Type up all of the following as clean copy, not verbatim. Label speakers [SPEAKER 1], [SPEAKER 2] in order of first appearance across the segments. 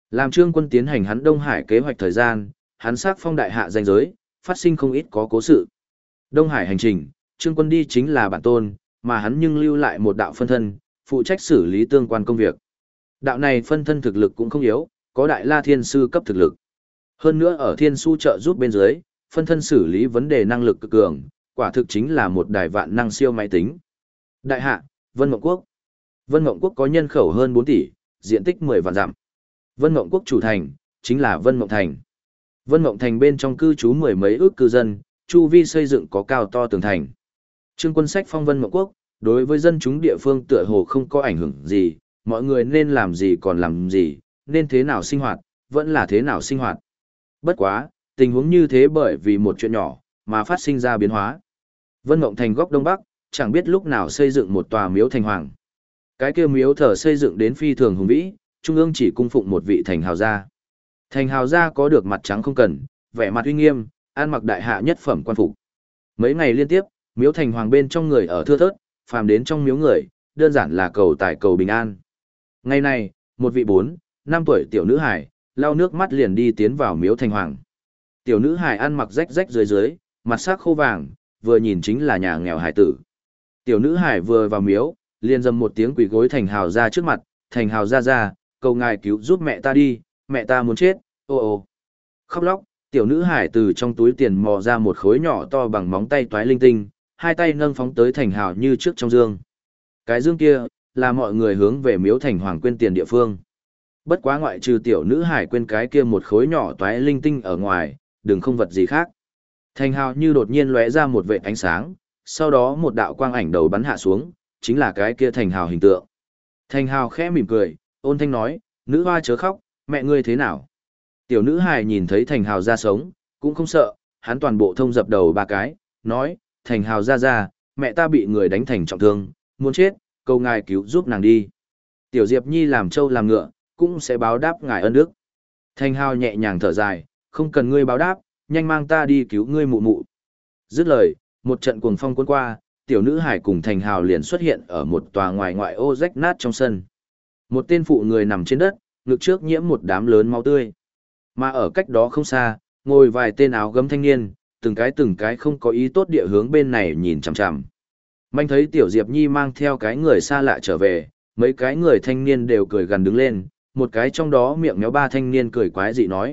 [SPEAKER 1] Làm Trương Quân tiến hành hắn Đông Hải kế hoạch thời gian, hắn sắc phong đại hạ danh giới, phát sinh không ít có cố sự. Đông Hải hành trình, Trương Quân đi chính là bản tôn, mà hắn nhưng lưu lại một đạo phân thân, phụ trách xử lý tương quan công việc. Đạo này phân thân thực lực cũng không yếu, có đại la thiên sư cấp thực lực. Hơn nữa ở thiên su trợ giúp bên dưới, phân thân xử lý vấn đề năng lực cực cường, quả thực chính là một đài vạn năng siêu máy tính. Đại hạ, Vân Mộng Quốc. Vân Mộng Quốc có nhân khẩu hơn 4 tỷ, diện tích 10 vạn dặm. Vân Mộng Quốc chủ thành, chính là Vân Mộng Thành. Vân Mộng Thành bên trong cư trú mười mấy ước cư dân, chu vi xây dựng có cao to tường thành. Trương Quân sách phong Vân Mộng Quốc, đối với dân chúng địa phương tựa hồ không có ảnh hưởng gì, mọi người nên làm gì còn làm gì, nên thế nào sinh hoạt, vẫn là thế nào sinh hoạt. Bất quá, tình huống như thế bởi vì một chuyện nhỏ, mà phát sinh ra biến hóa. Vân Mộng Thành góc đông bắc, chẳng biết lúc nào xây dựng một tòa miếu thành hoàng. Cái kia miếu thờ xây dựng đến phi thường hùng vĩ, trung ương chỉ cung phụng một vị thành hào gia. Thành hào gia có được mặt trắng không cần, vẻ mặt uy nghiêm, ăn mặc đại hạ nhất phẩm quan phục. Mấy ngày liên tiếp, miếu thành hoàng bên trong người ở thưa thớt, phàm đến trong miếu người, đơn giản là cầu tài cầu bình an. Ngày này, một vị 4, 5 tuổi tiểu nữ hải, lau nước mắt liền đi tiến vào miếu thành hoàng. Tiểu nữ hải ăn mặc rách rách dưới, mặt sắc khô vàng, vừa nhìn chính là nhà nghèo hải tử. Tiểu nữ hải vừa vào miếu, liền dầm một tiếng quỳ gối thành hào ra trước mặt, thành hào ra, cầu ngài cứu giúp mẹ ta đi, mẹ ta muốn chết, ô ô. Khóc lóc, tiểu nữ hải từ trong túi tiền mò ra một khối nhỏ to bằng móng tay toái linh tinh, hai tay nâng phóng tới thành hào như trước trong dương. Cái dương kia, là mọi người hướng về miếu thành hoàng quên tiền địa phương. Bất quá ngoại trừ tiểu nữ hải quên cái kia một khối nhỏ toái linh tinh ở ngoài, đừng không vật gì khác. Thành hào như đột nhiên lóe ra một vệt ánh sáng, sau đó một đạo quang ảnh đầu bắn hạ xuống, chính là cái kia thành hào hình tượng. Thành hào khẽ mỉm cười, ôn thanh nói, nữ hoa chớ khóc, mẹ ngươi thế nào? Tiểu nữ hài nhìn thấy thành hào ra sống, cũng không sợ, hắn toàn bộ thông dập đầu ba cái, nói, thành hào ra, mẹ ta bị người đánh thành trọng thương, muốn chết, cầu ngài cứu giúp nàng đi. Tiểu Diệp Nhi làm trâu làm ngựa, cũng sẽ báo đáp ngài ân đức. Thành hào nhẹ nhàng thở dài, không cần ngươi báo đáp, nhanh mang ta đi cứu ngươi mụ mụ. Dứt lời, một trận cuồng phong cuốn qua, tiểu nữ hải cùng thành hào liền xuất hiện ở một tòa ngoại ô rách nát trong sân. Một tên phụ người nằm trên đất, ngực trước nhiễm một đám lớn máu tươi. Mà ở cách đó không xa, ngồi vài tên áo gấm thanh niên, từng cái không có ý tốt địa hướng bên này nhìn chằm chằm. Manh thấy tiểu Diệp Nhi mang theo cái người xa lạ trở về, mấy cái người thanh niên đều cười gần đứng lên, một cái trong đó miệng méo ba thanh niên cười quái dị nói,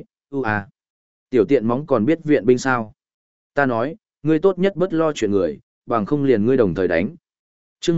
[SPEAKER 1] tiểu tiện móng còn biết viện binh sao? Ta nói, ngươi tốt nhất bất lo chuyện người, bằng không liền ngươi đồng thời đánh. Chương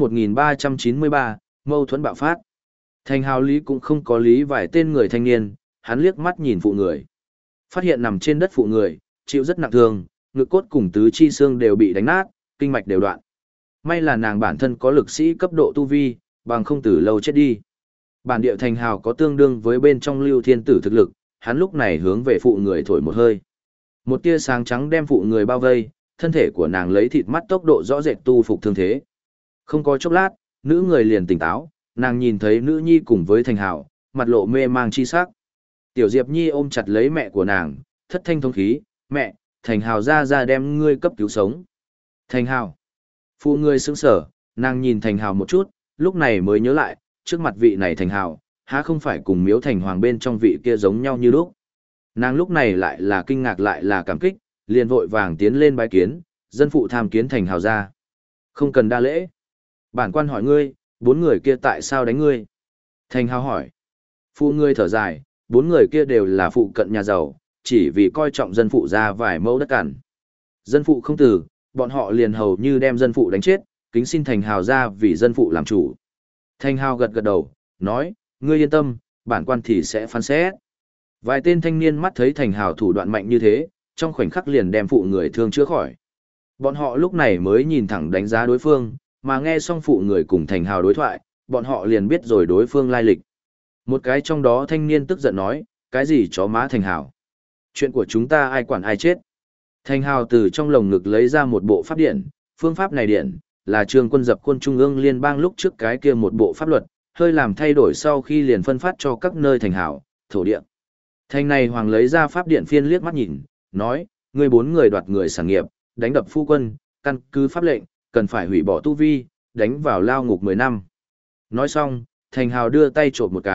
[SPEAKER 1] 1393, mâu thuẫn bạo phát. Thành hào lý cũng không có lý vài tên người thanh niên, hắn liếc mắt nhìn phụ người. Phát hiện nằm trên đất phụ người, chịu rất nặng thương, ngực cốt cùng tứ chi xương đều bị đánh nát, kinh mạch đều đoạn. May là nàng bản thân có lực sĩ cấp độ tu vi, bằng không từ lâu chết đi. Bản địa thành hào có tương đương với bên trong lưu thiên tử thực lực, hắn lúc này hướng về phụ người thổi một hơi. Một tia sáng trắng đem phụ người bao vây, thân thể của nàng lấy thịt mắt tốc độ rõ rệt tu phục thương thế. Không có chốc lát, nữ người liền tỉnh táo, nàng nhìn thấy nữ nhi cùng với thành hào, mặt lộ mê mang chi sắc. Tiểu Diệp Nhi ôm chặt lấy mẹ của nàng, thất thanh thống khí, mẹ, thành hào ra đem ngươi cấp cứu sống. Thành hào. Phụ người sững sở, nàng nhìn thành hào một chút, lúc này mới nhớ lại, trước mặt vị này thành hào, há không phải cùng miếu thành hoàng bên trong vị kia giống nhau như lúc. Nàng lúc này lại là kinh ngạc lại là cảm kích, liền vội vàng tiến lên bái kiến, dân phụ tham kiến thành hào gia. Không cần đa lễ. Bản quan hỏi ngươi, 4 người kia tại sao đánh ngươi? Thành hào hỏi. Phụ ngươi thở dài, 4 người kia đều là phụ cận nhà giàu, chỉ vì coi trọng dân phụ ra vài mẫu đất cằn. Dân phụ không từ, bọn họ liền hầu như đem dân phụ đánh chết, kính xin thành hào gia vì dân phụ làm chủ. Thành hào gật gật đầu, nói, ngươi yên tâm, bản quan thì sẽ phán xét. Vài tên thanh niên mắt thấy thành hào thủ đoạn mạnh như thế, trong khoảnh khắc liền đem phụ người thương chữa khỏi. Bọn họ lúc này mới nhìn thẳng đánh giá đối phương, mà nghe xong phụ người cùng thành hào đối thoại, bọn họ liền biết rồi đối phương lai lịch. Một cái trong đó thanh niên tức giận nói, cái gì chó má thành hào? Chuyện của chúng ta ai quản ai chết? Thành hào từ trong lồng ngực lấy ra một bộ pháp điện, phương pháp này điện, là Trương Quân dập quân trung ương liên bang lúc trước cái kia một bộ pháp luật, hơi làm thay đổi sau khi liền phân phát cho các nơi thành hào, thổ địa. Thành này hoàng lấy ra pháp điện phiên liếc mắt nhìn, nói, ngươi 4 người đoạt người sản nghiệp, đánh đập phu quân, căn cứ pháp lệnh, cần phải hủy bỏ tu vi, đánh vào lao ngục 10 năm. Nói xong, thành hào đưa tay chộp một cái,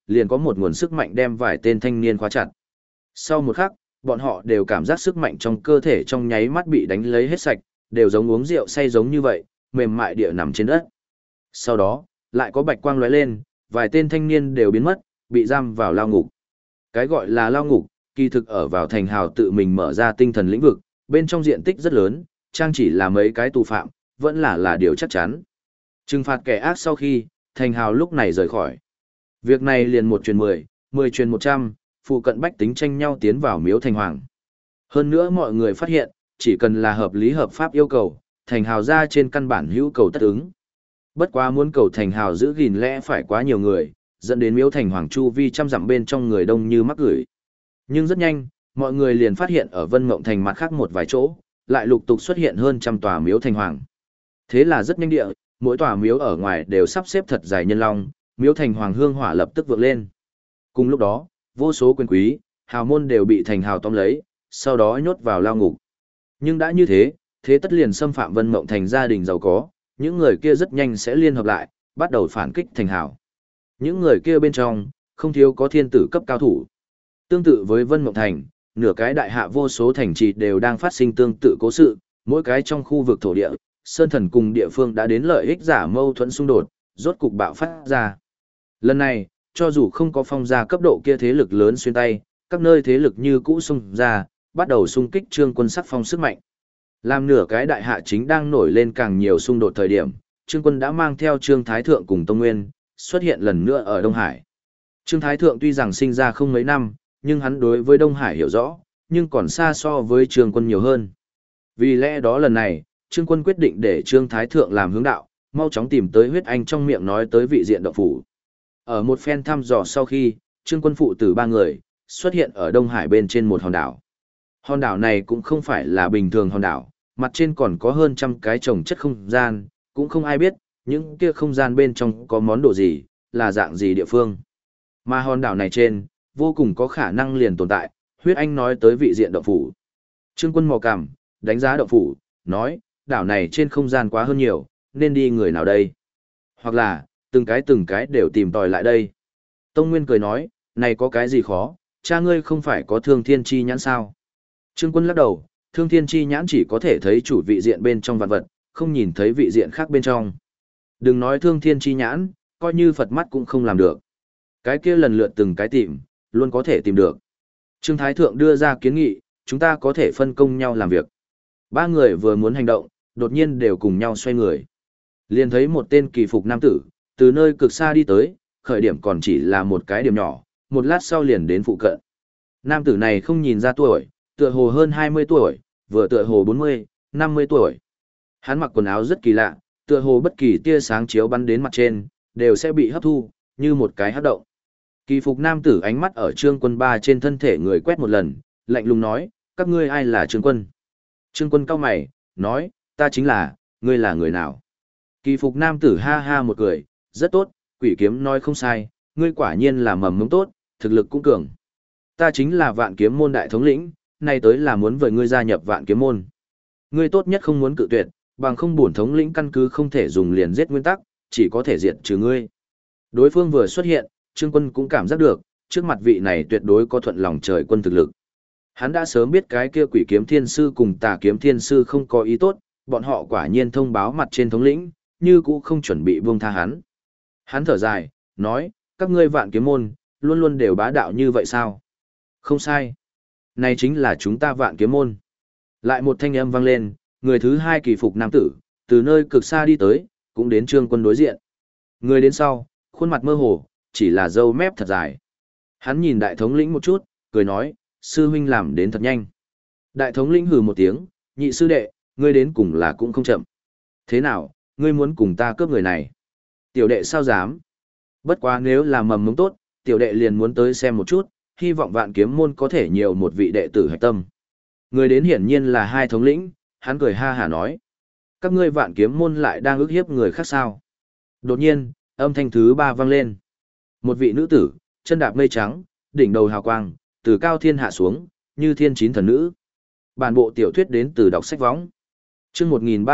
[SPEAKER 1] liền có một nguồn sức mạnh đem vài tên thanh niên khóa chặt. Sau một khắc, bọn họ đều cảm giác sức mạnh trong cơ thể trong nháy mắt bị đánh lấy hết sạch, đều giống uống rượu say giống như vậy, mềm mại địa nằm trên đất. Sau đó, lại có bạch quang lóe lên, vài tên thanh niên đều biến mất, bị giam vào lao ngục. Cái gọi là lao ngục, kỳ thực ở vào thành hào tự mình mở ra tinh thần lĩnh vực, bên trong diện tích rất lớn, trang chỉ là mấy cái tù phạm, vẫn là điều chắc chắn. Trừng phạt kẻ ác sau khi, thành hào lúc này rời khỏi. Việc này liền 1 truyền 10, 10 truyền 100, phụ cận bách tính tranh nhau tiến vào miếu thành hoàng. Hơn nữa mọi người phát hiện, chỉ cần là hợp lý hợp pháp yêu cầu, thành hào ra trên căn bản hữu cầu tất ứng. Bất quá muốn cầu thành hào giữ gìn lẽ phải quá nhiều người, dẫn đến miếu thành hoàng chu vi trăm dặm bên trong người đông như mắc gửi. Nhưng rất nhanh, mọi người liền phát hiện ở Vân Mộng Thành mặt khác một vài chỗ, lại lục tục xuất hiện hơn trăm tòa miếu thành hoàng. Thế là rất nhanh địa, mỗi tòa miếu ở ngoài đều sắp xếp thật dài nhân long, miếu thành hoàng hương hỏa lập tức vượng lên. Cùng lúc đó, vô số quyền quý, hào môn đều bị thành hào tóm lấy, sau đó nhốt vào lao ngục. Nhưng đã như thế, thế tất liền xâm phạm Vân Mộng Thành gia đình giàu có, những người kia rất nhanh sẽ liên hợp lại, bắt đầu phản kích thành hào. Những người kia bên trong, không thiếu có thiên tử cấp cao thủ. Tương tự với Vân Mộng Thành, nửa cái đại hạ vô số thành trì đều đang phát sinh tương tự cố sự, mỗi cái trong khu vực thổ địa, sơn thần cùng địa phương đã đến lợi ích giả mâu thuẫn xung đột, rốt cục bạo phát ra. Lần này, cho dù không có phong gia cấp độ kia thế lực lớn xuyên tay, các nơi thế lực như cũ xung ra, bắt đầu xung kích Trương Quân sắc phong sức mạnh. Làm nửa cái đại hạ chính đang nổi lên càng nhiều xung đột thời điểm, Trương Quân đã mang theo Trương Thái Thượng cùng Tông Nguyên, xuất hiện lần nữa ở Đông Hải. Trương Thái Thượng tuy rằng sinh ra không mấy năm, nhưng hắn đối với Đông Hải hiểu rõ, nhưng còn xa so với Trương Quân nhiều hơn. Vì lẽ đó lần này, Trương Quân quyết định để Trương Thái Thượng làm hướng đạo, mau chóng tìm tới huyết anh trong miệng nói tới vị diện động phủ. Ở một phen thăm dò sau khi, Trương Quân phụ tử 3 người, xuất hiện ở Đông Hải bên trên một hòn đảo. Hòn đảo này cũng không phải là bình thường hòn đảo, mặt trên còn có hơn trăm cái trồng chất không gian, cũng không ai biết, những kia không gian bên trong có món đồ gì, là dạng gì địa phương. Mà hòn đảo này trên, vô cùng có khả năng liền tồn tại, huyết anh nói tới vị diện động phủ. Trương Quân mò cằm, đánh giá động phủ, nói, đảo này trên không gian quá hơn nhiều, nên đi người nào đây? Hoặc là, từng cái đều tìm tòi lại đây. Tông Nguyên cười nói, này có cái gì khó, cha ngươi không phải có thương thiên chi nhãn sao? Trương Quân lắc đầu, thương thiên chi nhãn chỉ có thể thấy chủ vị diện bên trong vạn vật, không nhìn thấy vị diện khác bên trong. Đừng nói thương thiên chi nhãn, coi như Phật mắt cũng không làm được. Cái kia lần lượt từng cái tìm, luôn có thể tìm được. Trương Thái Thượng đưa ra kiến nghị, chúng ta có thể phân công nhau làm việc. 3 người vừa muốn hành động, đột nhiên đều cùng nhau xoay người. Liền thấy một tên kỳ phục nam tử, từ nơi cực xa đi tới, khởi điểm còn chỉ là một cái điểm nhỏ, một lát sau liền đến phụ cận. Nam tử này không nhìn ra tuổi, tựa hồ hơn 20 tuổi, vừa tựa hồ 40, 50 tuổi. Hắn mặc quần áo rất kỳ lạ, tựa hồ bất kỳ tia sáng chiếu bắn đến mặt trên, đều sẽ bị hấp thu, như một cái hấp động. Kỳ phục nam tử ánh mắt ở Trương Quân 3 trên thân thể người quét một lần, lạnh lùng nói, các ngươi ai là Trương Quân? Trương Quân cau mày, nói, ta chính là, ngươi là người nào? Kỳ phục nam tử ha ha một cười, rất tốt, quỷ kiếm nói không sai, ngươi quả nhiên là mầm mống tốt, thực lực cũng cường. Ta chính là vạn kiếm môn đại thống lĩnh, nay tới là muốn với ngươi gia nhập vạn kiếm môn. Ngươi tốt nhất không muốn cự tuyệt, bằng không bổn thống lĩnh căn cứ không thể dùng liền giết nguyên tắc, chỉ có thể diệt trừ ngươi. Đối phương vừa xuất hiện, Trương Quân cũng cảm giác được, trước mặt vị này tuyệt đối có thuận lòng trời quân thực lực. Hắn đã sớm biết cái kia quỷ kiếm thiên sư cùng tà kiếm thiên sư không có ý tốt, bọn họ quả nhiên thông báo mặt trên thống lĩnh, như cũ không chuẩn bị buông tha hắn. Hắn thở dài, nói, các ngươi vạn kiếm môn, luôn luôn đều bá đạo như vậy sao? Không sai. Này chính là chúng ta vạn kiếm môn. Lại một thanh âm vang lên, người thứ 2 kỳ phục nam tử, từ nơi cực xa đi tới, cũng đến Trương Quân đối diện. Người đến sau, khuôn mặt mơ hồ, chỉ là râu mép thật dài. Hắn nhìn đại thống lĩnh một chút, cười nói, sư huynh làm đến thật nhanh. Đại thống lĩnh hừ một tiếng, nhị sư đệ, ngươi đến cùng là cũng không chậm. Thế nào, ngươi muốn cùng ta cướp người này? Tiểu đệ sao dám? Bất quá nếu là mầm mống tốt, tiểu đệ liền muốn tới xem một chút, hy vọng vạn kiếm môn có thể nhiều một vị đệ tử hạch tâm. Người đến hiển nhiên là 2 thống lĩnh, hắn cười ha hả nói. Các ngươi vạn kiếm môn lại đang ức hiếp người khác sao? Đột nhiên, âm thanh thứ 3 vang lên. Một vị nữ tử, chân đạp mây trắng, đỉnh đầu hào quang, từ cao thiên hạ xuống, như thiên chín thần nữ. Bản bộ tiểu thuyết đến từ đọc sách võng. Chương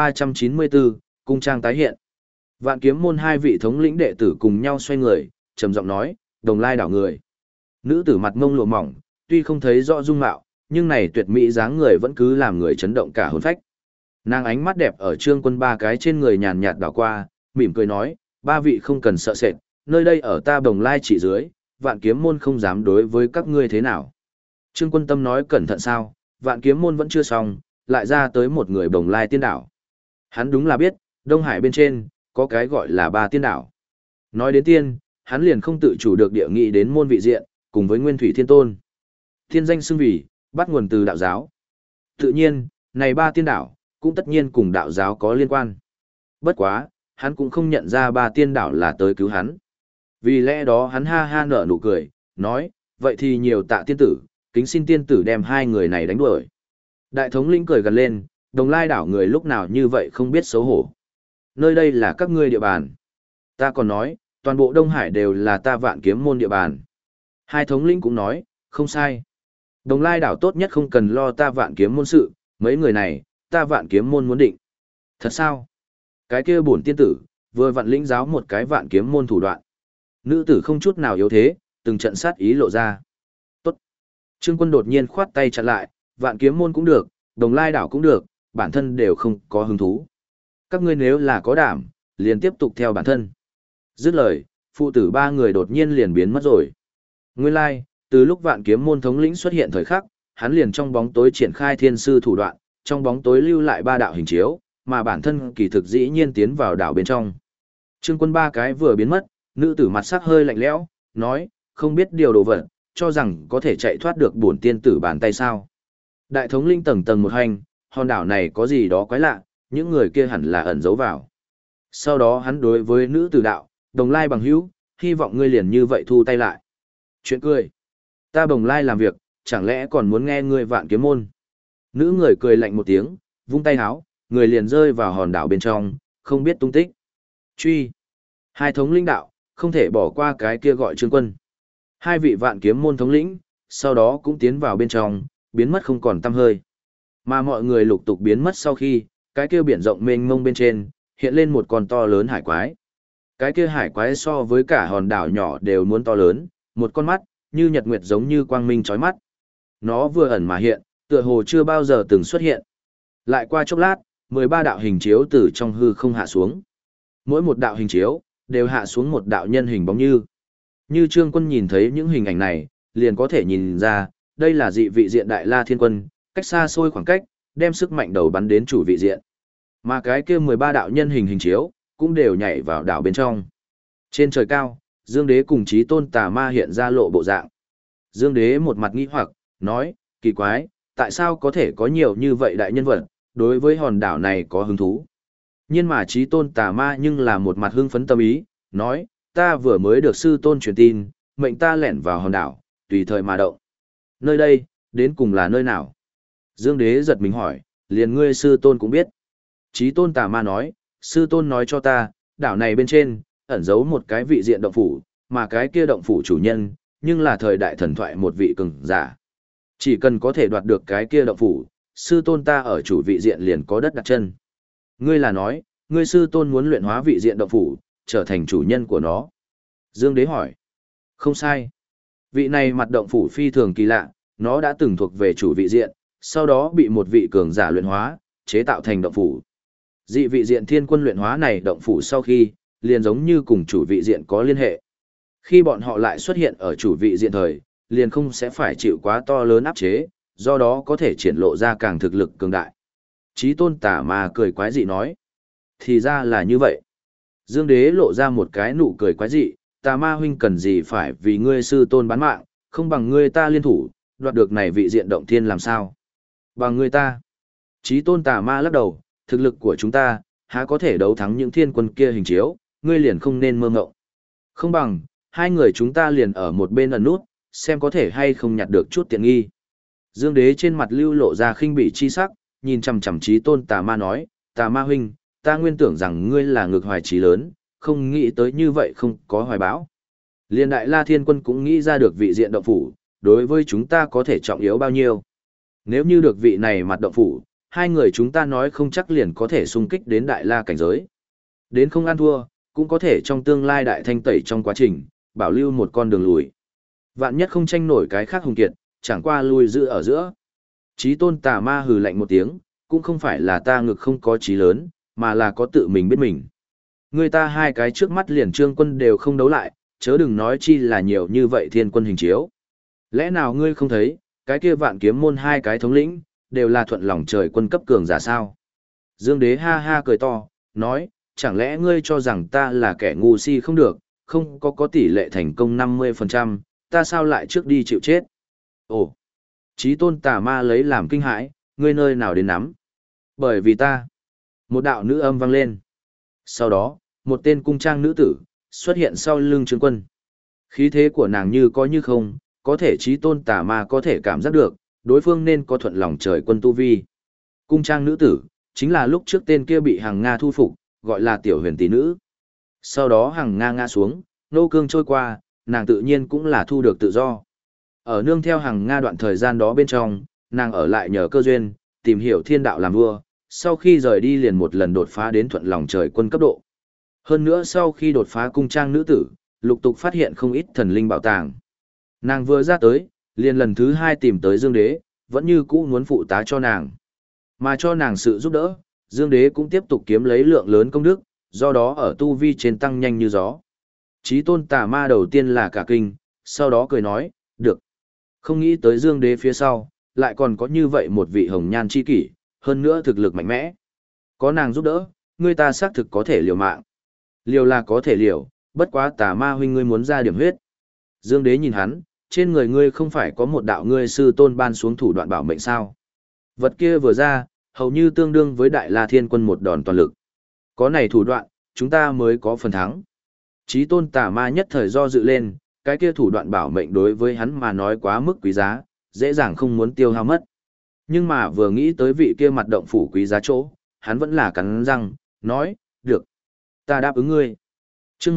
[SPEAKER 1] 1394, cung trang tái hiện. Vạn kiếm môn 2 vị thống lĩnh đệ tử cùng nhau xoay người, trầm giọng nói, Đồng Lai đảo người. Nữ tử mặt mông lụa mỏng, tuy không thấy rõ dung mạo, nhưng này tuyệt mỹ dáng người vẫn cứ làm người chấn động cả hồn phách. Nàng ánh mắt đẹp ở Trương Quân ba cái trên người nhàn nhạt đảo qua, mỉm cười nói, ba vị không cần sợ sệt, nơi đây ở ta Đồng Lai chỉ dưới, Vạn Kiếm môn không dám đối với các ngươi thế nào. Trương Quân tâm nói cẩn thận sao, Vạn Kiếm môn vẫn chưa xong, lại ra tới một người Đồng Lai tiên đảo. Hắn đúng là biết, Đông Hải bên trên, có cái gọi là ba tiên đảo. Nói đến tiên, hắn liền không tự chủ được địa nghị đến môn vị diện, cùng với Nguyên Thủy Thiên Tôn. Thiên danh xưng vì, bắt nguồn từ đạo giáo. Tự nhiên, này ba tiên đảo, cũng tất nhiên cùng đạo giáo có liên quan. Bất quá, hắn cũng không nhận ra ba tiên đảo là tới cứu hắn. Vì lẽ đó hắn ha ha nở nụ cười, nói, vậy thì nhiều tạ tiên tử, kính xin tiên tử đem hai người này đánh đuổi. Đại thống lĩnh cười gần lên, Đồng Lai đảo người lúc nào như vậy không biết xấu hổ. Nơi đây là các ngươi địa bàn. Ta còn nói, toàn bộ Đông Hải đều là ta Vạn Kiếm môn địa bàn. Hai thống lĩnh cũng nói, không sai. Đồng Lai đảo tốt nhất không cần lo ta Vạn Kiếm môn sự, mấy người này, ta Vạn Kiếm môn muốn định. Thật sao? Cái kia bổn tiên tử, vừa vặn lĩnh giáo một cái Vạn Kiếm môn thủ đoạn. Nữ tử không chút nào yếu thế, từng trận sát ý lộ ra. Tốt. Trương Quân đột nhiên khoát tay chặn lại, Vạn Kiếm môn cũng được, Đồng Lai đảo cũng được, bản thân đều không có hứng thú. Các ngươi nếu là có đảm, liền tiếp tục theo bản thân. Dứt lời, phụ tử ba người đột nhiên liền biến mất rồi. Nguyên lai, từ lúc Vạn Kiếm môn thống lĩnh xuất hiện thời khắc, hắn liền trong bóng tối triển khai thiên sư thủ đoạn, trong bóng tối lưu lại ba đạo hình chiếu, mà bản thân kỳ thực dĩ nhiên tiến vào đảo bên trong. Trương Quân ba cái vừa biến mất, nữ tử mặt sắc hơi lạnh lẽo, nói, không biết điều đồ vật, cho rằng có thể chạy thoát được bổn tiên tử bàn tay sao. Đại thống linh tầng tầng một hành, hòn đảo này có gì đó quái lạ, những người kia hẳn là ẩn giấu vào. Sau đó hắn đối với nữ tử đạo, Đồng Lai bằng hữu, hy vọng ngươi liền như vậy thu tay lại. Chuyện cười. Ta Đồng Lai làm việc, chẳng lẽ còn muốn nghe ngươi Vạn Kiếm môn. Nữ người cười lạnh một tiếng, vung tay háo, người liền rơi vào hòn đảo bên trong, không biết tung tích. Truy. Hai thống lĩnh đạo, không thể bỏ qua cái kia gọi Trương Quân. Hai vị Vạn Kiếm môn thống lĩnh, sau đó cũng tiến vào bên trong, biến mất không còn tăm hơi. Mà mọi người lục tục biến mất sau khi, cái kia biển rộng mênh mông bên trên, hiện lên một con to lớn hải quái. Cái kia hải quái so với cả hòn đảo nhỏ đều muốn to lớn, một con mắt, như nhật nguyệt giống như quang minh chói mắt. Nó vừa ẩn mà hiện, tựa hồ chưa bao giờ từng xuất hiện. Lại qua chốc lát, 13 đạo hình chiếu từ trong hư không hạ xuống. Mỗi một đạo hình chiếu, đều hạ xuống một đạo nhân hình bóng như. Như Trương Quân nhìn thấy những hình ảnh này, liền có thể nhìn ra, đây là dị vị diện Đại La Thiên Quân, cách xa xôi khoảng cách, đem sức mạnh đầu bắn đến chủ vị diện. Mà cái kia 13 đạo nhân hình hình chiếu, cũng đều nhảy vào đảo bên trong. Trên trời cao, Dương Đế cùng Chí Tôn Tà Ma hiện ra lộ bộ dạng. Dương Đế một mặt nghi hoặc, nói, kỳ quái, tại sao có thể có nhiều như vậy đại nhân vật, đối với hòn đảo này có hứng thú. Nhưng mà Chí Tôn Tà Ma nhưng là một mặt hưng phấn tâm ý, nói, ta vừa mới được sư tôn truyền tin, mệnh ta lẻn vào hòn đảo, tùy thời mà động. Nơi đây, đến cùng là nơi nào? Dương Đế giật mình hỏi, liền ngươi sư tôn cũng biết. Chí Tôn Tà Ma nói, sư tôn nói cho ta, đảo này bên trên, ẩn giấu một cái vị diện động phủ, mà cái kia động phủ chủ nhân, nhưng là thời đại thần thoại một vị cường giả. Chỉ cần có thể đoạt được cái kia động phủ, sư tôn ta ở chủ vị diện liền có đất đặt chân. Ngươi là nói, ngươi sư tôn muốn luyện hóa vị diện động phủ, trở thành chủ nhân của nó. Dương Đế hỏi. Không sai. Vị này mặt động phủ phi thường kỳ lạ, nó đã từng thuộc về chủ vị diện, sau đó bị một vị cường giả luyện hóa, chế tạo thành động phủ. Dị vị diện thiên quân luyện hóa này động phủ sau khi, liền giống như cùng chủ vị diện có liên hệ. Khi bọn họ lại xuất hiện ở chủ vị diện thời, liền không sẽ phải chịu quá to lớn áp chế, do đó có thể triển lộ ra càng thực lực cường đại. Chí Tôn Tà Ma cười quái dị nói. Thì ra là như vậy. Dương Đế lộ ra một cái nụ cười quái dị, Tà Ma huynh cần gì phải vì ngươi sư tôn bán mạng, không bằng ngươi ta liên thủ, đoạt được này vị diện động thiên làm sao? Bằng ngươi ta. Chí Tôn Tà Ma lắc đầu, thực lực của chúng ta, há có thể đấu thắng những thiên quân kia hình chiếu, ngươi liền không nên mơ ngộng. Không bằng, hai người chúng ta liền ở một bên ẩn nút, xem có thể hay không nhặt được chút tiện nghi. Dương Đế trên mặt lưu lộ ra khinh bỉ chi sắc, nhìn chằm chằm Chí Tôn Tà Ma nói, Tà Ma huynh, ta nguyên tưởng rằng ngươi là ngược hoài trí lớn, không nghĩ tới như vậy không có hoài bão. Liên Đại La Thiên Quân cũng nghĩ ra được vị diện động phủ, đối với chúng ta có thể trọng yếu bao nhiêu. Nếu như được vị này mặt động phủ, hai người chúng ta nói không chắc liền có thể xung kích đến Đại La cảnh giới. Đến không ăn thua, cũng có thể trong tương lai đại thanh tẩy trong quá trình, bảo lưu một con đường lùi. Vạn nhất không tranh nổi cái khác hùng kiệt, chẳng qua lui giữ ở giữa. Chí tôn tà ma hừ lạnh một tiếng, cũng không phải là ta ngực không có chí lớn, mà là có tự mình biết mình. Người ta hai cái trước mắt liền Trương Quân đều không đấu lại, chớ đừng nói chi là nhiều như vậy thiên quân hình chiếu. Lẽ nào ngươi không thấy, cái kia vạn kiếm môn hai cái thống lĩnh, đều là thuận lòng trời quân cấp cường giả sao? Dương Đế ha ha cười to, nói, chẳng lẽ ngươi cho rằng ta là kẻ ngu si không được, không có tỷ lệ thành công 50%, ta sao lại trước đi chịu chết? Ồ, Chí tôn tà ma lấy làm kinh hãi, ngươi nơi nào đến nắm? Bởi vì ta. Một đạo nữ âm vang lên. Sau đó, một tên cung trang nữ tử, xuất hiện sau lưng Trương Quân. Khí thế của nàng như có như không, có thể chí tôn tà ma có thể cảm giác được, đối phương nên có thuận lòng trời quân tu vi. Cung trang nữ tử, chính là lúc trước tên kia bị hàng Nga thu phục, gọi là tiểu huyền tỷ nữ. Sau đó hàng Nga ngã xuống, nô cương trôi qua, nàng tự nhiên cũng là thu được tự do. Ở nương theo hàng Nga đoạn thời gian đó bên trong, nàng ở lại nhờ cơ duyên, tìm hiểu thiên đạo làm vua, sau khi rời đi liền một lần đột phá đến thuận lòng trời quân cấp độ. Hơn nữa sau khi đột phá cung trang nữ tử, lục tục phát hiện không ít thần linh bảo tàng. Nàng vừa ra tới, liền lần thứ hai tìm tới Dương Đế, vẫn như cũ muốn phụ tá cho nàng. Mà cho nàng sự giúp đỡ, Dương Đế cũng tiếp tục kiếm lấy lượng lớn công đức, do đó ở tu vi trên tăng nhanh như gió. Chí tôn tà ma đầu tiên là cả kinh, sau đó cười nói, được. Không nghĩ tới Dương Đế phía sau, lại còn có như vậy một vị hồng nhan chi kỷ, hơn nữa thực lực mạnh mẽ. Có nàng giúp đỡ, người ta xác thực có thể liều mạng. Liều là có thể liều, bất quá tà ma huynh ngươi muốn ra điểm huyết. Dương Đế nhìn hắn, trên người ngươi không phải có một đạo ngươi sư tôn ban xuống thủ đoạn bảo mệnh sao. Vật kia vừa ra, hầu như tương đương với Đại La Thiên Quân một đòn toàn lực. Có này thủ đoạn, chúng ta mới có phần thắng. Chí tôn tà ma nhất thời do dự lên, cái kia thủ đoạn bảo mệnh đối với hắn mà nói quá mức quý giá, dễ dàng không muốn tiêu hao mất. Nhưng mà vừa nghĩ tới vị kia mặt động phủ quý giá chỗ, hắn vẫn là cắn răng, nói, được. Ta đáp ứng ngươi. Chương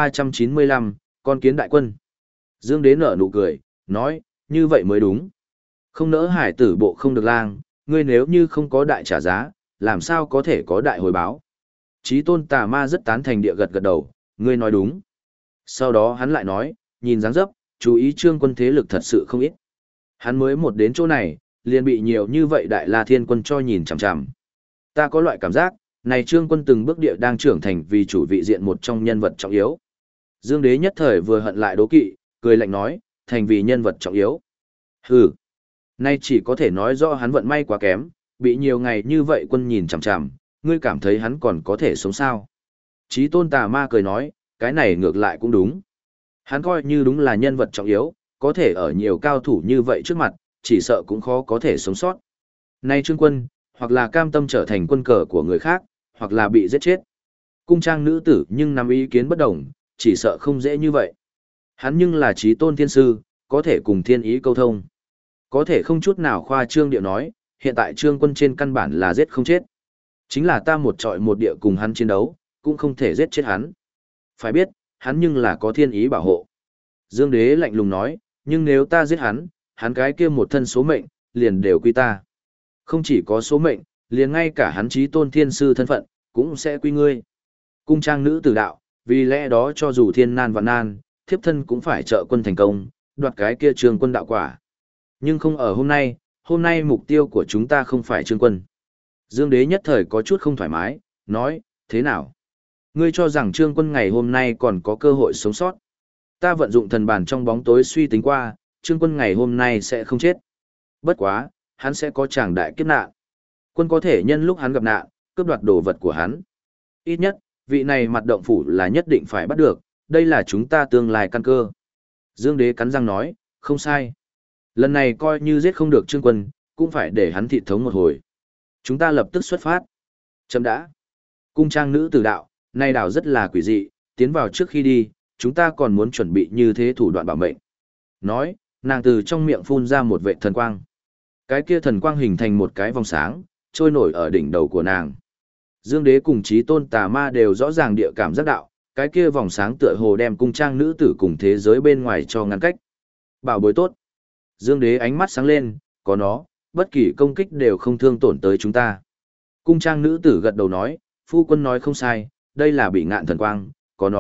[SPEAKER 1] 1395, con kiến đại quân. Dương Đế nở nụ cười, nói, như vậy mới đúng. Không nỡ hải tử bộ không được lang, ngươi nếu như không có đại trả giá, làm sao có thể có đại hồi báo. Chí tôn tà ma rất tán thành địa gật gật đầu, ngươi nói đúng. Sau đó hắn lại nói, nhìn dáng dấp, chú ý Trương Quân thế lực thật sự không ít. Hắn mới một đến chỗ này, liền bị nhiều như vậy Đại La Thiên Quân cho nhìn chằm chằm. Ta có loại cảm giác, này Trương Quân từng bước địa đang trưởng thành vì chủ vị diện một trong nhân vật trọng yếu. Dương Đế nhất thời vừa hận lại đố kỵ, cười lạnh nói, thành vì nhân vật trọng yếu. Hừ, nay chỉ có thể nói rõ hắn vận may quá kém, bị nhiều ngày như vậy quân nhìn chằm chằm, ngươi cảm thấy hắn còn có thể sống sao? Chí tôn tà ma cười nói, cái này ngược lại cũng đúng. Hắn coi như đúng là nhân vật trọng yếu, có thể ở nhiều cao thủ như vậy trước mặt, chỉ sợ cũng khó có thể sống sót. Nay Trương Quân, hoặc là cam tâm trở thành quân cờ của người khác, hoặc là bị giết chết. Cung trang nữ tử nhưng nắm ý kiến bất đồng, chỉ sợ không dễ như vậy. Hắn nhưng là chí tôn thiên sư, có thể cùng thiên ý câu thông. Có thể không chút nào khoa trương điệu nói, hiện tại Trương Quân trên căn bản là giết không chết. Chính là ta một trọi một địa cùng hắn chiến đấu, cũng không thể giết chết hắn. Phải biết, hắn nhưng là có thiên ý bảo hộ. Dương Đế lạnh lùng nói, nhưng nếu ta giết hắn, hắn cái kia một thân số mệnh, liền đều quy ta. Không chỉ có số mệnh, liền ngay cả hắn chí tôn thiên sư thân phận, cũng sẽ quy ngươi. Cung trang nữ tử đạo, vì lẽ đó cho dù thiên nan vạn nan, thiếp thân cũng phải trợ quân thành công, đoạt cái kia Trương Quân đạo quả. Nhưng không ở hôm nay mục tiêu của chúng ta không phải Trương Quân. Dương Đế nhất thời có chút không thoải mái, nói, thế nào? Ngươi cho rằng Trương Quân ngày hôm nay còn có cơ hội sống sót. Ta vận dụng thần bàn trong bóng tối suy tính qua, Trương Quân ngày hôm nay sẽ không chết. Bất quá, hắn sẽ có tràng đại kiếp nạn. Quân có thể nhân lúc hắn gặp nạn, cướp đoạt đồ vật của hắn. Ít nhất, vị này mặt động phủ là nhất định phải bắt được, đây là chúng ta tương lai căn cơ. Dương Đế cắn răng nói, không sai. Lần này coi như giết không được Trương Quân, cũng phải để hắn thị thống một hồi. Chúng ta lập tức xuất phát. Chấm đã. Cung trang nữ tử đạo, nay đảo rất là quỷ dị, tiến vào trước khi đi, chúng ta còn muốn chuẩn bị như thế thủ đoạn bảo mệnh. Nói, nàng từ trong miệng phun ra một vệ thần quang. Cái kia thần quang hình thành một cái vòng sáng, trôi nổi ở đỉnh đầu của nàng. Dương Đế cùng chí tôn tà ma đều rõ ràng địa cảm giác đạo, cái kia vòng sáng tựa hồ đem cung trang nữ tử cùng thế giới bên ngoài cho ngăn cách. Bảo bối tốt. Dương Đế ánh mắt sáng lên, có nó, bất kỳ công kích đều không thương tổn tới chúng ta. Cung trang nữ tử gật đầu nói, phu quân nói không sai, đây là bị ngạn thần quang, có nó,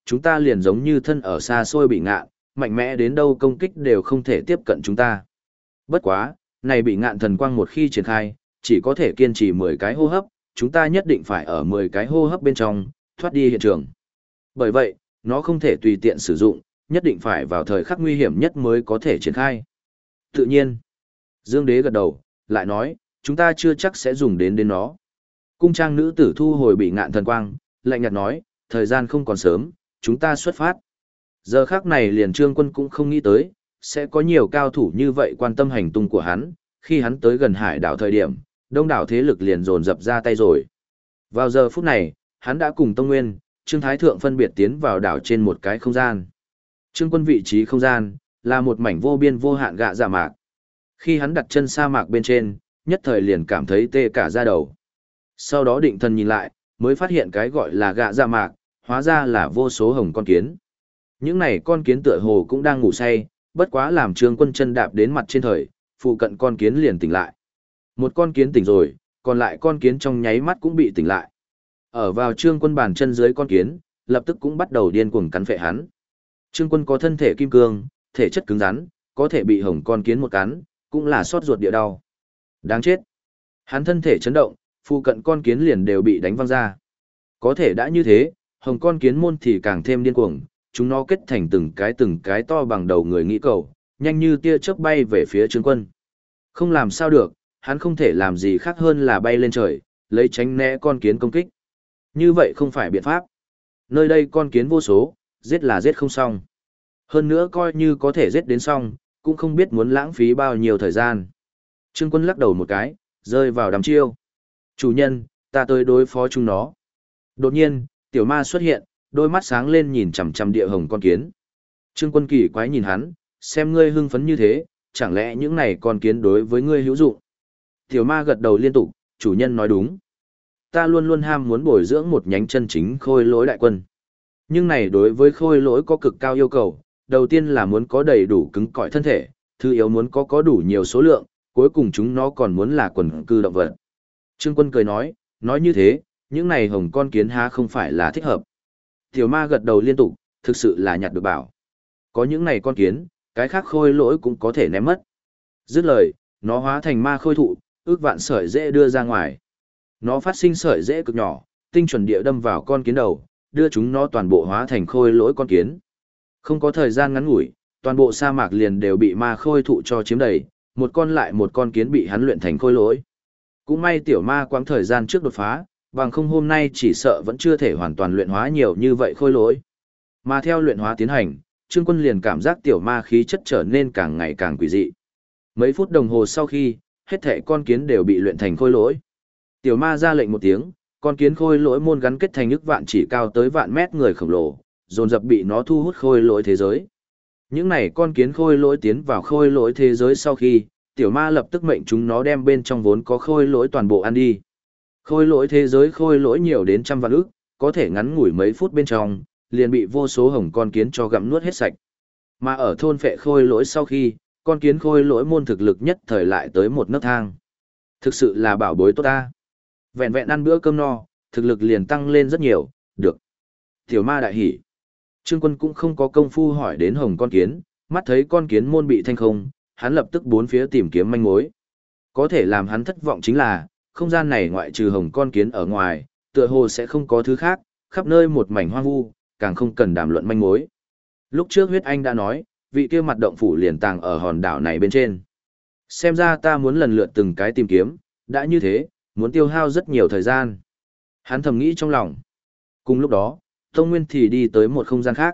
[SPEAKER 1] chúng ta liền giống như thân ở xa xôi bị ngạn, mạnh mẽ đến đâu công kích đều không thể tiếp cận chúng ta. Bất quá, này bị ngạn thần quang một khi triển khai, chỉ có thể kiên trì 10 cái hô hấp, chúng ta nhất định phải ở 10 cái hô hấp bên trong, thoát đi hiện trường. Bởi vậy, nó không thể tùy tiện sử dụng, nhất định phải vào thời khắc nguy hiểm nhất mới có thể triển khai. Tự nhiên, Dương Đế gật đầu, lại nói, chúng ta chưa chắc sẽ dùng đến nó. Cung trang nữ tử thu hồi bị ngạn thần quang, lạnh nhạt nói, thời gian không còn sớm, chúng ta xuất phát. Giờ khắc này liền Trương Quân cũng không nghĩ tới, sẽ có nhiều cao thủ như vậy quan tâm hành tung của hắn, khi hắn tới gần hải đảo thời điểm, đông đảo thế lực liền dồn dập ra tay rồi. Vào giờ phút này, hắn đã cùng Tông Nguyên, Trương Thái Thượng phân biệt tiến vào đảo trên một cái không gian. Trương Quân vị trí không gian, là một mảnh vô biên vô hạn gạ dạ mạc. Khi hắn đặt chân sa mạc bên trên, nhất thời liền cảm thấy tê cả da đầu. Sau đó định thần nhìn lại, mới phát hiện cái gọi là gạ dạ mạc, hóa ra là vô số hồng con kiến. Những này con kiến tựa hồ cũng đang ngủ say, bất quá làm Trương Quân chân đạp đến mặt trên thời, phụ cận con kiến liền tỉnh lại. Một con kiến tỉnh rồi, còn lại con kiến trong nháy mắt cũng bị tỉnh lại. Ở vào Trương Quân bàn chân dưới con kiến, lập tức cũng bắt đầu điên cuồng cắn phệ hắn. Trương Quân có thân thể kim cương, thể chất cứng rắn, có thể bị hồng con kiến một cắn, cũng là xót ruột địa đau. Đáng chết. Hắn thân thể chấn động, phụ cận con kiến liền đều bị đánh văng ra. Có thể đã như thế, hồng con kiến môn thì càng thêm điên cuồng, chúng nó kết thành từng cái to bằng đầu người nghĩ cầu, nhanh như tia chớp bay về phía Trương Quân. Không làm sao được, hắn không thể làm gì khác hơn là bay lên trời, lấy tránh né con kiến công kích. Như vậy không phải biện pháp. Nơi đây con kiến vô số, giết là giết không xong. Hơn nữa coi như có thể giết đến xong, cũng không biết muốn lãng phí bao nhiêu thời gian. Trương Quân lắc đầu một cái, rơi vào đám chiêu. Chủ nhân, ta tới đối phó chúng nó. Đột nhiên, tiểu ma xuất hiện, đôi mắt sáng lên nhìn chằm chằm địa hồng con kiến. Trương Quân kỳ quái nhìn hắn, xem ngươi hưng phấn như thế, chẳng lẽ những này con kiến đối với ngươi hữu dụng? Tiểu ma gật đầu liên tục, chủ nhân nói đúng. Ta luôn luôn ham muốn bồi dưỡng một nhánh chân chính khôi lỗi đại quân. Nhưng này đối với khôi lỗi có cực cao yêu cầu, đầu tiên là muốn có đầy đủ cứng cỏi thân thể, thứ yếu muốn có đủ nhiều số lượng, cuối cùng chúng nó còn muốn là quần cư động vật. Trương Quân cười nói như thế, những này hồng con kiến há không phải là thích hợp. Tiểu ma gật đầu liên tục, thực sự là nhặt được bảo. Có những này con kiến, cái khác khôi lỗi cũng có thể ném mất. Dứt lời, nó hóa thành ma khôi thụ, ước vạn sợi rễ đưa ra ngoài. Nó phát sinh sợi rễ cực nhỏ, tinh chuẩn địa đâm vào con kiến đầu, đưa chúng nó toàn bộ hóa thành khôi lỗi con kiến. Không có thời gian ngắn ngủi, toàn bộ sa mạc liền đều bị ma khôi thụ cho chiếm đầy, một con lại một con kiến bị hắn luyện thành khôi lỗi. Cũng may tiểu ma quãng thời gian trước đột phá, bằng không hôm nay chỉ sợ vẫn chưa thể hoàn toàn luyện hóa nhiều như vậy khôi lỗi. Mà theo luyện hóa tiến hành, Trương Quân liền cảm giác tiểu ma khí chất trở nên càng ngày càng quỷ dị. Mấy phút đồng hồ sau khi, hết thảy con kiến đều bị luyện thành khôi lỗi. Tiểu ma ra lệnh một tiếng, con kiến khôi lỗi môn gắn kết thành ức vạn chỉ cao tới vạn mét người khổng lồ, dồn dập bị nó thu hút khôi lỗi thế giới. Những này con kiến khôi lỗi tiến vào khôi lỗi thế giới sau khi, tiểu ma lập tức mệnh chúng nó đem bên trong vốn có khôi lỗi toàn bộ ăn đi. Khôi lỗi thế giới khôi lỗi nhiều đến trăm vạn ức, có thể ngắn ngủi mấy phút bên trong, liền bị vô số hồng con kiến cho gặm nuốt hết sạch. Mà ở thôn phệ khôi lỗi sau khi, con kiến khôi lỗi môn thực lực nhất thời lại tới một nấc thang. Thực sự là bảo bối tốt ta. Vẹn vẹn ăn bữa cơm no, thực lực liền tăng lên rất nhiều, được. Tiểu ma đại hỉ. Trương Quân cũng không có công phu hỏi đến hồng con kiến, mắt thấy con kiến môn bị thanh không, hắn lập tức bốn phía tìm kiếm manh mối. Có thể làm hắn thất vọng chính là, không gian này ngoại trừ hồng con kiến ở ngoài, tựa hồ sẽ không có thứ khác, khắp nơi một mảnh hoang vu, càng không cần đàm luận manh mối. Lúc trước huyết anh đã nói, vị kia mặt động phủ liền tàng ở hòn đảo này bên trên. Xem ra ta muốn lần lượt từng cái tìm kiếm, đã như thế, muốn tiêu hao rất nhiều thời gian. Hắn thầm nghĩ trong lòng. Cùng lúc đó, Tông Nguyên thì đi tới một không gian khác.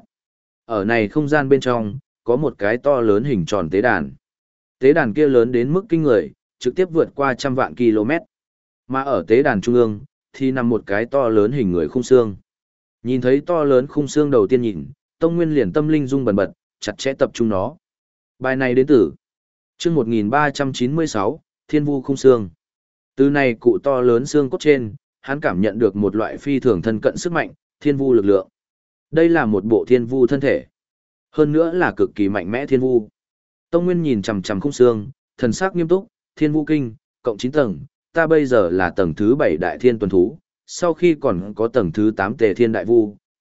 [SPEAKER 1] Ở này không gian bên trong, có một cái to lớn hình tròn tế đàn. Tế đàn kia lớn đến mức kinh người, trực tiếp vượt qua trăm vạn km. Mà ở tế đàn trung ương, thì nằm một cái to lớn hình người khung xương. Nhìn thấy to lớn khung xương đầu tiên nhìn, Tông Nguyên liền tâm linh rung bần bật, chặt chẽ tập trung nó. Bài này đến từ chương 1396, Thiên Vu khung xương. Từ này cụ to lớn xương cốt trên, hắn cảm nhận được một loại phi thường thân cận sức mạnh, thiên vu lực lượng. Đây là một bộ thiên vu thân thể. Hơn nữa là cực kỳ mạnh mẽ thiên vu. Tông Nguyên nhìn chằm chằm khung xương, thần sắc nghiêm túc, Thiên Vu Kinh, cộng 9 tầng, ta bây giờ là tầng thứ 7 đại thiên tuần thú, sau khi còn có tầng thứ 8 tề thiên đại vu,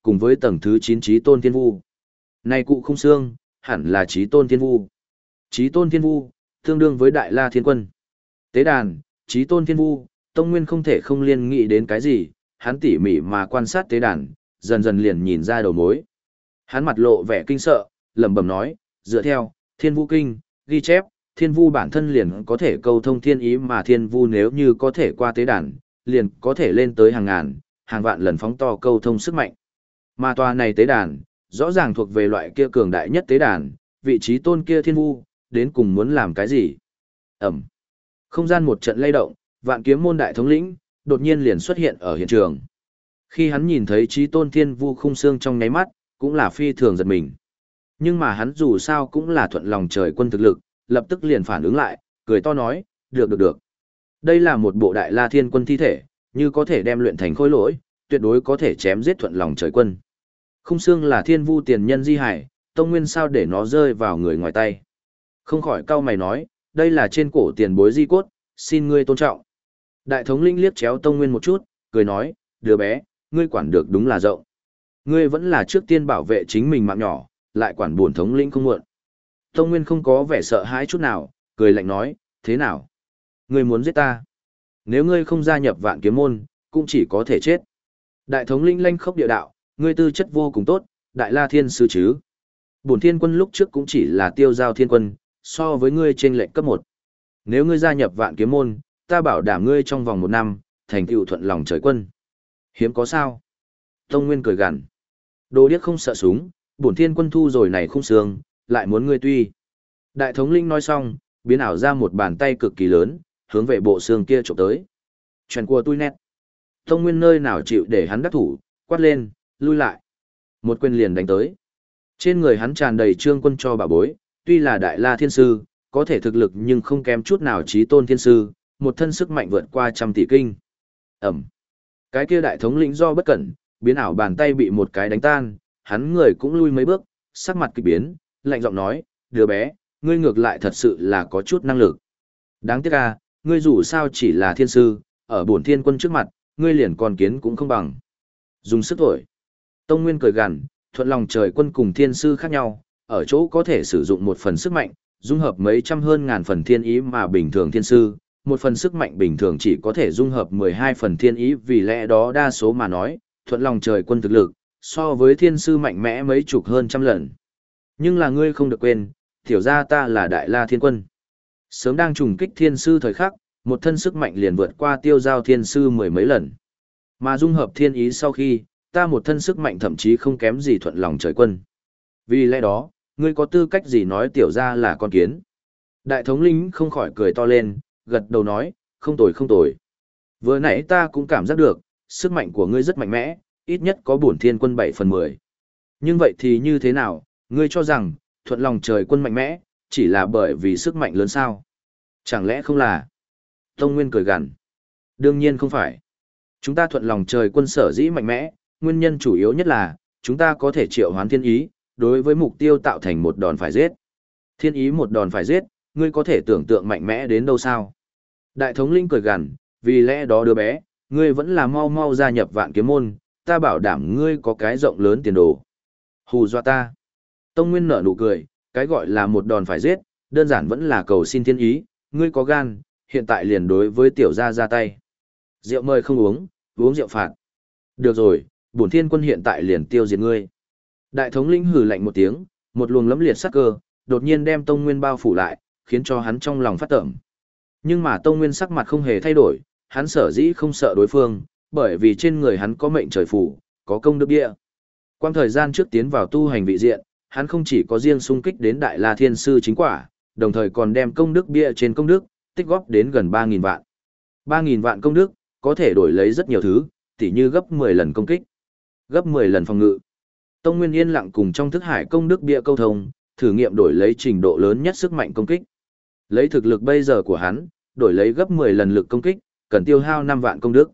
[SPEAKER 1] cùng với tầng thứ 9 Chí Tôn Thiên Vu. Này cụ khung xương, hẳn là Chí Tôn Thiên Vu. Chí Tôn Thiên Vu, tương đương với Đại La Thiên Quân. Tế đàn, Chí Tôn Thiên Vu, Tông Nguyên không thể không liên nghĩ đến cái gì, hắn tỉ mỉ mà quan sát tế đàn, dần dần liền nhìn ra đầu mối. Hắn mặt lộ vẻ kinh sợ, lẩm bẩm nói, dựa theo Thiên Vu Kinh ghi chép, Thiên Vu bản thân liền có thể câu thông thiên ý, mà Thiên Vu nếu như có thể qua tế đàn, liền có thể lên tới hàng ngàn, hàng vạn lần phóng to câu thông sức mạnh. Mà tòa này tế đàn, rõ ràng thuộc về loại kia cường đại nhất tế đàn, vị trí tôn kia Thiên Vu, đến cùng muốn làm cái gì? Ẩm. Không gian một trận lay động, Vạn Kiếm môn đại thống lĩnh, đột nhiên liền xuất hiện ở hiện trường. Khi hắn nhìn thấy chí tôn Thiên Vu khung xương trong nháy mắt, cũng là phi thường giật mình. Nhưng mà hắn dù sao cũng là thuận lòng trời quân thực lực, lập tức liền phản ứng lại, cười to nói, được. Đây là một bộ Đại La Thiên Quân thi thể, như có thể đem luyện thành khối lỗi, tuyệt đối có thể chém giết thuận lòng trời quân. Khung xương là Thiên Vu tiền nhân di hải, Tông Nguyên sao để nó rơi vào người ngoài tay. Không khỏi cau mày nói, đây là trên cổ tiền bối di cốt, xin ngươi tôn trọng. Đại thống lĩnh liếc chéo Tông Nguyên một chút, cười nói, đứa bé, ngươi quản được đúng là rộng. Ngươi vẫn là trước tiên bảo vệ chính mình mạng nhỏ, lại quản bổn thống lĩnh không muộn. Tông Nguyên không có vẻ sợ hãi chút nào, cười lạnh nói, thế nào? Ngươi muốn giết ta? Nếu ngươi không gia nhập Vạn Kiếm môn, cũng chỉ có thể chết. Đại thống lĩnh lanh khốc địa đạo, ngươi tư chất vô cùng tốt, Đại La Thiên sư chứ. Bổn thiên quân lúc trước cũng chỉ là tiêu giao thiên quân, so với ngươi trên lệnh cấp 1. Nếu ngươi gia nhập Vạn Kiếm môn, ta bảo đảm ngươi trong vòng 1 năm, thành tựu thuận lòng trời quân. Hiếm có sao? Tông Nguyên cười gằn. Đồ điếc không sợ súng, bổn thiên quân thu rồi này khung xương, lại muốn ngươi tuy. Đại thống lĩnh nói xong, biến ảo ra một bàn tay cực kỳ lớn, hướng về bộ xương kia chụp tới. Chuyện của tôi nét. Tông Nguyên nơi nào chịu để hắn đắc thủ, quát lên, lui lại. Một quyền liền đánh tới. Trên người hắn tràn đầy trương quân cho bảo bối, tuy là Đại La Thiên Sư, có thể thực lực nhưng không kém chút nào Chí Tôn Thiên Sư, một thân sức mạnh vượt qua 100 tỷ kinh. Ẩm. Cái kia đại thống lĩnh do bất cẩn, biến ảo bàn tay bị một cái đánh tan, hắn người cũng lui mấy bước, sắc mặt kỳ biến, lạnh giọng nói, đứa bé, ngươi ngược lại thật sự là có chút năng lực. Đáng tiếc à, ngươi dù sao chỉ là thiên sư, ở bổn thiên quân trước mặt, ngươi liền con kiến cũng không bằng. Dùng sức thổi. Tông Nguyên cười gằn, thuận lòng trời quân cùng thiên sư khác nhau, ở chỗ có thể sử dụng một phần sức mạnh, dung hợp mấy trăm hơn ngàn phần thiên ý mà bình thường thiên sư, một phần sức mạnh bình thường chỉ có thể dung hợp 12 phần thiên ý, vì lẽ đó đa số mà nói, thuận lòng trời quân thực lực, so với thiên sư mạnh mẽ mấy chục hơn trăm lần. Nhưng là ngươi không được quên, tiểu ra ta là Đại La Thiên Quân. Sớm đang trùng kích thiên sư thời khắc, một thân sức mạnh liền vượt qua tiêu giao thiên sư 10 mấy lần. Mà dung hợp thiên ý sau khi, ta một thân sức mạnh thậm chí không kém gì thuận lòng trời quân. Vì lẽ đó, ngươi có tư cách gì nói tiểu ra là con kiến? Đại thống lĩnh không khỏi cười to lên, gật đầu nói, không tồi. Vừa nãy ta cũng cảm giác được, sức mạnh của ngươi rất mạnh mẽ, ít nhất có bổn thiên quân 7/10. Nhưng vậy thì như thế nào, ngươi cho rằng, thuận lòng trời quân mạnh mẽ, chỉ là bởi vì sức mạnh lớn sao? Chẳng lẽ không là? Tông Nguyên cười gằn. Đương nhiên không phải. Chúng ta thuận lòng trời quân sở dĩ mạnh mẽ, nguyên nhân chủ yếu nhất là, chúng ta có thể triệu hoán thiên ý, đối với mục tiêu tạo thành một đòn phải giết. Thiên ý một đòn phải giết, ngươi có thể tưởng tượng mạnh mẽ đến đâu sao? Đại thống lĩnh cười gằn, vì lẽ đó đứa bé, ngươi vẫn là mau gia nhập Vạn Kiếm môn, ta bảo đảm ngươi có cái rộng lớn tiền đồ. Hù dọa ta. Tông Nguyên nở nụ cười, cái gọi là một đòn phải giết, đơn giản vẫn là cầu xin thiên ý, ngươi có gan, hiện tại liền đối với tiểu gia ra tay. Rượu mời không uống, uống rượu phạt. Được rồi, bổn thiên quân hiện tại liền tiêu diệt ngươi. Đại thống lĩnh hừ lạnh một tiếng, một luồng lẫm liệt sát cơ, đột nhiên đem Tông Nguyên bao phủ lại, khiến cho hắn trong lòng phát tởm. Nhưng mà Tông Nguyên sắc mặt không hề thay đổi, hắn sở dĩ không sợ đối phương, bởi vì trên người hắn có mệnh trời phủ, có công đức địa. Quang thời gian trước tiến vào tu hành vị diện, hắn không chỉ có riêng xung kích đến Đại La Thiên Sư chính quả, đồng thời còn đem công đức bia trên công đức, tích góp đến gần 3.000 vạn. 3.000 vạn công đức, có thể đổi lấy rất nhiều thứ, tỉ như gấp 10 lần công kích, gấp 10 lần phòng ngự. Tông Nguyên yên lặng cùng trong thức hải công đức bia câu thông, thử nghiệm đổi lấy trình độ lớn nhất sức mạnh công kích. Lấy thực lực bây giờ của hắn, đổi lấy gấp 10 lần lực công kích, cần tiêu hao 5 vạn công đức.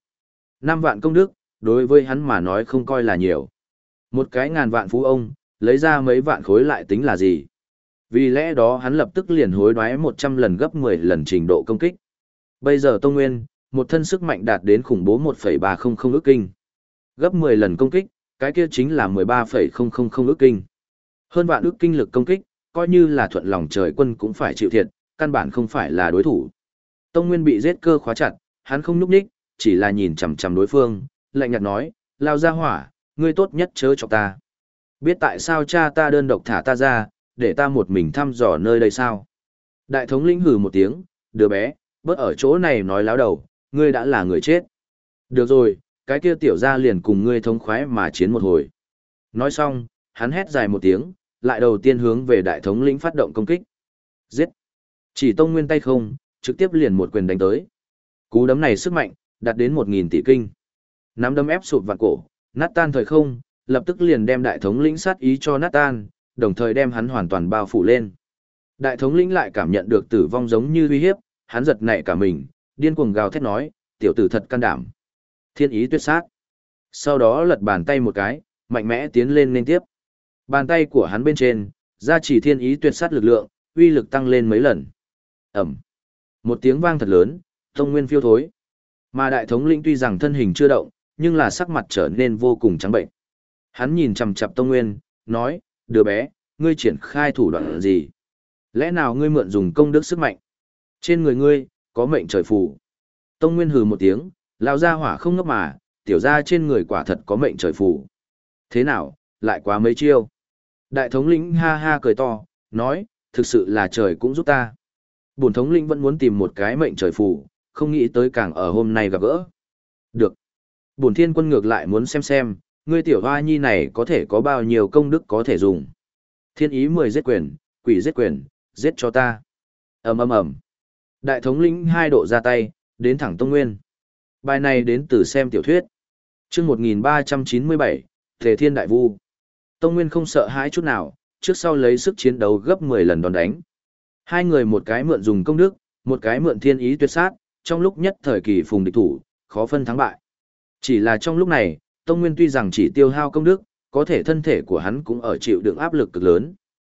[SPEAKER 1] 5 vạn công đức, đối với hắn mà nói không coi là nhiều. Một cái ngàn vạn phú ông, lấy ra mấy vạn khối lại tính là gì? Vì lẽ đó hắn lập tức liền hối đoái 100 lần gấp 10 lần trình độ công kích. Bây giờ Tông Nguyên, một thân sức mạnh đạt đến khủng bố 1,300 ức kinh. Gấp 10 lần công kích, Cái kia chính là 13,000 ức kinh. Hơn vạn ức kinh lực công kích, coi như là thuận lòng trời quân cũng phải chịu thiệt, căn bản không phải là đối thủ. Tông Nguyên bị giết cơ khóa chặt, hắn không nhúc nhích, chỉ là nhìn chằm chằm đối phương, lạnh nhạt nói, lao ra hỏa, ngươi tốt nhất chớ chọc ta. Biết tại sao cha ta đơn độc thả ta ra, để ta một mình thăm dò nơi đây sao? Đại thống lĩnh hừ một tiếng, đứa bé, bớt ở chỗ này nói láo đầu, ngươi đã là người chết. Được rồi, cái kia tiểu ra liền cùng ngươi thống khoái mà chiến một hồi. Nói xong, hắn hét dài một tiếng, lại đầu tiên hướng về đại thống lĩnh phát động công kích. Giết! Chỉ Tông Nguyên tay không, trực tiếp liền một quyền đánh tới. Cú đấm này sức mạnh, đạt đến 1000 tỷ kinh. Nắm đấm ép sụp vạn cổ, nát tan thời không, lập tức liền đem đại thống lĩnh sát ý cho nát tan, đồng thời đem hắn hoàn toàn bao phủ lên. Đại thống lĩnh lại cảm nhận được tử vong giống như uy hiếp, hắn giật nảy cả mình, điên cuồng gào thét nói, tiểu tử thật can đảm. Thiên ý tuyệt sát. Sau đó lật bàn tay một cái, mạnh mẽ tiến lên liên tiếp. Bàn tay của hắn bên trên, gia chỉ thiên ý tuyệt sát lực lượng, uy lực tăng lên mấy lần. Ẩm. Một tiếng vang thật lớn, Tông Nguyên phiêu thối. Mà đại thống lĩnh tuy rằng thân hình chưa động, nhưng là sắc mặt trở nên vô cùng trắng bệnh. Hắn nhìn chằm chằm Tông Nguyên, nói, đứa bé, ngươi triển khai thủ đoạn gì? Lẽ nào ngươi mượn dùng công đức sức mạnh? Trên người ngươi, có mệnh trời phù. Tông Nguyên hừ một tiếng, lao ra hỏa không ngốc mà, tiểu ra trên người quả thật có mệnh trời phù. Thế nào, lại quá mấy chiêu? Đại thống lĩnh ha ha cười to, nói, thực sự là trời cũng giúp ta. Bổn thống lĩnh vẫn muốn tìm một cái mệnh trời phù, không nghĩ tới càng ở hôm nay gặp gỡ. Được. Bổn thiên quân ngược lại muốn xem, ngươi tiểu hoa nhi này có thể có bao nhiêu công đức có thể dùng. Thiên ý 10 giết quyền, quỷ giết quyền, giết cho ta. Ầm ầm ầm. Đại thống lĩnh 2 độ ra tay, đến thẳng Tông Nguyên. Bài này đến từ xem tiểu thuyết. Chương 1397, Thể Thiên Đại Vu. Tông Nguyên không sợ hãi chút nào, trước sau lấy sức chiến đấu gấp 10 lần đòn đánh. Hai người một cái mượn dùng công đức, một cái mượn thiên ý tuyệt sát, trong lúc nhất thời kỳ phùng địch thủ, khó phân thắng bại. Chỉ là trong lúc này, Tông Nguyên tuy rằng chỉ tiêu hao công đức, có thể thân thể của hắn cũng ở chịu đựng áp lực cực lớn.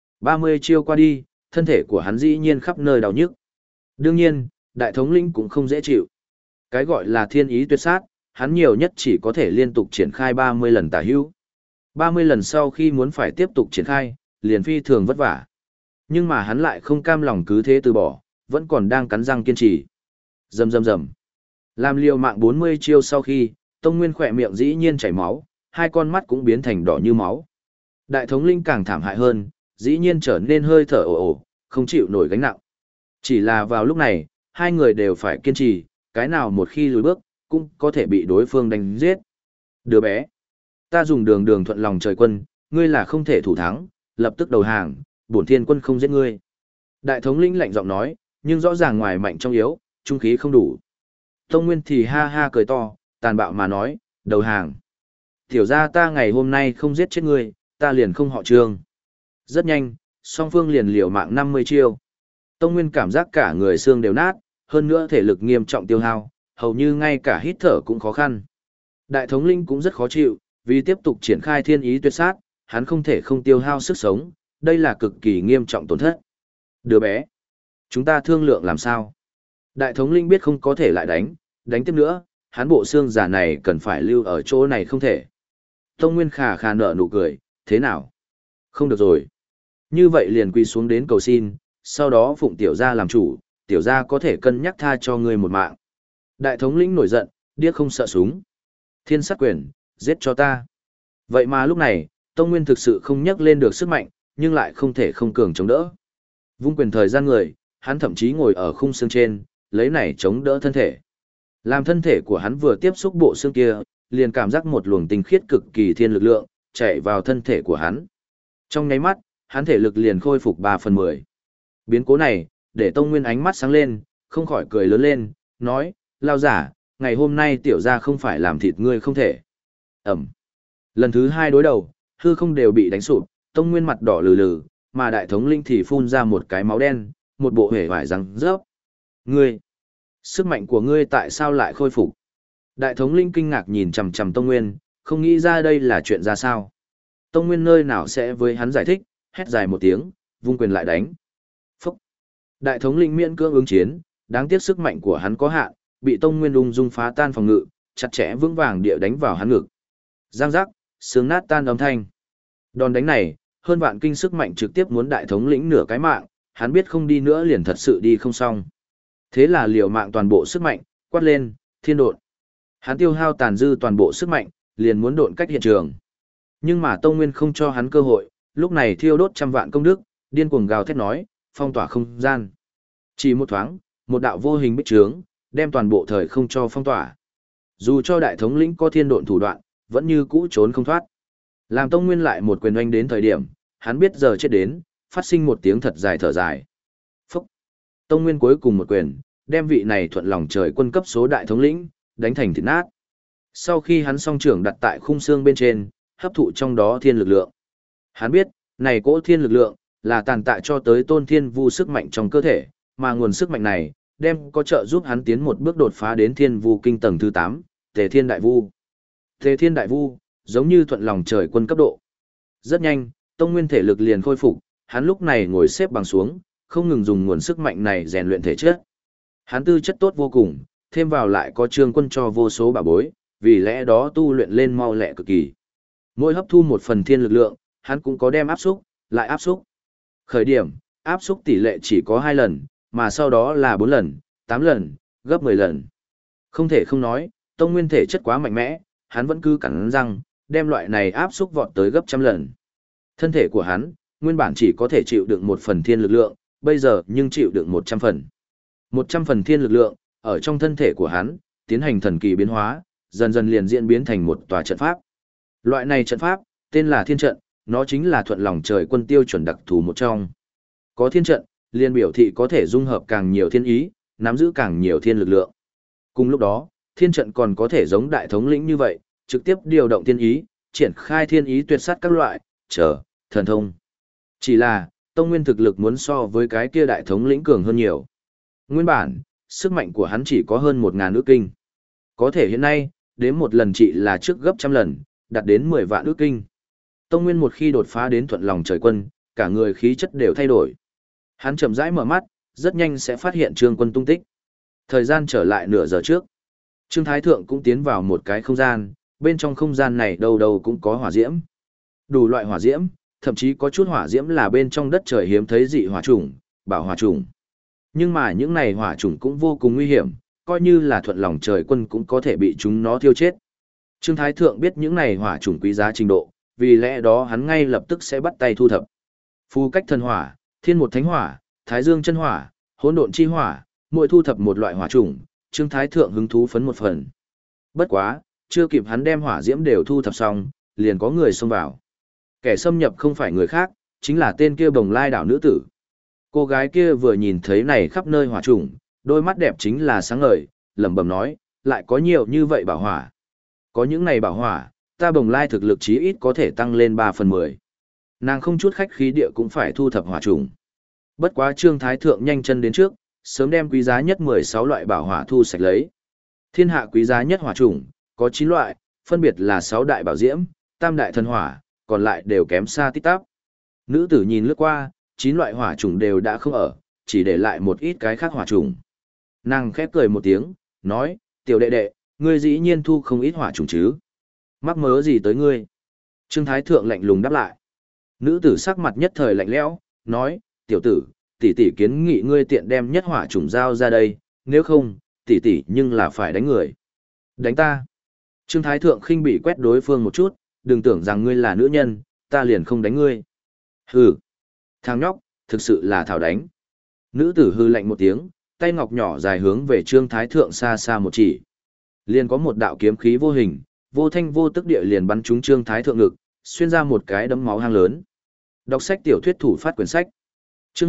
[SPEAKER 1] 30 chiêu qua đi, thân thể của hắn dĩ nhiên khắp nơi đau nhức. Đương nhiên, đại thống lĩnh cũng không dễ chịu. Cái gọi là thiên ý tuyệt sát, hắn nhiều nhất chỉ có thể liên tục triển khai 30 lần tả hữu. 30 lần sau khi muốn phải tiếp tục triển khai, liền phi thường vất vả. Nhưng mà hắn lại không cam lòng cứ thế từ bỏ, vẫn còn đang cắn răng kiên trì. Rầm rầm rầm. Làm liều mạng 40 chiêu sau khi, Tông Nguyên khỏe miệng dĩ nhiên chảy máu, hai con mắt cũng biến thành đỏ như máu. Đại thống linh càng thảm hại hơn, dĩ nhiên trở nên hơi thở ồ ồ, không chịu nổi gánh nặng. Chỉ là vào lúc này, hai người đều phải kiên trì, cái nào một khi lùi bước, cũng có thể bị đối phương đánh giết. Đứa bé, ta dùng đường đường thuận lòng trời quân, ngươi là không thể thủ thắng, lập tức đầu hàng, bổn thiên quân không giết ngươi. Đại thống lĩnh lạnh giọng nói, nhưng rõ ràng ngoài mạnh trong yếu, trung khí không đủ. Tông Nguyên thì ha ha cười to, tàn bạo mà nói, đầu hàng. Tiểu ra ta ngày hôm nay không giết chết ngươi, ta liền không họ Trương. Rất nhanh, song phương liền liều mạng 50 chiêu. Tông Nguyên cảm giác cả người xương đều nát, hơn nữa thể lực nghiêm trọng tiêu hao, hầu như ngay cả hít thở cũng khó khăn. Đại thống linh cũng rất khó chịu, vì tiếp tục triển khai thiên ý tuyệt sát, hắn không thể không tiêu hao sức sống, đây là cực kỳ nghiêm trọng tổn thất. Đứa bé, chúng ta thương lượng làm sao? Đại thống linh biết không có thể lại đánh tiếp nữa, hắn bộ xương giả này cần phải lưu ở chỗ này không thể. Tông Nguyên khà khà nở nụ cười, thế nào? Không được rồi. Như vậy liền quỳ xuống đến cầu xin, sau đó phụng tiểu gia làm chủ, tiểu gia có thể cân nhắc tha cho ngươi một mạng. Đại thống lĩnh nổi giận, điếc không sợ súng. Thiên sát quyền, giết cho ta. Vậy mà lúc này, Tông Nguyên thực sự không nhắc lên được sức mạnh, nhưng lại không thể không cường chống đỡ. Vung quyền thời gian người, hắn thậm chí ngồi ở khung xương trên, lấy này chống đỡ thân thể. Làm thân thể của hắn vừa tiếp xúc bộ xương kia, liền cảm giác một luồng tinh khiết cực kỳ thiên lực lượng, chạy vào thân thể của hắn. Trong nháy mắt, hắn thể lực liền khôi phục 3/10. Biến cố này, để Tông Nguyên ánh mắt sáng lên, không khỏi cười lớn lên, nói, lao giả, ngày hôm nay tiểu gia không phải làm thịt ngươi không thể. Ẩm. Lần thứ 2 đối đầu, hư không đều bị đánh sụp, Tông Nguyên mặt đỏ lừ lừ, mà đại thống linh thì phun ra một cái máu đen, một bộ hể vải răng rớp. Ngươi, sức mạnh của ngươi tại sao lại khôi phục? Đại thống linh kinh ngạc nhìn chằm chằm Tông Nguyên, không nghĩ ra đây là chuyện ra sao. Tông Nguyên nơi nào sẽ với hắn giải thích, hét dài một tiếng, vung quyền lại đánh. Phúc! Đại thống linh miễn cưỡng ứng chiến, đáng tiếc sức mạnh của hắn có hạn, bị Tông Nguyên ung dung phá tan phòng ngự, chặt chẽ vững vàng địa đánh vào hắn ngực. Giang giác, xương nát tan âm thanh. Đòn đánh này, hơn vạn kinh sức mạnh trực tiếp muốn đại thống lĩnh nửa cái mạng, hắn biết không đi nữa liền thật sự đi không xong. Thế là liều mạng toàn bộ sức mạnh, quát lên, thiên độn. Hắn tiêu hao tàn dư toàn bộ sức mạnh, liền muốn độn cách hiện trường. Nhưng mà Tông Nguyên không cho hắn cơ hội, lúc này thiêu đốt trăm vạn công đức, điên cuồng gào thét nói, phong tỏa không gian. Chỉ một thoáng, một đạo vô hình bích trướng, đem toàn bộ thời không cho phong tỏa. Dù cho đại thống lĩnh có thiên độn thủ đoạn, vẫn như cũ trốn không thoát. Làm Tông Nguyên lại một quyền oanh đến thời điểm, hắn biết giờ chết đến, phát sinh một tiếng thật dài thở dài. Phúc! Tông Nguyên cuối cùng một quyền, đem vị này thuận lòng trời quân cấp số đại thống lĩnh, đánh thành thịt nát. Sau khi hắn song trưởng đặt tại khung xương bên trên, hấp thụ trong đó thiên lực lượng. Hắn biết, này cỗ thiên lực lượng, là tàn tạ cho tới tôn thiên vu sức mạnh trong cơ thể, mà nguồn sức mạnh này, đem có trợ giúp hắn tiến một bước đột phá đến thiên vu kinh tầng thứ 8, Tề Thiên Đại Vu. Tề Thiên Đại Vu, giống như thuận lòng trời quân cấp độ. Rất nhanh, Tông Nguyên thể lực liền khôi phục, hắn lúc này ngồi xếp bằng xuống, không ngừng dùng nguồn sức mạnh này rèn luyện thể chất. Hắn tư chất tốt vô cùng, thêm vào lại có Trương Quân cho vô số bảo bối, vì lẽ đó tu luyện lên mau lẹ cực kỳ. Mỗi hấp thu một phần thiên lực lượng, hắn cũng có đem áp xúc, lại áp xúc. Khởi điểm, áp xúc tỷ lệ chỉ có 2 lần, mà sau đó là 4 lần, 8 lần, gấp 10 lần. Không thể không nói, Tông Nguyên thể chất quá mạnh mẽ, hắn vẫn cứ cắn răng, đem loại này áp xúc vọt tới gấp trăm lần. Thân thể của hắn, nguyên bản chỉ có thể chịu đựng 1 phần thiên lực lượng, bây giờ nhưng chịu đựng 100 phần. 100 phần thiên lực lượng, ở trong thân thể của hắn, tiến hành thần kỳ biến hóa, dần dần liền diễn biến thành một tòa trận pháp. Loại này trận pháp, tên là thiên trận, nó chính là thuận lòng trời quân tiêu chuẩn đặc thù một trong. Có thiên trận, liền biểu thị có thể dung hợp càng nhiều thiên ý, nắm giữ càng nhiều thiên lực lượng. Cùng lúc đó, thiên trận còn có thể giống đại thống lĩnh như vậy, trực tiếp điều động thiên ý, triển khai thiên ý tuyệt sát các loại, thần thông. Chỉ là, Tông Nguyên thực lực muốn so với cái kia đại thống lĩnh cường hơn nhiều. Nguyên bản, sức mạnh của hắn chỉ có hơn 1000 ức kinh. Có thể hiện nay, đến một lần chỉ là trước gấp trăm lần, đạt đến 10 vạn ức kinh. Tông Nguyên một khi đột phá đến thuận lòng trời quân, cả người khí chất đều thay đổi. Hắn chậm rãi mở mắt, rất nhanh sẽ phát hiện Trương Quân tung tích. Thời gian trở lại nửa giờ trước. Trương Thái Thượng cũng tiến vào một cái không gian, bên trong không gian này đâu đâu cũng có hỏa diễm. Đủ loại hỏa diễm, thậm chí có chút hỏa diễm là bên trong đất trời hiếm thấy dị hỏa chủng, bảo hỏa chủng. Nhưng mà những này hỏa chủng cũng vô cùng nguy hiểm, coi như là thuận lòng trời quân cũng có thể bị chúng nó thiêu chết. Trương Thái Thượng biết những này hỏa chủng quý giá trình độ, vì lẽ đó hắn ngay lập tức sẽ bắt tay thu thập. Phù cách thần hỏa, thiên một thánh hỏa, thái dương chân hỏa, hỗn độn chi hỏa, mỗi thu thập một loại hỏa chủng, Trương Thái Thượng hứng thú phấn một phần. Bất quá, chưa kịp hắn đem hỏa diễm đều thu thập xong, liền có người xông vào. Kẻ xâm nhập không phải người khác, chính là tên kia Bồng Lai đảo nữ tử. Cô gái kia vừa nhìn thấy này khắp nơi hỏa chủng, đôi mắt đẹp chính là sáng ngời, lẩm bẩm nói, lại có nhiều như vậy bảo hỏa. Có những này bảo hỏa, ta Bồng Lai thực lực chí ít có thể tăng lên 3/10. Nàng không chút khách khí địa cũng phải thu thập hỏa chủng. Bất quá Trương Thái Thượng nhanh chân đến trước, sớm đem quý giá nhất 16 loại bảo hỏa thu sạch lấy. Thiên hạ quý giá nhất hỏa chủng, có 9 loại, phân biệt là 6 đại bảo diễm, tam đại thần hỏa, còn lại đều kém xa tít tắp. Nữ tử nhìn lướt qua, 9 loại hỏa chủng đều đã không ở, chỉ để lại một ít cái khác hỏa chủng. Nàng khép cười một tiếng, nói, tiểu đệ đệ, ngươi dĩ nhiên thu không ít hỏa chủng chứ. Mắc mớ gì tới ngươi? Trương Thái Thượng lạnh lùng đáp lại. Nữ tử sắc mặt nhất thời lạnh lẽo, nói, tiểu tử, tỷ tỷ kiến nghị ngươi tiện đem nhất hỏa chủng giao ra đây, nếu không, tỷ tỷ nhưng là phải đánh người. Đánh ta. Trương Thái Thượng khinh bị quét đối phương một chút, đừng tưởng rằng ngươi là nữ nhân, ta liền không đánh ngươi. Hừ. Thằng nhóc, thực sự là thảo đánh. Nữ tử hư lạnh một tiếng, tay ngọc nhỏ dài hướng về Trương Thái Thượng xa xa một chỉ. Liền có một đạo kiếm khí vô hình, vô thanh vô tức địa liền bắn trúng Trương Thái Thượng ngực, xuyên ra một cái đấm máu hang lớn. Đọc sách tiểu thuyết thủ phát quyển sách. Chương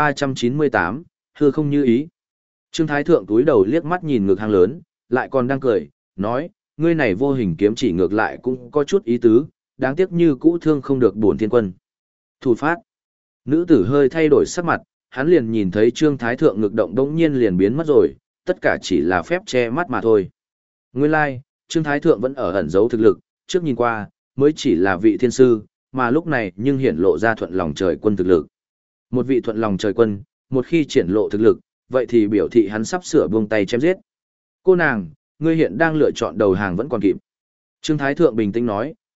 [SPEAKER 1] 1398, hư không như ý. Trương Thái Thượng túi đầu liếc mắt nhìn ngực hang lớn, lại còn đang cười, nói, ngươi này vô hình kiếm chỉ ngược lại cũng có chút ý tứ, đáng tiếc như cũ thương không được bổn thiên quân. Thủ phát. Nữ tử hơi thay đổi sắc mặt, hắn liền nhìn thấy Trương Thái Thượng ngực động đống nhiên liền biến mất rồi, tất cả chỉ là phép che mắt mà thôi. Nguyên lai, like, Trương Thái Thượng vẫn ở ẩn giấu thực lực, trước nhìn qua, mới chỉ là vị thiên sư, mà lúc này nhưng hiển lộ ra thuận lòng trời quân thực lực. Một vị thuận lòng trời quân, một khi triển lộ thực lực, vậy thì biểu thị hắn sắp sửa buông tay chém giết. Cô nàng, ngươi hiện đang lựa chọn đầu hàng vẫn còn kịp. Trương Thái Thượng bình tĩnh nói,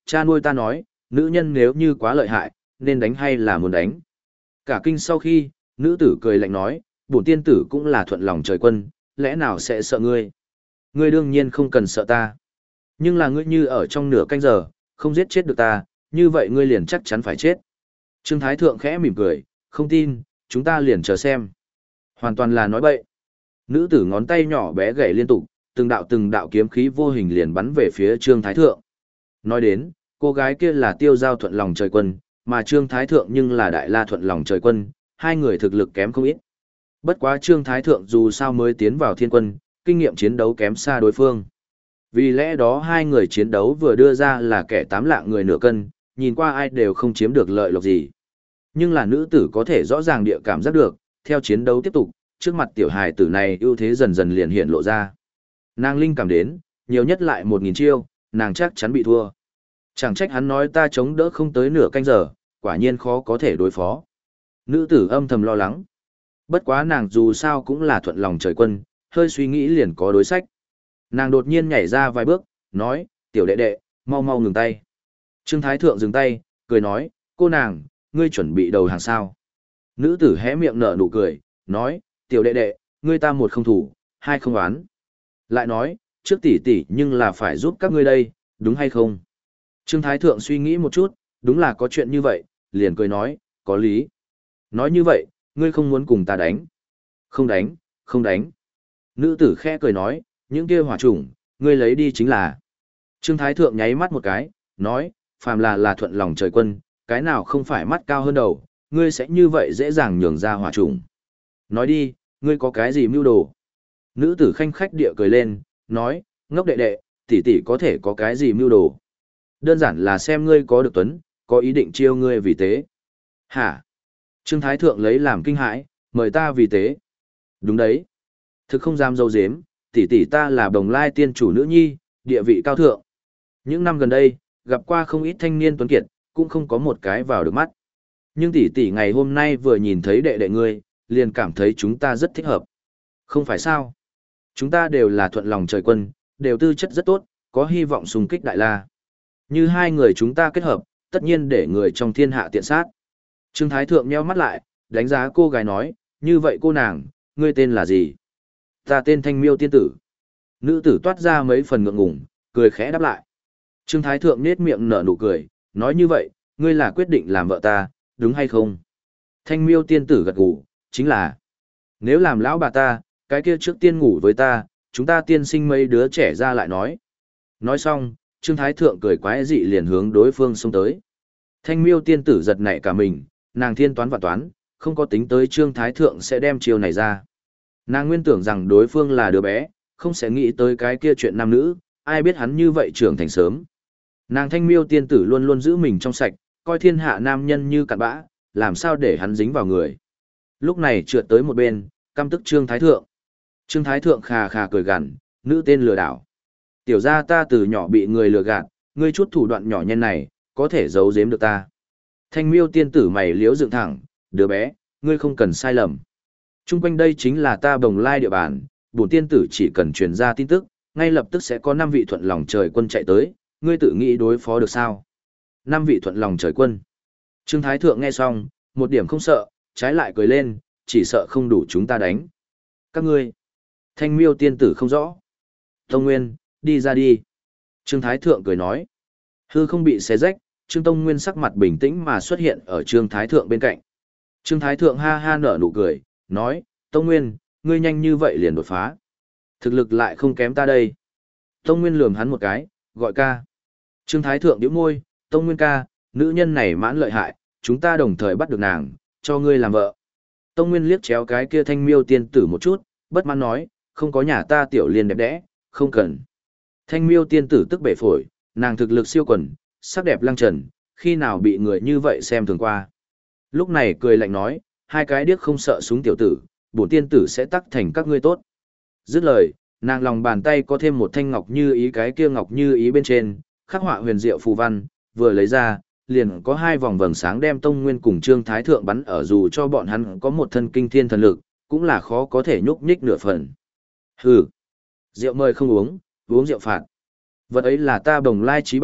[SPEAKER 1] cha nuôi ta nói, nữ nhân nếu như quá lợi hại, nên đánh hay là muốn đánh. Cả kinh sau khi, nữ tử cười lạnh nói, bổn tiên tử cũng là thuận lòng trời quân, lẽ nào sẽ sợ ngươi? Ngươi đương nhiên không cần sợ ta. Nhưng là ngươi như ở trong nửa canh giờ, không giết chết được ta, như vậy ngươi liền chắc chắn phải chết. Trương Thái Thượng khẽ mỉm cười, không tin, chúng ta liền chờ xem. Hoàn toàn là nói bậy. Nữ tử ngón tay nhỏ bé gảy liên tục, từng đạo kiếm khí vô hình liền bắn về phía Trương Thái Thượng. Nói đến, cô gái kia là Tiêu Giao thuận lòng trời quân, mà Trương Thái Thượng nhưng là Đại La thuận lòng trời quân, hai người thực lực kém không ít. Bất quá Trương Thái Thượng dù sao mới tiến vào thiên quân, kinh nghiệm chiến đấu kém xa đối phương. Vì lẽ đó hai người chiến đấu vừa đưa ra là kẻ tám lạng người nửa cân, nhìn qua ai đều không chiếm được lợi lộc gì. Nhưng là nữ tử có thể rõ ràng địa cảm giác được, theo chiến đấu tiếp tục, trước mặt tiểu hài tử này ưu thế dần dần liền hiện lộ ra. Nàng linh cảm đến, nhiều nhất lại 1000 chiêu, nàng chắc chắn bị thua. Chẳng trách hắn nói ta chống đỡ không tới nửa canh giờ, quả nhiên khó có thể đối phó. Nữ tử âm thầm lo lắng. Bất quá nàng dù sao cũng là thuận lòng trời quân, hơi suy nghĩ liền có đối sách. Nàng đột nhiên nhảy ra vài bước, nói, tiểu đệ đệ, mau mau ngừng tay. Trương Thái Thượng dừng tay, cười nói, cô nàng, ngươi chuẩn bị đầu hàng sao. Nữ tử hé miệng nở nụ cười, nói, tiểu đệ đệ, ngươi ta một không thủ, hai không oán. Lại nói, trước tỷ tỷ nhưng là phải giúp các ngươi đây, đúng hay không? Trương Thái Thượng suy nghĩ một chút, đúng là có chuyện như vậy, liền cười nói, có lý. Nói như vậy, ngươi không muốn cùng ta đánh. Không đánh, không đánh. Nữ tử khẽ cười nói, những kia hỏa chủng, ngươi lấy đi chính là. Trương Thái Thượng nháy mắt một cái, nói, phàm là thuận lòng trời quân, cái nào không phải mắt cao hơn đầu, ngươi sẽ như vậy dễ dàng nhường ra hỏa chủng. Nói đi, ngươi có cái gì mưu đồ? Nữ tử khanh khách địa cười lên, nói, ngốc đệ đệ, tỷ tỷ có thể có cái gì mưu đồ? Đơn giản là xem ngươi có được tuấn, có ý định chiêu ngươi vì tế. Hả? Trương Thái Thượng lấy làm kinh hãi, mời ta vì tế. Đúng đấy. Thực không dám dâu dếm, tỷ tỷ ta là Bồng Lai tiên chủ nữ nhi, địa vị cao thượng. Những năm gần đây, gặp qua không ít thanh niên tuấn kiệt, cũng không có một cái vào được mắt. Nhưng tỷ tỷ ngày hôm nay vừa nhìn thấy đệ đệ ngươi, liền cảm thấy chúng ta rất thích hợp. Không phải sao? Chúng ta đều là thuận lòng trời quân, đều tư chất rất tốt, có hy vọng xung kích Đại La. Như hai người chúng ta kết hợp, tất nhiên để người trong thiên hạ tiện sát. Trương Thái Thượng nheo mắt lại, đánh giá cô gái nói, như vậy cô nàng, ngươi tên là gì? Ta tên Thanh Miêu tiên tử. Nữ tử toát ra mấy phần ngượng ngùng, cười khẽ đáp lại. Trương Thái Thượng nết miệng nở nụ cười, nói như vậy, ngươi là quyết định làm vợ ta, đúng hay không? Thanh Miêu tiên tử gật gù, chính là. Nếu làm lão bà ta, cái kia trước tiên ngủ với ta, chúng ta tiên sinh mấy đứa trẻ ra lại nói. Nói xong, Trương Thái Thượng cười quái dị liền hướng đối phương xông tới. Thanh Miêu tiên tử giật nảy cả mình, nàng thiên toán và toán, không có tính tới Trương Thái Thượng sẽ đem chiêu này ra. Nàng nguyên tưởng rằng đối phương là đứa bé, không sẽ nghĩ tới cái kia chuyện nam nữ, ai biết hắn như vậy trưởng thành sớm. Nàng Thanh Miêu tiên tử luôn luôn giữ mình trong sạch, coi thiên hạ nam nhân như cặn bã, làm sao để hắn dính vào người. Lúc này trượt tới một bên, căm tức Trương Thái Thượng. Trương Thái Thượng khà khà cười gằn, nữ tên lừa đảo. Tiểu gia ta từ nhỏ bị người lừa gạt, ngươi chút thủ đoạn nhỏ nhen này, có thể giấu giếm được ta. Thanh Miêu tiên tử mày liếu dựng thẳng, đứa bé, ngươi không cần sai lầm. Trung quanh đây chính là ta Bồng Lai địa bàn, bổn tiên tử chỉ cần truyền ra tin tức, ngay lập tức sẽ có 5 vị thuận lòng trời quân chạy tới, ngươi tự nghĩ đối phó được sao? 5 vị thuận lòng trời quân. Trương Thái Thượng nghe xong, một điểm không sợ, trái lại cười lên, chỉ sợ không đủ chúng ta đánh. Các ngươi. Thanh Miêu tiên tử không rõ. Tông Nguyên, đi ra đi. Trương Thái Thượng cười nói. Hư không bị xé rách, Trương Tông Nguyên sắc mặt bình tĩnh mà xuất hiện ở Trương Thái Thượng bên cạnh. Trương Thái Thượng ha ha nở nụ cười, nói, Tông Nguyên, ngươi nhanh như vậy liền đột phá. Thực lực lại không kém ta đây. Tông Nguyên lườm hắn một cái, gọi ca. Trương Thái Thượng nhíu môi, Tông Nguyên ca, nữ nhân này mãn lợi hại, chúng ta đồng thời bắt được nàng, cho ngươi làm vợ. Tông Nguyên liếc chéo cái kia Thanh Miêu tiên tử một chút, bất mãn nói, không có nhà ta tiểu liên đẹp đẽ, không cần. Thanh Miêu tiên tử tức bể phổi, nàng thực lực siêu quần, sắc đẹp lăng trần, khi nào bị người như vậy xem thường qua. Lúc này cười lạnh nói, hai cái điếc không sợ súng tiểu tử, bổn tiên tử sẽ tắc thành các ngươi tốt. Dứt lời, nàng lòng bàn tay có thêm một thanh ngọc như ý, cái kia ngọc như ý bên trên, khắc họa huyền diệu phù văn, vừa lấy ra, liền có 2 vòng vầng sáng đem Tông Nguyên cùng Trương Thái Thượng bắn ở, dù cho bọn hắn có một thân kinh thiên thần lực, cũng là khó có thể nhúc nhích nửa phần. Hừ, rượu mời không uống, uống rượu phạt. Vật ấy là ta Bồng Lai trí bảo,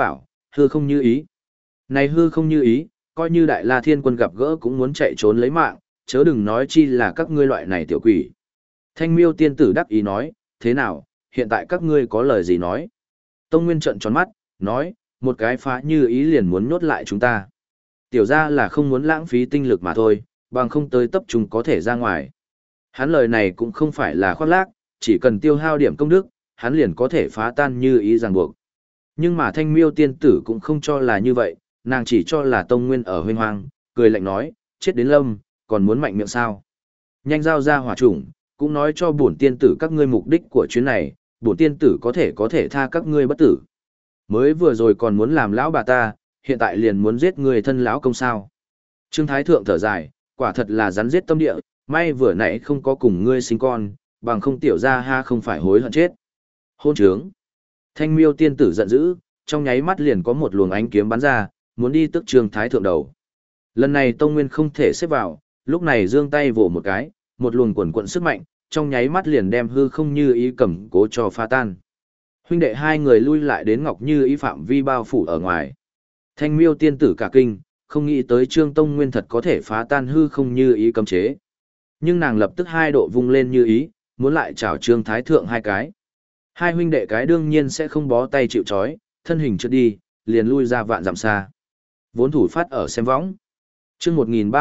[SPEAKER 1] hư không như ý. Này hư không như ý, coi như Đại La Thiên Quân gặp gỡ cũng muốn chạy trốn lấy mạng, chớ đừng nói chi là các ngươi loại này tiểu quỷ. Thanh Miêu tiên tử đắc ý nói, thế nào, hiện tại các ngươi có lời gì nói? Tông Nguyên trợn tròn mắt, nói, một cái phá như ý liền muốn nhốt lại chúng ta. Tiểu ra là không muốn lãng phí tinh lực mà thôi, bằng không tới tập trung có thể ra ngoài. Hắn lời này cũng không phải là khoác lác, chỉ cần tiêu hao điểm công đức, hắn liền có thể phá tan như ý ràng buộc. Nhưng mà Thanh Miêu tiên tử cũng không cho là như vậy, nàng chỉ cho là Tông Nguyên ở huynh hoang, cười lạnh nói, chết đến lâm, còn muốn mạnh miệng sao? Nhanh giao ra hỏa chủng, cũng nói cho bổn tiên tử các ngươi mục đích của chuyến này, bổn tiên tử có thể tha các ngươi bất tử. Mới vừa rồi còn muốn làm lão bà ta, hiện tại liền muốn giết người thân lão công sao? Trương Thái Thượng thở dài, quả thật là rắn giết tâm địa, may vừa nãy không có cùng ngươi sinh con, bằng không tiểu ra ha không phải hối hận chết. Hôn trướng. Thanh Miêu tiên tử giận dữ, trong nháy mắt liền có một luồng ánh kiếm bắn ra, muốn đi tức Trương Thái Thượng đầu. Lần này Tông Nguyên không thể xếp vào, lúc này giương tay vỗ một cái, một luồng quần quận sức mạnh, trong nháy mắt liền đem hư không như ý cầm cố cho pha tan. Huynh đệ hai người lui lại đến Ngọc Như ý phạm vi bao phủ ở ngoài. Thanh Miêu tiên tử cả kinh, không nghĩ tới Trương Tông Nguyên thật có thể phá tan hư không như ý cấm chế. Nhưng nàng lập tức hai độ vung lên như ý, muốn lại chảo Trương Thái Thượng hai cái. Hai huynh đệ cái đương nhiên sẽ không bó tay chịu trói, thân hình trượt đi, liền lui ra vạn dặm xa. Vốn thủ phát ở xem võng. Chương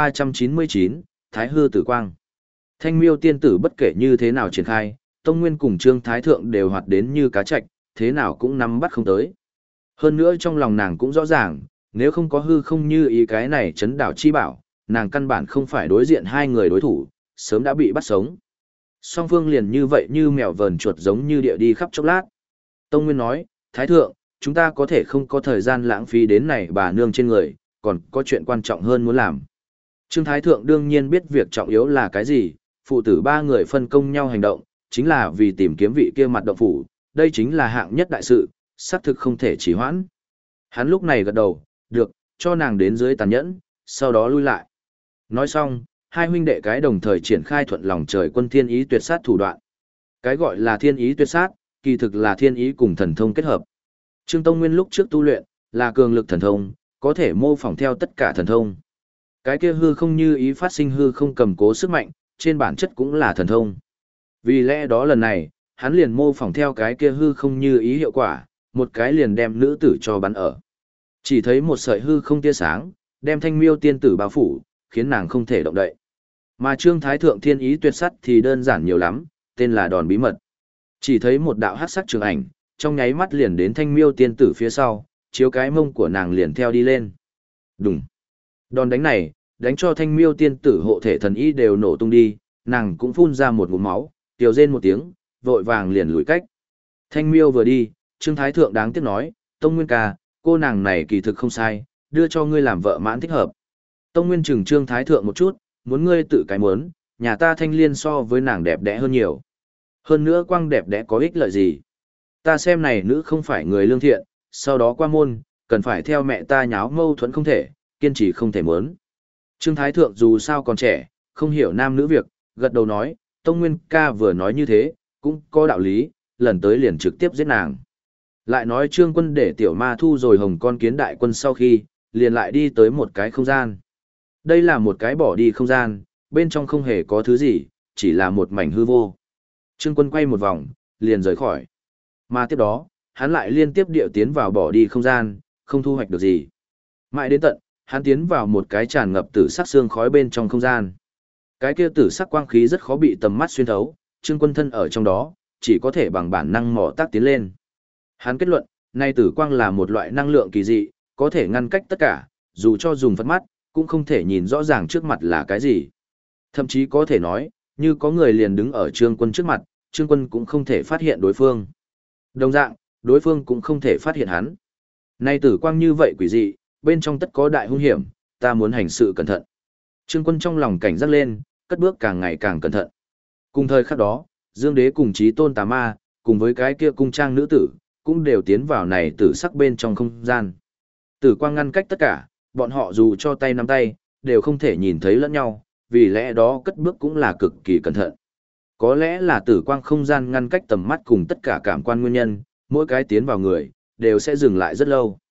[SPEAKER 1] 1399, Thái hư tử quang. Thanh Miêu tiên tử bất kể như thế nào triển khai, Tông Nguyên cùng Trương Thái Thượng đều hoạt đến như cá trạch, thế nào cũng nắm bắt không tới. Hơn nữa trong lòng nàng cũng rõ ràng, nếu không có hư không như ý cái này chấn đảo chi bảo, nàng căn bản không phải đối diện hai người đối thủ, sớm đã bị bắt sống. Song phương liền như vậy như mèo vờn chuột giống như địa đi khắp chốc lát. Tông Nguyên nói, Thái Thượng, chúng ta có thể không có thời gian lãng phí đến này bà nương trên người, còn có chuyện quan trọng hơn muốn làm. Trương Thái Thượng đương nhiên biết việc trọng yếu là cái gì, phụ tử ba người phân công nhau hành động, chính là vì tìm kiếm vị kia mặt động phủ, đây chính là hạng nhất đại sự, xác thực không thể trì hoãn. Hắn lúc này gật đầu, được, cho nàng đến dưới tàn nhẫn, sau đó lui lại. Nói xong, hai huynh đệ cái đồng thời triển khai thuận lòng trời quân thiên ý tuyệt sát thủ đoạn. Cái gọi là thiên ý tuyệt sát, kỳ thực là thiên ý cùng thần thông kết hợp. Trương Tông Nguyên lúc trước tu luyện, là cường lực thần thông, có thể mô phỏng theo tất cả thần thông. Cái kia hư không như ý phát sinh hư không cầm cố sức mạnh, trên bản chất cũng là thần thông. Vì lẽ đó lần này, hắn liền mô phỏng theo cái kia hư không như ý hiệu quả, một cái liền đem nữ tử cho bắn ở. Chỉ thấy một sợi hư không tia sáng, đem Thanh Miêu tiên tử bao phủ, khiến nàng không thể động đậy. Mà Trương Thái Thượng thiên ý tuyệt sắt thì đơn giản nhiều lắm, tên là đòn bí mật. Chỉ thấy một đạo hắc sắc trường ảnh, trong nháy mắt liền đến Thanh Miêu tiên tử phía sau, chiếu cái mông của nàng liền theo đi lên. Đùng. Đòn đánh này, đánh cho Thanh Miêu tiên tử hộ thể thần y đều nổ tung đi, nàng cũng phun ra một ngụm máu, tiểu rên một tiếng, vội vàng liền lùi cách. Thanh Miêu vừa đi, Trương Thái Thượng đáng tiếc nói, Tông Nguyên ca, cô nàng này kỳ thực không sai, đưa cho ngươi làm vợ mãn thích hợp. Tông Nguyên chừng Trương Thái Thượng một chút, muốn ngươi tự cái muốn, nhà ta Thanh Liên so với nàng đẹp đẽ hơn nhiều. Hơn nữa quang đẹp đẽ có ích lợi gì? Ta xem này nữ không phải người lương thiện, sau đó qua môn, cần phải theo mẹ ta nháo mâu thuẫn không thể, kiên trì không thể muốn. Trương Thái Thượng dù sao còn trẻ, không hiểu nam nữ việc, gật đầu nói, Tông Nguyên ca vừa nói như thế, cũng có đạo lý, lần tới liền trực tiếp giết nàng. Lại nói Trương Quân để tiểu ma thu rồi hồng con kiến đại quân sau khi, liền lại đi tới một cái không gian. Đây là một cái bỏ đi không gian, bên trong không hề có thứ gì, chỉ là một mảnh hư vô. Trương Quân quay một vòng, liền rời khỏi. Mà tiếp đó, hắn lại liên tiếp điệu tiến vào bỏ đi không gian, không thu hoạch được gì. Mãi đến tận, hắn tiến vào một cái tràn ngập tử sắc xương khói bên trong không gian. Cái kia tử sắc quang khí rất khó bị tầm mắt xuyên thấu, Trương Quân thân ở trong đó, chỉ có thể bằng bản năng mò tác tiến lên. Hắn kết luận, nay tử quang là một loại năng lượng kỳ dị, có thể ngăn cách tất cả, dù cho dùng phật mắt, cũng không thể nhìn rõ ràng trước mặt là cái gì. Thậm chí có thể nói, như có người liền đứng ở Trương Quân trước mặt, Trương Quân cũng không thể phát hiện đối phương. Đồng dạng, đối phương cũng không thể phát hiện hắn. Nay tử quang như vậy quỷ dị, bên trong tất có đại hung hiểm, ta muốn hành sự cẩn thận. Trương Quân trong lòng cảnh giác lên, cất bước càng ngày càng cẩn thận. Cùng thời khắc đó, Dương Đế cùng Chí Tôn Tà Ma, cùng với cái kia cung trang nữ tử, cũng đều tiến vào này tử sắc bên trong không gian. Tử quang ngăn cách tất cả, bọn họ dù cho tay nắm tay, đều không thể nhìn thấy lẫn nhau, vì lẽ đó cất bước cũng là cực kỳ cẩn thận. Có lẽ là tử quang không gian ngăn cách tầm mắt cùng tất cả cảm quan nguyên nhân, mỗi cái tiến vào người, đều sẽ dừng lại rất lâu.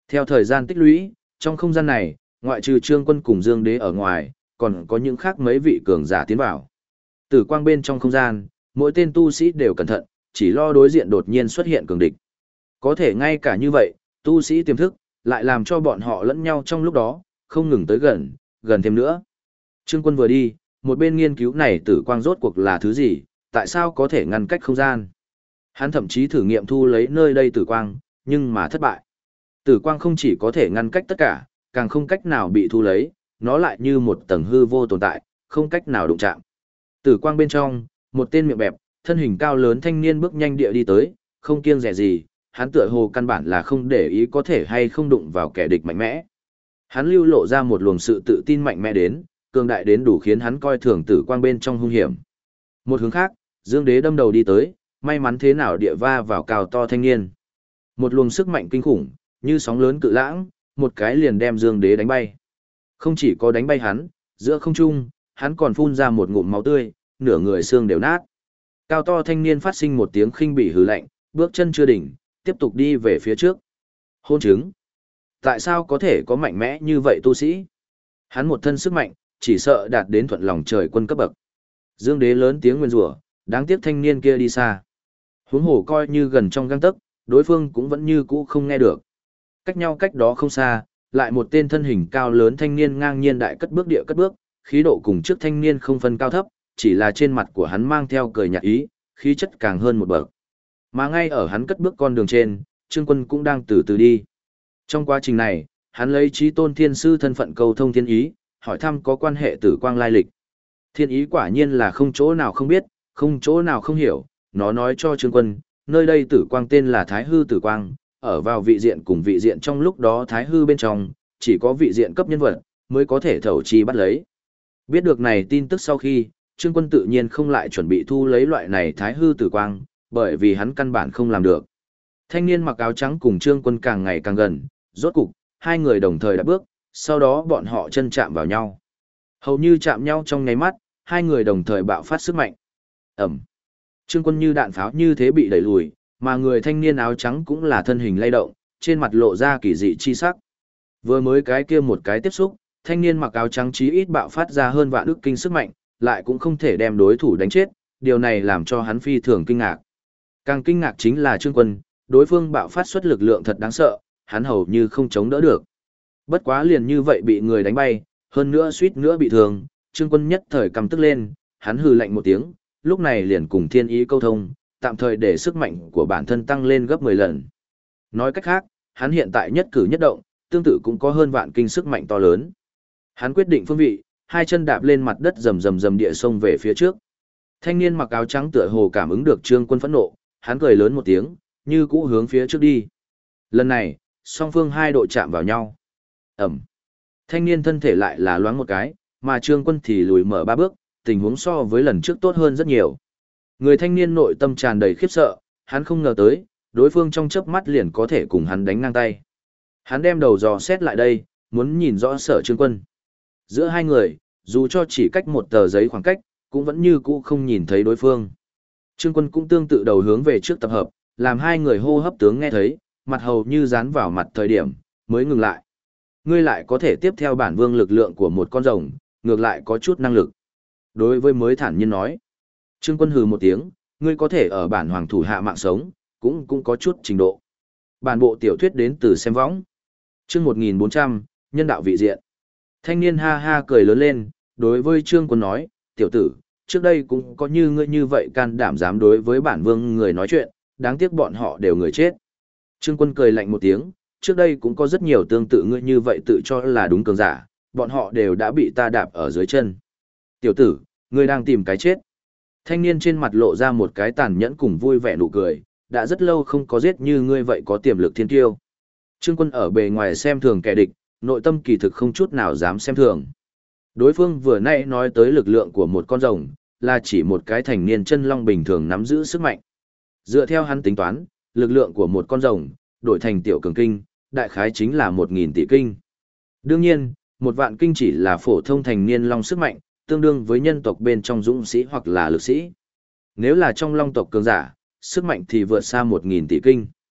[SPEAKER 1] Theo thời gian tích lũy, trong không gian này, ngoại trừ Trương Quân cùng Dương Đế ở ngoài, còn có những khác mấy vị cường giả tiến vào. Tử quang bên trong không gian, mỗi tên tu sĩ đều cẩn thận, chỉ lo đối diện đột nhiên xuất hiện cường địch. Có thể ngay cả như vậy, tu sĩ tiềm thức, lại làm cho bọn họ lẫn nhau trong lúc đó, không ngừng tới gần, gần thêm nữa. Trương Quân vừa đi, một bên nghiên cứu này tử quang rốt cuộc là thứ gì, tại sao có thể ngăn cách không gian. Hắn thậm chí thử nghiệm thu lấy nơi đây tử quang, nhưng mà thất bại. Tử quang không chỉ có thể ngăn cách tất cả, càng không cách nào bị thu lấy, nó lại như một tầng hư vô tồn tại, không cách nào đụng chạm. Tử quang bên trong, một tên miệng bẹp, thân hình cao lớn thanh niên bước nhanh địa đi tới, không kiêng dè gì, hắn tựa hồ căn bản là không để ý có thể hay không đụng vào kẻ địch mạnh mẽ. Hắn lưu lộ ra một luồng sự tự tin mạnh mẽ đến, cường đại đến đủ khiến hắn coi thường tử quang bên trong hung hiểm. Một hướng khác, Dương Đế đâm đầu đi tới, may mắn thế nào địa va vào cao to thanh niên. Một luồng sức mạnh kinh khủng, như sóng lớn cự lãng, một cái liền đem Dương Đế đánh bay. Không chỉ có đánh bay hắn, giữa không trung, hắn còn phun ra một ngụm máu tươi, nửa người xương đều nát. Cao to thanh niên phát sinh một tiếng khinh bỉ hừ lạnh, bước chân chưa đỉnh, tiếp tục đi về phía trước. Hôn chứng. Tại sao có thể có mạnh mẽ như vậy tu sĩ? Hắn một thân sức mạnh, chỉ sợ đạt đến thuận lòng trời quân cấp bậc. Dương Đế lớn tiếng nguyền rủa, đáng tiếc thanh niên kia đi xa. Huống hồ coi như gần trong gang tấc, đối phương cũng vẫn như cũ không nghe được. Cách nhau cách đó không xa, lại một tên thân hình cao lớn thanh niên ngang nhiên đại cất bước địa cất bước, khí độ cùng trước thanh niên không phân cao thấp, chỉ là trên mặt của hắn mang theo cười nhạt ý, khí chất càng hơn một bậc. Mà ngay ở hắn cất bước con đường trên, Trương Quân cũng đang từ từ đi. Trong quá trình này, hắn lấy Chí Tôn Thiên Sư thân phận cầu thông thiên ý, hỏi thăm có quan hệ tử quang lai lịch. Thiên ý quả nhiên là không chỗ nào không biết, không chỗ nào không hiểu, nó nói cho Trương Quân, nơi đây tử quang tên là Thái Hư Tử Quang, ở vào vị diện cùng vị diện trong lúc đó Thái Hư bên trong, chỉ có vị diện cấp nhân vật, mới có thể thẩu chi bắt lấy. Biết được này tin tức sau khi, Trương Quân tự nhiên không lại chuẩn bị thu lấy loại này Thái Hư Tử Quang, bởi vì hắn căn bản không làm được. Thanh niên mặc áo trắng cùng Trương Quân càng ngày càng gần, rốt cục, hai người đồng thời đã bước, sau đó bọn họ chân chạm vào nhau. Hầu như chạm nhau trong nháy mắt, hai người đồng thời bạo phát sức mạnh. Ẩm. Trương Quân như đạn pháo như thế bị đẩy lùi, mà người thanh niên áo trắng cũng là thân hình lay động, trên mặt lộ ra kỳ dị chi sắc. Vừa mới cái kia một cái tiếp xúc, thanh niên mặc áo trắng chí ít bạo phát ra hơn vạn ức kinh sức mạnh, lại cũng không thể đem đối thủ đánh chết, điều này làm cho hắn phi thường kinh ngạc. Càng kinh ngạc chính là Trương Quân, đối phương bạo phát xuất lực lượng thật đáng sợ, hắn hầu như không chống đỡ được. Bất quá liền như vậy bị người đánh bay, hơn nữa suýt nữa bị thương, Trương Quân nhất thời căm tức lên, hắn hừ lạnh một tiếng, lúc này liền cùng thiên ý câu thông, tạm thời để sức mạnh của bản thân tăng lên gấp 10 lần. Nói cách khác, hắn hiện tại nhất cử nhất động, tương tự cũng có hơn vạn kinh sức mạnh to lớn. Hắn quyết định phương vị, hai chân đạp lên mặt đất rầm rầm rầm địa sông về phía trước. Thanh niên mặc áo trắng tựa hồ cảm ứng được Trương Quân phẫn nộ, hắn cười lớn một tiếng, như cũ hướng phía trước đi. Lần này, song phương hai độ chạm vào nhau. Ẩm. Thanh niên thân thể lại là loáng một cái, mà Trương Quân thì lùi mở 3 bước, tình huống so với lần trước tốt hơn rất nhiều. Người thanh niên nội tâm tràn đầy khiếp sợ, hắn không ngờ tới, đối phương trong chớp mắt liền có thể cùng hắn đánh ngang tay. Hắn đem đầu dò xét lại đây, muốn nhìn rõ Sở Trương Quân. Giữa hai người, dù cho chỉ cách một tờ giấy khoảng cách, cũng vẫn như cũ không nhìn thấy đối phương. Trương Quân cũng tương tự đầu hướng về trước tập hợp, làm hai người hô hấp tướng nghe thấy, mặt hầu như dán vào mặt thời điểm, mới ngừng lại. Ngươi lại có thể tiếp theo bản vương lực lượng của một con rồng, ngược lại có chút năng lực. Đối với mới thản nhiên nói. Trương Quân hừ một tiếng, ngươi có thể ở bản hoàng thủ hạ mạng sống, cũng có chút trình độ. Bản bộ tiểu thuyết đến từ xem võng. Chương 1400, nhân đạo vị diện. Thanh niên ha ha cười lớn lên, đối với Trương Quân nói, tiểu tử, trước đây cũng có như ngươi như vậy can đảm dám đối với bản vương người nói chuyện, đáng tiếc bọn họ đều người chết. Trương Quân cười lạnh một tiếng, trước đây cũng có rất nhiều tương tự ngươi như vậy tự cho là đúng cường giả, bọn họ đều đã bị ta đạp ở dưới chân. Tiểu tử, ngươi đang tìm cái chết. Thanh niên trên mặt lộ ra một cái tàn nhẫn cùng vui vẻ nụ cười, đã rất lâu không có giết như ngươi vậy có tiềm lực thiên kiêu. Trương Quân ở bề ngoài xem thường kẻ địch, nội tâm kỳ thực không chút nào dám xem thường. Đối phương vừa nãy nói tới lực lượng của một con rồng, là chỉ một cái thành niên chân long bình thường nắm giữ sức mạnh. Dựa theo hắn tính toán, lực lượng của một con rồng, đổi thành tiểu cường kinh, đại khái chính là 1.000 tỷ kinh. Đương nhiên, 1 vạn kinh chỉ là phổ thông thành niên long sức mạnh, tương đương với nhân tộc bên trong dũng sĩ hoặc là lực sĩ. Nếu là trong long tộc cường giả, sức mạnh thì vượt xa 1.000 tỷ kinh.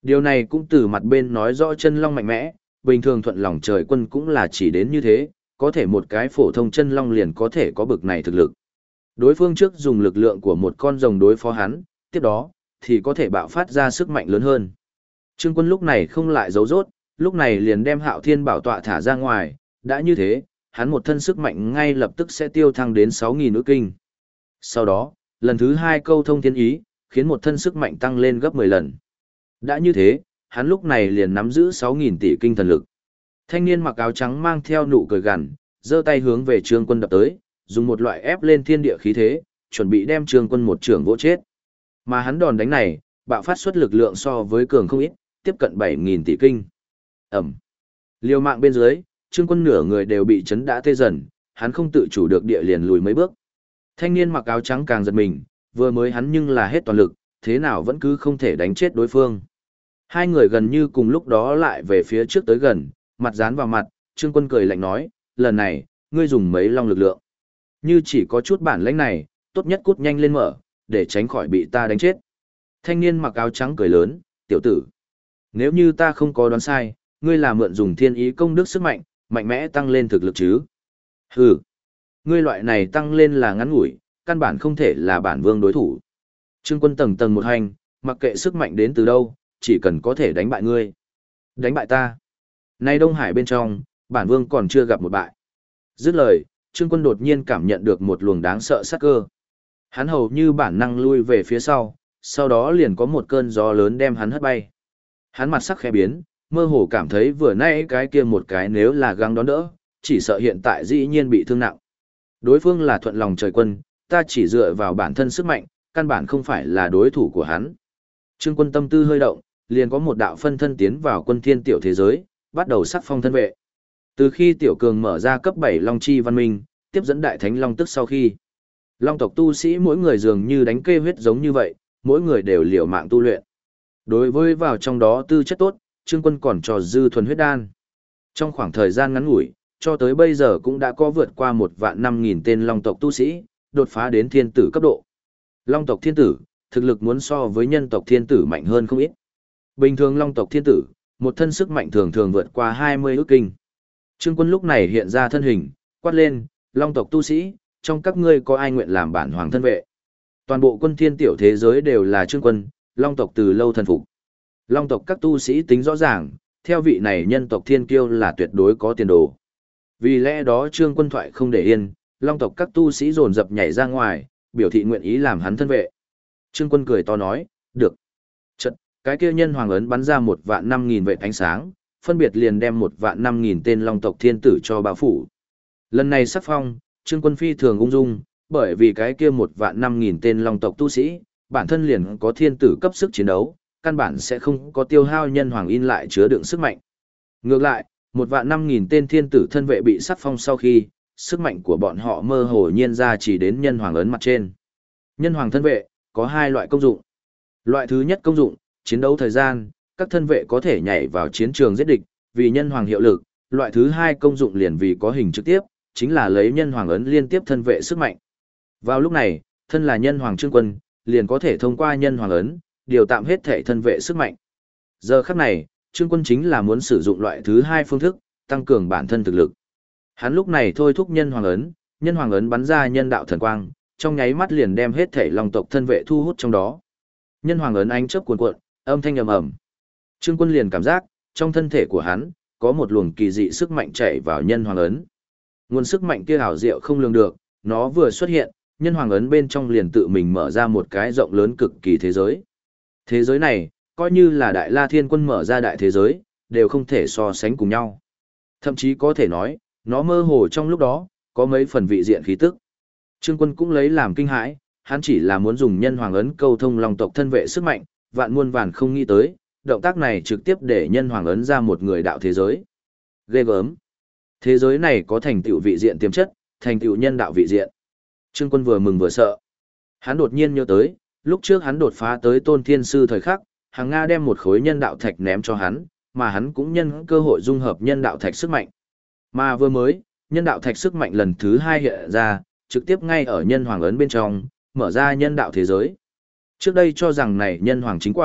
[SPEAKER 1] Điều này cũng từ mặt bên nói rõ chân long mạnh mẽ, bình thường thuận lòng trời quân cũng là chỉ đến như thế, có thể một cái phổ thông chân long liền có thể có bực này thực lực. Đối phương trước dùng lực lượng của một con rồng đối phó hắn, tiếp đó, thì có thể bạo phát ra sức mạnh lớn hơn. Trương Quân lúc này không lại giấu rốt, lúc này liền đem Hạo Thiên Bảo tọa thả ra ngoài, đã như thế, hắn một thân sức mạnh ngay lập tức sẽ tiêu thăng đến 6.000 ức kinh. Sau đó, lần thứ 2 câu thông thiên ý, khiến một thân sức mạnh tăng lên gấp 10 lần. Đã như thế, hắn lúc này liền nắm giữ 6.000 tỷ kinh thần lực. Thanh niên mặc áo trắng mang theo nụ cười gằn, giơ tay hướng về Trương Quân đập tới, dùng một loại ép lên thiên địa khí thế, chuẩn bị đem Trương Quân một trưởng vỗ chết. Mà hắn đòn đánh này, bạo phát xuất lực lượng so với cường không ít, tiếp cận 7.000 tỷ kinh. Ẩm. Liều mạng bên dưới, Trương Quân nửa người đều bị chấn đã tê dần, hắn không tự chủ được địa liền lùi mấy bước. Thanh niên mặc áo trắng càng giật mình, vừa mới hắn nhưng là hết toàn lực, thế nào vẫn cứ không thể đánh chết đối phương. Hai người gần như cùng lúc đó lại về phía trước tới gần, mặt dán vào mặt, Trương Quân cười lạnh nói, lần này, ngươi dùng mấy long lực lượng. Như chỉ có chút bản lĩnh này, tốt nhất cút nhanh lên mở, để tránh khỏi bị ta đánh chết. Thanh niên mặc áo trắng cười lớn, tiểu tử. Nếu như ta không có đoán sai, ngươi là mượn dùng thiên ý công đức sức mạnh, mạnh mẽ tăng lên thực lực chứ. Hừ, ngươi loại này tăng lên là ngắn ngủi, căn bản không thể là bản vương đối thủ. Trương Quân tầng tầng một hành, mặc kệ sức mạnh đến từ đâu, chỉ cần có thể đánh bại ngươi. Đánh bại ta. Nay Đông Hải bên trong, bản vương còn chưa gặp một bại. Dứt lời, Trương Quân đột nhiên cảm nhận được một luồng đáng sợ sát cơ. Hắn hầu như bản năng lui về phía sau đó liền có một cơn gió lớn đem hắn hất bay. Hắn mặt sắc khẽ biến, mơ hồ cảm thấy vừa nãy cái kia một cái nếu là gắng đón đỡ, chỉ sợ hiện tại dĩ nhiên bị thương nặng. Đối phương là thuận lòng trời quân, ta chỉ dựa vào bản thân sức mạnh, căn bản không phải là đối thủ của hắn. Trương Quân tâm tư hơi động, liền có một đạo phân thân tiến vào quân thiên tiểu thế giới, bắt đầu sắc phong thân vệ. Từ khi tiểu cường mở ra cấp 7 Long Chi văn minh, tiếp dẫn đại thánh Long tức sau khi, Long tộc tu sĩ mỗi người dường như đánh kê huyết giống như vậy, mỗi người đều liều mạng tu luyện. Đối với vào trong đó tư chất tốt, Trương Quân còn cho dư thuần huyết đan. Trong khoảng thời gian ngắn ngủi, cho tới bây giờ cũng đã có vượt qua 1.500.000 tên Long tộc tu sĩ, đột phá đến thiên tử cấp độ. Long tộc thiên tử, thực lực muốn so với nhân tộc thiên tử mạnh hơn không ít. Bình thường Long tộc thiên tử, một thân sức mạnh thường thường vượt qua 20 ức kinh. Trương Quân lúc này hiện ra thân hình, quát lên, Long tộc tu sĩ, trong các ngươi có ai nguyện làm bản hoàng thân vệ? Toàn bộ quân thiên tiểu thế giới đều là Trương Quân, Long tộc từ lâu thần phục. Long tộc các tu sĩ tính rõ ràng, theo vị này nhân tộc thiên kiêu là tuyệt đối có tiền đồ. Vì lẽ đó Trương Quân thoại không để yên, Long tộc các tu sĩ dồn dập nhảy ra ngoài, biểu thị nguyện ý làm hắn thân vệ. Trương Quân cười to nói, được. Chật, cái kia nhân hoàng ấn bắn ra 1.500.000 vệt ánh sáng, phân biệt liền đem 1.500.000 tên Long tộc thiên tử cho bao phủ. Lần này sắc phong, Trương Quân phi thường ung dung, bởi vì cái kia 1.500.000 tên Long tộc tu sĩ, bản thân liền có thiên tử cấp sức chiến đấu, căn bản sẽ không có tiêu hao nhân hoàng in lại chứa đựng sức mạnh. Ngược lại, 1.500.000 tên thiên tử thân vệ bị sắc phong sau khi, sức mạnh của bọn họ mơ hồ nhiên ra chỉ đến nhân hoàng ấn mặt trên. Nhân hoàng thân vệ, có hai loại công dụng. Loại thứ nhất công dụng, chiến đấu thời gian, các thân vệ có thể nhảy vào chiến trường giết địch, vì nhân hoàng hiệu lực. Loại thứ hai công dụng liền vì có hình trực tiếp, chính là lấy nhân hoàng ấn liên tiếp thân vệ sức mạnh. Vào lúc này, thân là nhân hoàng Trương Quân, liền có thể thông qua nhân hoàng ấn, điều tạm hết thể thân vệ sức mạnh. Giờ khắc này, Trương Quân chính là muốn sử dụng loại thứ hai phương thức, tăng cường bản thân thực lực. Hắn lúc này thôi thúc nhân hoàng ấn bắn ra nhân đạo thần quang, trong nháy mắt liền đem hết thể Long tộc thân vệ thu hút trong đó. Nhân hoàng ấn ánh chớp cuồn cuộn, âm thanh ầm ầm. Trương Quân liền cảm giác, trong thân thể của hắn, có một luồng kỳ dị sức mạnh chảy vào nhân hoàng ấn. Nguồn sức mạnh kia ảo diệu không lường được, nó vừa xuất hiện, nhân hoàng ấn bên trong liền tự mình mở ra một cái rộng lớn cực kỳ thế giới. Thế giới này, coi như là Đại La Thiên Quân mở ra đại thế giới, đều không thể so sánh cùng nhau. Thậm chí có thể nói, nó mơ hồ trong lúc đó, có mấy phần vị diện khí tức. Trương Quân cũng lấy làm kinh hãi, hắn chỉ là muốn dùng nhân hoàng ấn câu thông Long tộc thân vệ sức mạnh, vạn muôn vàn không nghĩ tới, động tác này trực tiếp để nhân hoàng ấn ra một người đạo thế giới. Ghê gớm. Thế giới này có thành tựu vị diện tiềm chất, thành tựu nhân đạo vị diện. Trương Quân vừa mừng vừa sợ. Hắn đột nhiên nhớ tới, lúc trước hắn đột phá tới Tôn Thiên Sư thời khắc, Hàng Nga đem một khối nhân đạo thạch ném cho hắn, mà hắn cũng nhân cơ hội dung hợp nhân đạo thạch sức mạnh. Mà vừa mới, nhân đạo thạch sức mạnh lần thứ hai hiện ra, trực tiếp ngay ở nhân hoàng ấn bên trong, mở ra nhân đạo thế giới. Trước đây cho rằng này nhân hoàng chính quả,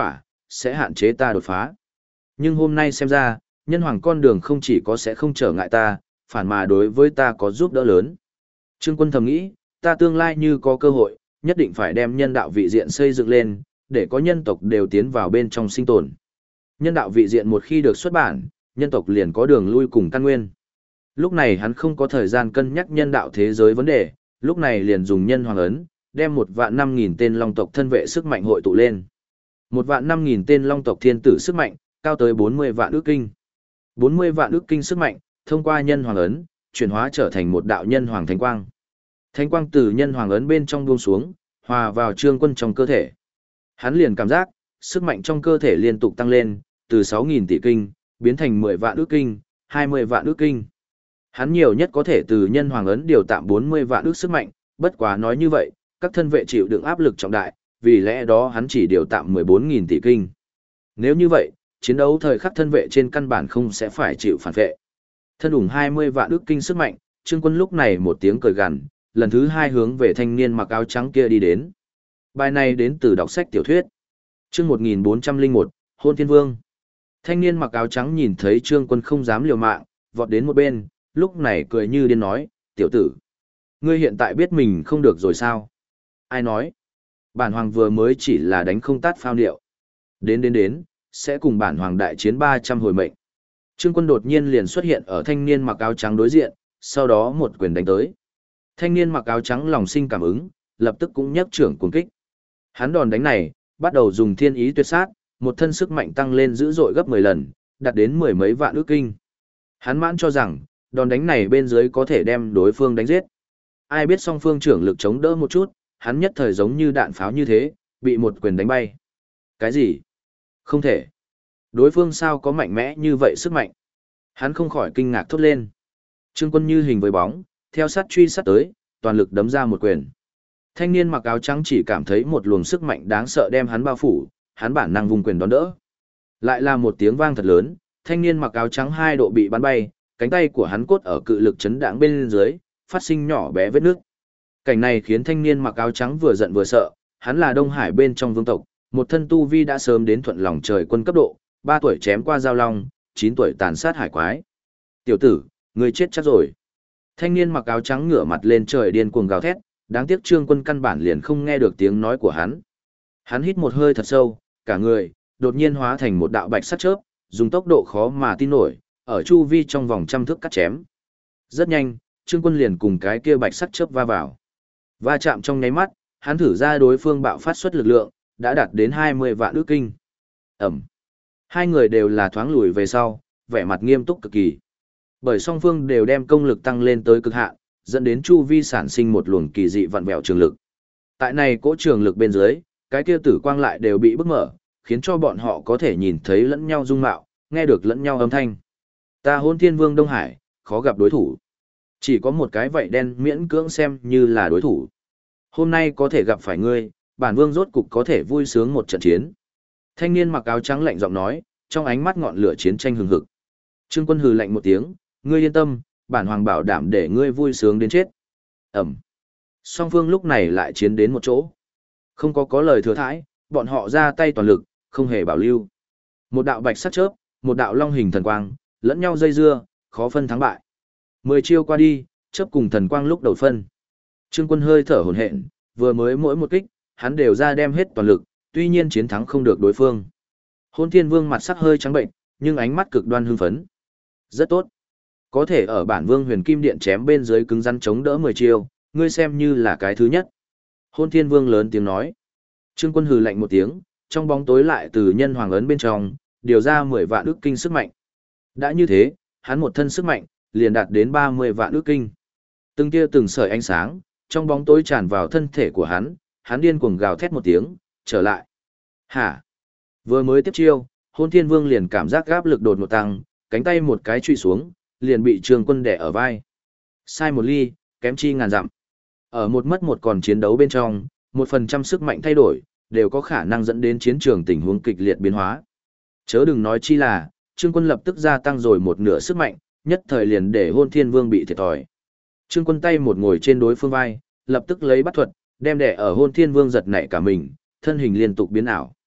[SPEAKER 1] sẽ hạn chế ta đột phá. Nhưng hôm nay xem ra, nhân hoàng con đường không chỉ có sẽ không trở ngại ta, phản mà đối với ta có giúp đỡ lớn. Trương Quân thầm nghĩ, ta tương lai như có cơ hội, nhất định phải đem nhân đạo vị diện xây dựng lên, để có nhân tộc đều tiến vào bên trong sinh tồn. Nhân đạo vị diện một khi được xuất bản, nhân tộc liền có đường lui cùng căn nguyên. Lúc này hắn không có thời gian cân nhắc nhân đạo thế giới vấn đề, lúc này liền dùng nhân hoàng ấn, đem 1.500.000 tên long tộc thân vệ sức mạnh hội tụ lên. 1.500.000 tên long tộc thiên tử sức mạnh, cao tới 40 vạn ức kinh. 40 vạn ức kinh sức mạnh, thông qua nhân hoàng ấn, chuyển hóa trở thành một đạo nhân hoàng thánh quang. Thánh quang từ nhân hoàng ấn bên trong buông xuống, hòa vào Trương Quân trong cơ thể. Hắn liền cảm giác, sức mạnh trong cơ thể liên tục tăng lên, từ 6.000 tỷ kinh, biến thành 10 vạn ức kinh, 20 vạn ức kinh. Hắn nhiều nhất có thể từ nhân hoàng ấn điều tạm 40 vạn ức sức mạnh, bất quá nói như vậy, các thân vệ chịu đựng áp lực trọng đại, vì lẽ đó hắn chỉ điều tạm 14.000 tỷ kinh. Nếu như vậy, chiến đấu thời khắc thân vệ trên căn bản không sẽ phải chịu phản vệ. Thân ủng 20 vạn ức kinh sức mạnh, Trương Quân lúc này một tiếng cười gằn, lần thứ hai hướng về thanh niên mặc áo trắng kia đi đến. Bài này đến từ đọc sách tiểu thuyết. Chương 1401, Hôn Thiên Vương. Thanh niên mặc áo trắng nhìn thấy Trương Quân không dám liều mạng, vọt đến một bên, lúc này cười như điên nói, tiểu tử, ngươi hiện tại biết mình không được rồi sao? Ai nói? Bản hoàng vừa mới chỉ là đánh không tát phao điệu. Đến, sẽ cùng bản hoàng đại chiến 300 hồi mệnh. Trương Quân đột nhiên liền xuất hiện ở thanh niên mặc áo trắng đối diện, sau đó một quyền đánh tới. Thanh niên mặc áo trắng lòng sinh cảm ứng, lập tức cũng nhấc trưởng cuồng kích. Hắn đòn đánh này, bắt đầu dùng thiên ý tuyệt sát, một thân sức mạnh tăng lên dữ dội gấp 10 lần, đạt đến 10 mấy vạn ức kinh. Hắn mãn cho rằng, đòn đánh này bên dưới có thể đem đối phương đánh giết. Ai biết song phương trưởng lực chống đỡ một chút, hắn nhất thời giống như đạn pháo như thế, bị một quyền đánh bay. Cái gì? Không thể. Đối phương sao có mạnh mẽ như vậy sức mạnh? Hắn không khỏi kinh ngạc thốt lên. Trương Quân như hình với bóng, theo sát truy sát tới, toàn lực đấm ra một quyền. Thanh niên mặc áo trắng chỉ cảm thấy một luồng sức mạnh đáng sợ đem hắn bao phủ, hắn bản năng vùng quyền đón đỡ. Lại là một tiếng vang thật lớn, thanh niên mặc áo trắng 2 độ bị bắn bay, cánh tay của hắn cốt ở cự lực chấn đãng bên dưới, phát sinh nhỏ bé vết nước. Cảnh này khiến thanh niên mặc áo trắng vừa giận vừa sợ, hắn là Đông Hải bên trong vương tộc, một thân tu vi đã sớm đến thuận lòng trời quân cấp độ, 3 tuổi chém qua giao long, 9 tuổi tàn sát hải quái. Tiểu tử, ngươi chết chắc rồi. Thanh niên mặc áo trắng ngửa mặt lên trời điên cuồng gào thét, đáng tiếc Trương Quân căn bản liền không nghe được tiếng nói của hắn. Hắn hít một hơi thật sâu, cả người đột nhiên hóa thành một đạo bạch sắt chớp, dùng tốc độ khó mà tin nổi, ở chu vi trong vòng trăm thước cắt chém. Rất nhanh, Trương Quân liền cùng cái kia bạch sắt chớp va vào. Va chạm trong nháy mắt, hắn thử ra đối phương bạo phát xuất lực lượng, đã đạt đến 20 vạn ức kinh. Ẩm. Hai người đều là thoáng lùi về sau, vẻ mặt nghiêm túc cực kỳ. Bởi song phương đều đem công lực tăng lên tới cực hạn, dẫn đến chu vi sản sinh một luồng kỳ dị vặn vẹo trường lực. Tại này cỗ trường lực bên dưới, cái kia tử quang lại đều bị bức mở, khiến cho bọn họ có thể nhìn thấy lẫn nhau dung mạo, nghe được lẫn nhau âm thanh. Ta Hôn Thiên Vương Đông Hải, khó gặp đối thủ. Chỉ có một cái vậy đen miễn cưỡng xem như là đối thủ. Hôm nay có thể gặp phải ngươi, bản vương rốt cục có thể vui sướng một trận chiến. Thanh niên mặc áo trắng lạnh giọng nói, trong ánh mắt ngọn lửa chiến tranh hừng hực. Trương Quân hừ lạnh một tiếng, ngươi yên tâm, bản hoàng bảo đảm để ngươi vui sướng đến chết. Ẩm. Song phương lúc này lại chiến đến một chỗ. Không có lời thừa thãi, bọn họ ra tay toàn lực, không hề bảo lưu. Một đạo bạch sắc chớp, một đạo long hình thần quang, lẫn nhau dây dưa, khó phân thắng bại. 10 chiêu qua đi, chớp cùng thần quang lúc đầu phân. Trương Quân hơi thở hổn hển, vừa mới mỗi một kích, hắn đều ra đem hết toàn lực, tuy nhiên chiến thắng không được đối phương. Hôn Thiên Vương mặt sắc hơi trắng bệnh, nhưng ánh mắt cực đoan hưng phấn. Rất tốt. Có thể ở bản vương huyền kim điện chém bên dưới cứng rắn chống đỡ 10 chiêu, ngươi xem như là cái thứ nhất. Hôn Thiên Vương lớn tiếng nói. Trương Quân hừ lạnh một tiếng, trong bóng tối lại từ nhân hoàng ấn bên trong, điều ra 10 vạn ức kinh sức mạnh. Đã như thế, hắn một thân sức mạnh, liền đạt đến 30 vạn ức kinh. Từng tia từng sợi ánh sáng, trong bóng tối tràn vào thân thể của hắn điên cuồng gào thét một tiếng, trở lại. Hả? Vừa mới tiếp chiêu, Hôn Thiên Vương liền cảm giác áp lực đột ngột tăng, cánh tay một cái truy xuống, liền bị Trương Quân đè ở vai. Sai một ly, kém chi ngàn dặm. Ở một mất một còn chiến đấu bên trong, 1% sức mạnh thay đổi, đều có khả năng dẫn đến chiến trường tình huống kịch liệt biến hóa. Chớ đừng nói chi là, Trương Quân lập tức gia tăng rồi một nửa sức mạnh, nhất thời liền để Hôn Thiên Vương bị thiệt thòi. Trương Quân tay một ngồi trên đối phương vai, lập tức lấy bắt thuật, đem đè ở Hôn Thiên Vương giật nảy cả mình, thân hình liên tục biến ảo.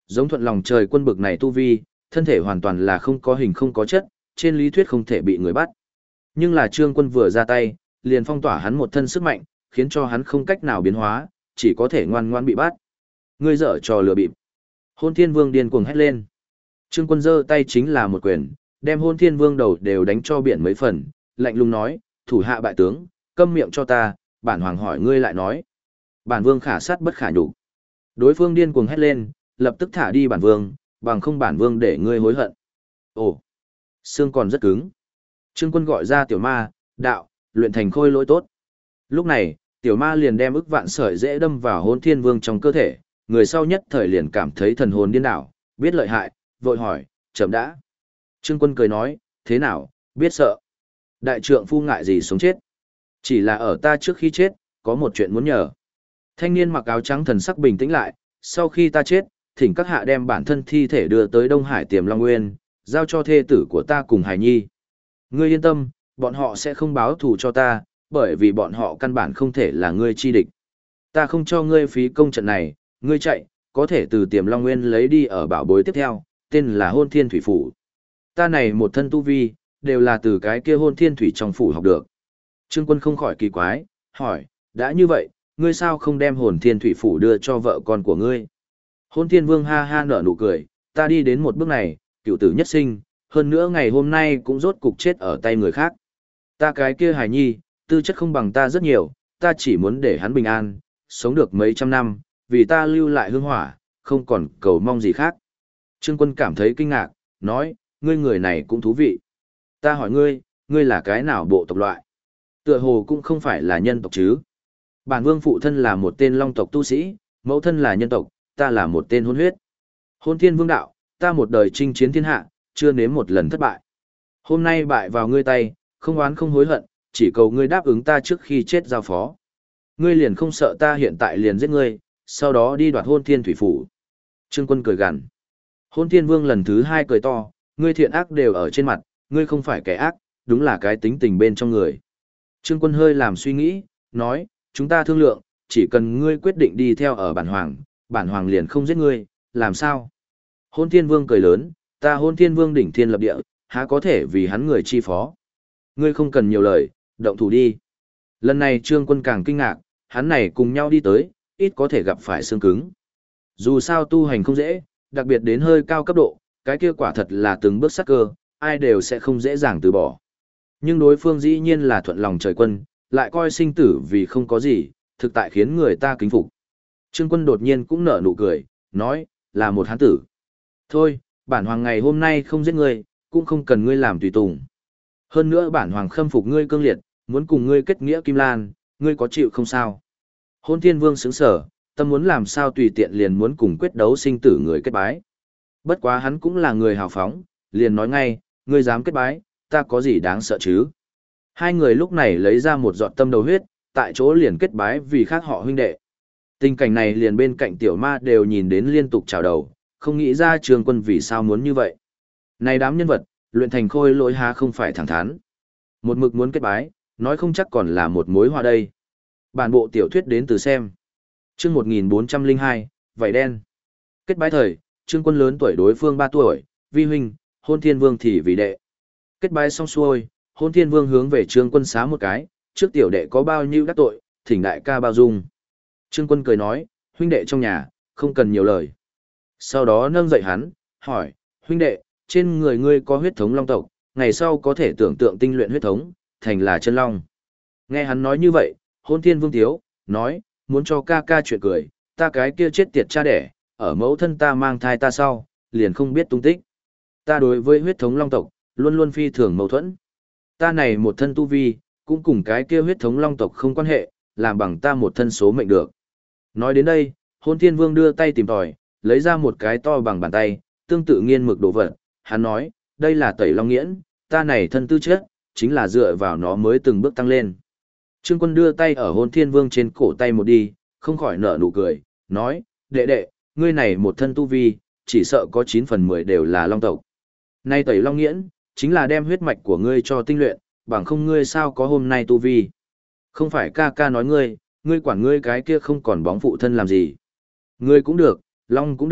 [SPEAKER 1] Giống thuận lòng trời quân bực này tu vi, thân thể hoàn toàn là không có hình không có chất, trên lý thuyết không thể bị người bắt. Nhưng là Trương Quân vừa ra tay, liền phong tỏa hắn một thân sức mạnh, khiến cho hắn không cách nào biến hóa, chỉ có thể ngoan ngoãn bị bắt. Ngươi dở trò lừa bịp. Hôn Thiên Vương điên cuồng hét lên. Trương Quân giơ tay chính là một quyền, đem Hôn Thiên Vương đầu đều đánh cho biển mấy phần, lạnh lùng nói, thủ hạ bại tướng, câm miệng cho ta, bản hoàng hỏi ngươi lại nói. Bản vương khả sát bất khả nhục. Đối phương điên cuồng hét lên, lập tức thả đi bản vương, bằng không bản vương để ngươi hối hận. Ồ, xương còn rất cứng. Trương Quân gọi ra tiểu ma, đạo, luyện thành khôi lỗi tốt. Lúc này, tiểu ma liền đem ức vạn sợi dễ đâm vào Hôn Thiên Vương trong cơ thể, người sau nhất thời liền cảm thấy thần hồn điên đảo, biết lợi hại, vội hỏi, chậm đã. Trương Quân cười nói, thế nào, biết sợ. Đại trượng phu ngại gì sống chết. Chỉ là ở ta trước khi chết, có một chuyện muốn nhờ. Thanh niên mặc áo trắng thần sắc bình tĩnh lại, sau khi ta chết, thỉnh các hạ đem bản thân thi thể đưa tới Đông Hải Tiềm Long Nguyên, giao cho thê tử của ta cùng Hải Nhi. Ngươi yên tâm, bọn họ sẽ không báo thù cho ta, bởi vì bọn họ căn bản không thể là ngươi chi địch. Ta không cho ngươi phí công trận này, ngươi chạy, có thể từ Tiềm Long Nguyên lấy đi ở bảo bối tiếp theo, tên là Hôn Thiên Thủy Phủ. Ta này một thân tu vi, đều là từ cái kia Hôn Thiên Thủy trong phủ học được. Trương Quân không khỏi kỳ quái, hỏi, đã như vậy, ngươi sao không đem Hồn Thiên Thủy Phủ đưa cho vợ con của ngươi? Hôn Thiên Vương ha ha nở nụ cười, ta đi đến một bước này, cựu tử nhất sinh, hơn nữa ngày hôm nay cũng rốt cục chết ở tay người khác. Ta cái kia hài nhi, tư chất không bằng ta rất nhiều, ta chỉ muốn để hắn bình an, sống được mấy trăm năm, vì ta lưu lại hương hỏa, không còn cầu mong gì khác. Trương Quân cảm thấy kinh ngạc, nói, ngươi người này cũng thú vị. Ta hỏi ngươi, ngươi là cái nào bộ tộc loại? Tựa hồ cũng không phải là nhân tộc chứ. Bản vương phụ thân là một tên long tộc tu sĩ, mẫu thân là nhân tộc, ta là một tên hôn huyết. Hôn Thiên Vương đạo, ta một đời chinh chiến thiên hạ, chưa nếm một lần thất bại. Hôm nay bại vào ngươi tay, không oán không hối hận, chỉ cầu ngươi đáp ứng ta trước khi chết giao phó. Ngươi liền không sợ ta hiện tại liền giết ngươi, sau đó đi đoạt Hôn Thiên Thủy Phủ. Trương Quân cười gằn. Hôn Thiên Vương lần thứ hai cười to, ngươi thiện ác đều ở trên mặt, ngươi không phải kẻ ác, đúng là cái tính tình bên trong người. Trương Quân hơi làm suy nghĩ, nói, chúng ta thương lượng, chỉ cần ngươi quyết định đi theo ở bản hoàng liền không giết ngươi, làm sao? Hôn Thiên Vương cười lớn, ta Hôn Thiên Vương đỉnh thiên lập địa, há có thể vì hắn người chi phó. Ngươi không cần nhiều lời, động thủ đi. Lần này Trương Quân càng kinh ngạc, hắn này cùng nhau đi tới, ít có thể gặp phải xương cứng. Dù sao tu hành không dễ, đặc biệt đến hơi cao cấp độ, cái kia quả thật là từng bước sắc cơ, ai đều sẽ không dễ dàng từ bỏ. Nhưng đối phương dĩ nhiên là thuận lòng trời quân, lại coi sinh tử vì không có gì, thực tại khiến người ta kính phục. Trương Quân đột nhiên cũng nở nụ cười, nói, là một hán tử. Thôi, bản hoàng ngày hôm nay không giết ngươi, cũng không cần ngươi làm tùy tùng. Hơn nữa bản hoàng khâm phục ngươi cương liệt, muốn cùng ngươi kết nghĩa kim lan, ngươi có chịu không sao? Hôn Thiên Vương sững sở, tâm muốn làm sao tùy tiện liền muốn cùng quyết đấu sinh tử người kết bái. Bất quá hắn cũng là người hào phóng, liền nói ngay, ngươi dám kết bái, ta có gì đáng sợ chứ? Hai người lúc này lấy ra một giọt tâm đầu huyết, tại chỗ liền kết bái vì khác họ huynh đệ. Tình cảnh này liền bên cạnh tiểu ma đều nhìn đến liên tục chào đầu, không nghĩ ra Trương Quân vì sao muốn như vậy. Này đám nhân vật, luyện thành khôi lỗi há không phải thẳng thắn. Một mực muốn kết bái, nói không chắc còn là một mối họa đây. Bản bộ tiểu thuyết đến từ xem. Chương 1402, vảy đen. Kết bái thời, Trương Quân lớn tuổi đối phương 3 tuổi, vi huynh, Hôn Thiên Vương thì vì đệ. Kết bái xong xuôi, Hôn Thiên Vương hướng về Trương Quân xá một cái, trước tiểu đệ có bao nhiêu đắc tội, thỉnh đại ca bao dung. Trương Quân cười nói, huynh đệ trong nhà, không cần nhiều lời. Sau đó nâng dậy hắn, hỏi, huynh đệ, trên người ngươi có huyết thống long tộc, ngày sau có thể tưởng tượng tinh luyện huyết thống, thành là chân long. Nghe hắn nói như vậy, Hôn Thiên Vương thiếu, nói, muốn cho ca ca chuyện cười, ta cái kia chết tiệt cha đẻ, ở mẫu thân ta mang thai ta sau, liền không biết tung tích. Ta đối với huyết thống long tộc, luôn luôn phi thường mâu thuẫn. Ta này một thân tu vi, cũng cùng cái kia huyết thống long tộc không quan hệ, làm bằng ta một thân số mệnh được. Nói đến đây, Hôn Thiên Vương đưa tay tìm tòi, lấy ra một cái to bằng bàn tay, tương tự nghiên mực đồ vật. Hắn nói, đây là tẩy long nghiễn, ta này thân tư chất, chính là dựa vào nó mới từng bước tăng lên. Trương Quân đưa tay ở Hôn Thiên Vương trên cổ tay một đi, không khỏi nở nụ cười, nói, đệ đệ, ngươi này một thân tu vi, chỉ sợ có 9 phần 10 đều là long tộc. Nay tẩy long nghiễn, chính là đem huyết mạch của ngươi cho tinh luyện, bằng không ngươi sao có hôm nay tu vi. Không phải ca ca nói ngươi quản ngươi cái kia không còn bóng phụ thân làm gì. Ngươi cũng được, long cũng được,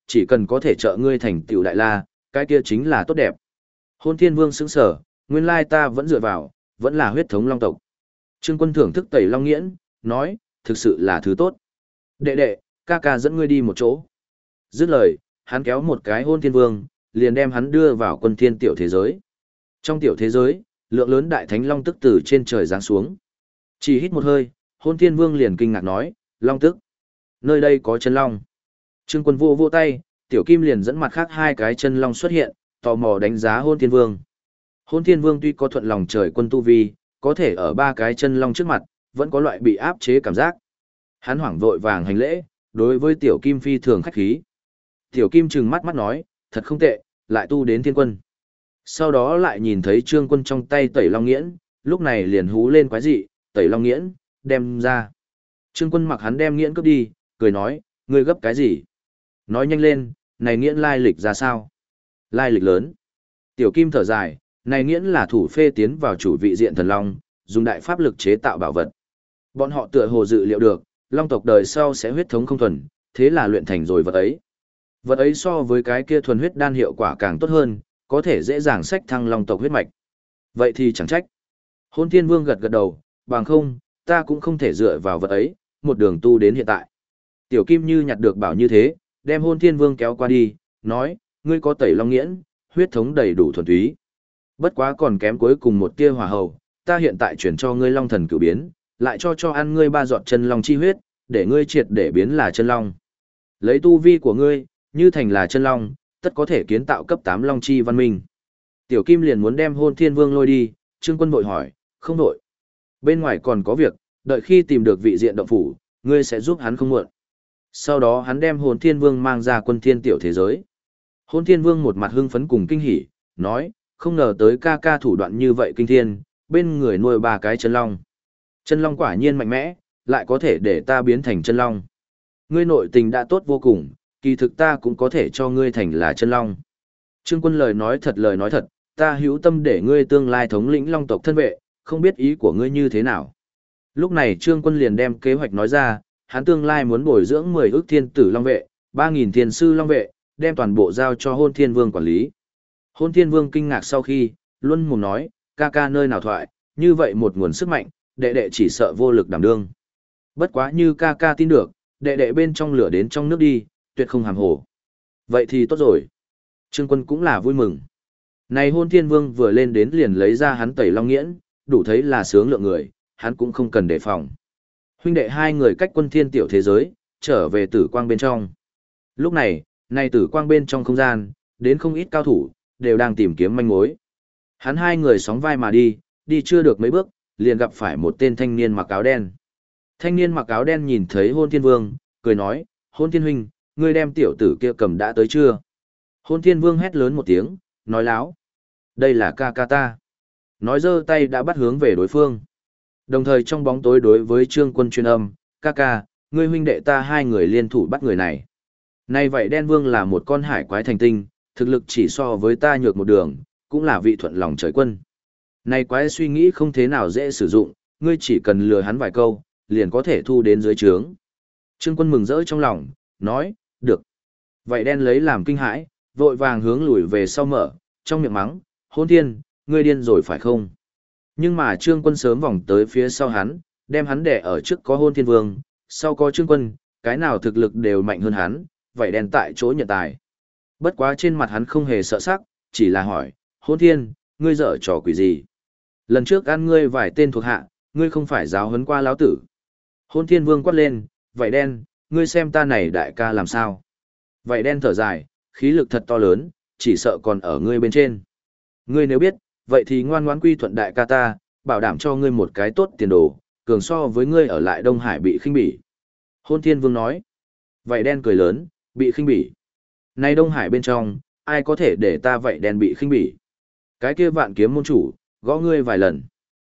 [SPEAKER 1] chỉ cần có thể trợ ngươi thành tựu đại la, cái kia chính là tốt đẹp. Hôn Thiên Vương sững sờ, nguyên lai ta vẫn dựa vào, vẫn là huyết thống long tộc. Trương Quân thưởng thức Tẩy Long Nghiễn, nói, thực sự là thứ tốt. Đệ đệ, ca ca dẫn ngươi đi một chỗ. Dứt lời, hắn kéo một cái Hôn Thiên Vương, liền đem hắn đưa vào Quân Thiên tiểu thế giới. Trong tiểu thế giới, lượng lớn đại thánh long tức từ trên trời giáng xuống. Chỉ hít một hơi, Hôn Thiên Vương liền kinh ngạc nói, long tức, nơi đây có chân long. Trương Quân vô vô tay, tiểu kim liền dẫn mặt khác hai cái chân long xuất hiện, tò mò đánh giá Hôn Thiên Vương. Hôn Thiên Vương tuy có thuận lòng trời quân tu vi, có thể ở ba cái chân long trước mặt, vẫn có loại bị áp chế cảm giác. Hắn hoảng vội vàng hành lễ, đối với tiểu kim phi thường khách khí. Tiểu kim trừng mắt mắt nói, thật không tệ, lại tu đến thiên quân. Sau đó lại nhìn thấy Trương Quân trong tay Tẩy Long Nghiễn, lúc này liền hú lên quái dị, Tẩy Long Nghiễn, đem ra. Trương Quân mặc hắn đem nghiễn cướp đi, cười nói, ngươi gấp cái gì? Nói nhanh lên, này nghiễn lai lịch ra sao? Lai lịch lớn. Tiểu kim thở dài, này nghiễn là thủ phê tiến vào chủ vị diện thần long, dùng đại pháp lực chế tạo bảo vật. Bọn họ tựa hồ dự liệu được, long tộc đời sau sẽ huyết thống không thuần, thế là luyện thành rồi vật ấy. Vật ấy so với cái kia thuần huyết đan hiệu quả càng tốt hơn, có thể dễ dàng xách thăng long tộc huyết mạch. Vậy thì chẳng trách. Hôn Thiên Vương gật gật đầu, bằng không, ta cũng không thể dựa vào vật ấy, một đường tu đến hiện tại. Tiểu Kim Như nhặt được bảo như thế, đem Hôn Thiên Vương kéo qua đi, nói, ngươi có Tẩy Long Nghiễn, huyết thống đầy đủ thuần túy. Bất quá còn kém cuối cùng một tia hỏa hầu, ta hiện tại chuyển cho ngươi Long Thần Cửu Biến, lại cho ăn ngươi 3 giọt chân long chi huyết, để ngươi triệt để biến là chân long. Lấy tu vi của ngươi, như thành là chân long, tất có thể kiến tạo cấp 8 long chi văn minh. Tiểu Kim liền muốn đem Hôn Thiên Vương lôi đi, Trương Quân vội hỏi, không vội. Bên ngoài còn có việc, đợi khi tìm được vị diện động phủ, ngươi sẽ giúp hắn không muộn. Sau đó hắn đem Hôn Thiên Vương mang ra Quân Thiên tiểu thế giới. Hôn Thiên Vương một mặt hưng phấn cùng kinh hỉ, nói, không ngờ tới ca ca thủ đoạn như vậy kinh thiên, bên người nuôi 3 cái chân long. Chân long quả nhiên mạnh mẽ, lại có thể để ta biến thành chân long. Ngươi nội tình đã tốt vô cùng, kỳ thực ta cũng có thể cho ngươi thành là chân long. Trương Quân lời nói thật, ta hữu tâm để ngươi tương lai thống lĩnh long tộc thân vệ, không biết ý của ngươi như thế nào. Lúc này Trương Quân liền đem kế hoạch nói ra, hắn tương lai muốn bồi dưỡng 10 ức thiên tử long vệ, 3.000 thiên sư long vệ, đem toàn bộ giao cho Hôn Thiên Vương quản lý. Hôn Thiên Vương kinh ngạc sau khi, luân mồm nói, ca ca nơi nào thoại, như vậy một nguồn sức mạnh, đệ đệ chỉ sợ vô lực đảm đương. Bất quá như ca ca tin được, đệ đệ bên trong lửa đến trong nước đi, tuyệt không hàm hồ. Vậy thì tốt rồi. Trương Quân cũng là vui mừng. Này Hôn Thiên Vương vừa lên đến liền lấy ra hắn Tẩy Long Nghiễn, đủ thấy là sướng lượng người, hắn cũng không cần đề phòng. Huynh đệ hai người cách Quân Thiên tiểu thế giới, trở về tử quang bên trong. Lúc này, tử quang bên trong không gian, đến không ít cao thủ, đều đang tìm kiếm manh mối. Hắn hai người sóng vai mà đi chưa được mấy bước, liền gặp phải một tên thanh niên mặc áo đen. Thanh niên mặc áo đen nhìn thấy Hôn Thiên Vương, cười nói, Hôn Thiên huynh, ngươi đem tiểu tử kia cầm đã tới chưa? Hôn Thiên Vương hét lớn một tiếng, nói láo. Đây là ca ca ta. Nói giơ tay đã bắt hướng về đối phương. Đồng thời trong bóng tối đối với Trương Quân truyền âm, ca ca, ngươi huynh đệ ta hai người liên thủ bắt người này. Này vậy đen vương là một con hải quái thành tinh, thực lực chỉ so với ta nhược một đường, cũng là vị thuận lòng trời quân. Này quái suy nghĩ không thế nào dễ sử dụng, ngươi chỉ cần lừa hắn vài câu, liền có thể thu đến dưới trướng. Trương Quân mừng rỡ trong lòng, nói, được. Vậy đen lấy làm kinh hãi, vội vàng hướng lùi về sau mở, trong miệng mắng, Hôn Thiên, ngươi điên rồi phải không? Nhưng mà Trương Quân sớm vòng tới phía sau hắn, đem hắn đè ở trước có Hôn Thiên Vương, sau có Trương Quân, cái nào thực lực đều mạnh hơn hắn, vậy đen tại chỗ nhận tài. Bất quá trên mặt hắn không hề sợ sắc, chỉ là hỏi, Hôn Thiên, ngươi dở trò quỷ gì? Lần trước ăn ngươi vài tên thuộc hạ, ngươi không phải giáo huấn qua lão tử. Hôn Thiên Vương quát lên, vậy đen, ngươi xem ta này đại ca làm sao? Vậy đen thở dài, khí lực thật to lớn, chỉ sợ còn ở ngươi bên trên. Ngươi nếu biết, vậy thì ngoan ngoãn quy thuận đại ca ta, bảo đảm cho ngươi một cái tốt tiền đồ, cường so với ngươi ở lại Đông Hải bị khinh bỉ. Hôn Thiên Vương nói. Vậy đen cười lớn, bị khinh bỉ. Này Đông Hải bên trong, ai có thể để ta vậy đen bị khinh bỉ? Cái kia Vạn Kiếm môn chủ, gõ ngươi vài lần.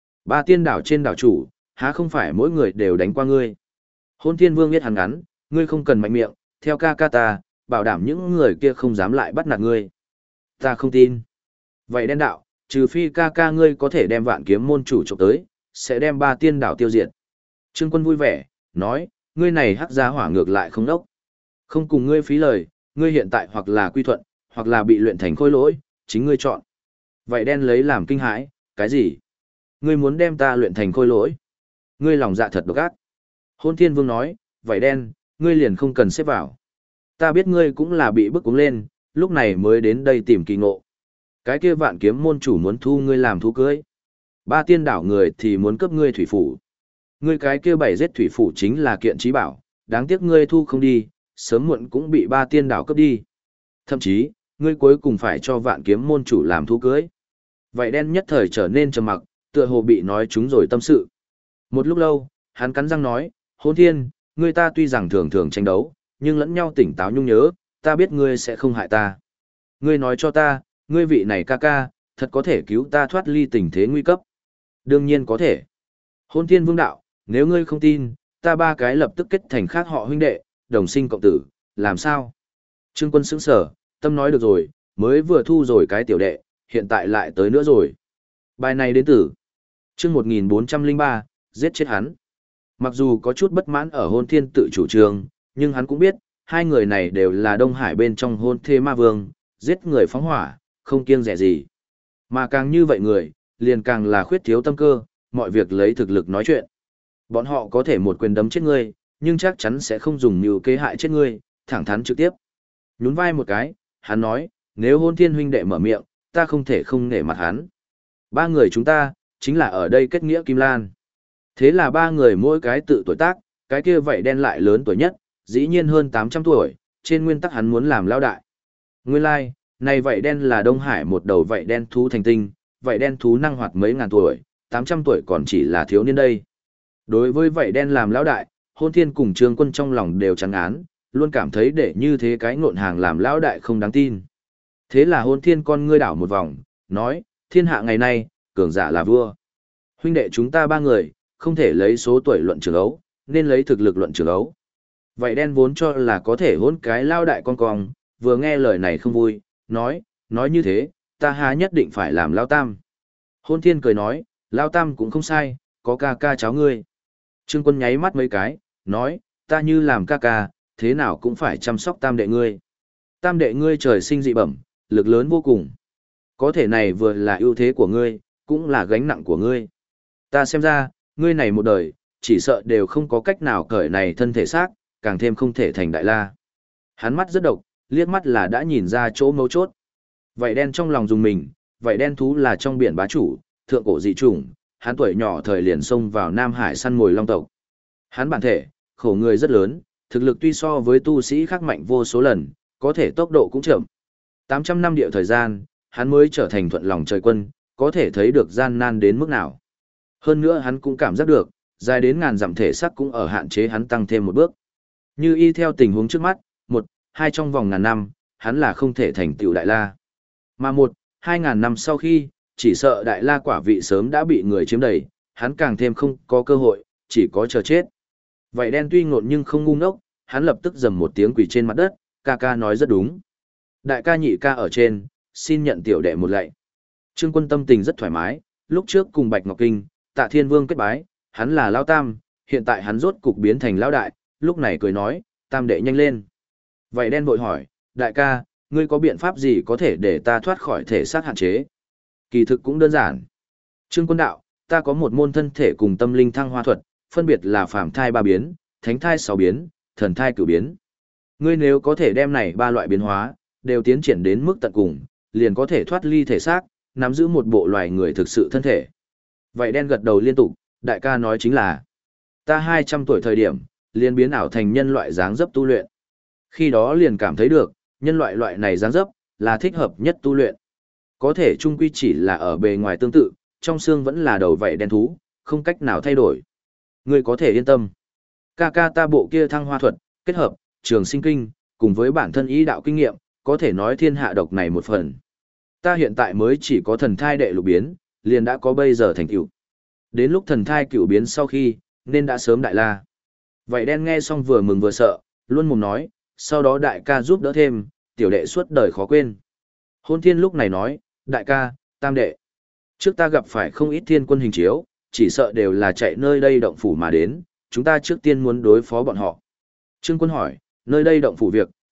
[SPEAKER 1] 3 tiên đảo trên đảo chủ, há không phải mỗi người đều đánh qua ngươi. Hôn Thiên Vương biết hắn ngắn, ngươi không cần mạnh miệng, theo ca ca ta, bảo đảm những người kia không dám lại bắt nạt ngươi. Ta không tin. Vậy đen đạo, trừ phi ca ca ngươi có thể đem Vạn Kiếm môn chủ trộm tới, sẽ đem 3 tiên đảo tiêu diệt. Trương Quân vui vẻ, nói, ngươi này hắc giá hỏa ngược lại không đốc. Không cùng ngươi phí lời, ngươi hiện tại hoặc là quy thuận, hoặc là bị luyện thành khôi lỗi, chính ngươi chọn. Vậy đen lấy làm kinh hãi, cái gì? Ngươi muốn đem ta luyện thành khôi lỗi? Ngươi lòng dạ thật độc ác. Hôn Thiên Vương nói, vậy đen, ngươi liền không cần xếp vào. Ta biết ngươi cũng là bị bức cuống lên, lúc này mới đến đây tìm kỳ ngộ. Cái kia Vạn Kiếm môn chủ muốn thu ngươi làm thú cưới. Ba tiên đảo người thì muốn cướp ngươi thủy phủ. Ngươi cái kia bảy giết thủy phủ chính là kiện trí bảo, đáng tiếc ngươi thu không đi, sớm muộn cũng bị ba tiên đảo cướp đi. Thậm chí, ngươi cuối cùng phải cho Vạn Kiếm môn chủ làm thú cưới. Vậy đen nhất thời trở nên trầm mặc, tựa hồ bị nói trúng rồi tâm sự. Một lúc lâu, hắn cắn răng nói, Hôn Thiên, ngươi ta tuy rằng thường thường tranh đấu, nhưng lẫn nhau tỉnh táo nhung nhớ, ta biết ngươi sẽ không hại ta. Ngươi nói cho ta, ngươi vị này ca ca, thật có thể cứu ta thoát ly tình thế nguy cấp. Đương nhiên có thể. Hôn Thiên Vương đạo, nếu ngươi không tin, ta ba cái lập tức kết thành khác họ huynh đệ, đồng sinh cộng tử, làm sao? Trương Quân sững sờ, tâm nói được rồi, mới vừa thu rồi cái tiểu đệ, hiện tại lại tới nữa rồi. Bài này đến từ chương 1403, giết chết hắn. Mặc dù có chút bất mãn ở Hôn Thiên tự chủ trương, nhưng hắn cũng biết, hai người này đều là Đông Hải bên trong hôn thê ma vương, giết người phóng hỏa, không kiêng dè gì. Mà càng như vậy người, liền càng là khuyết thiếu tâm cơ, mọi việc lấy thực lực nói chuyện. Bọn họ có thể một quyền đấm chết ngươi, nhưng chắc chắn sẽ không dùng mưu kế hại chết ngươi, thẳng thắn trực tiếp. Nhún vai một cái, hắn nói, nếu Hôn Thiên huynh đệ mở miệng, ta không thể không nể mặt hắn. Ba người chúng ta, chính là ở đây kết nghĩa Kim Lan. Thế là ba người mỗi cái tự tuổi tác, cái kia vậy đen lại lớn tuổi nhất, dĩ nhiên hơn 800 tuổi, trên nguyên tắc hắn muốn làm lao đại. Nguyên lai, like, này vậy đen là Đông Hải một đầu vậy đen thú thành tinh, vậy đen thú năng hoạt mấy ngàn tuổi, 800 tuổi còn chỉ là thiếu niên đây. Đối với vậy đen làm lão đại, Hôn Thiên cùng Trương Quân trong lòng đều trắng án, luôn cảm thấy để như thế cái ngộn hàng làm lão đại không đáng tin. Thế là Hôn Thiên con ngươi đảo một vòng, nói, thiên hạ ngày nay, cường giả là vua. Huynh đệ chúng ta ba người, không thể lấy số tuổi luận trường ấu, nên lấy thực lực luận trường ấu. Vậy đen vốn cho là có thể hôn cái lao đại con cong, vừa nghe lời này không vui, nói như thế, ta há nhất định phải làm lao tam. Hôn Thiên cười nói, lao tam cũng không sai, có ca ca cháu ngươi. Trương Quân nháy mắt mấy cái, nói, ta như làm ca ca, thế nào cũng phải chăm sóc tam đệ ngươi. Tam đệ ngươi trời sinh dị bẩm, lực lớn vô cùng. Có thể này vừa là ưu thế của ngươi, cũng là gánh nặng của ngươi. Ta xem ra, ngươi này một đời, chỉ sợ đều không có cách nào cởi này thân thể xác, càng thêm không thể thành đại la. Hắn mắt rất độc, liếc mắt là đã nhìn ra chỗ mấu chốt. Vậy đen trong lòng dùng mình, vậy đen thú là trong biển bá chủ, thượng cổ dị chủng, hắn tuổi nhỏ thời liền xông vào Nam Hải săn mồi long tộc. Hắn bản thể, khổ người rất lớn, thực lực tuy so với tu sĩ khác mạnh vô số lần, có thể tốc độ cũng chậm. 800 năm địa thời gian, hắn mới trở thành thuận lòng trời quân, có thể thấy được gian nan đến mức nào. Hơn nữa hắn cũng cảm giác được, dài đến ngàn dặm thể sắc cũng ở hạn chế hắn tăng thêm một bước. Như y theo tình huống trước mắt, 1, 2 trong vòng ngàn năm, hắn là không thể thành tựu đại la. Mà 1, 2 ngàn năm sau khi, chỉ sợ đại la quả vị sớm đã bị người chiếm đầy, hắn càng thêm không có cơ hội, chỉ có chờ chết. Vậy đen tuy ngộn nhưng không ngu ngốc, hắn lập tức dầm một tiếng quỳ trên mặt đất, ca ca nói rất đúng. Đại ca nhị ca ở trên, xin nhận tiểu đệ một lạy. Trương Quân tâm tình rất thoải mái, lúc trước cùng Bạch Ngọc Kinh, Tạ Thiên Vương kết bái, hắn là lão tam, hiện tại hắn rốt cục biến thành lão đại, lúc này cười nói, tam đệ nhanh lên. Vậy đen vội hỏi, đại ca, ngươi có biện pháp gì có thể để ta thoát khỏi thể xác hạn chế? Kỳ thực cũng đơn giản. Trương Quân đạo, ta có một môn thân thể cùng tâm linh thăng hoa thuật, phân biệt là phàm thai 3 biến, thánh thai 6 biến, thần thai 9 biến. Ngươi nếu có thể đem này 3 loại biến hóa, đều tiến triển đến mức tận cùng, liền có thể thoát ly thể xác, nắm giữ một bộ loài người thực sự thân thể. Vậy đen gật đầu liên tục, đại ca nói chính là, ta 200 tuổi thời điểm, liền biến ảo thành nhân loại dáng dấp tu luyện. Khi đó liền cảm thấy được, nhân loại loại này dáng dấp, là thích hợp nhất tu luyện. Có thể chung quy chỉ là ở bề ngoài tương tự, trong xương vẫn là đầu vậy đen thú, không cách nào thay đổi. Ngươi có thể yên tâm. Ca ca ta bộ kia thăng hoa thuật, kết hợp, trường sinh kinh, cùng với bản thân ý đạo kinh nghiệm, có thể nói thiên hạ độc này một phần. Ta hiện tại mới chỉ có thần thai đệ lục biến, liền đã có bây giờ thành tựu. Đến lúc thần thai cửu biến sau khi, nên đã sớm đại la. Vậy đen nghe xong vừa mừng vừa sợ, luôn mồm nói, sau đó đại ca giúp đỡ thêm, tiểu đệ suốt đời khó quên. Hôn Thiên lúc này nói, đại ca, tam đệ. Trước ta gặp phải không ít thiên quân hình chiếu, chỉ sợ đều là chạy nơi đây động phủ mà đến, chúng ta trước tiên muốn đối phó bọn họ. Trương Quân hỏi, nơi đây động phủ việc,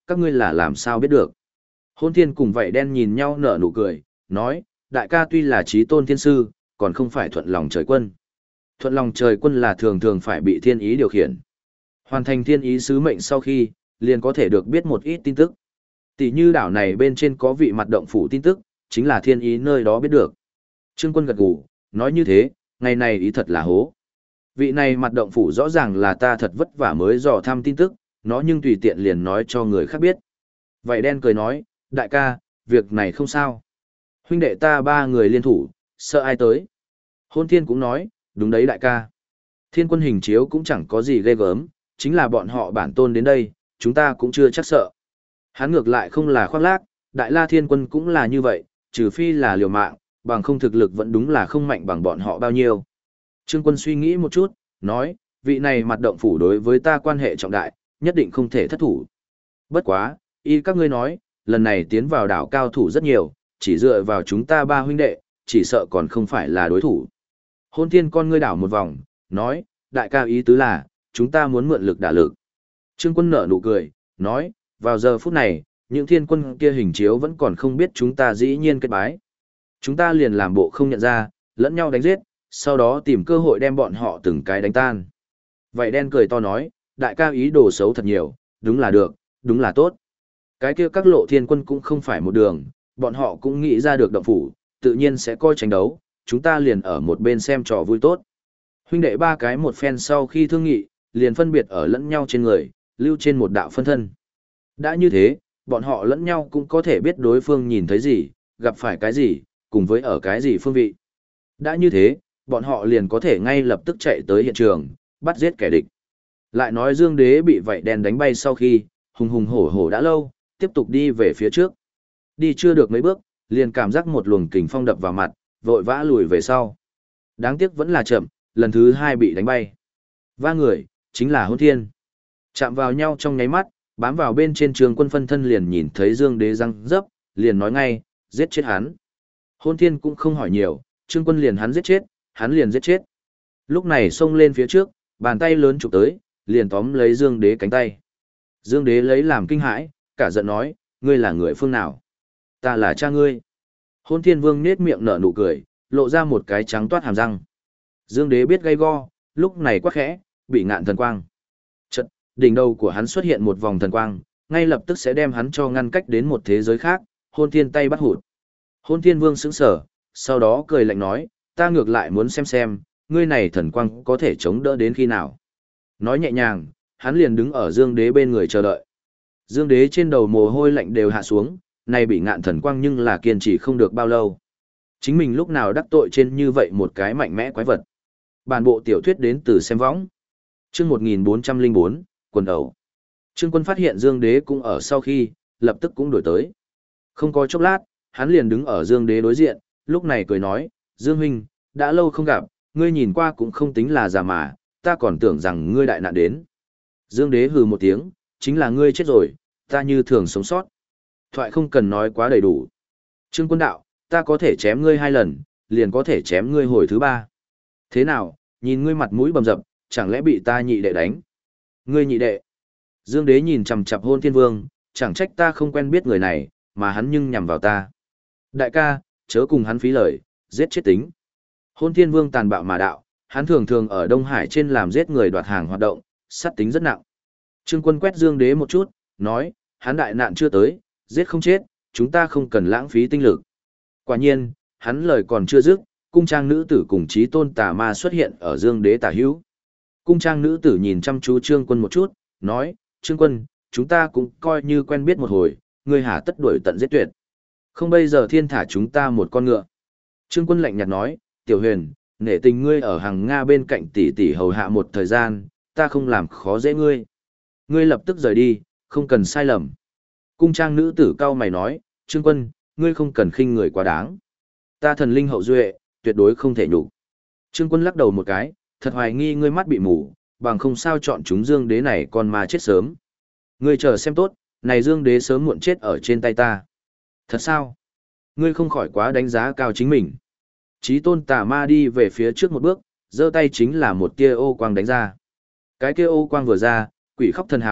[SPEAKER 1] các ngươi là làm sao biết được? Hôn thiên cùng vậy đen nhìn nhau nở nụ cười, nói, đại ca tuy là trí tôn thiên sư, còn không phải thuận lòng trời quân. Thuận lòng trời quân là thường thường phải bị thiên ý điều khiển. Hoàn thành thiên ý sứ mệnh sau khi, liền có thể được biết một ít tin tức. Tỷ như đảo này bên trên có vị mặt động phủ tin tức, chính là thiên ý nơi đó biết được. Trương Quân gật gù, nói như thế, ngày này ý thật là hố. Vị này mặt động phủ rõ ràng là ta thật vất vả mới dò thăm tin tức, nó nhưng tùy tiện liền nói cho người khác biết. Vậy đen cười nói, đại ca, việc này không sao. Huynh đệ ta ba người liên thủ, sợ ai tới. Hôn thiên cũng nói, đúng đấy đại ca. Thiên quân hình chiếu cũng chẳng có gì ghê gớm, chính là bọn họ bản tôn đến đây, chúng ta cũng chưa chắc sợ. Hắn ngược lại không là khoác lác, đại la thiên quân cũng là như vậy, trừ phi là liều mạng, bằng không thực lực vẫn đúng là không mạnh bằng bọn họ bao nhiêu. Trương Quân suy nghĩ một chút, nói, vị này mặt động phủ đối với ta quan hệ trọng đại, nhất định không thể thất thủ. Bất quá, y các ngươi nói, lần này tiến vào đảo cao thủ rất nhiều, chỉ dựa vào chúng ta ba huynh đệ, chỉ sợ còn không phải là đối thủ. Hôn thiên con ngươi đảo một vòng, nói, đại ca ý tứ là, chúng ta muốn mượn lực đả lực. Trương Quân nở nụ cười, nói, vào giờ phút này, những thiên quân kia hình chiếu vẫn còn không biết chúng ta dĩ nhiên kết bái. Chúng ta liền làm bộ không nhận ra, lẫn nhau đánh giết, sau đó tìm cơ hội đem bọn họ từng cái đánh tan. Vậy đen cười to nói, đại ca ý đồ xấu thật nhiều, đúng là được, đúng là tốt. Cái kia các lộ thiên quân cũng không phải một đường, bọn họ cũng nghĩ ra được động phủ, tự nhiên sẽ coi tranh đấu, chúng ta liền ở một bên xem trò vui tốt. Huynh đệ ba cái một phen sau khi thương nghị, liền phân biệt ở lẫn nhau trên người, lưu trên một đạo phân thân. Đã như thế, bọn họ lẫn nhau cũng có thể biết đối phương nhìn thấy gì, gặp phải cái gì, cùng với ở cái gì phương vị. Đã như thế, bọn họ liền có thể ngay lập tức chạy tới hiện trường, bắt giết kẻ địch. Lại nói Dương Đế bị vậy đen đánh bay sau khi, hùng hùng hổ hổ đã lâu, tiếp tục đi về phía trước. Đi chưa được mấy bước, liền cảm giác một luồng kình phong đập vào mặt, vội vã lùi về sau. Đáng tiếc vẫn là chậm, lần thứ hai bị đánh bay. Va người, chính là Hôn Thiên. Chạm vào nhau trong nháy mắt, bám vào bên trên Trường Quân phân thân liền nhìn thấy Dương Đế răng dấp, liền nói ngay, giết chết hắn. Hôn Thiên cũng không hỏi nhiều, Trương Quân liền hắn giết chết, hắn liền giết chết. Lúc này xông lên phía trước, bàn tay lớn chụp tới, liền tóm lấy Dương Đế cánh tay. Dương Đế lấy làm kinh hãi, cả giận nói, ngươi là người phương nào? Ta là cha ngươi. Hôn Thiên Vương nết miệng nở nụ cười, lộ ra một cái trắng toát hàm răng. Dương Đế biết gay go, lúc này quát khẽ, bị ngạn thần quang. Chợt, đỉnh đầu của hắn xuất hiện một vòng thần quang, ngay lập tức sẽ đem hắn cho ngăn cách đến một thế giới khác, Hôn Thiên tay bắt hụt. Hôn Thiên Vương sững sờ, sau đó cười lạnh nói, ta ngược lại muốn xem, ngươi này thần quang có thể chống đỡ đến khi nào. Nói nhẹ nhàng, hắn liền đứng ở Dương Đế bên người chờ đợi. Dương Đế trên đầu mồ hôi lạnh đều hạ xuống, này bị ngạn thần quang nhưng là kiên trì không được bao lâu. Chính mình lúc nào đắc tội trên như vậy một cái mạnh mẽ quái vật. Bản bộ tiểu thuyết đến từ xem võng. Chương 1404, quần đầu. Trương Quân phát hiện Dương Đế cũng ở sau khi, lập tức cũng đổi tới. Không có chốc lát, hắn liền đứng ở Dương Đế đối diện, lúc này cười nói, Dương huynh, đã lâu không gặp, ngươi nhìn qua cũng không tính là già mà, ta còn tưởng rằng ngươi đại nạn đến. Dương Đế hừ một tiếng, chính là ngươi chết rồi, ta như thường sống sót. Thoại không cần nói quá đầy đủ. Trương Quân đạo, ta có thể chém ngươi 2 lần, liền có thể chém ngươi hồi thứ 3. Thế nào, nhìn ngươi mặt mũi bầm dập, chẳng lẽ bị ta nhị đệ đánh? Ngươi nhị đệ. Dương Đế nhìn chằm chằm Hôn Thiên Vương, chẳng trách ta không quen biết người này, mà hắn nhưng nhằm vào ta. Đại ca, chớ cùng hắn phí lời, giết chết tính. Hôn Thiên Vương tàn bạo mà đạo, hắn thường thường ở Đông Hải trên làm giết người đoạt hàng hoạt động, sát tính rất nặng. Trương Quân quét Dương Đế một chút, nói, hắn đại nạn chưa tới, giết không chết, chúng ta không cần lãng phí tinh lực. Quả nhiên, hắn lời còn chưa dứt, cung trang nữ tử cùng chí tôn tà ma xuất hiện ở Dương Đế tả hữu. Cung trang nữ tử nhìn chăm chú Trương Quân một chút, nói, Trương Quân, chúng ta cũng coi như quen biết một hồi, ngươi hả tất đuổi tận giết tuyệt. Không bây giờ thiên thả chúng ta một con ngựa. Trương Quân lạnh nhạt nói, Tiểu Huyền, nể tình ngươi ở hàng Nga bên cạnh tỷ tỷ hầu hạ một thời gian, ta không làm khó dễ ngươi. Ngươi lập tức rời đi, không cần sai lầm. Cung trang nữ tử cao mày nói, Trương Quân, ngươi không cần khinh người quá đáng. Ta thần linh hậu duệ, tuyệt đối không thể nhục. Trương Quân lắc đầu một cái, thật hoài nghi ngươi mắt bị mù, bằng không sao chọn chúng Dương Đế này còn mà chết sớm. Ngươi chờ xem tốt, này Dương Đế sớm muộn chết ở trên tay ta. Thật sao? Ngươi không khỏi quá đánh giá cao chính mình. Chí tôn tà ma đi về phía trước một bước, giơ tay chính là một tia ô quang đánh ra. Cái kia ô quang vừa ra, quỷ khóc thần hào,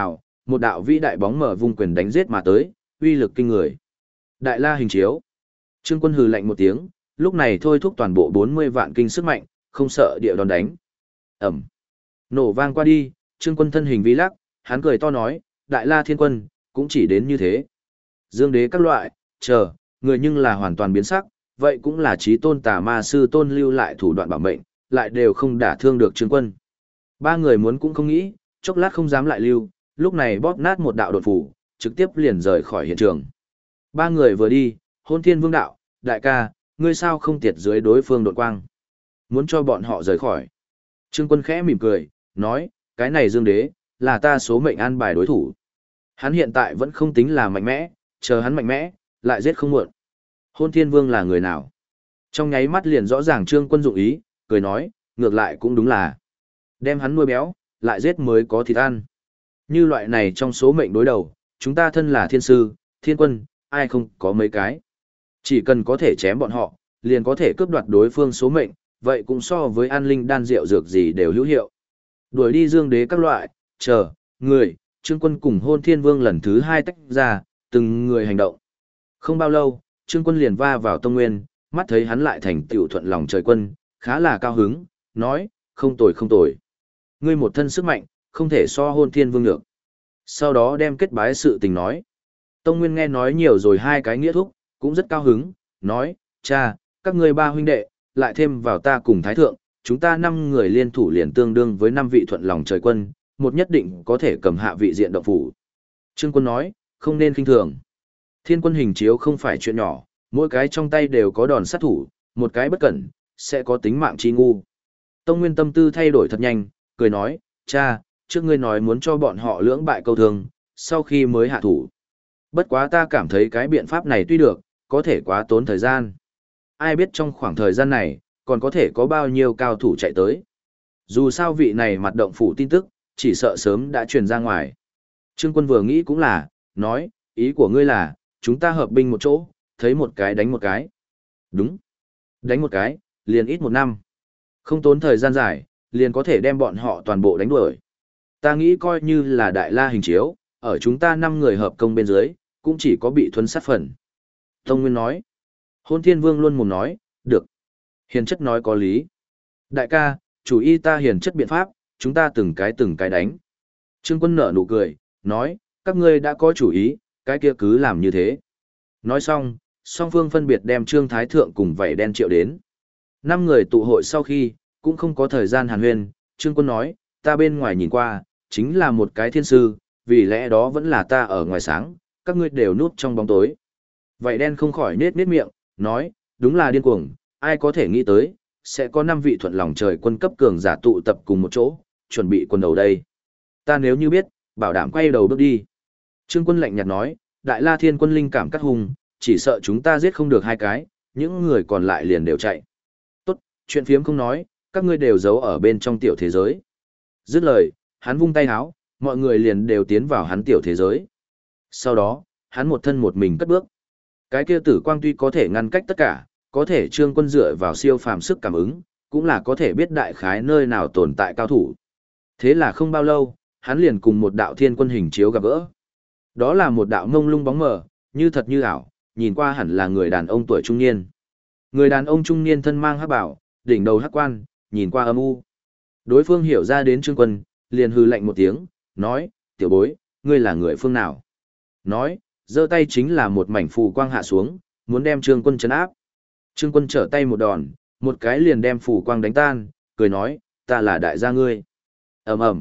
[SPEAKER 1] Một đạo vĩ đại bóng mở vung quyền đánh giết mà tới, uy lực kinh người. Đại La hình chiếu. Trương Quân hừ lạnh một tiếng, lúc này thôi thúc toàn bộ 40 vạn kinh sức mạnh, không sợ địa đòn đánh. Ẩm. Nổ vang qua đi, Trương Quân thân hình vi lắc, hắn cười to nói, Đại La Thiên Quân, cũng chỉ đến như thế. Dương đế các loại, chờ, người nhưng là hoàn toàn biến sắc, vậy cũng là chí tôn tà ma sư tôn lưu lại thủ đoạn bảo mệnh, lại đều không đả thương được Trương Quân. Ba người muốn cũng không nghĩ, chốc lát không dám lại lưu, lúc này bóp nát một đạo đột phủ, trực tiếp liền rời khỏi hiện trường. Ba người vừa đi, Hôn Thiên Vương đạo, đại ca, ngươi sao không tiệt dưới đối phương đột quang? Muốn cho bọn họ rời khỏi. Trương Quân khẽ mỉm cười, nói, cái này Dương đế, là ta số mệnh an bài đối thủ. Hắn hiện tại vẫn không tính là mạnh mẽ, chờ hắn mạnh mẽ, lại giết không muộn. Hôn Thiên Vương là người nào? Trong nháy mắt liền rõ ràng Trương Quân dụng ý, cười nói, ngược lại cũng đúng là đem hắn nuôi béo, lại giết mới có thịt ăn. Như loại này trong số mệnh đối đầu, chúng ta thân là thiên sư, thiên quân, ai không có mấy cái. Chỉ cần có thể chém bọn họ, liền có thể cướp đoạt đối phương số mệnh, vậy cũng so với an linh đan rượu dược gì đều hữu hiệu. Đuổi đi Dương đế các loại, chờ, người, Trương Quân cùng Hôn Thiên Vương lần thứ 2 tách ra, từng người hành động. Không bao lâu, Trương Quân liền va vào Tông Nguyên, mắt thấy hắn lại thành tựu thuận lòng trời quân, khá là cao hứng, nói, không tồi không tồi. Ngươi một thân sức mạnh, không thể so Hôn Thiên Vương được. Sau đó đem kết bái sự tình nói. Tông Nguyên nghe nói nhiều rồi 2 cái nghĩa thúc, cũng rất cao hứng, nói, cha, các ngươi 3 huynh đệ, lại thêm vào ta cùng Thái Thượng, chúng ta 5 người liên thủ liền tương đương với 5 vị thuận lòng trời quân, một nhất định có thể cầm hạ vị diện động phủ. Trương Quân nói, không nên khinh thường. Thiên quân hình chiếu không phải chuyện nhỏ, mỗi cái trong tay đều có đòn sát thủ, một cái bất cẩn, sẽ có tính mạng chi ngu. Tông Nguyên tâm tư thay đổi thật nhanh, cười nói, cha, trước ngươi nói muốn cho bọn họ lưỡng bại câu thương, sau khi mới hạ thủ. Bất quá ta cảm thấy cái biện pháp này tuy được, có thể quá tốn thời gian. Ai biết trong khoảng thời gian này, còn có thể có bao nhiêu cao thủ chạy tới. Dù sao vị này mặt động phủ tin tức, chỉ sợ sớm đã truyền ra ngoài. Trương Quân vừa nghĩ cũng là, nói, ý của ngươi là, chúng ta hợp binh một chỗ, thấy một cái đánh một cái. Đúng. Đánh một cái, liền ít 1 năm. Không tốn thời gian dài, liền có thể đem bọn họ toàn bộ đánh đuổi. Ta nghĩ coi như là Đại La hình chiếu, ở chúng ta 5 người hợp công bên dưới, cũng chỉ có bị thuấn sát phần. Tông Nguyên nói. Hôn Thiên Vương luôn mồm nói, được. Hiền chất nói có lý. Đại ca, chủ y ta hiền chất biện pháp, chúng ta từng cái đánh. Trương Quân nở nụ cười, nói, các ngươi đã có chủ ý, cái kia cứ làm như thế. Nói xong, song phương phân biệt đem Trương Thái Thượng cùng vảy đen triệu đến. 5 người tụ hội sau khi, cũng không có thời gian hàn huyên, Trương Quân nói, ta bên ngoài nhìn qua, chính là một cái thiên sư, vì lẽ đó vẫn là ta ở ngoài sáng, các ngươi đều núp trong bóng tối. Vảy đen không khỏi nết miệng, nói, đúng là điên cuồng, ai có thể nghĩ tới, sẽ có 5 vị thuận lòng trời quân cấp cường giả tụ tập cùng một chỗ, chuẩn bị quân đầu đây. Ta nếu như biết, bảo đảm quay đầu bước đi. Trương Quân lạnh nhạt nói, Đại La Thiên Quân linh cảm cắt hùng, chỉ sợ chúng ta giết không được 2 cái, những người còn lại liền đều chạy. Tốt, chuyện phiếm không nói, các ngươi đều giấu ở bên trong tiểu thế giới. Dứt lời, hắn vung tay háo, mọi người liền đều tiến vào hắn tiểu thế giới. Sau đó, hắn một thân một mình cất bước. Cái kia tử quang tuy có thể ngăn cách tất cả, có thể Trương Quân dựa vào siêu phàm sức cảm ứng, cũng là có thể biết đại khái nơi nào tồn tại cao thủ. Thế là không bao lâu, hắn liền cùng một đạo thiên quân hình chiếu gặp gỡ. Đó là một đạo mông lung bóng mờ, như thật như ảo, nhìn qua hẳn là người đàn ông tuổi trung niên. Người đàn ông trung niên thân mang hắc bảo, đỉnh đầu hắc quan, nhìn qua âm u. Đối phương hiểu ra đến Trương Quân, liền hừ lạnh một tiếng, nói, tiểu bối, ngươi là người phương nào? Nói, giơ tay chính là một mảnh phù quang hạ xuống, muốn đem Trương Quân trấn áp. Trương Quân trở tay một đòn, một cái liền đem phù quang đánh tan, cười nói, ta là đại gia ngươi. Ầm ầm.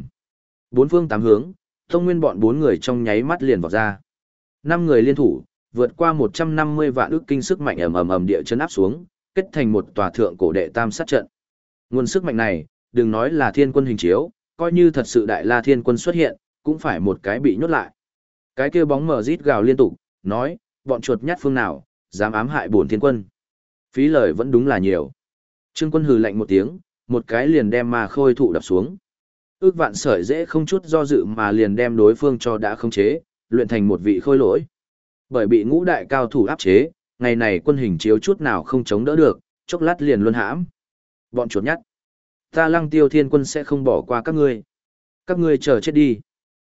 [SPEAKER 1] 4 phương 8 hướng, Tông Nguyên bọn 4 người trong nháy mắt liền vọt ra. 5 người liên thủ, vượt qua 150 vạn ức kinh sức mạnh ầm địa chấn áp xuống, kết thành một tòa thượng cổ đệ tam sát trận. Nguồn sức mạnh này, đừng nói là thiên quân hình chiếu, coi như thật sự Đại La Thiên Quân xuất hiện, cũng phải một cái bị nhốt lại. Cái kia bóng mờ rít gào liên tục, nói, bọn chuột nhát phương nào, dám ám hại bổn thiên quân. Phí lời vẫn đúng là nhiều. Trương Quân hừ lạnh một tiếng, một cái liền đem ma khôi thụ đập xuống. Ước vạn sợi dễ không chút do dự mà liền đem đối phương cho đã khống chế, luyện thành một vị khôi lỗi. Bởi bị ngũ đại cao thủ áp chế, ngày này quân hình chiếu chút nào không chống đỡ được, chốc lát liền luân hãm. Bọn chuột nhát, ta Lăng Tiêu Thiên Quân sẽ không bỏ qua các ngươi. Các ngươi chờ chết đi.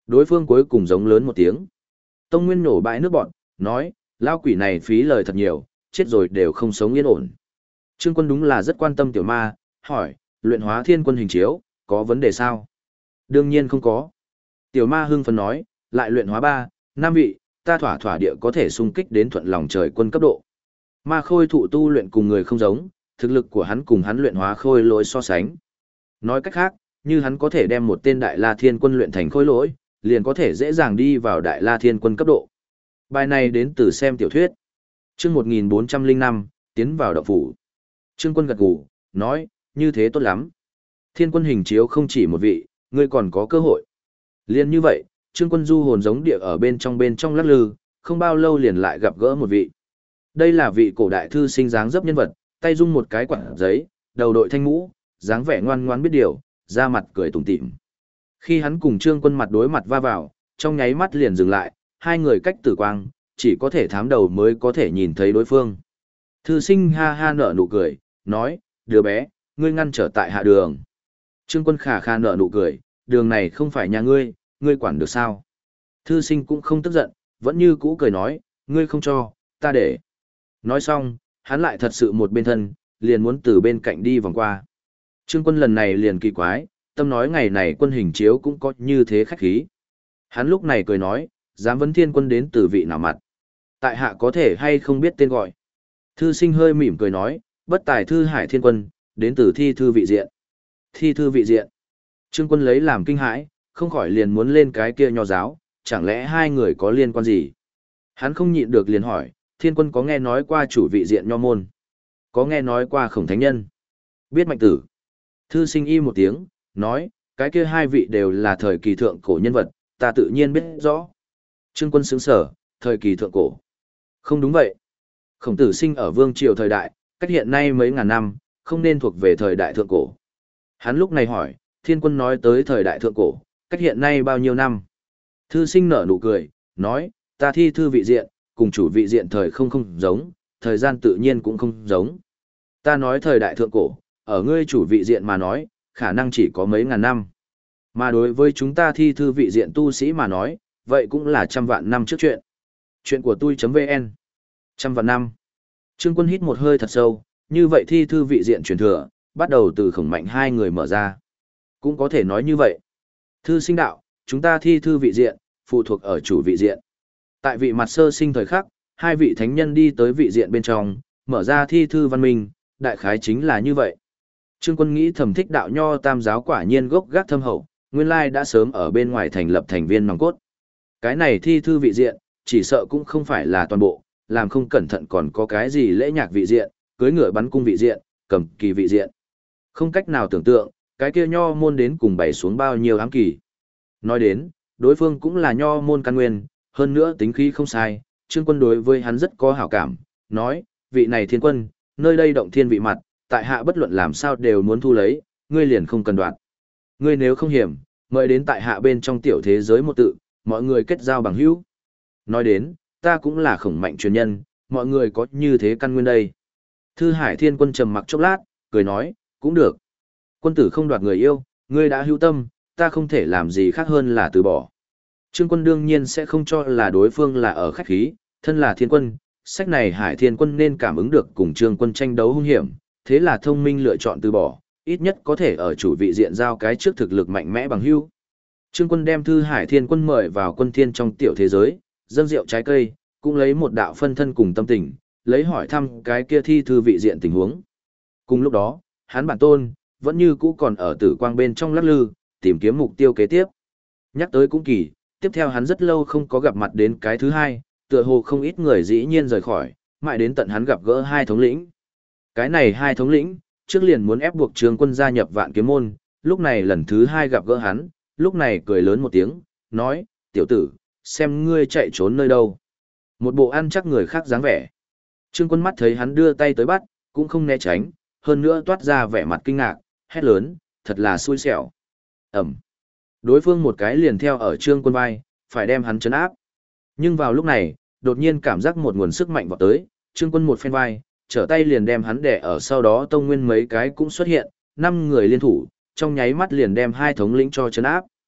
[SPEAKER 1] Đối phương cuối cùng giống lớn một tiếng. Tông Nguyên nổ bãi nước bọn, nói, lao quỷ này phí lời thật nhiều, chết rồi đều không sống yên ổn. Trương Quân đúng là rất quan tâm tiểu ma, hỏi, luyện hóa thiên quân hình chiếu, có vấn đề sao? Đương nhiên không có. Tiểu ma hưng phấn nói, lại luyện hóa 3, 5 vị, ta thỏa thỏa địa có thể xung kích đến thuận lòng trời quân cấp độ. Ma khôi thụ tu luyện cùng người không giống, thực lực của hắn cùng hắn luyện hóa khôi lỗi so sánh. Nói cách khác, như hắn có thể đem một tên đại la thiên quân luyện thành khôi lỗi, liền có thể dễ dàng đi vào đại la thiên quân cấp độ. Bài này đến từ xem tiểu thuyết. Chương 1405, tiến vào động phủ. Trương Quân gật gù, nói, như thế tốt lắm. Thiên quân hình chiếu không chỉ một vị, ngươi còn có cơ hội. Liên như vậy, Trương Quân du hồn giống địa ở bên trong lắc lư, không bao lâu liền lại gặp gỡ một vị. Đây là vị cổ đại thư sinh dáng dấp nhân vật, tay dung một cái quạt giấy, đầu đội thanh mũ, dáng vẻ ngoan ngoãn biết điều, da mặt cười tủm tỉm. Khi hắn cùng Trương Quân mặt đối mặt va vào, trong nháy mắt liền dừng lại, hai người cách tử quang, chỉ có thể thám đầu mới có thể nhìn thấy đối phương. Thư sinh ha ha nở nụ cười, nói, đứa bé, ngươi ngăn trở tại hạ đường. Trương Quân khà khà nở nụ cười, đường này không phải nhà ngươi, ngươi quản được sao? Thư sinh cũng không tức giận, vẫn như cũ cười nói, ngươi không cho, ta để. Nói xong, hắn lại thật sự một bên thân, liền muốn từ bên cạnh đi vòng qua. Trương Quân lần này liền kỳ quái, tâm nói ngày này quân hình chiếu cũng có như thế khách khí. Hắn lúc này cười nói, dám vấn thiên quân đến từ vị nào mặt. Tại hạ có thể hay không biết tên gọi. Thư sinh hơi mỉm cười nói, bất tài thư hải thiên quân, đến từ thi thư vị diện. Thi thư vị diện. Trương Quân lấy làm kinh hãi, không khỏi liền muốn lên cái kia nho giáo, chẳng lẽ hai người có liên quan gì? Hắn không nhịn được liền hỏi, thiên quân có nghe nói qua chủ vị diện nho môn? Có nghe nói qua khổng thánh nhân? Biết mạnh tử? Thư sinh y một tiếng, nói, cái kia hai vị đều là thời kỳ thượng cổ nhân vật, ta tự nhiên biết rõ. Trương Quân sững sở, thời kỳ thượng cổ. Không đúng vậy. Khổng tử sinh ở vương triều thời đại, cách hiện nay mấy ngàn năm, không nên thuộc về thời đại thượng cổ. Hắn lúc này hỏi, thiên quân nói tới thời đại thượng cổ, cách hiện nay bao nhiêu năm? Thư sinh nở nụ cười, nói, ta thi thư vị diện, cùng chủ vị diện thời không giống, thời gian tự nhiên cũng không giống. Ta nói thời đại thượng cổ, ở ngươi chủ vị diện mà nói, khả năng chỉ có mấy ngàn năm. Mà đối với chúng ta thi thư vị diện tu sĩ mà nói, vậy cũng là trăm vạn năm trước chuyện. Chuyện của tôi.vn. Trăm vạn năm. Trương Quân hít một hơi thật sâu, như vậy thi thư vị diện truyền thừa, bắt đầu từ khổng mạnh hai người mở ra. Cũng có thể nói như vậy. Thư sinh đạo, chúng ta thi thư vị diện, phụ thuộc ở chủ vị diện. Tại vị mặt sơ sinh thời khắc, hai vị thánh nhân đi tới vị diện bên trong, mở ra thi thư văn minh, đại khái chính là như vậy. Trương Quân nghĩ thầm thích đạo nho tam giáo quả nhiên gốc gác thâm hậu, nguyên lai đã sớm ở bên ngoài thành lập thành viên nòng cốt. Cái này thi thư vị diện, chỉ sợ cũng không phải là toàn bộ, làm không cẩn thận còn có cái gì lễ nhạc vị diện, cưới ngựa bắn cung vị diện, cầm kỳ vị diện. Không cách nào tưởng tượng, cái kia nho môn đến cùng bày xuống bao nhiêu ám kỳ. Nói đến, đối phương cũng là nho môn căn nguyên, hơn nữa tính khí không sai, Trương Quân đối với hắn rất có hảo cảm, nói, vị này thiên quân, nơi đây động thiên vị mặt, tại hạ bất luận làm sao đều muốn thu lấy, ngươi liền không cần đoạt. Ngươi nếu không hiểm, mời đến tại hạ bên trong tiểu thế giới một tự, mọi người kết giao bằng hữu. Nói đến, ta cũng là khổng mạnh truyền nhân, mọi người có như thế căn nguyên đây. Thư Hải Thiên Quân trầm mặc chốc lát, cười nói, cũng được. Quân tử không đoạt người yêu, ngươi đã hữu tâm, ta không thể làm gì khác hơn là từ bỏ. Trương Quân đương nhiên sẽ không cho là đối phương là ở khách khí, thân là thiên quân, sách này Hải Thiên Quân nên cảm ứng được cùng Trương Quân tranh đấu hung hiểm, thế là thông minh lựa chọn từ bỏ, ít nhất có thể ở chủ vị diện giao cái trước thực lực mạnh mẽ bằng hữu. Trương Quân đem Thư Hải Thiên Quân mời vào quân thiên trong tiểu thế giới, dâng rượu trái cây, cũng lấy một đạo phân thân cùng tâm tình, lấy hỏi thăm cái kia thi thư vị diện tình huống. Cùng lúc đó, hắn bản tôn, vẫn như cũ còn ở tử quang bên trong lắc lư, tìm kiếm mục tiêu kế tiếp. Nhắc tới cũng kỳ, tiếp theo hắn rất lâu không có gặp mặt đến cái thứ hai, tựa hồ không ít người dĩ nhiên rời khỏi, mãi đến tận hắn gặp gỡ hai thống lĩnh. Cái này hai thống lĩnh, trước liền muốn ép buộc Trương Quân gia nhập Vạn Kiếm môn, lúc này lần thứ hai gặp gỡ hắn, lúc này cười lớn một tiếng, nói, tiểu tử, xem ngươi chạy trốn nơi đâu. Một bộ ăn chắc người khác dáng vẻ. Trương Quân mắt thấy hắn đưa tay tới bắt, cũng không né tránh, hơn nữa toát ra vẻ mặt kinh ngạc, hét lớn, thật là xui xẻo. Ẩm. Đối phương một cái liền theo ở Trương Quân vai, phải đem hắn trấn áp. Nhưng vào lúc này, đột nhiên cảm giác một nguồn sức mạnh vọt tới, Trương Quân một phen vai, trở tay liền đem hắn đè ở, sau đó Tông Nguyên mấy cái cũng xuất hiện, 5 người liên thủ, trong nháy mắt liền đem hai thống lĩnh cho trấn áp.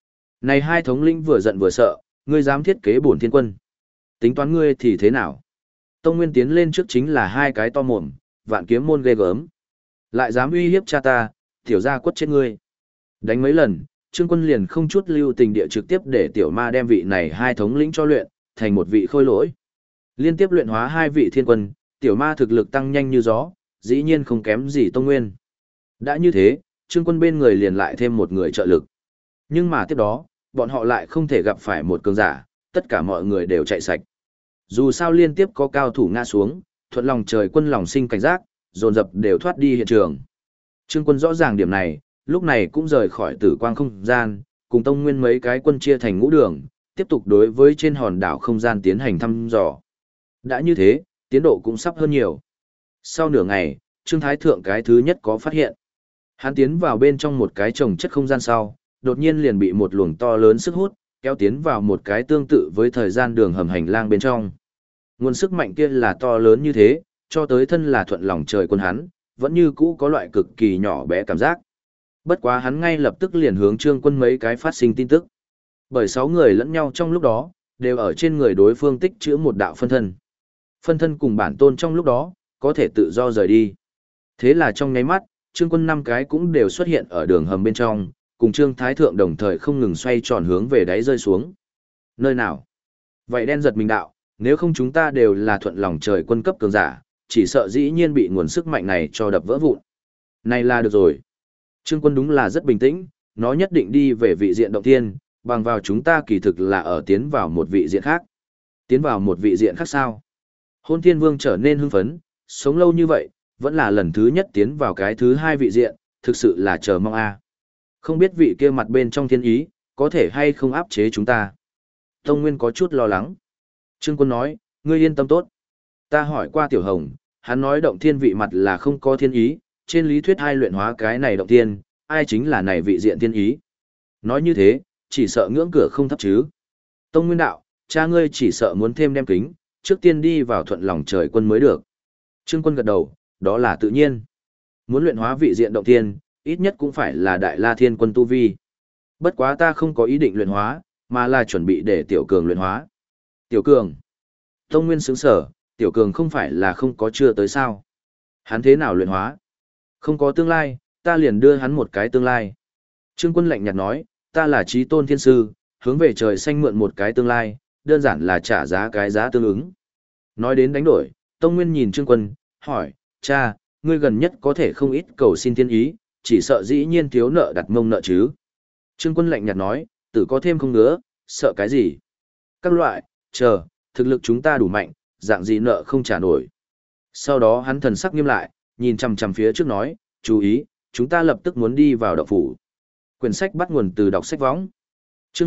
[SPEAKER 1] Này hai thống lĩnh vừa giận vừa sợ, ngươi dám thiết kế bổn thiên quân. Tính toán ngươi thì thế nào? Tông Nguyên tiến lên trước chính là hai cái to mồm, vạn kiếm môn ghê gớm. Lại dám uy hiếp cha ta, tiểu gia quất chết ngươi. Đánh mấy lần, Trương Quân liền không chút lưu tình địa trực tiếp để tiểu ma đem vị này hai thống lĩnh cho luyện, thành một vị khôi lỗi. Liên tiếp luyện hóa hai vị thiên quân, tiểu ma thực lực tăng nhanh như gió, dĩ nhiên không kém gì Tông Nguyên. Đã như thế, Trương Quân bên người liền lại thêm một người trợ lực. Nhưng mà tiếp đó, bọn họ lại không thể gặp phải một cường giả, tất cả mọi người đều chạy sạch. Dù sao liên tiếp có cao thủ ngã xuống, thuận lòng trời quân lòng sinh cảnh giác, dồn dập đều thoát đi hiện trường. Trương Quân rõ ràng điểm này, lúc này cũng rời khỏi tử quang không gian, cùng Tông Nguyên mấy cái quân chia thành ngũ đường, tiếp tục đối với trên hòn đảo không gian tiến hành thăm dò. Đã như thế, tiến độ cũng sắp hơn nhiều. Sau nửa ngày, Trương Thái Thượng cái thứ nhất có phát hiện. Hắn tiến vào bên trong một cái trồng chất không gian sau, đột nhiên liền bị một luồng to lớn sức hút, kéo tiến vào một cái tương tự với thời gian đường hầm hành lang bên trong. Nguồn sức mạnh kia là to lớn như thế, cho tới thân là thuận lòng trời quân hắn, vẫn như cũ có loại cực kỳ nhỏ bé cảm giác. Bất quá hắn ngay lập tức liền hướng Trương Quân mấy cái phát sinh tin tức. Bởi 6 người lẫn nhau trong lúc đó, đều ở trên người đối phương tích trữ một đạo phân thân. Phân thân cùng bản tôn trong lúc đó, có thể tự do rời đi. Thế là trong nháy mắt, Trương Quân 5 cái cũng đều xuất hiện ở đường hầm bên trong, cùng Trương Thái Thượng đồng thời không ngừng xoay tròn hướng về đáy rơi xuống. Nơi nào? Vậy đen giật mình đạo, nếu không chúng ta đều là thuận lòng trời quân cấp cường giả, chỉ sợ dĩ nhiên bị nguồn sức mạnh này cho đập vỡ vụn. Này là được rồi. Trương Quân đúng là rất bình tĩnh, nó nhất định đi về vị diện động thiên, bằng vào chúng ta kỳ thực là ở tiến vào một vị diện khác. Tiến vào một vị diện khác sao? Hôn Thiên Vương trở nên hưng phấn, sống lâu như vậy, vẫn là lần thứ nhất tiến vào cái thứ hai vị diện, thực sự là chờ mong a. Không biết vị kia mặt bên trong thiên ý, có thể hay không áp chế chúng ta. Tông Nguyên có chút lo lắng. Trương Quân nói, ngươi yên tâm tốt. Ta hỏi qua Tiểu Hồng, hắn nói động thiên vị mặt là không có thiên ý, trên lý thuyết ai luyện hóa cái này động thiên, ai chính là này vị diện thiên ý. Nói như thế, chỉ sợ ngưỡng cửa không thấp chứ. Tông Nguyên đạo, cha ngươi chỉ sợ muốn thêm đem kính, trước tiên đi vào thuận lòng trời quân mới được. Trương Quân gật đầu, đó là tự nhiên. Muốn luyện hóa vị diện động thiên, ít nhất cũng phải là Đại La Thiên Quân tu vi. Bất quá ta không có ý định luyện hóa, mà là chuẩn bị để Tiểu Cường luyện hóa. Tiểu Cường. Tông Nguyên sững sở, Tiểu Cường không phải là không có chưa tới sao. Hắn thế nào luyện hóa? Không có tương lai, ta liền đưa hắn một cái tương lai. Trương Quân lạnh nhạt nói, ta là Chí Tôn Thiên Sư, hướng về trời xanh mượn một cái tương lai, đơn giản là trả giá cái giá tương ứng. Nói đến đánh đổi, Tông Nguyên nhìn Trương Quân, hỏi, cha, ngươi gần nhất có thể không ít cầu xin thiên ý, chỉ sợ dĩ nhiên thiếu nợ đặt mông nợ chứ. Trương Quân lạnh nhạt nói, tử có thêm không ngứa, sợ cái gì? Các loại, chờ, thực lực chúng ta đủ mạnh, dạng gì nợ không trả nổi. Sau đó hắn thần sắc nghiêm lại, nhìn chằm chằm phía trước nói, chú ý, chúng ta lập tức muốn đi vào động phủ. Quyển sách bắt nguồn từ đọc sách võng. Chương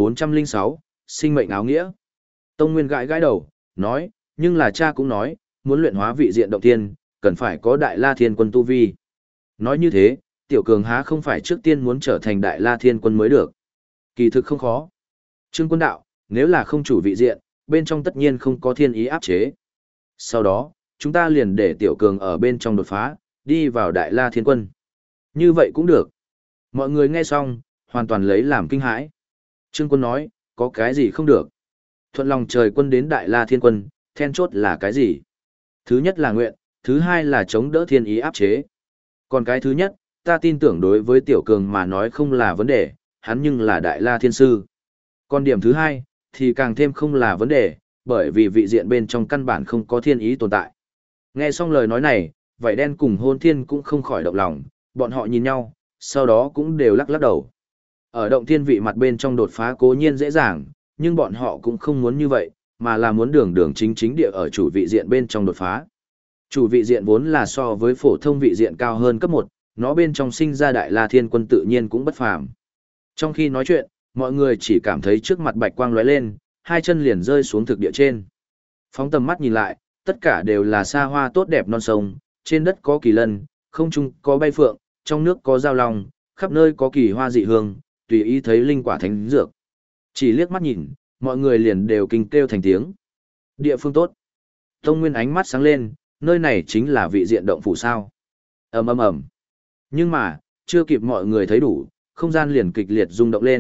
[SPEAKER 1] 1406, sinh mệnh áo nghĩa. Tông Nguyên gãi gãi đầu, nói, nhưng là cha cũng nói, muốn luyện hóa vị diện động thiên, cần phải có Đại La Thiên Quân tu vi. Nói như thế, Tiểu Cường há không phải trước tiên muốn trở thành Đại La Thiên Quân mới được. Kỳ thực không khó. Trương Quân đạo, nếu là không chủ vị diện, bên trong tất nhiên không có thiên ý áp chế. Sau đó, chúng ta liền để Tiểu Cường ở bên trong đột phá, đi vào Đại La Thiên Quân. Như vậy cũng được. Mọi người nghe xong, hoàn toàn lấy làm kinh hãi. Trương Quân nói, có cái gì không được? Thuận lòng trời quân đến Đại La Thiên Quân, then chốt là cái gì? Thứ nhất là nguyện, thứ hai là chống đỡ thiên ý áp chế. Còn cái thứ nhất, ta tin tưởng đối với Tiểu Cường mà nói không là vấn đề, hắn nhưng là Đại La Thiên Sư. Còn điểm thứ hai, thì càng thêm không là vấn đề, bởi vì vị diện bên trong căn bản không có thiên ý tồn tại. Nghe xong lời nói này, Vảy Đen cùng Hôn Thiên cũng không khỏi động lòng, bọn họ nhìn nhau, sau đó cũng đều lắc lắc đầu. Ở động thiên vị mặt bên trong đột phá cố nhiên dễ dàng, nhưng bọn họ cũng không muốn như vậy, mà là muốn đường đường chính chính địa ở chủ vị diện bên trong đột phá. Chủ vị diện vốn là so với phổ thông vị diện cao hơn cấp 1, nó bên trong sinh ra Đại La Thiên Quân tự nhiên cũng bất phàm. Trong khi nói chuyện, mọi người chỉ cảm thấy trước mặt bạch quang lóe lên, hai chân liền rơi xuống thực địa trên. Phóng tầm mắt nhìn lại, tất cả đều là xa hoa tốt đẹp non sông, trên đất có kỳ lân, không trung có bay phượng, trong nước có giao long, khắp nơi có kỳ hoa dị hương, tùy ý thấy linh quả thánh dược. Chỉ liếc mắt nhìn, mọi người liền đều kinh kêu thành tiếng. Địa phương tốt. Tông Nguyên ánh mắt sáng lên, nơi này chính là vị diện động phủ sao. Ầm ầm ầm. Nhưng mà, chưa kịp mọi người thấy đủ, không gian liền kịch liệt rung động lên,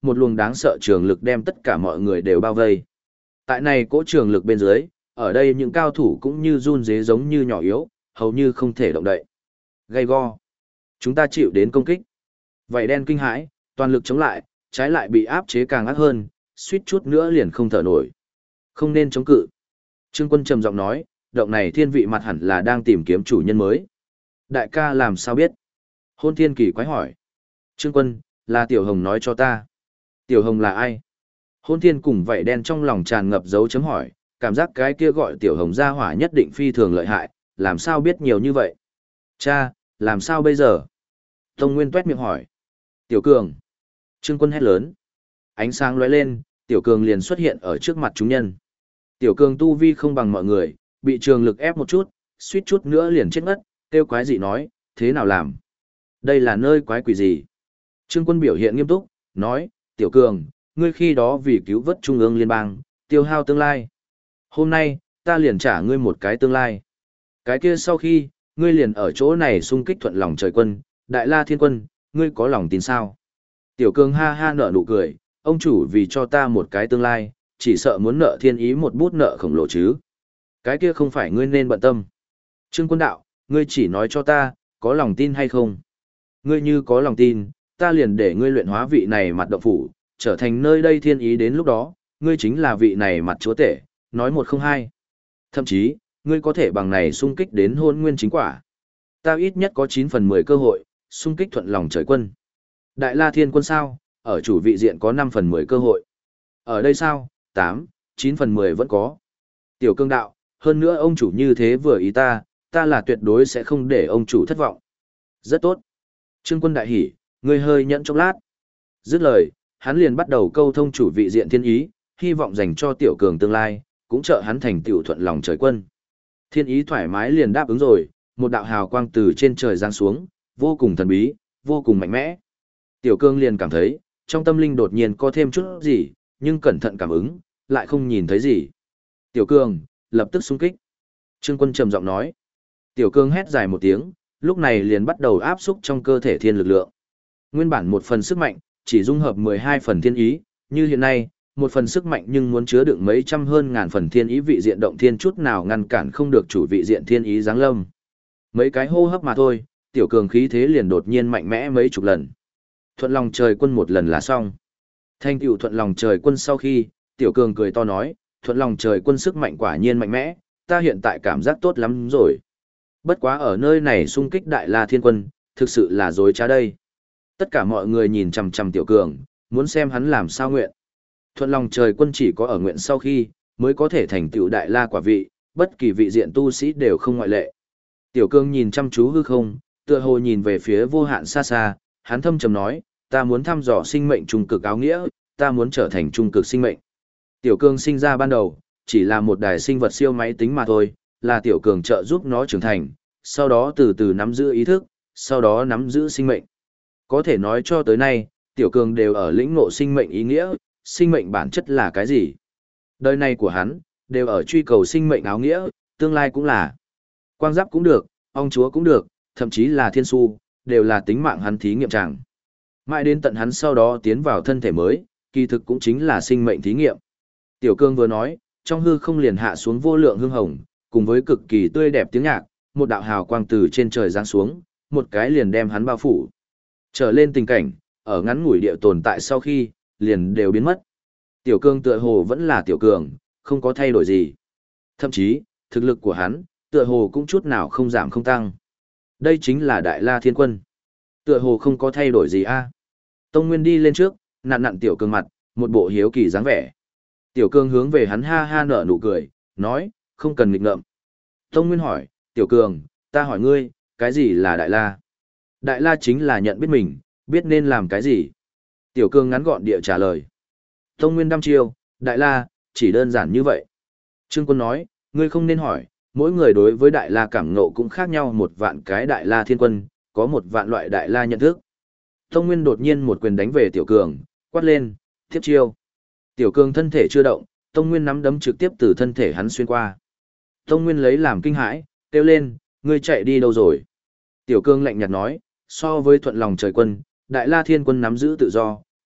[SPEAKER 1] một luồng đáng sợ trường lực đem tất cả mọi người đều bao vây. Tại này cỗ trường lực bên dưới, ở đây những cao thủ cũng như run rế giống như nhỏ yếu, hầu như không thể động đậy. Gay go. Chúng ta chịu đến công kích. Vảy đen kinh hãi, toàn lực chống lại, trái lại bị áp chế càng ác hơn, suýt chút nữa liền không thở nổi. Không nên chống cự. Trương Quân trầm giọng nói, động này thiên vị mặt hẳn là đang tìm kiếm chủ nhân mới. Đại ca làm sao biết? Hôn Thiên kỳ quái hỏi. Trương Quân, là Tiểu Hồng nói cho ta. Tiểu Hồng là ai? Hôn Thiên cùng vảy đen trong lòng tràn ngập dấu chấm hỏi, cảm giác cái kia gọi Tiểu Hồng ra hỏa nhất định phi thường lợi hại, làm sao biết nhiều như vậy? Cha, làm sao bây giờ? Tông Nguyên tuét miệng hỏi. Tiểu Cường. Trương Quân hét lớn. Ánh sáng lóe lên, Tiểu Cường liền xuất hiện ở trước mặt chúng nhân. Tiểu Cường tu vi không bằng mọi người, bị trường lực ép một chút, suýt chút nữa liền chết ngất, kêu quái dị nói, thế nào làm? Đây là nơi quái quỷ gì? Trương Quân biểu hiện nghiêm túc, nói, Tiểu Cường, ngươi khi đó vì cứu vớt Trung ương liên bang, tiêu hao tương lai. Hôm nay, ta liền trả ngươi một cái tương lai. Cái kia sau khi, ngươi liền ở chỗ này xung kích thuận lòng trời quân, Đại La Thiên Quân, ngươi có lòng tin sao? Tiểu Cường ha ha nở nụ cười, ông chủ vì cho ta một cái tương lai, chỉ sợ muốn nợ thiên ý một bút nợ khổng lồ chứ. Cái kia không phải ngươi nên bận tâm. Trương Quân đạo, ngươi chỉ nói cho ta, có lòng tin hay không? Ngươi như có lòng tin, ta liền để ngươi luyện hóa vị này mặt động phủ, trở thành nơi đây thiên ý đến lúc đó, ngươi chính là vị này mặt chúa tể, nói một không hai. Thậm chí, ngươi có thể bằng này xung kích đến hôn nguyên chính quả. Ta ít nhất có 9 phần 10 cơ hội, xung kích thuận lòng trời quân. Đại La Thiên Quân sao, ở chủ vị diện có 5 phần 10 cơ hội. Ở đây sao, 8, 9 phần 10 vẫn có. Tiểu Cương đạo, hơn nữa ông chủ như thế vừa ý ta, ta là tuyệt đối sẽ không để ông chủ thất vọng. Rất tốt. Trương Quân đại hỉ, ngươi hơi nhẫn chốc lát. Dứt lời, hắn liền bắt đầu câu thông chủ vị diện thiên ý, hy vọng dành cho Tiểu Cường tương lai, cũng trợ hắn thành tiểu thuận lòng trời quân. Thiên ý thoải mái liền đáp ứng rồi, một đạo hào quang từ trên trời giáng xuống, vô cùng thần bí, vô cùng mạnh mẽ. Tiểu Cường liền cảm thấy, trong tâm linh đột nhiên có thêm chút gì, nhưng cẩn thận cảm ứng, lại không nhìn thấy gì. Tiểu Cường, lập tức xung kích. Trương Quân trầm giọng nói. Tiểu Cường hét dài một tiếng, lúc này liền bắt đầu áp xúc trong cơ thể thiên lực lượng. Nguyên bản một phần sức mạnh, chỉ dung hợp 12 phần thiên ý, như hiện nay, một phần sức mạnh nhưng muốn chứa đựng mấy trăm hơn ngàn phần thiên ý vị diện động thiên chút nào ngăn cản không được chủ vị diện thiên ý giáng lâm. Mấy cái hô hấp mà thôi, Tiểu Cường khí thế liền đột nhiên mạnh mẽ mấy chục lần. Thuận lòng trời quân một lần là xong. Thành tựu thuận lòng trời quân sau khi, Tiểu Cường cười to nói, thuận lòng trời quân sức mạnh quả nhiên mạnh mẽ, ta hiện tại cảm giác tốt lắm rồi. Bất quá ở nơi này xung kích Đại La Thiên Quân, thực sự là dối trá đây. Tất cả mọi người nhìn chằm chằm Tiểu Cường, muốn xem hắn làm sao nguyện. Thuận lòng trời quân chỉ có ở nguyện sau khi, mới có thể thành tựu Đại La quả vị, bất kỳ vị diện tu sĩ đều không ngoại lệ. Tiểu Cường nhìn chăm chú hư không, tựa hồ nhìn về phía vô hạn xa xa, hắn thâm trầm nói, ta muốn thăm dò sinh mệnh trung cực áo nghĩa, ta muốn trở thành trung cực sinh mệnh. Tiểu Cường sinh ra ban đầu, chỉ là một đài sinh vật siêu máy tính mà thôi, là Tiểu Cường trợ giúp nó trưởng thành, sau đó từ từ nắm giữ ý thức, sau đó nắm giữ sinh mệnh. Có thể nói cho tới nay, Tiểu Cường đều ở lĩnh ngộ sinh mệnh ý nghĩa, sinh mệnh bản chất là cái gì. Đời này của hắn, đều ở truy cầu sinh mệnh áo nghĩa, tương lai cũng là. Quang giáp cũng được, ong chúa cũng được, thậm chí là thiên su, đều là tính mạng hắn thí nghiệm tràng. Mãi đến tận hắn sau đó tiến vào thân thể mới, kỳ thực cũng chính là sinh mệnh thí nghiệm. Tiểu Cường vừa nói, trong hư không liền hạ xuống vô lượng hương hồng, cùng với cực kỳ tươi đẹp tiếng nhạc, một đạo hào quang từ trên trời giáng xuống, một cái liền đem hắn bao phủ. Trở lên tình cảnh, ở ngắn ngủi địa tồn tại sau khi, liền đều biến mất. Tiểu Cường tựa hồ vẫn là Tiểu Cường, không có thay đổi gì. Thậm chí, thực lực của hắn, tựa hồ cũng chút nào không giảm không tăng. Đây chính là Đại La Thiên Quân. Tựa hồ không có thay đổi gì a. Tông Nguyên đi lên trước, nặn nặn Tiểu Cường mặt, một bộ hiếu kỳ dáng vẻ. Tiểu Cường hướng về hắn ha ha nở nụ cười, nói, không cần nghịch ngợm. Tông Nguyên hỏi, Tiểu Cường, ta hỏi ngươi, cái gì là Đại La? Đại La chính là nhận biết mình, biết nên làm cái gì. Tiểu Cường ngắn gọn địa trả lời. Tông Nguyên đăm chiêu, Đại La, chỉ đơn giản như vậy. Trương Quân nói, ngươi không nên hỏi, mỗi người đối với Đại La cảm ngộ cũng khác nhau, một vạn cái Đại La Thiên Quân, có một vạn loại Đại La nhận thức. Tông Nguyên đột nhiên một quyền đánh về Tiểu Cường, quát lên, tiếp chiêu. Tiểu Cường thân thể chưa động, Tông Nguyên nắm đấm trực tiếp từ thân thể hắn xuyên qua. Tông Nguyên lấy làm kinh hãi, kêu lên, ngươi chạy đi đâu rồi? Tiểu Cường lạnh nhạt nói, so với thuận lòng trời quân, Đại La Thiên Quân nắm giữ tự do,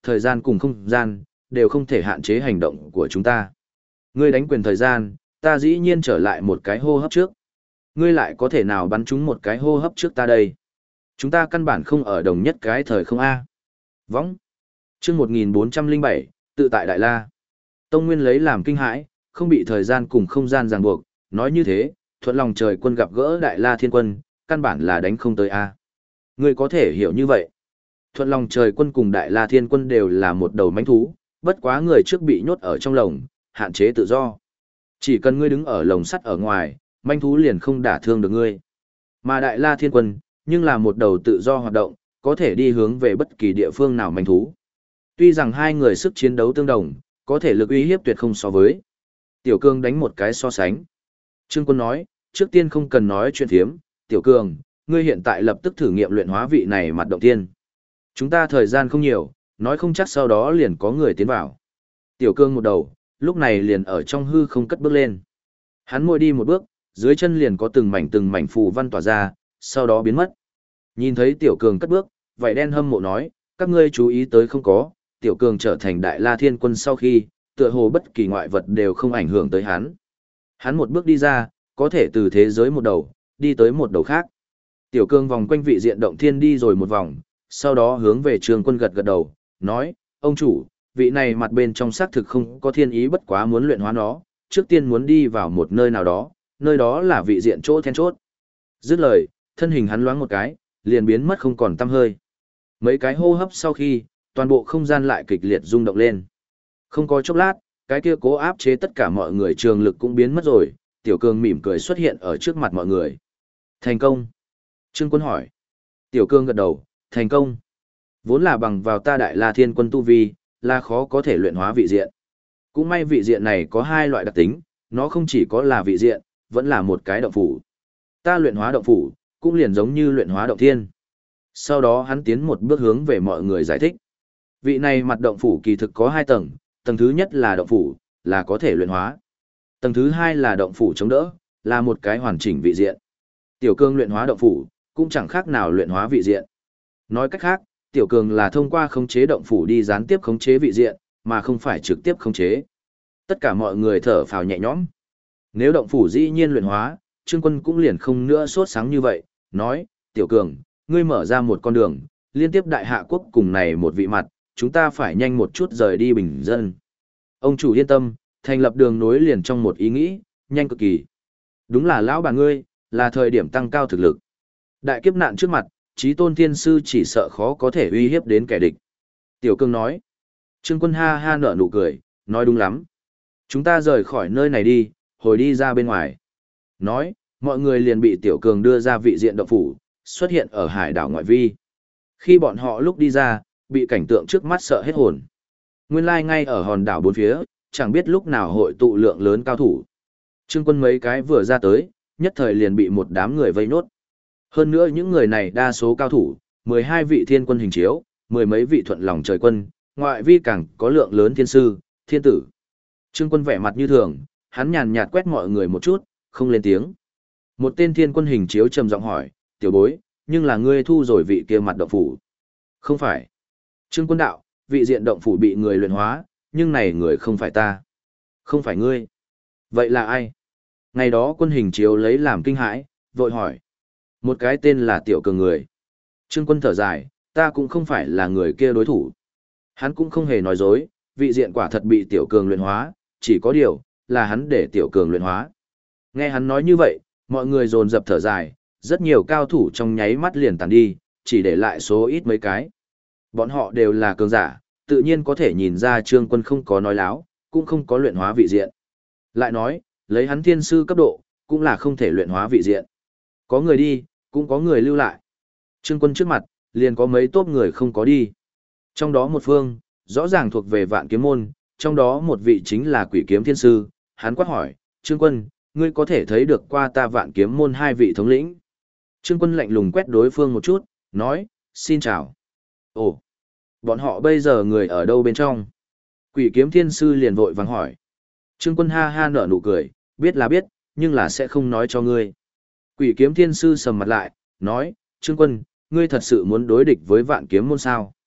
[SPEAKER 1] thời gian cùng không gian, đều không thể hạn chế hành động của chúng ta. Ngươi đánh quyền thời gian, ta dĩ nhiên trở lại một cái hô hấp trước. Ngươi lại có thể nào bắn trúng một cái hô hấp trước ta đây? Chúng ta căn bản không ở đồng nhất cái thời không A. Võng. Chương 1407, tự tại Đại La. Tông Nguyên lấy làm kinh hãi, không bị thời gian cùng không gian ràng buộc, nói như thế, thuận lòng trời quân gặp gỡ Đại La Thiên Quân, căn bản là đánh không tới A. Ngươi có thể hiểu như vậy. Thuận lòng trời quân cùng Đại La Thiên Quân đều là một đầu mãnh thú, bất quá người trước bị nhốt ở trong lồng, hạn chế tự do. Chỉ cần ngươi đứng ở lồng sắt ở ngoài, mãnh thú liền không đả thương được ngươi. Mà Đại La Thiên Quân, nhưng là một đầu tự do hoạt động, có thể đi hướng về bất kỳ địa phương nào mãnh thú. Tuy rằng hai người sức chiến đấu tương đồng, có thể lực uy hiếp tuyệt không so với. Tiểu Cương đánh một cái so sánh. Trương Quân nói, trước tiên không cần nói chuyện thiếm, Tiểu Cương, ngươi hiện tại lập tức thử nghiệm luyện hóa vị này mặt động tiên. Chúng ta thời gian không nhiều, nói không chắc sau đó liền có người tiến vào. Tiểu Cương một đầu, lúc này liền ở trong hư không cất bước lên. Hắn môi đi một bước, dưới chân liền có từng mảnh phù văn tỏa ra, sau đó biến mất. Nhìn thấy Tiểu Cường cất bước, vảy đen hâm mộ nói, các ngươi chú ý tới không có, Tiểu Cường trở thành Đại La Thiên Quân sau khi, tựa hồ bất kỳ ngoại vật đều không ảnh hưởng tới hắn. Hắn một bước đi ra, có thể từ thế giới một đầu, đi tới một đầu khác. Tiểu Cường vòng quanh vị diện động thiên đi rồi một vòng, sau đó hướng về Trương Quân gật gật đầu, nói, ông chủ, vị này mặt bên trong xác thực không có thiên ý bất quá muốn luyện hóa nó, trước tiên muốn đi vào một nơi nào đó, nơi đó là vị diện chỗ then chốt. Dứt lời, thân hình hắn loáng một cái, liền biến mất không còn tăm hơi. Mấy cái hô hấp sau khi, toàn bộ không gian lại kịch liệt rung động lên. Không có chốc lát, cái kia cố áp chế tất cả mọi người trường lực cũng biến mất rồi, Tiểu Cường mỉm cười xuất hiện ở trước mặt mọi người. Thành công. Trương Quân hỏi. Tiểu Cường gật đầu, thành công. Vốn là bằng vào ta Đại La Thiên Quân tu vi, là khó có thể luyện hóa vị diện. Cũng may vị diện này có hai loại đặc tính, nó không chỉ có là vị diện, vẫn là một cái động phủ. Ta luyện hóa động phủ, cũng liền giống như luyện hóa động thiên. Sau đó hắn tiến một bước hướng về mọi người giải thích. Vị này mặt động phủ kỳ thực có hai tầng, tầng thứ nhất là động phủ, là có thể luyện hóa. Tầng thứ hai là động phủ chống đỡ, là một cái hoàn chỉnh vị diện. Tiểu Cường luyện hóa động phủ, cũng chẳng khác nào luyện hóa vị diện. Nói cách khác, Tiểu Cường là thông qua khống chế động phủ đi gián tiếp khống chế vị diện, mà không phải trực tiếp khống chế. Tất cả mọi người thở phào nhẹ nhõm. Nếu động phủ dĩ nhiên luyện hóa, Trương Quân cũng liền không nữa sốt sáng như vậy, nói, Tiểu Cường, ngươi mở ra một con đường, liên tiếp Đại Hạ Quốc cùng này một vị mặt, chúng ta phải nhanh một chút rời đi bình dân. Ông chủ yên tâm, thành lập đường nối liền trong một ý nghĩ, nhanh cực kỳ. Đúng là lão bà ngươi, là thời điểm tăng cao thực lực. Đại kiếp nạn trước mặt, Chí Tôn Thiên Sư chỉ sợ khó có thể uy hiếp đến kẻ địch. Tiểu Cường nói. Trương Quân ha ha nở nụ cười, nói đúng lắm. Chúng ta rời khỏi nơi này đi, hồi đi ra bên ngoài. Nói, mọi người liền bị Tiểu Cường đưa ra vị diện động phủ, xuất hiện ở hải đảo ngoại vi. Khi bọn họ lúc đi ra, bị cảnh tượng trước mắt sợ hết hồn. Nguyên lai ngay ở hòn đảo bốn phía, chẳng biết lúc nào hội tụ lượng lớn cao thủ. Trương Quân mấy cái vừa ra tới, nhất thời liền bị một đám người vây nốt. Hơn nữa những người này đa số cao thủ, 12 vị thiên quân hình chiếu, mười mấy vị thuận lòng trời quân, ngoại vi càng có lượng lớn thiên sư, thiên tử. Trương Quân vẻ mặt như thường, hắn nhàn nhạt quét mọi người một chút, không lên tiếng. Một tên thiên quân hình chiếu trầm giọng hỏi, tiểu bối, nhưng là ngươi thu rồi vị kia mặt động phủ. Không phải. Trương Quân đạo, vị diện động phủ bị người luyện hóa, nhưng này người không phải ta. Không phải ngươi. Vậy là ai? Ngày đó quân hình chiếu lấy làm kinh hãi, vội hỏi. Một cái tên là Tiểu Cường người. Trương Quân thở dài, ta cũng không phải là người kia đối thủ. Hắn cũng không hề nói dối, vị diện quả thật bị Tiểu Cường luyện hóa, chỉ có điều, là hắn để Tiểu Cường luyện hóa. Nghe hắn nói như vậy, mọi người dồn dập thở dài, rất nhiều cao thủ trong nháy mắt liền tàn đi, chỉ để lại số ít mấy cái. Bọn họ đều là cường giả, tự nhiên có thể nhìn ra Trương Quân không có nói láo, cũng không có luyện hóa vị diện. Lại nói, lấy hắn thiên sư cấp độ, cũng là không thể luyện hóa vị diện. Có người đi, cũng có người lưu lại. Trương Quân trước mặt, liền có mấy tốp người không có đi. Trong đó một phương, rõ ràng thuộc về Vạn Kiếm môn, trong đó một vị chính là Quỷ Kiếm Thiên Sư, hắn quát hỏi, Trương Quân, ngươi có thể thấy được qua ta Vạn Kiếm môn hai vị thống lĩnh. Trương Quân lạnh lùng quét đối phương một chút, nói, xin chào. Ồ, bọn họ bây giờ người ở đâu bên trong? Quỷ Kiếm Thiên Sư liền vội vàng hỏi. Trương Quân ha ha nở nụ cười, biết là biết, nhưng là sẽ không nói cho ngươi. Quỷ Kiếm Thiên Sư sầm mặt lại, nói, Trương Quân, ngươi thật sự muốn đối địch với Vạn Kiếm môn sao?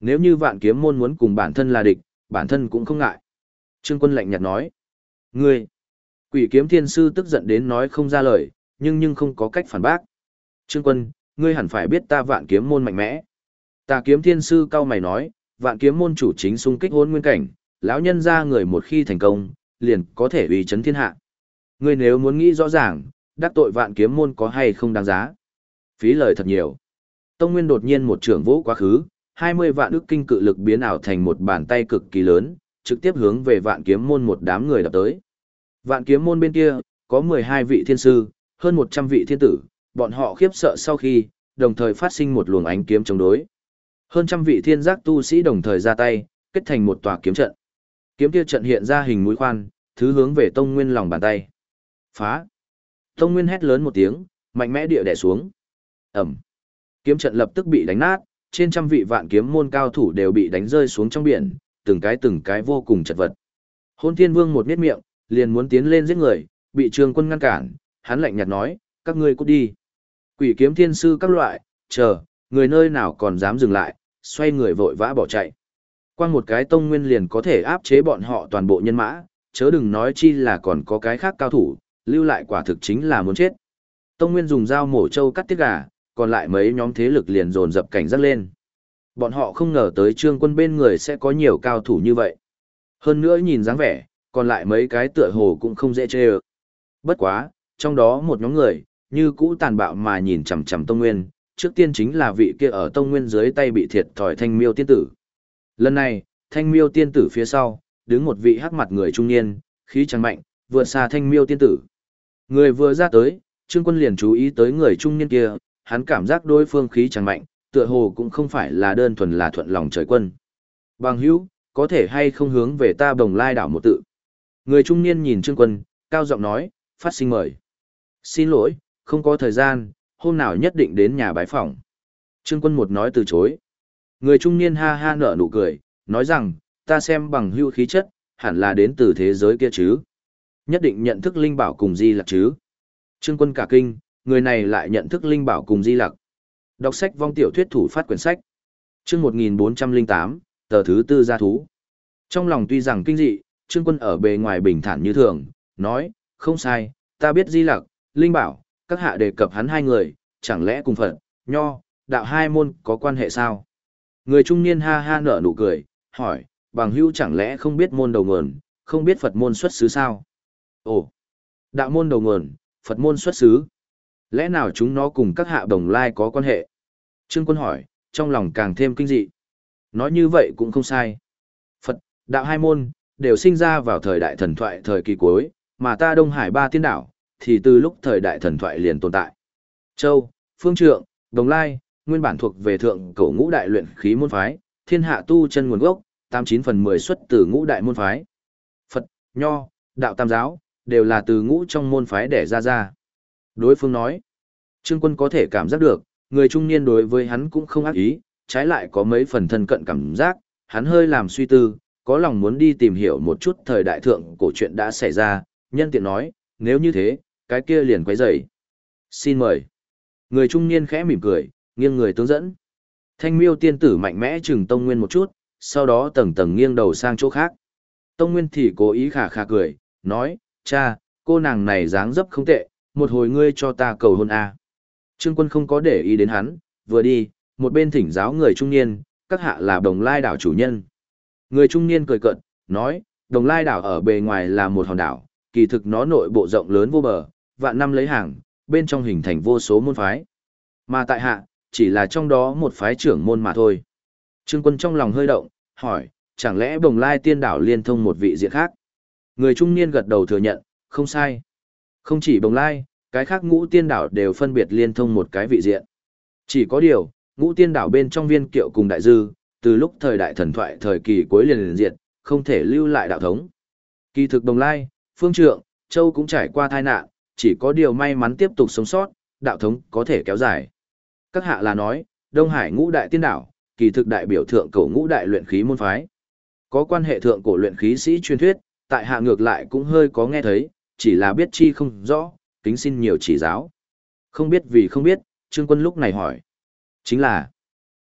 [SPEAKER 1] Nếu như Vạn Kiếm môn muốn cùng bản thân là địch, bản thân cũng không ngại. Trương Quân lạnh nhạt nói. Ngươi! Quỷ kiếm thiên sư tức giận đến nói không ra lời, nhưng không có cách phản bác. Trương Quân, ngươi hẳn phải biết ta Vạn Kiếm môn mạnh mẽ. Tà kiếm thiên sư cao mày nói, Vạn Kiếm môn chủ chính xung kích hôn nguyên cảnh, lão nhân ra người một khi thành công, liền có thể uy chấn thiên hạ. Ngươi nếu muốn nghĩ rõ ràng, đắc tội Vạn Kiếm môn có hay không đáng giá. Phí lời thật nhiều. Tông Nguyên đột nhiên một trưởng vỗ quá khứ, 20 vạn ức kinh cự lực biến ảo thành một bàn tay cực kỳ lớn, trực tiếp hướng về Vạn Kiếm môn một đám người đập tới. Vạn Kiếm môn bên kia, có 12 vị thiên sư, hơn 100 vị thiên tử, bọn họ khiếp sợ sau khi, đồng thời phát sinh một luồng ánh kiếm chống đối. Hơn trăm vị thiên giác tu sĩ đồng thời ra tay, kết thành một tòa kiếm trận. Kiếm kia trận hiện ra hình mũi khoan, thứ hướng về Tông Nguyên lòng bàn tay. Phá! Tông Nguyên hét lớn một tiếng, mạnh mẽ địa đè xuống. Ẩm! Kiếm trận lập tức bị đánh nát, trên trăm vị Vạn Kiếm môn cao thủ đều bị đánh rơi xuống trong biển, từng cái vô cùng chật vật. Hôn Thiên Vương một miết miệng, liền muốn tiến lên giết người, bị Trương Quân ngăn cản, hắn lạnh nhạt nói, các ngươi cút đi. Quỷ kiếm thiên sư các loại, chờ, người nơi nào còn dám dừng lại, xoay người vội vã bỏ chạy. Qua một cái Tông Nguyên liền có thể áp chế bọn họ toàn bộ nhân mã, chớ đừng nói chi là còn có cái khác cao thủ, lưu lại quả thực chính là muốn chết. Tông Nguyên dùng dao mổ trâu cắt tiết gà, còn lại mấy nhóm thế lực liền dồn dập cảnh giác lên. Bọn họ không ngờ tới Trương Quân bên người sẽ có nhiều cao thủ như vậy. Hơn nữa nhìn dáng vẻ, còn lại mấy cái tựa hồ cũng không dễ chê ơ. Bất quá, trong đó một nhóm người, như cũ tàn bạo mà nhìn chằm chằm Tông Nguyên, trước tiên chính là vị kia ở Tông Nguyên dưới tay bị thiệt thòi Thanh Miêu tiên tử. Lần này, Thanh Miêu tiên tử phía sau, đứng một vị hắc mặt người trung niên, khí trắng mạnh, vượt xa Thanh Miêu tiên tử. Người vừa ra tới, Trương Quân liền chú ý tới người trung niên kia, hắn cảm giác đối phương khí trắng mạnh, tựa hồ cũng không phải là đơn thuần là thuận lòng trời quân. Bằng hữu, có thể hay không hướng về ta Bồng Lai đảo một tự. Người trung niên nhìn Trương Quân, cao giọng nói, phát sinh mời. Xin lỗi, không có thời gian, hôm nào nhất định đến nhà bái phỏng. Trương Quân một nói từ chối. Người trung niên ha ha nở nụ cười, nói rằng, ta xem bằng hữu khí chất, hẳn là đến từ thế giới kia chứ. Nhất định nhận thức Linh Bảo cùng Di Lặc chứ. Trương Quân cả kinh, người này lại nhận thức Linh Bảo cùng Di Lặc. Đọc sách vong tiểu thuyết thủ phát quyển sách. Chương 1408, tờ thứ tư gia thú. Trong lòng tuy rằng kinh dị, Trương Quân ở bề ngoài bình thản như thường, nói, không sai, ta biết Di Lặc, Linh Bảo, các hạ đề cập hắn hai người, chẳng lẽ cùng Phật, Nho, đạo hai môn có quan hệ sao? Người trung niên ha ha nở nụ cười, hỏi, bằng hữu chẳng lẽ không biết môn đầu nguồn, không biết Phật môn xuất xứ sao? Ồ, đạo môn đầu nguồn, Phật môn xuất xứ. Lẽ nào chúng nó cùng các hạ Bồng Lai có quan hệ? Trương Quân hỏi, trong lòng càng thêm kinh dị. Nói như vậy cũng không sai. Phật, đạo hai môn, đều sinh ra vào thời đại thần thoại thời kỳ cuối, mà ta Đông Hải ba tiên đảo, thì từ lúc thời đại thần thoại liền tồn tại. Châu, Phương Trượng, Bồng Lai, nguyên bản thuộc về thượng cổ ngũ đại luyện khí môn phái, thiên hạ tu chân nguồn gốc, 89/10 xuất từ ngũ đại môn phái. Phật, Nho, đạo tam giáo, đều là từ ngũ trong môn phái đẻ ra. Đối phương nói, Trương Quân có thể cảm giác được, người trung niên đối với hắn cũng không ác ý, trái lại có mấy phần thân cận cảm giác, hắn hơi làm suy tư, có lòng muốn đi tìm hiểu một chút thời đại thượng cổ chuyện đã xảy ra, nhân tiện nói, nếu như thế, cái kia liền quấy rầy. Xin mời. Người trung niên khẽ mỉm cười, nghiêng người tướng dẫn. Thanh Miêu tiên tử mạnh mẽ chừng Tông Nguyên một chút, sau đó tầng tầng nghiêng đầu sang chỗ khác. Tông Nguyên thì cố ý khà khà cười, nói, cha, cô nàng này dáng dấp không tệ, một hồi ngươi cho ta cầu hôn à. Trương Quân không có để ý đến hắn, vừa đi, một bên thỉnh giáo người trung niên, các hạ là Bồng Lai đảo chủ nhân. Người trung niên cười cợt, nói, Bồng Lai đảo ở bề ngoài là một hòn đảo, kỳ thực nó nội bộ rộng lớn vô bờ, vạn năm lấy hàng, bên trong hình thành vô số môn phái. Mà tại hạ, chỉ là trong đó một phái trưởng môn mà thôi. Trương Quân trong lòng hơi động, hỏi, chẳng lẽ Bồng Lai tiên đảo liên thông một vị diện khác? Người trung niên gật đầu thừa nhận, không sai. Không chỉ Bồng Lai, cái khác ngũ tiên đảo đều phân biệt liên thông một cái vị diện. Chỉ có điều, ngũ tiên đảo bên trong Viên Kiệu cùng Đại Dư, từ lúc thời đại thần thoại thời kỳ cuối liền diện, không thể lưu lại đạo thống. Kỳ thực Bồng Lai, Phương Trượng, Châu cũng trải qua tai nạn, chỉ có điều may mắn tiếp tục sống sót, đạo thống có thể kéo dài. Các hạ là nói, Đông Hải ngũ đại tiên đảo, kỳ thực đại biểu thượng cổ ngũ đại luyện khí môn phái. Có quan hệ thượng cổ luyện khí sĩ truyền thuyết, tại hạ ngược lại cũng hơi có nghe thấy, chỉ là biết chi không rõ, kính xin nhiều chỉ giáo. Không biết vì không biết, Trương Quân lúc này hỏi. Chính là,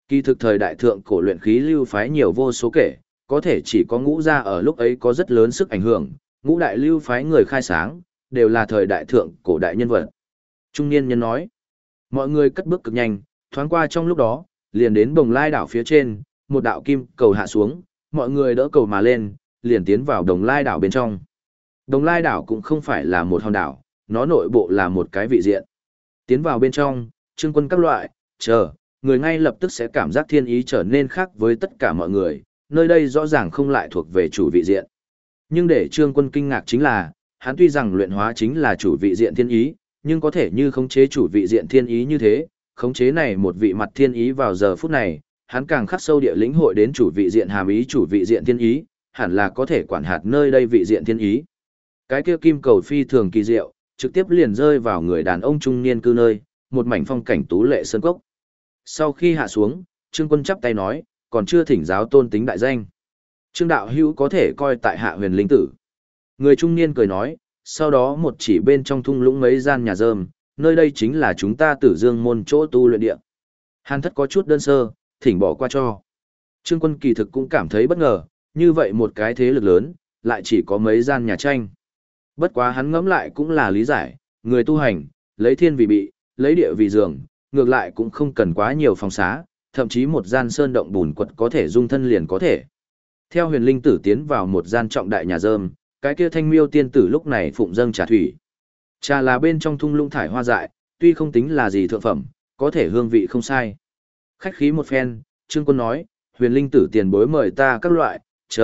[SPEAKER 1] Kỳ thực thời đại thượng cổ luyện khí lưu phái nhiều vô số kể, có thể chỉ có ngũ gia ở lúc ấy có rất lớn sức ảnh hưởng, ngũ đại lưu phái người khai sáng, đều là thời đại thượng cổ đại nhân vật. Trung niên nhân nói, mọi người cất bước cực nhanh, thoáng qua trong lúc đó, liền đến Bồng Lai đảo phía trên, một đạo kim cầu hạ xuống, mọi người đỡ cầu mà lên, liền tiến vào Đồng Lai đảo bên trong. Đồng Lai đảo cũng không phải là một hòn đảo, nó nội bộ là một cái vị diện. Tiến vào bên trong, Trương Quân các loại, người ngay lập tức sẽ cảm giác thiên ý trở nên khác với tất cả mọi người, nơi đây rõ ràng không lại thuộc về chủ vị diện. Nhưng để Trương Quân kinh ngạc chính là, hắn tuy rằng luyện hóa chính là chủ vị diện thiên ý, nhưng có thể như khống chế chủ vị diện thiên ý như thế, khống chế này một vị mặt thiên ý vào giờ phút này, hắn càng khắc sâu địa lĩnh hội đến chủ vị diện hàm ý chủ vị diện thiên ý, hẳn là có thể quản hạt nơi đây vị diện thiên ý. Cái kia kim cầu phi thường kỳ diệu, trực tiếp liền rơi vào người đàn ông trung niên cư nơi, một mảnh phong cảnh tú lệ sơn cốc. Sau khi hạ xuống, Trương Quân chắp tay nói, còn chưa thỉnh giáo tôn tính đại danh. Trương đạo hữu có thể coi tại hạ Huyền Linh Tử. Người trung niên cười nói, sau đó một chỉ bên trong thung lũng mấy gian nhà rơm, nơi đây chính là chúng ta Tử Dương môn chỗ tu luyện địa. Hàn thất có chút đơn sơ, thỉnh bỏ qua cho. Trương Quân kỳ thực cũng cảm thấy bất ngờ, như vậy một cái thế lực lớn, lại chỉ có mấy gian nhà tranh. Bất quá hắn ngẫm lại cũng là lý giải, người tu hành, lấy thiên vì bị, lấy địa vì giường, ngược lại cũng không cần quá nhiều phòng xá, thậm chí một gian sơn động bùn quật có thể dung thân liền có thể. Theo Huyền Linh Tử tiến vào một gian trọng đại nhà rơm, cái kia Thanh Miêu tiên tử lúc này phụng dâng trà thủy. Trà là bên trong thung lũng thải hoa dại, tuy không tính là gì thượng phẩm, có thể hương vị không sai. Khách khí một phen, Trương Quân nói, Huyền Linh Tử tiền bối mời ta các loại,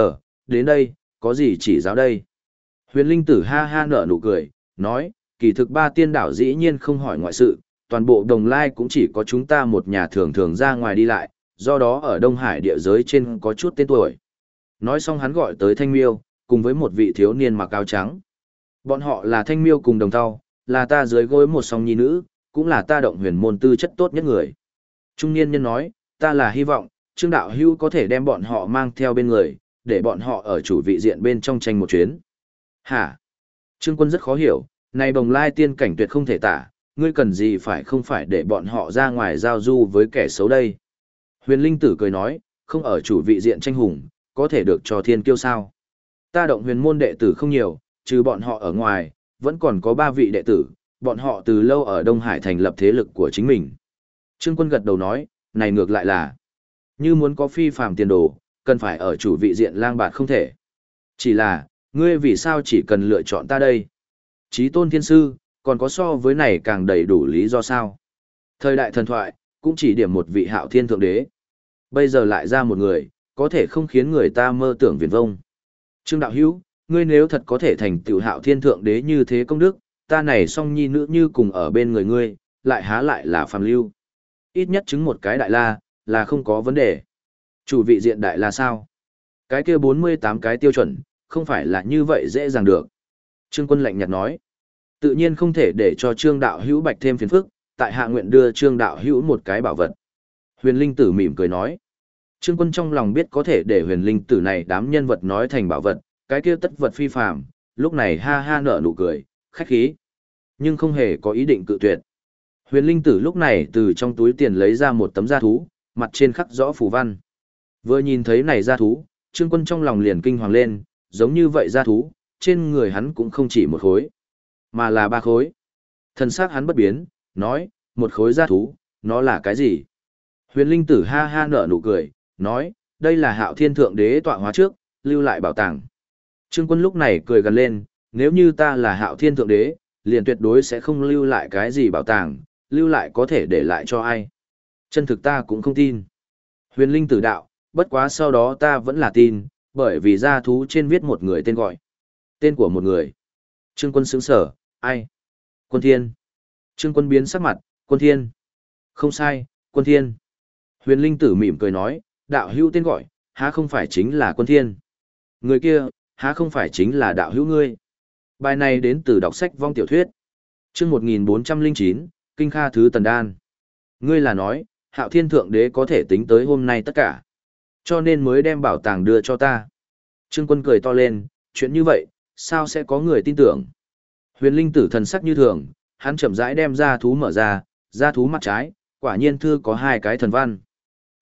[SPEAKER 1] đến đây, có gì chỉ giáo đây. Huyền Linh Tử ha ha nở nụ cười, nói, kỳ thực ba tiên đảo dĩ nhiên không hỏi ngoại sự, toàn bộ Đồng Lai cũng chỉ có chúng ta một nhà thường thường ra ngoài đi lại, do đó ở Đông Hải địa giới trên có chút tên tuổi. Nói xong hắn gọi tới Thanh Miêu, cùng với một vị thiếu niên mặc áo trắng. Bọn họ là Thanh Miêu cùng Đồng Thau, là ta dưới gối một song nhi nữ, cũng là ta động huyền môn tư chất tốt nhất người. Trung niên nhân nói, ta là hy vọng, Trương đạo hữu có thể đem bọn họ mang theo bên người, để bọn họ ở chủ vị diện bên trong tranh một chuyến. Hả? Trương Quân rất khó hiểu, này Bồng Lai tiên cảnh tuyệt không thể tả, ngươi cần gì phải không phải để bọn họ ra ngoài giao du với kẻ xấu đây. Huyền Linh Tử cười nói, không ở chủ vị diện tranh hùng, có thể được cho thiên kiêu sao. Ta động huyền môn đệ tử không nhiều, trừ bọn họ ở ngoài, vẫn còn có 3 vị đệ tử, bọn họ từ lâu ở Đông Hải thành lập thế lực của chính mình. Trương Quân gật đầu nói, này ngược lại là, như muốn có phi phàm tiền đồ, cần phải ở chủ vị diện lang bạt không thể. Chỉ là, ngươi vì sao chỉ cần lựa chọn ta đây? Chí tôn thiên sư, còn có so với này càng đầy đủ lý do sao? Thời đại thần thoại, cũng chỉ điểm một vị Hạo Thiên Thượng Đế. Bây giờ lại ra một người, có thể không khiến người ta mơ tưởng viển vông. Trương đạo hữu, ngươi nếu thật có thể thành tựu Hạo Thiên Thượng Đế như thế công đức, ta này song nhi nữ như cùng ở bên người ngươi, lại há lại là phàm lưu. Ít nhất chứng một cái đại la, là không có vấn đề. Chủ vị diện đại la sao? Cái kia 48 cái tiêu chuẩn, không phải là như vậy dễ dàng được. Trương Quân lạnh nhạt nói, tự nhiên không thể để cho Trương đạo hữu bạch thêm phiền phức, tại hạ nguyện đưa Trương đạo hữu một cái bảo vật. Huyền Linh Tử mỉm cười nói, Trương Quân trong lòng biết có thể để Huyền Linh Tử này đám nhân vật nói thành bảo vật, cái kia tất vật phi phàm, lúc này ha ha nở nụ cười, khách khí, nhưng không hề có ý định cự tuyệt. Huyền Linh Tử lúc này từ trong túi tiền lấy ra một tấm da thú, mặt trên khắc rõ phù văn. Vừa nhìn thấy này da thú, Trương Quân trong lòng liền kinh hoàng lên, giống như vậy da thú, trên người hắn cũng không chỉ một khối, mà là 3 khối. Thần sắc hắn bất biến, nói, một khối da thú, nó là cái gì? Huyền Linh Tử ha ha nở nụ cười, nói, đây là Hạo Thiên Thượng Đế tọa hóa trước, lưu lại bảo tàng. Trương Quân lúc này cười gần lên, nếu như ta là Hạo Thiên Thượng Đế, liền tuyệt đối sẽ không lưu lại cái gì bảo tàng, lưu lại có thể để lại cho ai. Chân thực ta cũng không tin. Huyền Linh Tử đạo, bất quá sau đó ta vẫn là tin, bởi vì da thú trên viết một người tên gọi. Tên của một người. Trương Quân sững sở, ai? Quân Thiên. Trương Quân biến sắc mặt, Quân Thiên. Không sai, Quân Thiên. Huyền Linh Tử mỉm cười nói, đạo hữu tên gọi, há không phải chính là Quân Thiên. Người kia, há không phải chính là đạo hữu ngươi. Bài này đến từ đọc sách vong tiểu thuyết. Chương 1409, Kinh Kha Thứ Tần Đan. Ngươi là nói, Hạo Thiên Thượng Đế có thể tính tới hôm nay tất cả. Cho nên mới đem bảo tàng đưa cho ta. Trương Quân cười to lên, chuyện như vậy, sao sẽ có người tin tưởng? Huyền Linh Tử thần sắc như thường, hắn chậm rãi đem ra thú mở ra, ra thú mặt trái, quả nhiên thư có 2 cái thần văn.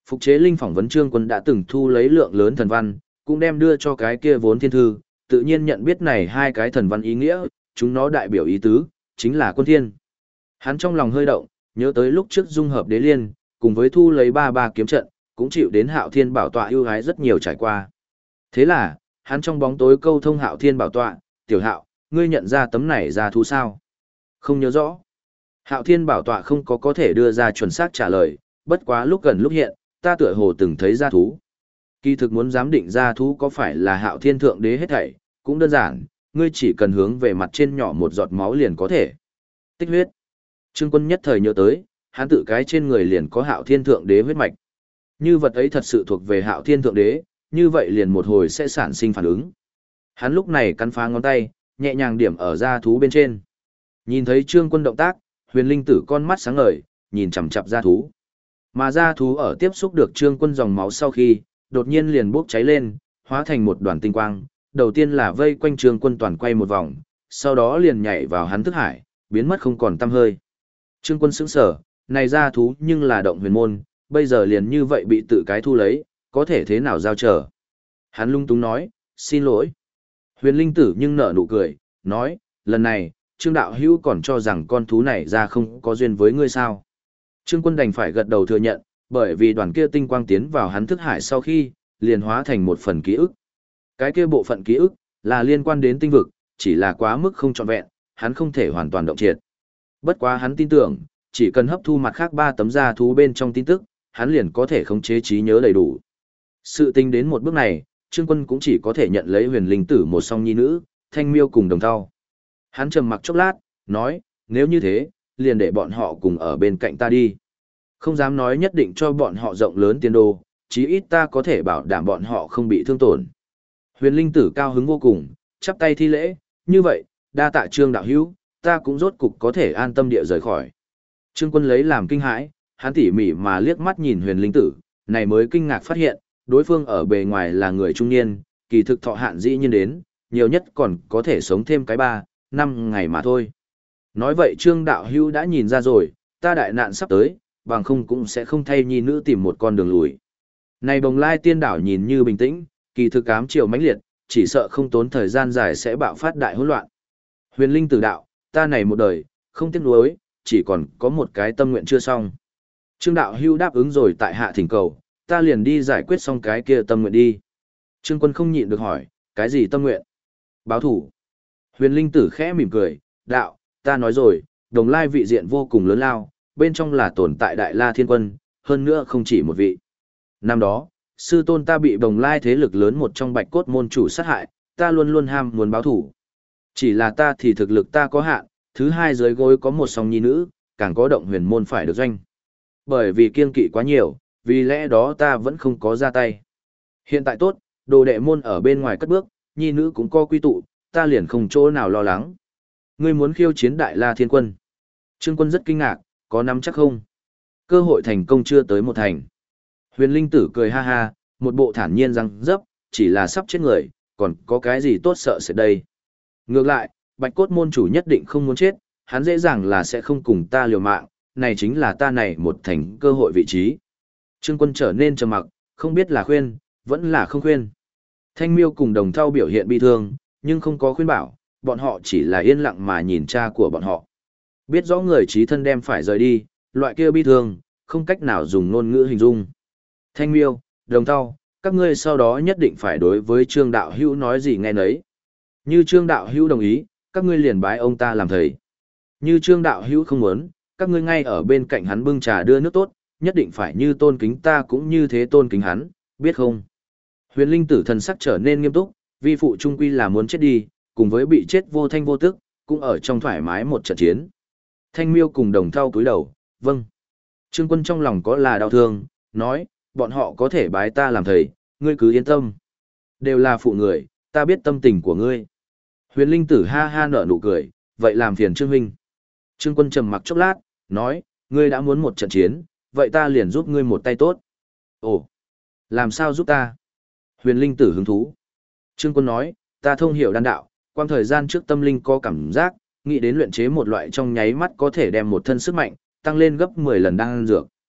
[SPEAKER 1] Phục chế linh phỏng vấn Trương Quân đã từng thu lấy lượng lớn thần văn, cũng đem đưa cho cái kia vốn thiên thư, tự nhiên nhận biết này hai cái thần văn ý nghĩa, chúng nó đại biểu ý tứ, chính là quân thiên. Hắn trong lòng hơi động, nhớ tới lúc trước dung hợp đế liên, cùng với thu lấy ba kiếm trận, cũng chịu đến Hạo Thiên Bảo Tọa ưu ái rất nhiều trải qua. Thế là, hắn trong bóng tối câu thông Hạo Thiên Bảo Tọa, "Tiểu Hạo, ngươi nhận ra tấm này ra thú sao?" "Không nhớ rõ." Hạo Thiên Bảo Tọa không có thể đưa ra chuẩn xác trả lời, bất quá lúc gần lúc hiện, ta tựa hồ từng thấy ra thú. Kỳ thực muốn giám định ra thú có phải là Hạo Thiên Thượng Đế hết thảy, cũng đơn giản, ngươi chỉ cần hướng về mặt trên nhỏ một giọt máu liền có thể. Tích huyết. Trương Quân nhất thời nhớ tới, hắn tự cái trên người liền có Hạo Thiên Thượng Đế huyết mạch. Như vật ấy thật sự thuộc về Hạo Thiên Thượng Đế, như vậy liền một hồi sẽ sản sinh phản ứng. Hắn lúc này cắn phá ngón tay, nhẹ nhàng điểm ở da thú bên trên. Nhìn thấy Trương Quân động tác, Huyền Linh Tử con mắt sáng ngời, nhìn chằm chằm da thú. Mà da thú ở tiếp xúc được Trương Quân dòng máu sau khi, đột nhiên liền bốc cháy lên, hóa thành một đoàn tinh quang, đầu tiên là vây quanh Trương Quân toàn quay một vòng, sau đó liền nhảy vào hắn thức hải, biến mất không còn tăm hơi. Trương Quân sững sờ, này da thú nhưng là động huyền môn, bây giờ liền như vậy bị tự cái thu lấy, có thể thế nào giao trở. Hắn lung túng nói, "Xin lỗi." Huyền Linh Tử nhưng nở nụ cười, nói, "Lần này, Trương đạo hữu còn cho rằng con thú này ra không có duyên với ngươi sao?" Trương Quân đành phải gật đầu thừa nhận, bởi vì đoàn kia tinh quang tiến vào hắn thức hải sau khi, liền hóa thành một phần ký ức. Cái kia bộ phận ký ức, là liên quan đến tinh vực, chỉ là quá mức không trọn vẹn, hắn không thể hoàn toàn động triệt. Bất quá hắn tin tưởng, chỉ cần hấp thu mặt khác 3 tấm da thú bên trong tin tức, hắn liền có thể khống chế trí nhớ đầy đủ. Sự tình đến một bước này, Trương Quân cũng chỉ có thể nhận lấy Huyền Linh Tử một song nhi nữ, Thanh Miêu cùng Đồng Thau. Hắn trầm mặc chốc lát, nói, "Nếu như thế, liền để bọn họ cùng ở bên cạnh ta đi. Không dám nói nhất định cho bọn họ rộng lớn tiền đồ, chí ít ta có thể bảo đảm bọn họ không bị thương tổn." Huyền Linh Tử cao hứng vô cùng, chắp tay thi lễ, "Như vậy, đa tạ Trương đạo hữu, ta cũng rốt cục có thể an tâm địa rời khỏi." Trương Quân lấy làm kinh hãi, hắn tỉ mỉ mà liếc mắt nhìn Huyền Linh Tử, này mới kinh ngạc phát hiện, đối phương ở bề ngoài là người trung niên, kỳ thực thọ hạn dĩ nhiên đến, nhiều nhất còn có thể sống thêm cái 3-5 ngày mà thôi. Nói vậy Trương đạo hữu đã nhìn ra rồi, ta đại nạn sắp tới, bằng không cũng sẽ không thay nhi nữ tìm một con đường lùi. Này Bồng Lai Tiên đảo nhìn như bình tĩnh, kỳ thực ám chiều mãnh liệt, chỉ sợ không tốn thời gian dài sẽ bạo phát đại hỗn loạn. Huyền Linh Tử đạo, ta này một đời, không tiếc nuối, chỉ còn có một cái tâm nguyện chưa xong. Trương đạo hưu đáp ứng rồi tại hạ thỉnh cầu, ta liền đi giải quyết xong cái kia tâm nguyện đi. Trương Quân không nhịn được hỏi, cái gì tâm nguyện? Báo thủ. Huyền Linh Tử khẽ mỉm cười, đạo, ta nói rồi, Đồng Lai vị diện vô cùng lớn lao, bên trong là tồn tại Đại La Thiên Quân, hơn nữa không chỉ một vị. Năm đó, sư tôn ta bị Đồng Lai thế lực lớn một trong Bạch Cốt môn chủ sát hại, ta luôn luôn ham muốn báo thủ. Chỉ là ta thì thực lực ta có hạn, thứ hai dưới gối có một song nhi nữ, càng có động huyền môn phải được doanh. Bởi vì kiêng kỵ quá nhiều, vì lẽ đó ta vẫn không có ra tay. Hiện tại tốt, đồ đệ môn ở bên ngoài cất bước, nhi nữ cũng có quy tụ, ta liền không chỗ nào lo lắng. Ngươi muốn khiêu chiến Đại La Thiên Quân. Trương Quân rất kinh ngạc, có nắm chắc không? Cơ hội thành công chưa tới một thành. Huyền Linh Tử cười ha ha, một bộ thản nhiên răng dấp, chỉ là sắp chết người, còn có cái gì tốt sợ sẽ đây. Ngược lại, Bạch Cốt môn chủ nhất định không muốn chết, hắn dễ dàng là sẽ không cùng ta liều mạng, này chính là ta này một thành cơ hội vị trí. Trương Quân trở nên trầm mặc, không biết là khuyên, vẫn là không khuyên. Thanh Miêu cùng Đồng Thau biểu hiện bi thương, nhưng không có khuyên bảo, bọn họ chỉ là yên lặng mà nhìn cha của bọn họ. Biết rõ người chí thân đem phải rời đi, loại kia bi thương, không cách nào dùng ngôn ngữ hình dung. Thanh Miêu, Đồng Thau, các ngươi sau đó nhất định phải đối với Trương đạo hữu nói gì nghe nấy. Như Trương đạo hữu đồng ý, các ngươi liền bái ông ta làm thầy. Như Trương đạo hữu không muốn, các ngươi ngay ở bên cạnh hắn bưng trà đưa nước tốt, nhất định phải như tôn kính ta cũng như thế tôn kính hắn, biết không? Huyền Linh Tử thần sắc trở nên nghiêm túc, vi phụ trung quy là muốn chết đi, cùng với bị chết vô thanh vô tức, cũng ở trong thoải mái một trận chiến. Thanh Miêu cùng Đồng Thau cúi đầu, vâng. Trương Quân trong lòng có là đau thương, nói, bọn họ có thể bái ta làm thầy, ngươi cứ yên tâm. Đều là phụ người, ta biết tâm tình của ngươi. Huyền Linh Tử ha ha nở nụ cười, vậy làm phiền Trương huynh. Trương Quân trầm mặc chốc lát, nói, ngươi đã muốn một trận chiến, vậy ta liền giúp ngươi một tay tốt. Ồ, làm sao giúp ta? Huyền Linh Tử hứng thú. Trương Quân nói, ta thông hiểu đan đạo, quang thời gian trước tâm linh có cảm giác, nghĩ đến luyện chế một loại trong nháy mắt có thể đem một thân sức mạnh, tăng lên gấp 10 lần đan dược.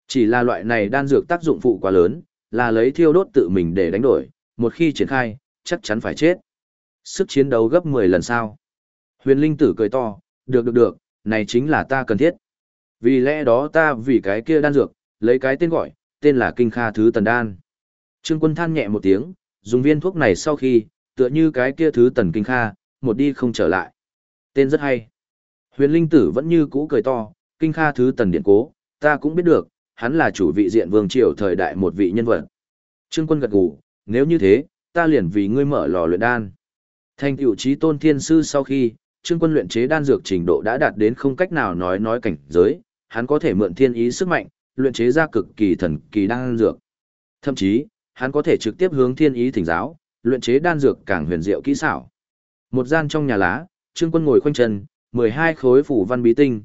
[SPEAKER 1] Chỉ là loại này đan dược tác dụng phụ quá lớn, là lấy thiêu đốt tự mình để đánh đổi, một khi triển khai, chắc chắn phải chết. Sức chiến đấu gấp 10 lần sao. Huyền Linh Tử cười to, được, này chính là ta cần thiết. Vì lẽ đó ta vì cái kia đan dược, lấy cái tên gọi, tên là Kinh Kha Thứ Tần Đan. Trương Quân than nhẹ một tiếng, dùng viên thuốc này sau khi, tựa như cái kia Thứ Tần Kinh Kha, một đi không trở lại. Tên rất hay. Huyền Linh Tử vẫn như cũ cười to, Kinh Kha Thứ Tần Điện Cố, ta cũng biết được, hắn là chủ vị diện vương triều thời đại một vị nhân vật. Trương Quân gật gù, nếu như thế, ta liền vì ngươi mở lò luyện đan. Thành tựu chí tôn thiên sư sau khi, Trương Quân luyện chế đan dược trình độ đã đạt đến không cách nào nói cảnh giới, hắn có thể mượn thiên ý sức mạnh, luyện chế ra cực kỳ thần kỳ đan dược. Thậm chí, hắn có thể trực tiếp hướng thiên ý thỉnh giáo, luyện chế đan dược càng huyền diệu kỹ xảo. Một gian trong nhà lá, Trương Quân ngồi khoanh chân, 12 khối phủ văn bí tinh,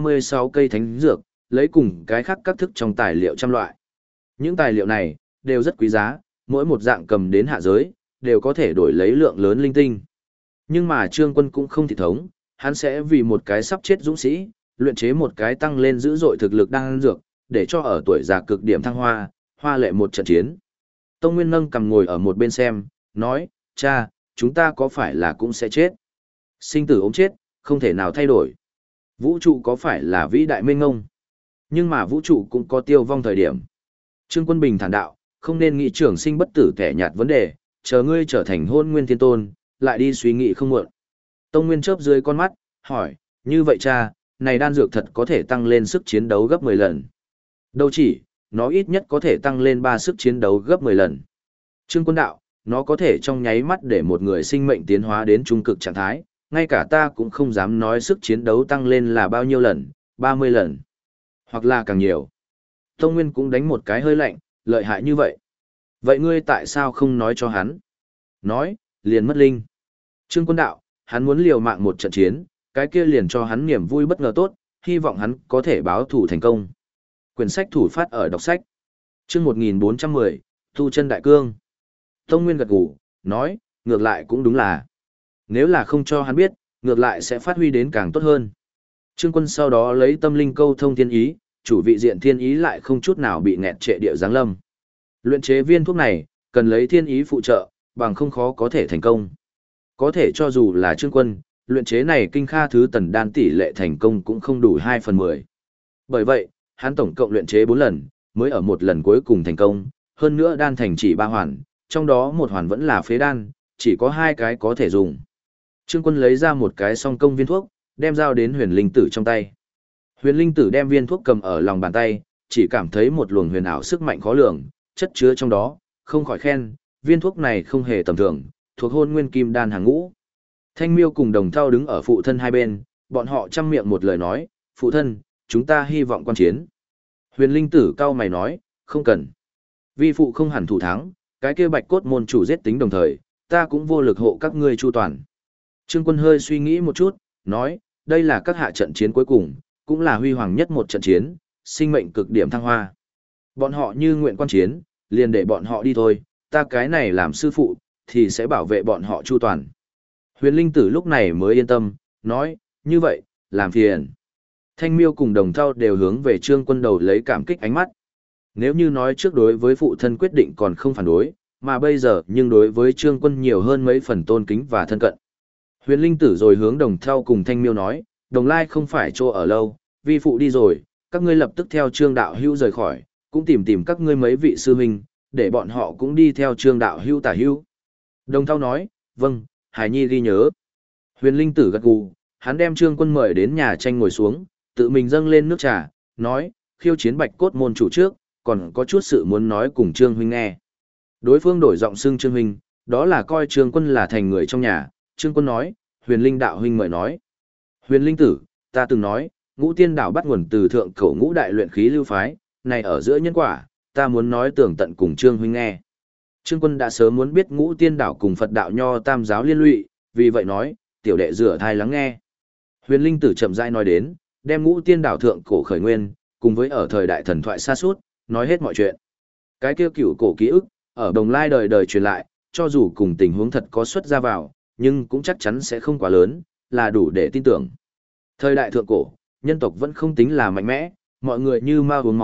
[SPEAKER 1] 36 cây thánh dược, lấy cùng cái khác các thức trong tài liệu trăm loại. Những tài liệu này đều rất quý giá, mỗi một dạng cầm đến hạ giới, đều có thể đổi lấy lượng lớn linh tinh. Nhưng mà Trương Quân cũng không thị thống, hắn sẽ vì một cái sắp chết dũng sĩ, luyện chế một cái tăng lên dữ dội thực lực đan dược, để cho ở tuổi già cực điểm thăng hoa, hoa lệ một trận chiến. Tông Nguyên nâng cầm ngồi ở một bên xem, nói, cha, chúng ta có phải là cũng sẽ chết? Sinh tử ốm chết, không thể nào thay đổi. Vũ trụ có phải là vĩ đại mênh ngông? Nhưng mà vũ trụ cũng có tiêu vong thời điểm. Trương Quân bình thản đạo, không nên nghĩ trường sinh bất tử kẻ nhạt vấn đề, chờ ngươi trở thành hôn nguyên thiên tôn, lại đi suy nghĩ không muộn. Tông Nguyên chớp dưới con mắt, hỏi, như vậy cha, này đan dược thật có thể tăng lên sức chiến đấu gấp 10 lần. Đâu chỉ, nó ít nhất có thể tăng lên 3 sức chiến đấu gấp 10 lần. Trương Quân đạo, nó có thể trong nháy mắt để một người sinh mệnh tiến hóa đến trung cực trạng thái, ngay cả ta cũng không dám nói sức chiến đấu tăng lên là bao nhiêu lần, 30 lần, hoặc là càng nhiều. Tông Nguyên cũng đánh một cái hơi lạnh, lợi hại như vậy. Vậy ngươi tại sao không nói cho hắn? Nói, liền mất linh. Trương Quân đạo, hắn muốn liều mạng một trận chiến, cái kia liền cho hắn niềm vui bất ngờ tốt, hy vọng hắn có thể báo thủ thành công. Quyển sách thủ phát ở đọc sách. Chương 1410, Tu chân đại cương. Tông Nguyên gật gù, nói, ngược lại cũng đúng là. Nếu là không cho hắn biết, ngược lại sẽ phát huy đến càng tốt hơn. Trương Quân sau đó lấy tâm linh câu thông thiên ý, chủ vị diện thiên ý lại không chút nào bị nghẹt trệ địa giáng lâm. Luyện chế viên thuốc này, cần lấy thiên ý phụ trợ, bằng không khó có thể thành công. Có thể cho dù là Trương Quân, luyện chế này Kinh Kha Thứ Tần Đan tỷ lệ thành công cũng không đủ 2/10. Bởi vậy, hắn tổng cộng luyện chế 4 lần, mới ở một lần cuối cùng thành công, hơn nữa đan thành chỉ 3 hoàn, trong đó một hoàn vẫn là phế đan, chỉ có 2 cái có thể dùng. Trương Quân lấy ra một cái song công viên thuốc, đem giao đến Huyền Linh Tử trong tay. Huyền Linh Tử đem viên thuốc cầm ở lòng bàn tay, chỉ cảm thấy một luồng huyền ảo sức mạnh khó lường, chất chứa trong đó, không khỏi khen, viên thuốc này không hề tầm thường, thuộc hôn nguyên kim đan hàng ngũ. Thanh Miêu cùng Đồng Thao đứng ở phụ thân hai bên, bọn họ chăm miệng một lời nói, phụ thân, chúng ta hy vọng quan chiến. Huyền Linh Tử cau mày nói, không cần. Vi phụ không hẳn thủ thắng, cái kia Bạch Cốt môn chủ giết tính đồng thời, ta cũng vô lực hộ các ngươi chu toàn. Trương Quân hơi suy nghĩ một chút, nói, đây là các hạ trận chiến cuối cùng, cũng là huy hoàng nhất một trận chiến, sinh mệnh cực điểm thăng hoa. Bọn họ như nguyện quan chiến, liền để bọn họ đi thôi, ta cái này làm sư phụ, thì sẽ bảo vệ bọn họ chu toàn. Huyền Linh Tử lúc này mới yên tâm, nói, như vậy, làm phiền. Thanh Miêu cùng Đồng Thao đều hướng về Trương Quân đầu lấy cảm kích ánh mắt. Nếu như nói trước đối với phụ thân quyết định còn không phản đối, mà bây giờ nhưng đối với Trương Quân nhiều hơn mấy phần tôn kính và thân cận. Huyền Linh Tử rồi hướng Đồng Thao cùng Thanh Miêu nói, Đồng Lai không phải chỗ ở lâu, vi phụ đi rồi, các ngươi lập tức theo Trương đạo hữu rời khỏi, cũng tìm các ngươi mấy vị sư huynh, để bọn họ cũng đi theo Trương đạo hữu tả hữu. Đồng Thao nói, vâng, Hải Nhi ghi nhớ. Huyền Linh Tử gật gù, hắn đem Trương Quân mời đến nhà tranh ngồi xuống, tự mình dâng lên nước trà, nói, khiêu chiến Bạch Cốt môn chủ trước, còn có chút sự muốn nói cùng Trương huynh nghe. Đối phương đổi giọng xưng Trương huynh, đó là coi Trương Quân là thành người trong nhà. Trương Quân nói, Huyền Linh đạo huynh mời nói. Huyền Linh Tử, ta từng nói, Ngũ Tiên đảo bắt nguồn từ thượng cổ ngũ đại luyện khí lưu phái, này ở giữa nhân quả, ta muốn nói tường tận cùng Trương huynh nghe. Trương Quân đã sớm muốn biết Ngũ Tiên đảo cùng Phật đạo nho tam giáo liên lụy, vì vậy nói, tiểu đệ rửa thai lắng nghe. Huyền Linh Tử chậm rãi nói đến, đem Ngũ Tiên đảo thượng cổ khởi nguyên, cùng với ở thời đại thần thoại xa suốt, nói hết mọi chuyện. Cái kia cửu cổ ký ức, ở Đồng Lai đời đời truyền lại, cho dù cùng tình huống thật có xuất ra vào, nhưng cũng chắc chắn sẽ không quá lớn, là đủ để tin tưởng. Thời đại thượng cổ, nhân tộc vẫn không tính là mạnh mẽ, mọi người như ma uống máu,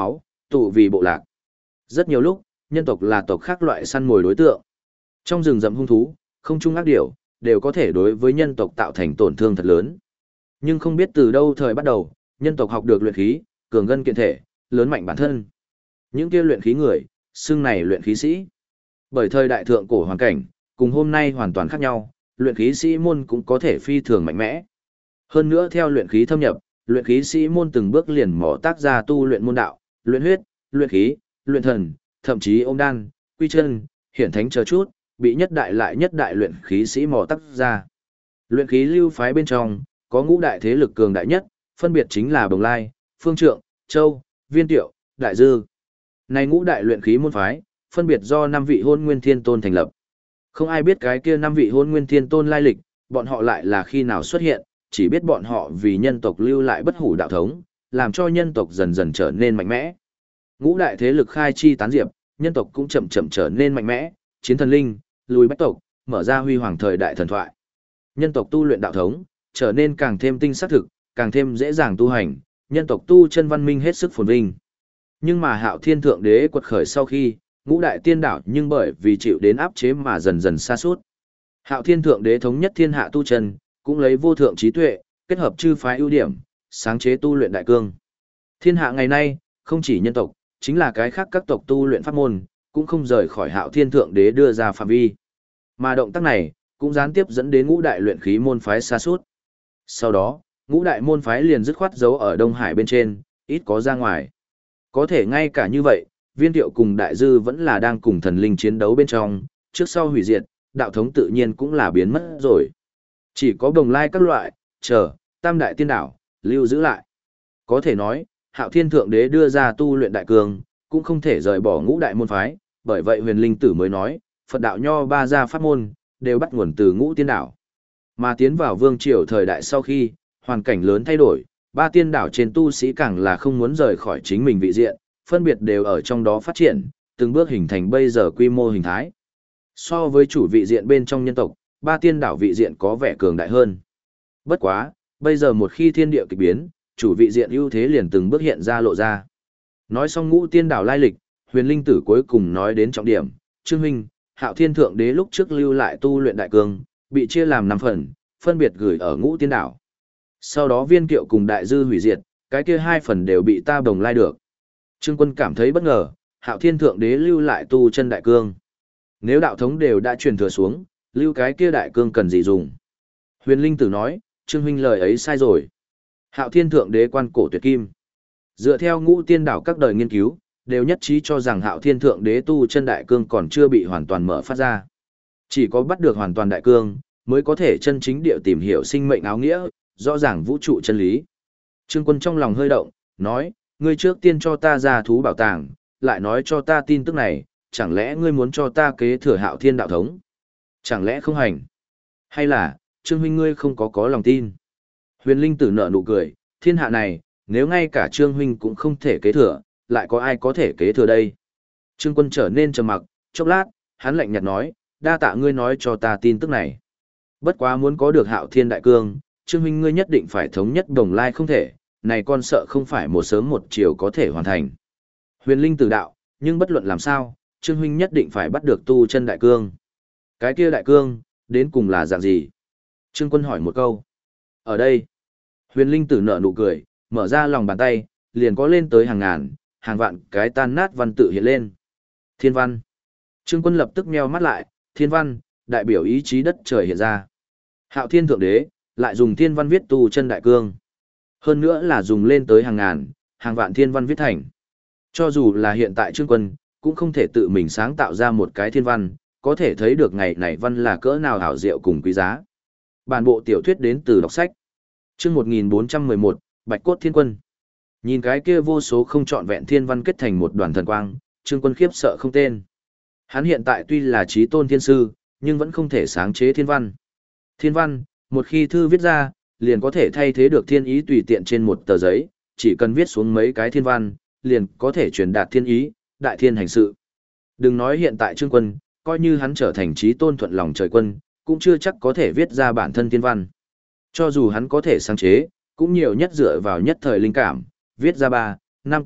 [SPEAKER 1] tụ vì bộ lạc. Rất nhiều lúc, nhân tộc là tộc khác loại săn mồi đối tượng. Trong rừng rậm hung thú, không trung ác điểu, đều có thể đối với nhân tộc tạo thành tổn thương thật lớn. Nhưng không biết từ đâu thời bắt đầu, nhân tộc học được luyện khí, cường ngân kiện thể, lớn mạnh bản thân. Những kia luyện khí người, xưng này luyện khí sĩ. Bởi thời đại thượng cổ hoàn cảnh, cùng hôm nay hoàn toàn khác nhau, luyện khí sĩ môn cũng có thể phi thường mạnh mẽ. Hơn nữa theo luyện khí thâm nhập, luyện khí sĩ môn từng bước liền mỏ tác ra tu luyện môn đạo, luyện huyết, luyện khí, luyện thần, thậm chí ôm đan, quy chân, hiển thánh chờ chút, bị nhất đại lại nhất đại luyện khí sĩ mỏ tác ra. Luyện khí lưu phái bên trong, có ngũ đại thế lực cường đại nhất, phân biệt chính là Bồng Lai, Phương Trượng, Châu, Viên Tiệu, Đại Dư. Này ngũ đại luyện khí môn phái, phân biệt do 5 vị Hôn Nguyên Thiên Tôn thành lập. Không ai biết cái kia 5 vị Hôn Nguyên Thiên Tôn lai lịch, bọn họ lại là khi nào xuất hiện, chỉ biết bọn họ vì nhân tộc lưu lại bất hủ đạo thống, làm cho nhân tộc dần dần trở nên mạnh mẽ. Ngũ đại thế lực khai chi tán diệp, nhân tộc cũng chậm chậm trở nên mạnh mẽ, chiến thần linh, lùi bách tộc, mở ra huy hoàng thời đại thần thoại. Nhân tộc tu luyện đạo thống, trở nên càng thêm tinh xác thực, càng thêm dễ dàng tu hành, nhân tộc tu chân văn minh hết sức phồn vinh. Nhưng mà Hạo Thiên Thượng Đế quật khởi sau khi, ngũ đại tiên đảo nhưng bởi vì chịu đến áp chế mà dần dần sa sút. Hạo Thiên Thượng Đế thống nhất thiên hạ tu chân, cũng lấy vô thượng trí tuệ, kết hợp chư phái ưu điểm, sáng chế tu luyện đại cương. Thiên hạ ngày nay, không chỉ nhân tộc, chính là cái khác các tộc tu luyện pháp môn, cũng không rời khỏi Hạo Thiên Thượng Đế đưa ra phạm vi. Mà động tác này, cũng gián tiếp dẫn đến ngũ đại luyện khí môn phái sa sút. Sau đó, ngũ đại môn phái liền dứt khoát giấu ở Đông Hải bên trên, ít có ra ngoài. Có thể ngay cả như vậy, Viên Tiệu cùng Đại Dư vẫn là đang cùng thần linh chiến đấu bên trong, trước sau hủy diệt, đạo thống tự nhiên cũng là biến mất rồi. Chỉ có Bồng Lai các loại, tam đại tiên đảo, lưu giữ lại. Có thể nói, Hạo Thiên Thượng Đế đưa ra tu luyện đại cường, cũng không thể rời bỏ ngũ đại môn phái, bởi vậy Huyền Linh Tử mới nói, Phật đạo nho ba gia pháp môn, đều bắt nguồn từ ngũ tiên đảo. Mà tiến vào vương triều thời đại sau khi, hoàn cảnh lớn thay đổi, ba tiên đảo trên tu sĩ càng là không muốn rời khỏi chính mình vị diện, phân biệt đều ở trong đó phát triển, từng bước hình thành bây giờ quy mô hình thái. So với chủ vị diện bên trong nhân tộc, ba tiên đảo vị diện có vẻ cường đại hơn. Bất quá, bây giờ một khi thiên địa kịch biến, chủ vị diện ưu thế liền từng bước hiện ra lộ ra. Nói xong ngũ tiên đảo lai lịch, Huyền Linh Tử cuối cùng nói đến trọng điểm, Trương huynh, Hạo Thiên Thượng Đế lúc trước lưu lại tu luyện đại cương, bị chia làm 5 phần, phân biệt gửi ở ngũ tiên đảo. Sau đó Viên Kiệu cùng Đại Dư hủy diệt, cái kia 2 phần đều bị ta Bồng Lai được. Trương Quân cảm thấy bất ngờ, Hạo Thiên Thượng Đế lưu lại tu chân đại cương. Nếu đạo thống đều đã truyền thừa xuống, lưu cái kia đại cương cần gì dùng? Huyền Linh Tử nói, Trương huynh lời ấy sai rồi. Hạo Thiên Thượng Đế quan cổ tuyệt kim. Dựa theo ngũ tiên đảo các đời nghiên cứu, đều nhất trí cho rằng Hạo Thiên Thượng Đế tu chân đại cương còn chưa bị hoàn toàn mở phát ra. Chỉ có bắt được hoàn toàn đại cương, mới có thể chân chính địa tìm hiểu sinh mệnh áo nghĩa, rõ ràng vũ trụ chân lý. Trương Quân trong lòng hơi động, nói, ngươi trước tiên cho ta ra thú bảo tàng, lại nói cho ta tin tức này, chẳng lẽ ngươi muốn cho ta kế thừa Hạo Thiên đạo thống? Chẳng lẽ không hành? Hay là, Trương huynh ngươi không có lòng tin? Huyền Linh Tử nở nụ cười, thiên hạ này, nếu ngay cả Trương huynh cũng không thể kế thừa, lại có ai có thể kế thừa đây? Trương Quân trở nên trầm mặc, chốc lát, hắn lạnh nhạt nói, đa tạ ngươi nói cho ta tin tức này. Bất quá muốn có được Hạo Thiên đại cương, Trương huynh ngươi nhất định phải thống nhất Bồng Lai không thể, này con sợ không phải một sớm một chiều có thể hoàn thành. Huyền Linh Tử đạo, nhưng bất luận làm sao, Trương huynh nhất định phải bắt được tu chân đại cương. Cái kia đại cương, đến cùng là dạng gì? Trương Quân hỏi một câu. Ở đây, Huyền Linh Tử nở nụ cười, mở ra lòng bàn tay, liền có lên tới hàng ngàn, hàng vạn cái tan nát văn tự hiện lên. Thiên văn. Trương Quân lập tức nheo mắt lại, thiên văn, đại biểu ý chí đất trời hiện ra. Hạo Thiên Thượng Đế, lại dùng thiên văn viết tu chân đại cương. Hơn nữa là dùng lên tới hàng ngàn, hàng vạn thiên văn viết thành. Cho dù là hiện tại Trương Quân, cũng không thể tự mình sáng tạo ra một cái thiên văn, có thể thấy được ngày này văn là cỡ nào hảo diệu cùng quý giá. Bản bộ tiểu thuyết đến từ đọc sách. Chương 1411, Bạch Cốt Thiên Quân. Nhìn cái kia vô số không trọn vẹn thiên văn kết thành một đoàn thần quang, Trương Quân khiếp sợ không tên. Hắn hiện tại tuy là chí tôn thiên sư, nhưng vẫn không thể sáng chế thiên văn. Thiên văn, một khi thư viết ra, liền có thể thay thế được thiên ý tùy tiện trên một tờ giấy, chỉ cần viết xuống mấy cái thiên văn, liền có thể truyền đạt thiên ý, đại thiên hành sự. Đừng nói hiện tại Trương Quân, coi như hắn trở thành chí tôn thuận lòng trời quân, cũng chưa chắc có thể viết ra bản thân thiên văn. Cho dù hắn có thể sáng chế, cũng nhiều nhất dựa vào nhất thời linh cảm, viết ra 3, 5 cái,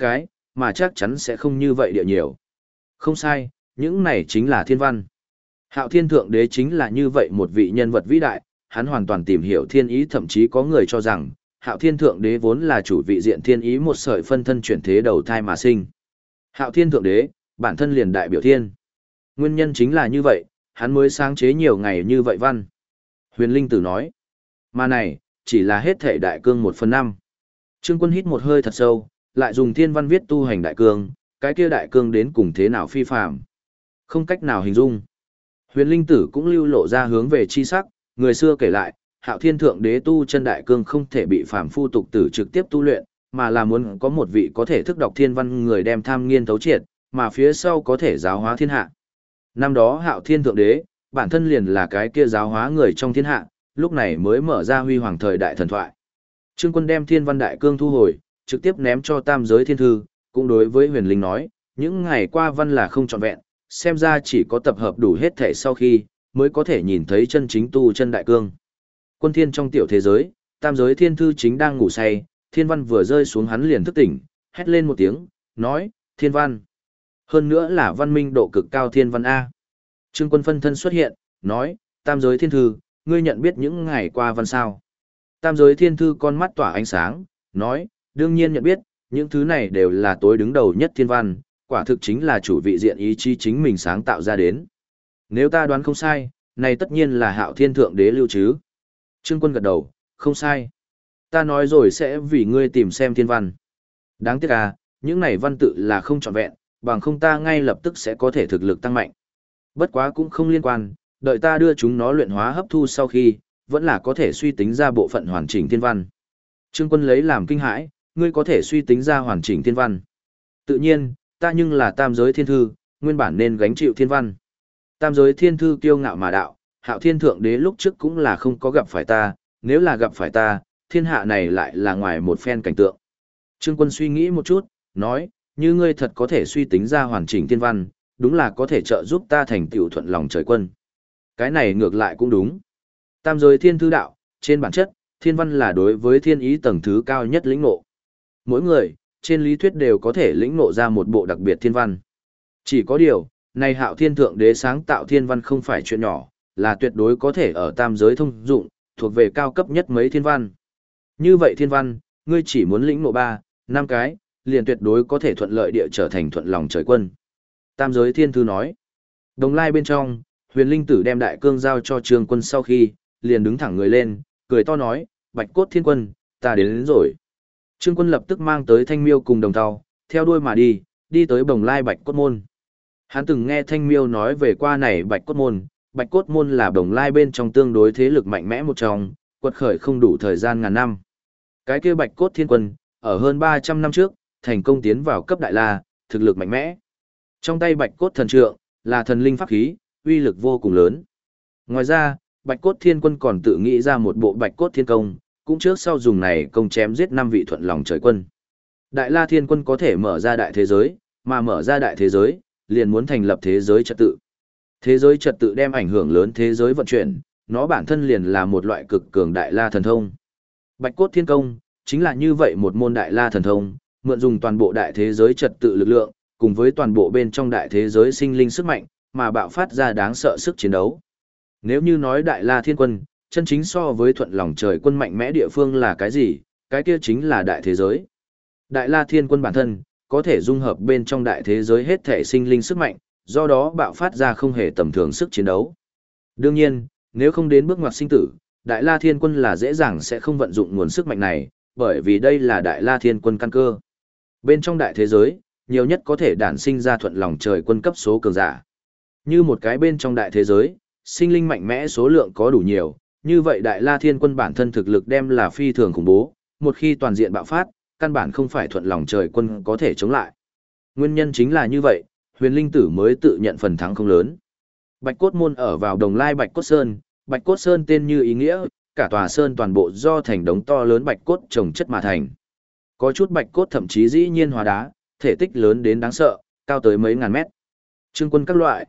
[SPEAKER 1] mà chắc chắn sẽ không như vậy địa nhiều. Không sai, những này chính là thiên văn. Hạo Thiên Thượng Đế chính là như vậy một vị nhân vật vĩ đại, hắn hoàn toàn tìm hiểu thiên ý, thậm chí có người cho rằng, Hạo Thiên Thượng Đế vốn là chủ vị diện thiên ý một sợi phân thân chuyển thế đầu thai mà sinh. Hạo Thiên Thượng Đế, bản thân liền đại biểu thiên. Nguyên nhân chính là như vậy, hắn mới sáng chế nhiều ngày như vậy văn. Huyền Linh Tử nói, mà này, chỉ là hết thể đại cương 1/5. Trương Quân hít một hơi thật sâu, lại dùng thiên văn viết tu hành đại cương, cái kia đại cương đến cùng thế nào phi phàm, không cách nào hình dung. Huyền Linh Tử cũng lưu lộ ra hướng về chi sắc, người xưa kể lại, Hạo Thiên Thượng Đế tu chân đại cương không thể bị phàm phu tục tử trực tiếp tu luyện, mà là muốn có một vị có thể thức đọc thiên văn người đem tham nghiên thấu triệt, mà phía sau có thể giáo hóa thiên hạ. Năm đó Hạo Thiên Thượng Đế, bản thân liền là cái kia giáo hóa người trong thiên hạ, lúc này mới mở ra huy hoàng thời đại thần thoại. Trương Quân đem thiên văn đại cương thu hồi, trực tiếp ném cho tam giới thiên thư, cũng đối với Huyền Linh nói, những ngày qua văn là không trọn vẹn, xem ra chỉ có tập hợp đủ hết thể sau khi, mới có thể nhìn thấy chân chính tu chân đại cương. Quân thiên trong tiểu thế giới, tam giới thiên thư chính đang ngủ say, thiên văn vừa rơi xuống hắn liền thức tỉnh, hét lên một tiếng, nói, thiên văn. Hơn nữa là văn minh độ cực cao thiên văn A. Trương Quân phân thân xuất hiện, nói, tam giới thiên thư, ngươi nhận biết những ngày qua văn sao. Tam giới thiên thư con mắt tỏa ánh sáng, nói, đương nhiên nhận biết, những thứ này đều là tối đứng đầu nhất thiên văn, quả thực chính là chủ vị diện ý chí chính mình sáng tạo ra đến. Nếu ta đoán không sai, này tất nhiên là Hạo Thiên Thượng Đế lưu chứ. Trương Quân gật đầu, không sai. Ta nói rồi sẽ vì ngươi tìm xem thiên văn. Đáng tiếc à, những này văn tự là không trọn vẹn, bằng không ta ngay lập tức sẽ có thể thực lực tăng mạnh. Bất quá cũng không liên quan, đợi ta đưa chúng nó luyện hóa hấp thu sau khi, vẫn là có thể suy tính ra bộ phận hoàn chỉnh thiên văn. Trương Quân lấy làm kinh hãi, ngươi có thể suy tính ra hoàn chỉnh thiên văn. Tự nhiên, ta nhưng là tam giới thiên thư, nguyên bản nên gánh chịu thiên văn. Tam giới thiên thư kiêu ngạo mà đạo, Hạo Thiên Thượng Đế lúc trước cũng là không có gặp phải ta, nếu là gặp phải ta, thiên hạ này lại là ngoài một phen cảnh tượng. Trương Quân suy nghĩ một chút, nói, như ngươi thật có thể suy tính ra hoàn chỉnh thiên văn, đúng là có thể trợ giúp ta thành tựu thuận lòng trời quân. Cái này ngược lại cũng đúng. Tam giới thiên thư đạo, trên bản chất, thiên văn là đối với thiên ý tầng thứ cao nhất lĩnh ngộ. Mỗi người, trên lý thuyết đều có thể lĩnh ngộ ra một bộ đặc biệt thiên văn. Chỉ có điều, này Hạo Thiên Thượng Đế sáng tạo thiên văn không phải chuyện nhỏ, là tuyệt đối có thể ở tam giới thông dụng, thuộc về cao cấp nhất mấy thiên văn. Như vậy thiên văn, ngươi chỉ muốn lĩnh ngộ 3, 5 cái, liền tuyệt đối có thể thuận lợi địa trở thành thuận lòng trời quân. Tam giới thiên thư nói. Đồng lai bên trong, Huyền Linh Tử đem đại cương giao cho Trương Quân sau khi, liền đứng thẳng người lên, cười to nói, Bạch Cốt Thiên Quân, ta đến rồi. Trương Quân lập tức mang tới Thanh Miêu cùng Đồng Thau, theo đuôi mà đi tới Bồng Lai Bạch Cốt Môn. Hắn từng nghe Thanh Miêu nói về qua này Bạch Cốt Môn là Bồng Lai bên trong tương đối thế lực mạnh mẽ một trong, quật khởi không đủ thời gian ngàn năm. Cái kia Bạch Cốt Thiên Quân, ở hơn 300 năm trước, thành công tiến vào cấp Đại La, thực lực mạnh mẽ. Trong tay Bạch Cốt Thần Trượng, là thần linh pháp khí, uy lực vô cùng lớn. Ngoài ra, Bạch Cốt Thiên Quân còn tự nghĩ ra một bộ Bạch Cốt Thiên Công, cũng trước sau dùng này công chém giết 5 vị thuận lòng trời quân. Đại La Thiên Quân có thể mở ra đại thế giới, mà mở ra đại thế giới, liền muốn thành lập thế giới trật tự. Thế giới trật tự đem ảnh hưởng lớn thế giới vận chuyển, nó bản thân liền là một loại cực cường đại la thần thông. Bạch Cốt Thiên Công, chính là như vậy một môn đại la thần thông, mượn dùng toàn bộ đại thế giới trật tự lực lượng, cùng với toàn bộ bên trong đại thế giới sinh linh sức mạnh, mà bạo phát ra đáng sợ sức chiến đấu. Nếu như nói Đại La Thiên Quân, chân chính so với thuận lòng trời quân mạnh mẽ địa phương là cái gì, cái kia chính là đại thế giới. Đại La Thiên Quân bản thân, có thể dung hợp bên trong đại thế giới hết thể sinh linh sức mạnh, do đó bạo phát ra không hề tầm thường sức chiến đấu. Đương nhiên, nếu không đến bước ngoặt sinh tử, Đại La Thiên Quân là dễ dàng sẽ không vận dụng nguồn sức mạnh này, bởi vì đây là Đại La Thiên Quân căn cơ. Bên trong đại thế giới, nhiều nhất có thể đản sinh ra thuận lòng trời quân cấp số cường giả. Như một cái bên trong đại thế giới, sinh linh mạnh mẽ số lượng có đủ nhiều, như vậy Đại La Thiên Quân bản thân thực lực đem là phi thường khủng bố, một khi toàn diện bạo phát, căn bản không phải thuận lòng trời quân có thể chống lại. Nguyên nhân chính là như vậy, Huyền Linh Tử mới tự nhận phần thắng không lớn. Bạch Cốt Môn ở vào Đồng Lai Bạch Cốt Sơn tên như ý nghĩa, cả tòa sơn toàn bộ do thành đống to lớn bạch cốt trồng chất mà thành. Có chút bạch cốt thậm chí dĩ nhiên hóa đá, thể tích lớn đến đáng sợ, cao tới mấy ngàn mét. Trương Quân các loại,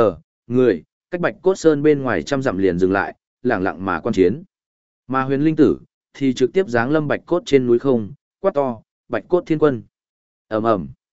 [SPEAKER 1] người, cách Bạch Cốt Sơn bên ngoài trăm dặm liền dừng lại, lẳng lặng mà quan chiến. Mà Huyền Linh Tử thì trực tiếp giáng lâm Bạch Cốt trên núi không, quát to, Bạch Cốt Thiên Quân. Ầm ầm.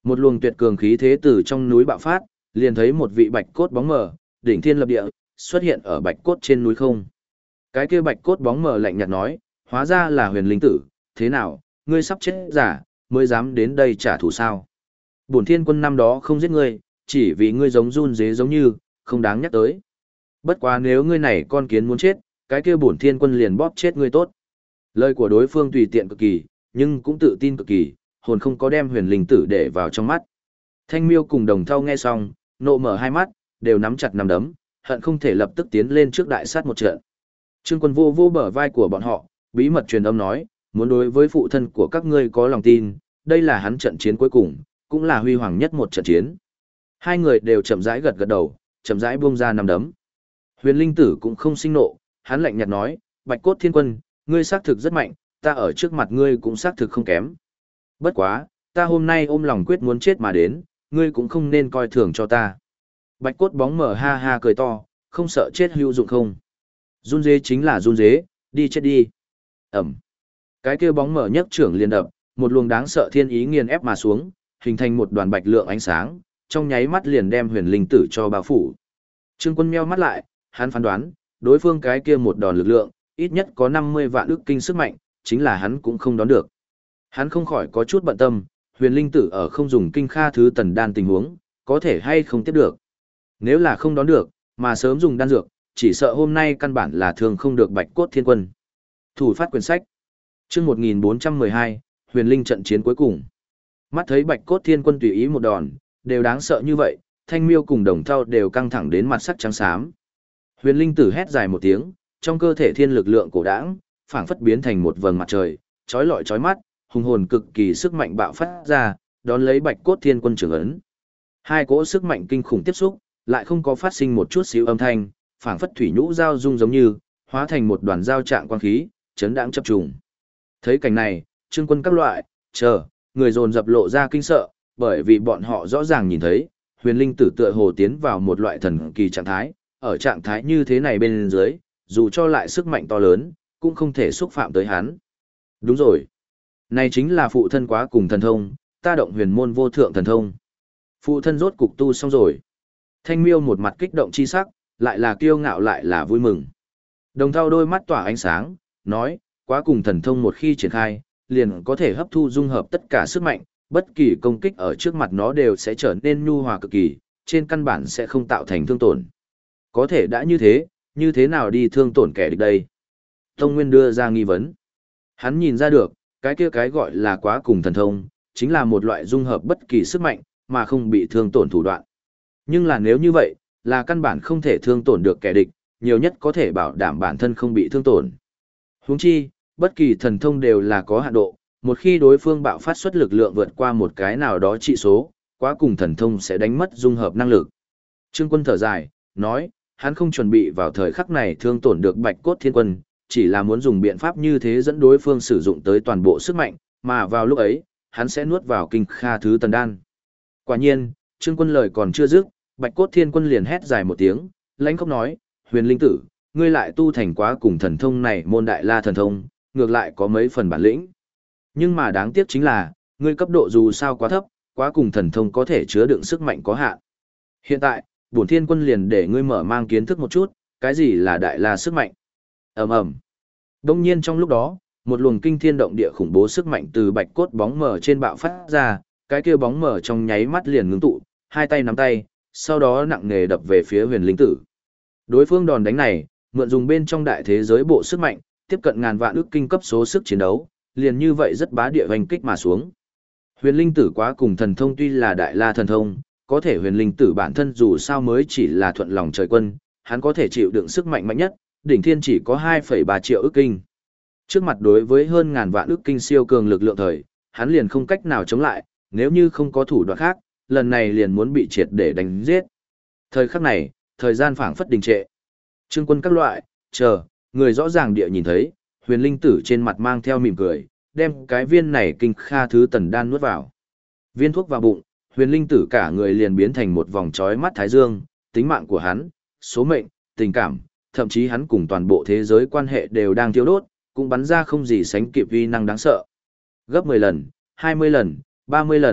[SPEAKER 1] Một luồng tuyệt cường khí thế từ trong núi bạo phát, liền thấy một vị bạch cốt bóng mờ, đỉnh thiên lập địa, xuất hiện ở bạch cốt trên núi không. Cái kia bạch cốt bóng mờ lạnh nhạt nói, hóa ra là Huyền Linh Tử, thế nào, ngươi sắp chết giả, mới dám đến đây trả thù sao? Bổn Thiên Quân năm đó không giết ngươi, chỉ vì ngươi giống run dế giống như, không đáng nhắc tới. Bất quá nếu ngươi này con kiến muốn chết, cái kia Bổn Thiên Quân liền bóp chết ngươi tốt. Lời của đối phương tùy tiện cực kỳ, nhưng cũng tự tin cực kỳ, hồn không có đem Huyền Linh Tử để vào trong mắt. Thanh Miêu cùng Đồng Thau nghe xong, nộ mở hai mắt, đều nắm chặt nắm đấm, hận không thể lập tức tiến lên trước đại sát một trận. Trương Quân vô vô bờ vai của bọn họ, bí mật truyền âm nói, muốn đối với phụ thân của các ngươi có lòng tin, đây là hắn trận chiến cuối cùng, cũng là huy hoàng nhất một trận chiến. Hai người đều chậm rãi gật gật đầu, chậm rãi buông ra nắm đấm. Huyền Linh Tử cũng không sinh nộ, hắn lạnh nhạt nói, Bạch Cốt Thiên Quân, ngươi xác thực rất mạnh, ta ở trước mặt ngươi cũng xác thực không kém. Bất quá, ta hôm nay ôm lòng quyết muốn chết mà đến, ngươi cũng không nên coi thường cho ta. Bạch Cốt bóng mở ha ha cười to, không sợ chết hữu dụng không. Run dế chính là run dế, đi chết đi. Ẩm. Cái kia bóng mở nhấc trưởng liền đập, một luồng đáng sợ thiên ý nghiền ép mà xuống, hình thành một đoàn bạch lượng ánh sáng, trong nháy mắt liền đem Huyền Linh Tử cho bao phủ. Trương Quân meo mắt lại, hắn phán đoán, đối phương cái kia một đòn lực lượng, ít nhất có 50 vạn ức kinh sức mạnh, chính là hắn cũng không đón được. Hắn không khỏi có chút bận tâm, Huyền Linh Tử ở không dùng kinh kha thứ tần đan tình huống, có thể hay không tiếp được. Nếu là không đón được, mà sớm dùng đan dược, chỉ sợ hôm nay căn bản là thường không được Bạch Cốt Thiên Quân. Thủ phát quyển sách. Chương 1412, Huyền Linh trận chiến cuối cùng. Mắt thấy Bạch Cốt Thiên Quân tùy ý một đòn, đều đáng sợ như vậy, Thanh Miêu cùng Đồng Thau đều căng thẳng đến mặt sắc trắng xám. Huyền Linh Tử hét dài một tiếng, trong cơ thể thiên lực lượng cổ đãng, phảng phất biến thành một vầng mặt trời, chói lọi chói mắt, hùng hồn cực kỳ sức mạnh bạo phát ra, đón lấy Bạch Cốt Thiên Quân trưởng ấn. Hai cỗ sức mạnh kinh khủng tiếp xúc, lại không có phát sinh một chút xíu âm thanh, phảng phất thủy nhũ giao dung giống như, hóa thành một đoàn giao trạng quang khí, chấn đãng chập trùng. Thấy cảnh này, Trương Quân các loại, người dồn dập lộ ra kinh sợ, bởi vì bọn họ rõ ràng nhìn thấy, Huyền Linh Tử tựa hồ tiến vào một loại thần kỳ trạng thái, ở trạng thái như thế này bên dưới, dù cho lại sức mạnh to lớn, cũng không thể xúc phạm tới hắn. Đúng rồi. Này chính là phụ thân quá cùng thần thông, ta động huyền môn vô thượng thần thông. Phụ thân rốt cục tu xong rồi. Thanh Miêu một mặt kích động chi sắc, lại là kiêu ngạo lại là vui mừng. Đồng Thau đôi mắt tỏa ánh sáng, nói, quá cùng thần thông một khi triển khai, liền có thể hấp thu dung hợp tất cả sức mạnh, bất kỳ công kích ở trước mặt nó đều sẽ trở nên nhu hòa cực kỳ, trên căn bản sẽ không tạo thành thương tổn. Có thể đã như thế nào đi thương tổn kẻ địch đây? Tông Nguyên đưa ra nghi vấn. Hắn nhìn ra được, cái gọi là quá cùng thần thông, chính là một loại dung hợp bất kỳ sức mạnh, mà không bị thương tổn thủ đoạn. Nhưng là nếu như vậy, là căn bản không thể thương tổn được kẻ địch, nhiều nhất có thể bảo đảm bản thân không bị thương tổn. Huống chi, bất kỳ thần thông đều là có hạn độ, một khi đối phương bạo phát xuất lực lượng vượt qua một cái nào đó trị số, quá cùng thần thông sẽ đánh mất dung hợp năng lực. Trương Quân thở dài, nói, hắn không chuẩn bị vào thời khắc này thương tổn được Bạch Cốt Thiên Quân, chỉ là muốn dùng biện pháp như thế dẫn đối phương sử dụng tới toàn bộ sức mạnh, mà vào lúc ấy, hắn sẽ nuốt vào kinh kha thứ tần đan. Quả nhiên, Trương Quân lời còn chưa dứt, Bạch Cốt Thiên Quân liền hét dài một tiếng, lãnh khóc nói, Huyền Linh Tử, ngươi lại tu thành quá cùng thần thông này môn đại la thần thông, ngược lại có mấy phần bản lĩnh. Nhưng mà đáng tiếc chính là, ngươi cấp độ dù sao quá thấp, quá cùng thần thông có thể chứa đựng sức mạnh có hạn. Hiện tại, Bổn Thiên Quân liền để ngươi mở mang kiến thức một chút, cái gì là đại la sức mạnh. Ầm ầm. Đông nhiên trong lúc đó, một luồng kinh thiên động địa khủng bố sức mạnh từ bạch cốt bóng mờ trên bạo phát ra, cái kia bóng mờ trong nháy mắt liền ngưng tụ, hai tay nắm tay, sau đó nặng nề đập về phía Huyền Linh Tử. Đối phương đòn đánh này, mượn dùng bên trong đại thế giới bộ sức mạnh, tiếp cận ngàn vạn ức kinh cấp số sức chiến đấu, liền như vậy rất bá địa hoành kích mà xuống. Huyền Linh Tử quá cùng thần thông tuy là đại la thần thông, có thể Huyền Linh Tử bản thân dù sao mới chỉ là thuận lòng trời quân, hắn có thể chịu đựng sức mạnh mạnh nhất, đỉnh thiên chỉ có 2,3 triệu ức kinh. Trước mặt đối với hơn ngàn vạn ức kinh siêu cường lực lượng thời, hắn liền không cách nào chống lại, nếu như không có thủ đoạn khác, lần này liền muốn bị triệt để đánh giết. Thời khắc này, thời gian phảng phất đình trệ. Trương Quân các loại, người rõ ràng địa nhìn thấy, Huyền Linh Tử trên mặt mang theo mỉm cười, đem cái viên này kinh kha thứ tần đan nuốt vào. Viên thuốc vào bụng, Huyền Linh Tử cả người liền biến thành một vòng chói mắt thái dương, tính mạng của hắn, số mệnh, tình cảm, thậm chí hắn cùng toàn bộ thế giới quan hệ đều đang thiêu đốt, cũng bắn ra không gì sánh kịp uy năng đáng sợ. Gấp 10 lần, 20 lần, 30 lần,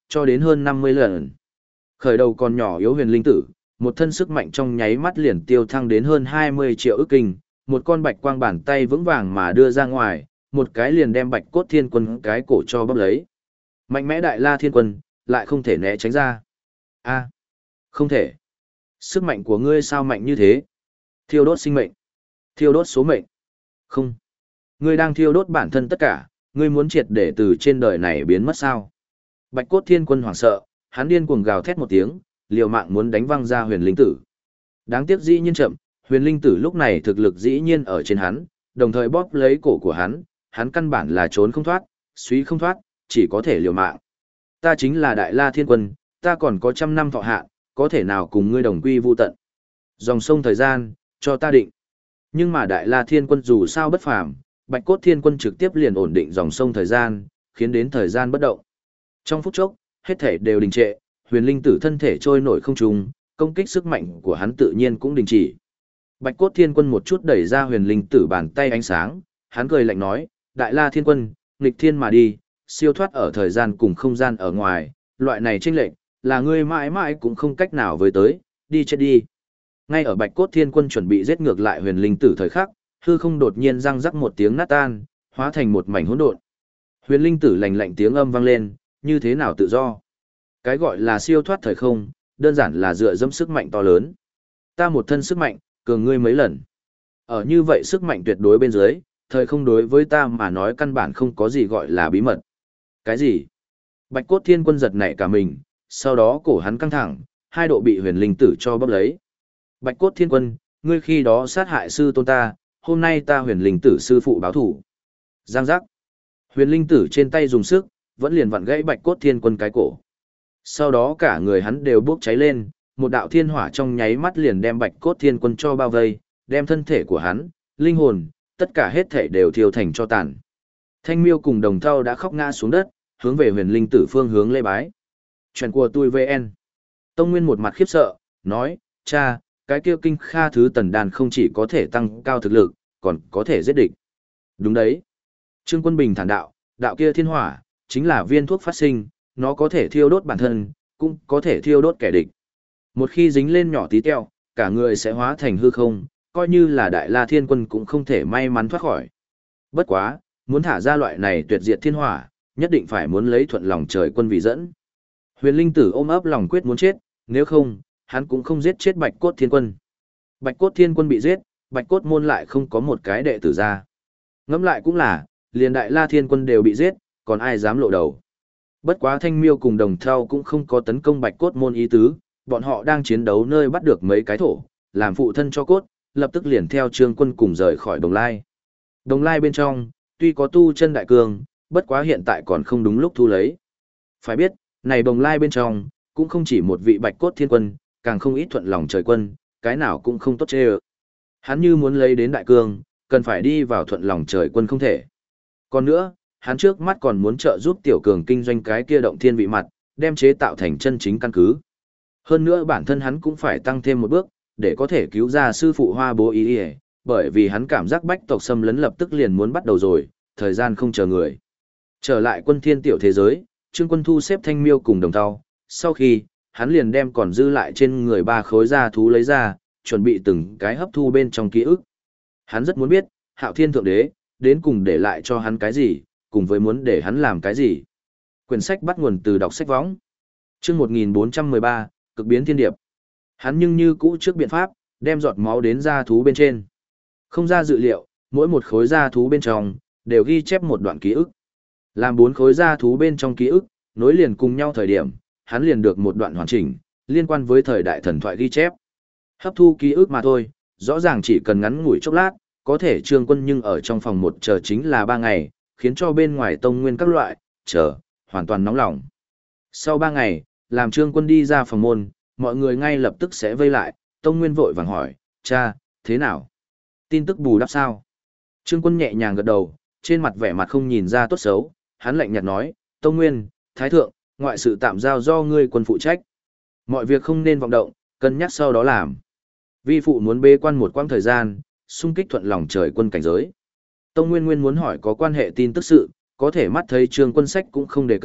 [SPEAKER 1] cho đến hơn 50 lần. Khởi đầu còn nhỏ yếu huyền linh tử, một thân sức mạnh trong nháy mắt liền tiêu thăng đến hơn 20 triệu ức kinh, một con bạch quang bàn tay vững vàng mà đưa ra ngoài, một cái liền đem Bạch Cốt Thiên Quân cái cổ cho bóp lấy. Mạnh mẽ Đại La Thiên Quân, lại không thể né tránh ra. A, không thể. Sức mạnh của ngươi sao mạnh như thế? Thiêu đốt sinh mệnh, thiêu đốt số mệnh. Không. Ngươi đang thiêu đốt bản thân tất cả, ngươi muốn triệt để từ trên đời này biến mất sao? Bạch Cốt Thiên Quân hoảng sợ, hắn điên cuồng gào thét một tiếng, liều mạng muốn đánh văng ra Huyền Linh Tử. Đáng tiếc dĩ nhiên chậm, Huyền Linh Tử lúc này thực lực dĩ nhiên ở trên hắn, đồng thời bóp lấy cổ của hắn căn bản là trốn không thoát, suy không thoát, chỉ có thể liều mạng. Ta chính là Đại La Thiên Quân, ta còn có 100 năm thọ hạn, có thể nào cùng ngươi đồng quy vu tận. Dòng sông thời gian, cho ta định. Nhưng mà Đại La Thiên Quân dù sao bất phàm, Bạch Cốt Thiên Quân trực tiếp liền ổn định dòng sông thời gian, khiến đến thời gian bất động. Trong phút chốc, hết thể đều đình trệ, Huyền Linh Tử thân thể trôi nổi không trung, công kích sức mạnh của hắn tự nhiên cũng đình chỉ. Bạch Cốt Thiên Quân một chút đẩy ra Huyền Linh Tử bàn tay ánh sáng, hắn cười lạnh nói, Đại La Thiên Quân, nghịch thiên mà đi, siêu thoát ở thời gian cùng không gian ở ngoài, loại này chênh lệch, là ngươi mãi mãi cũng không cách nào với tới, đi chết đi. Ngay ở Bạch Cốt Thiên Quân chuẩn bị giết ngược lại Huyền Linh Tử thời khắc, hư không đột nhiên răng rắc một tiếng nát tan, hóa thành một mảnh hỗn độn. Huyền Linh Tử lạnh lạnh tiếng âm vang lên, như thế nào tự do? Cái gọi là siêu thoát thời không, đơn giản là dựa dẫm sức mạnh to lớn. Ta một thân sức mạnh, cường ngươi mấy lần. Ở như vậy sức mạnh tuyệt đối bên dưới, thời không đối với ta mà nói căn bản không có gì gọi là bí mật. Cái gì? Bạch Cốt Thiên Quân giật nảy cả mình, sau đó cổ hắn căng thẳng, hai độ bị Huyền Linh Tử cho bóp lấy. Bạch Cốt Thiên Quân, ngươi khi đó sát hại sư tôn ta, hôm nay ta Huyền Linh Tử sư phụ báo thủ. Giang giác. Huyền Linh Tử trên tay dùng sức, vẫn liền vặn gãy Bạch Cốt Thiên Quân cái cổ. Sau đó cả người hắn đều bốc cháy lên, một đạo thiên hỏa trong nháy mắt liền đem Bạch Cốt Thiên Quân cho bao vây, đem thân thể của hắn, linh hồn, tất cả hết thể đều thiêu thành cho tàn. Thanh Miêu cùng Đồng Thau đã khóc ngã xuống đất, hướng về Huyền Linh Tử phương hướng lễ bái. Chuyện của tôi VN. Tông Nguyên một mặt khiếp sợ, nói, cha, cái kia kinh kha thứ tần đàn không chỉ có thể tăng cao thực lực, còn có thể giết địch. Đúng đấy. Trương Quân Bình thản đạo, đạo kia thiên hỏa, chính là viên thuốc phát sinh, nó có thể thiêu đốt bản thân, cũng có thể thiêu đốt kẻ địch. Một khi dính lên nhỏ tí teo, cả người sẽ hóa thành hư không, coi như là Đại La Thiên Quân cũng không thể may mắn thoát khỏi. Bất quá, muốn thả ra loại này tuyệt diệt thiên hỏa, nhất định phải muốn lấy thuận lòng trời quân vì dẫn. Huyền Linh Tử ôm ấp lòng quyết muốn chết, nếu không, hắn cũng không giết chết Bạch Cốt Thiên Quân. Bạch Cốt Thiên Quân bị giết, Bạch Cốt môn lại không có một cái đệ tử ra. Ngẫm lại cũng là, liền Đại La Thiên Quân đều bị giết, còn ai dám lộ đầu. Bất quá Thanh Miêu cùng Đồng Thau cũng không có tấn công Bạch Cốt môn ý tứ, bọn họ đang chiến đấu nơi bắt được mấy cái thổ, làm phụ thân cho cốt, lập tức liền theo Trương Quân cùng rời khỏi Đồng Lai. Đồng Lai bên trong, tuy có tu chân đại cường, bất quá hiện tại còn không đúng lúc thu lấy. Phải biết, này Đồng Lai bên trong, cũng không chỉ một vị Bạch Cốt Thiên Quân, càng không ít thuận lòng trời quân, cái nào cũng không tốt chê ơ. Hắn như muốn lấy đến đại cương, cần phải đi vào thuận lòng trời quân không thể. Còn nữa, hắn trước mắt còn muốn trợ giúp tiểu cường kinh doanh cái kia động thiên vị mặt, đem chế tạo thành chân chính căn cứ. Hơn nữa bản thân hắn cũng phải tăng thêm một bước, để có thể cứu ra sư phụ Hoa Bố Ý Ý, bởi vì hắn cảm giác bách tộc xâm lấn lập tức liền muốn bắt đầu rồi, thời gian không chờ người. Trở lại quân thiên tiểu thế giới, Trương Quân thu xếp Thanh Miêu cùng Đồng Thau, sau khi, hắn liền đem còn dư lại trên người 3 khối da thú lấy ra, chuẩn bị từng cái hấp thu bên trong ký ức. Hắn rất muốn biết, Hạo Thiên Thượng Đế, đến cùng để lại cho hắn cái gì, cùng với muốn để hắn làm cái gì. Quyển sách bắt nguồn từ đọc sách võng. Chương 1413, Cực biến thiên điệp. Hắn nhưng như cũ trước biện pháp, đem giọt máu đến da thú bên trên. Không ra dự liệu, mỗi một khối da thú bên trong, đều ghi chép một đoạn ký ức. Làm 4 khối da thú bên trong ký ức, nối liền cùng nhau thời điểm, hắn liền được một đoạn hoàn chỉnh, liên quan với thời đại thần thoại ghi chép. Hấp thu ký ức mà thôi, rõ ràng chỉ cần ngắn ngủi chốc lát, có thể Trương Quân nhưng ở trong phòng một chờ chính là 3 ngày, khiến cho bên ngoài tông nguyên các loại, chờ, hoàn toàn nóng lòng. Sau 3 ngày, làm Trương Quân đi ra phòng môn, mọi người ngay lập tức sẽ vây lại, tông nguyên vội vàng hỏi, cha, thế nào? Tin tức bù đắp sao? Trương Quân nhẹ nhàng gật đầu, trên mặt vẻ mặt không nhìn ra tốt xấu, hắn lạnh nhạt nói, tông nguyên, thái thượng, ngoại sự tạm giao do ngươi quân phụ trách. Mọi việc không nên vọng động, cân nhắc sau đó làm. Vi phụ muốn bế quan một quãng thời gian, xung kích thuận lòng trời quân cảnh giới. Tông Nguyên Nguyên muốn hỏi có quan hệ tin tức sự, có thể mắt thấy Trương Quân sách cũng không đề cập,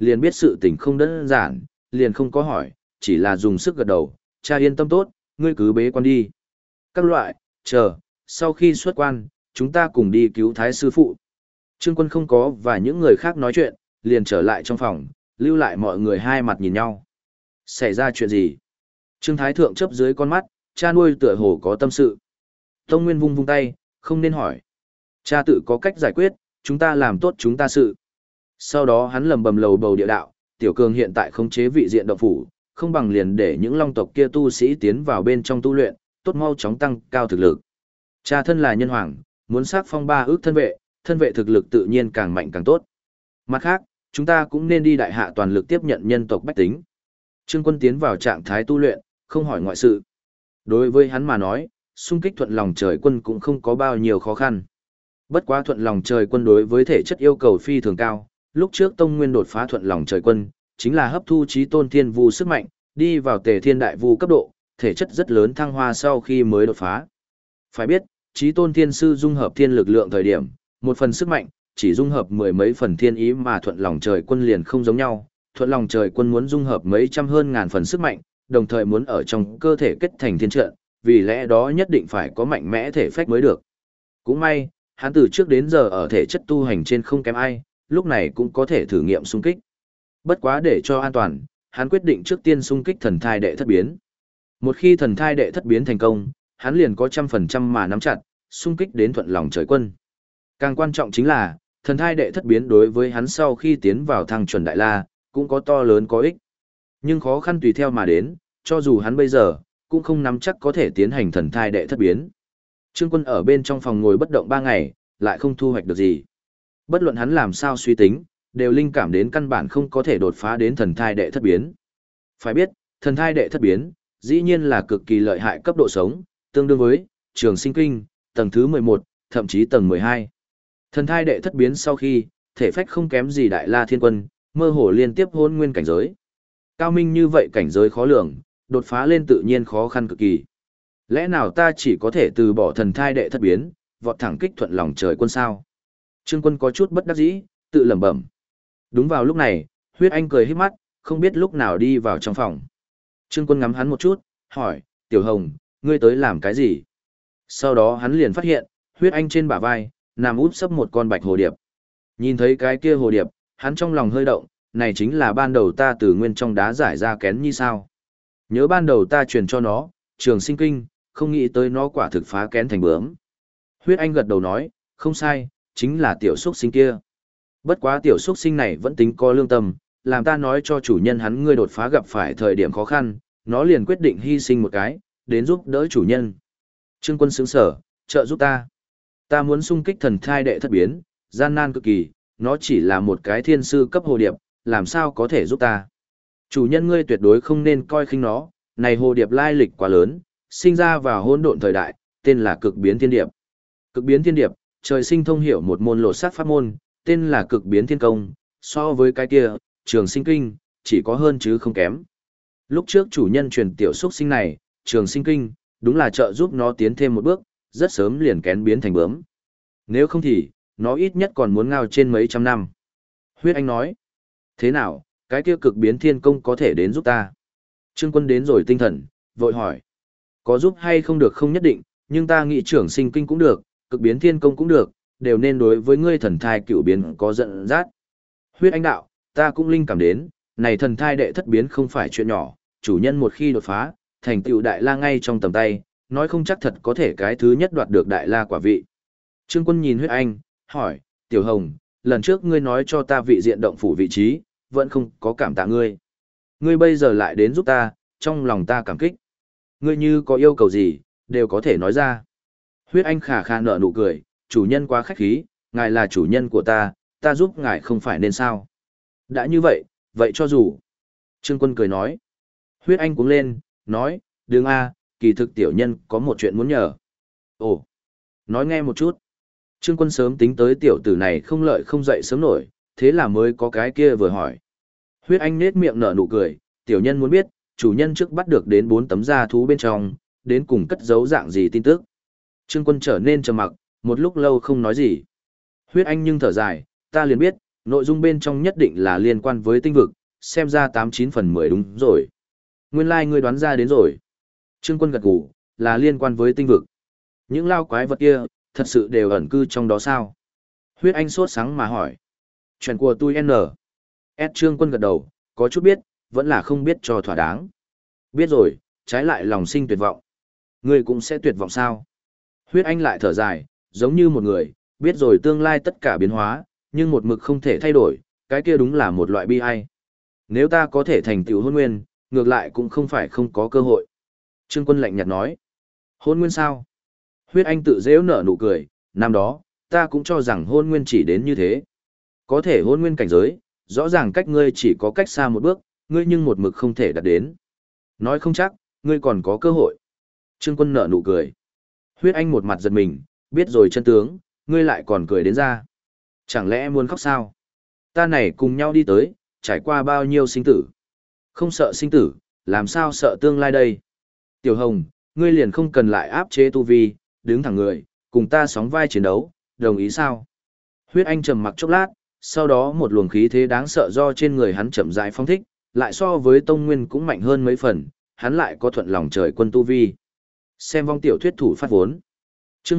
[SPEAKER 1] liền biết sự tình không đơn giản, liền không có hỏi, chỉ là dùng sức gật đầu, cha yên tâm tốt, ngươi cứ bế quan đi. Các loại, chờ, sau khi xuất quan, chúng ta cùng đi cứu thái sư phụ. Trương Quân không có và những người khác nói chuyện, liền trở lại trong phòng, lưu lại mọi người hai mặt nhìn nhau. Xảy ra chuyện gì? Trương Thái Thượng chớp dưới con mắt, cha nuôi tựa hồ có tâm sự. Tông Nguyên vung vung tay, không nên hỏi. Cha tự có cách giải quyết, chúng ta làm tốt chúng ta sự. Sau đó hắn lầm bầm lầu bầu địa đạo, Tiểu Cường hiện tại khống chế vị diện động phủ, không bằng liền để những long tộc kia tu sĩ tiến vào bên trong tu luyện, tốt mau chóng tăng cao thực lực. Cha thân là nhân hoàng, muốn sắc phong 3 ước thân vệ thực lực tự nhiên càng mạnh càng tốt. Mặt khác, chúng ta cũng nên đi đại hạ toàn lực tiếp nhận nhân tộc bách tính. Trương Quân tiến vào trạng thái tu luyện, không hỏi ngoại sự. Đối với hắn mà nói, xung kích thuận lòng trời quân cũng không có bao nhiêu khó khăn. Bất quá thuận lòng trời quân đối với thể chất yêu cầu phi thường cao, lúc trước Tông Nguyên đột phá thuận lòng trời quân, chính là hấp thu chí tôn thiên vu sức mạnh, đi vào tề thiên đại vu cấp độ, thể chất rất lớn thăng hoa sau khi mới đột phá. Phải biết, chí tôn thiên sư dung hợp thiên lực lượng thời điểm, một phần sức mạnh, chỉ dung hợp mười mấy phần thiên ý mà thuận lòng trời quân liền không giống nhau. Thuận lòng trời quân muốn dung hợp mấy trăm hơn ngàn phần sức mạnh, đồng thời muốn ở trong cơ thể kết thành thiên trận, vì lẽ đó nhất định phải có mạnh mẽ thể phách mới được. Cũng may, hắn từ trước đến giờ ở thể chất tu hành trên không kém ai, lúc này cũng có thể thử nghiệm xung kích. Bất quá để cho an toàn, hắn quyết định trước tiên xung kích thần thai đệ thất biến. Một khi thần thai đệ thất biến thành công, hắn liền có 100% mà nắm chặt, xung kích đến thuận lòng trời quân. Càng quan trọng chính là, thần thai đệ thất biến đối với hắn sau khi tiến vào thăng chuẩn đại la, cũng có to lớn có ích. Nhưng khó khăn tùy theo mà đến, cho dù hắn bây giờ, cũng không nắm chắc có thể tiến hành thần thai đệ thất biến. Trương Quân ở bên trong phòng ngồi bất động 3 ngày, lại không thu hoạch được gì. Bất luận hắn làm sao suy tính, đều linh cảm đến căn bản không có thể đột phá đến thần thai đệ thất biến. Phải biết, thần thai đệ thất biến, dĩ nhiên là cực kỳ lợi hại cấp độ sống, tương đương với trường sinh kinh, tầng thứ 11, thậm chí tầng 12. Thần thai đệ thất biến sau khi, thể phách không kém gì đại la thiên quân, mơ hồ liên tiếp hôn nguyên cảnh giới. Cao minh như vậy cảnh giới khó lường, đột phá lên tự nhiên khó khăn cực kỳ. Lẽ nào ta chỉ có thể từ bỏ thần thai đệ thất biến, vọt thẳng kích thuận lòng trời quân sao? Trương Quân có chút bất đắc dĩ, tự lẩm bẩm. Đúng vào lúc này, Huyết Anh cười híp mắt, không biết lúc nào đi vào trong phòng. Trương Quân ngắm hắn một chút, hỏi, Tiểu Hồng, ngươi tới làm cái gì? Sau đó hắn liền phát hiện, Huyết Anh trên bả vai, nằm úp sấp một con bạch hồ điệp. Nhìn thấy cái kia hồ điệp, hắn trong lòng hơi động, này chính là ban đầu ta từ nguyên trong đá giải ra kén như sao. Nhớ ban đầu ta truyền cho nó, trường sinh kinh, không nghĩ tới nó quả thực phá kén thành bướm. Huyết Anh gật đầu nói, không sai, chính là tiểu xuất sinh kia. Bất quá tiểu xuất sinh này vẫn tính có lương tâm, làm ta nói cho chủ nhân hắn ngươi đột phá gặp phải thời điểm khó khăn, nó liền quyết định hy sinh một cái, đến giúp đỡ chủ nhân. Trương Quân sững sở, trợ giúp ta. Ta muốn xung kích thần thai đệ thất biến, gian nan cực kỳ, nó chỉ là một cái thiên sư cấp hồ điệp, làm sao có thể giúp ta. Chủ nhân ngươi tuyệt đối không nên coi khinh nó, này hồ điệp lai lịch quá lớn, sinh ra vào hỗn độn thời đại, tên là cực biến thiên điệp. Cực biến thiên điệp, trời sinh thông hiểu một môn lột xác pháp môn, tên là cực biến thiên công, so với cái kia, trường sinh kinh, chỉ có hơn chứ không kém. Lúc trước chủ nhân truyền tiểu xuất sinh này, trường sinh kinh, đúng là trợ giúp nó tiến thêm một bước, rất sớm liền kén biến thành bướm. Nếu không thì, nó ít nhất còn muốn ngao trên mấy trăm năm. Huyết Anh nói, thế nào, cái kia cực biến thiên công có thể đến giúp ta? Trương Quân đến rồi tinh thần, vội hỏi, có giúp hay không được không nhất định, nhưng ta nghĩ trường sinh kinh cũng được, cực biến thiên công cũng được, đều nên đối với ngươi thần thai cựu biến có giận dắt. Huyết Anh đạo, ta cũng linh cảm đến, này thần thai đệ thất biến không phải chuyện nhỏ, chủ nhân một khi đột phá, thành tựu đại la ngay trong tầm tay, nói không chắc thật có thể cái thứ nhất đoạt được đại la quả vị. Trương Quân nhìn Huyết Anh, hỏi, Tiểu Hồng, lần trước ngươi nói cho ta vị diện động phủ vị trí, vẫn không có cảm tạ ngươi. Ngươi bây giờ lại đến giúp ta, trong lòng ta cảm kích. Ngươi như có yêu cầu gì, đều có thể nói ra. Huyết Anh khả khả nở nụ cười, chủ nhân quá khách khí, ngài là chủ nhân của ta giúp ngài không phải nên sao. Đã như vậy, vậy cho dù. Trương Quân cười nói. Huyết Anh cuống lên, nói, đừng kỳ thực tiểu nhân có một chuyện muốn nhờ. Ồ, nói nghe một chút. Trương Quân sớm tính tới tiểu tử này không lợi không dậy sớm nổi, thế là mới có cái kia vừa hỏi. Huyết Anh nết miệng nở nụ cười, tiểu nhân muốn biết, chủ nhân trước bắt được đến 4 tấm da thú bên trong, đến cùng cất giấu dạng gì tin tức. Trương Quân trở nên trầm mặc, một lúc lâu không nói gì. Huyết Anh nhưng thở dài, ta liền biết, Nội dung bên trong nhất định là liên quan với tinh vực, xem ra 89/10 đúng rồi. Nguyên lai ngươi đoán ra đến rồi. Trương Quân gật gù, là liên quan với tinh vực. Những lao quái vật kia, thật sự đều ẩn cư trong đó sao? Huyết Anh sốt sắng mà hỏi. Chuyện của tôi N. S Trương Quân gật đầu, có chút biết, vẫn là không biết cho thỏa đáng. Biết rồi, trái lại lòng sinh tuyệt vọng. Ngươi cũng sẽ tuyệt vọng sao? Huyết Anh lại thở dài, giống như một người, biết rồi tương lai tất cả biến hóa, nhưng một mực không thể thay đổi, cái kia đúng là một loại bi ai. Nếu ta có thể thành tựu hôn nguyên, ngược lại cũng không phải không có cơ hội. Trương Quân lạnh nhạt nói. Hôn nguyên sao? Huyết Anh tự dễu nở nụ cười, năm đó, ta cũng cho rằng hôn nguyên chỉ đến như thế. Có thể hôn nguyên cảnh giới, rõ ràng cách ngươi chỉ có cách xa một bước, ngươi nhưng một mực không thể đạt đến. Nói không chắc, ngươi còn có cơ hội. Trương Quân nở nụ cười. Huyết Anh một mặt giật mình, biết rồi chân tướng, ngươi lại còn cười đến ra. Chẳng lẽ muốn khóc sao? Ta này cùng nhau đi tới, trải qua bao nhiêu sinh tử. Không sợ sinh tử, làm sao sợ tương lai đây? Tiểu Hồng, ngươi liền không cần lại áp chế tu vi, đứng thẳng người, cùng ta sóng vai chiến đấu, đồng ý sao? Huyết Anh trầm mặc chốc lát, sau đó một luồng khí thế đáng sợ do trên người hắn chậm rãi phóng thích, lại so với Tông Nguyên cũng mạnh hơn mấy phần, hắn lại có thuận lòng trời quân tu vi. Xem vong tiểu thuyết thủ phát vốn. Chương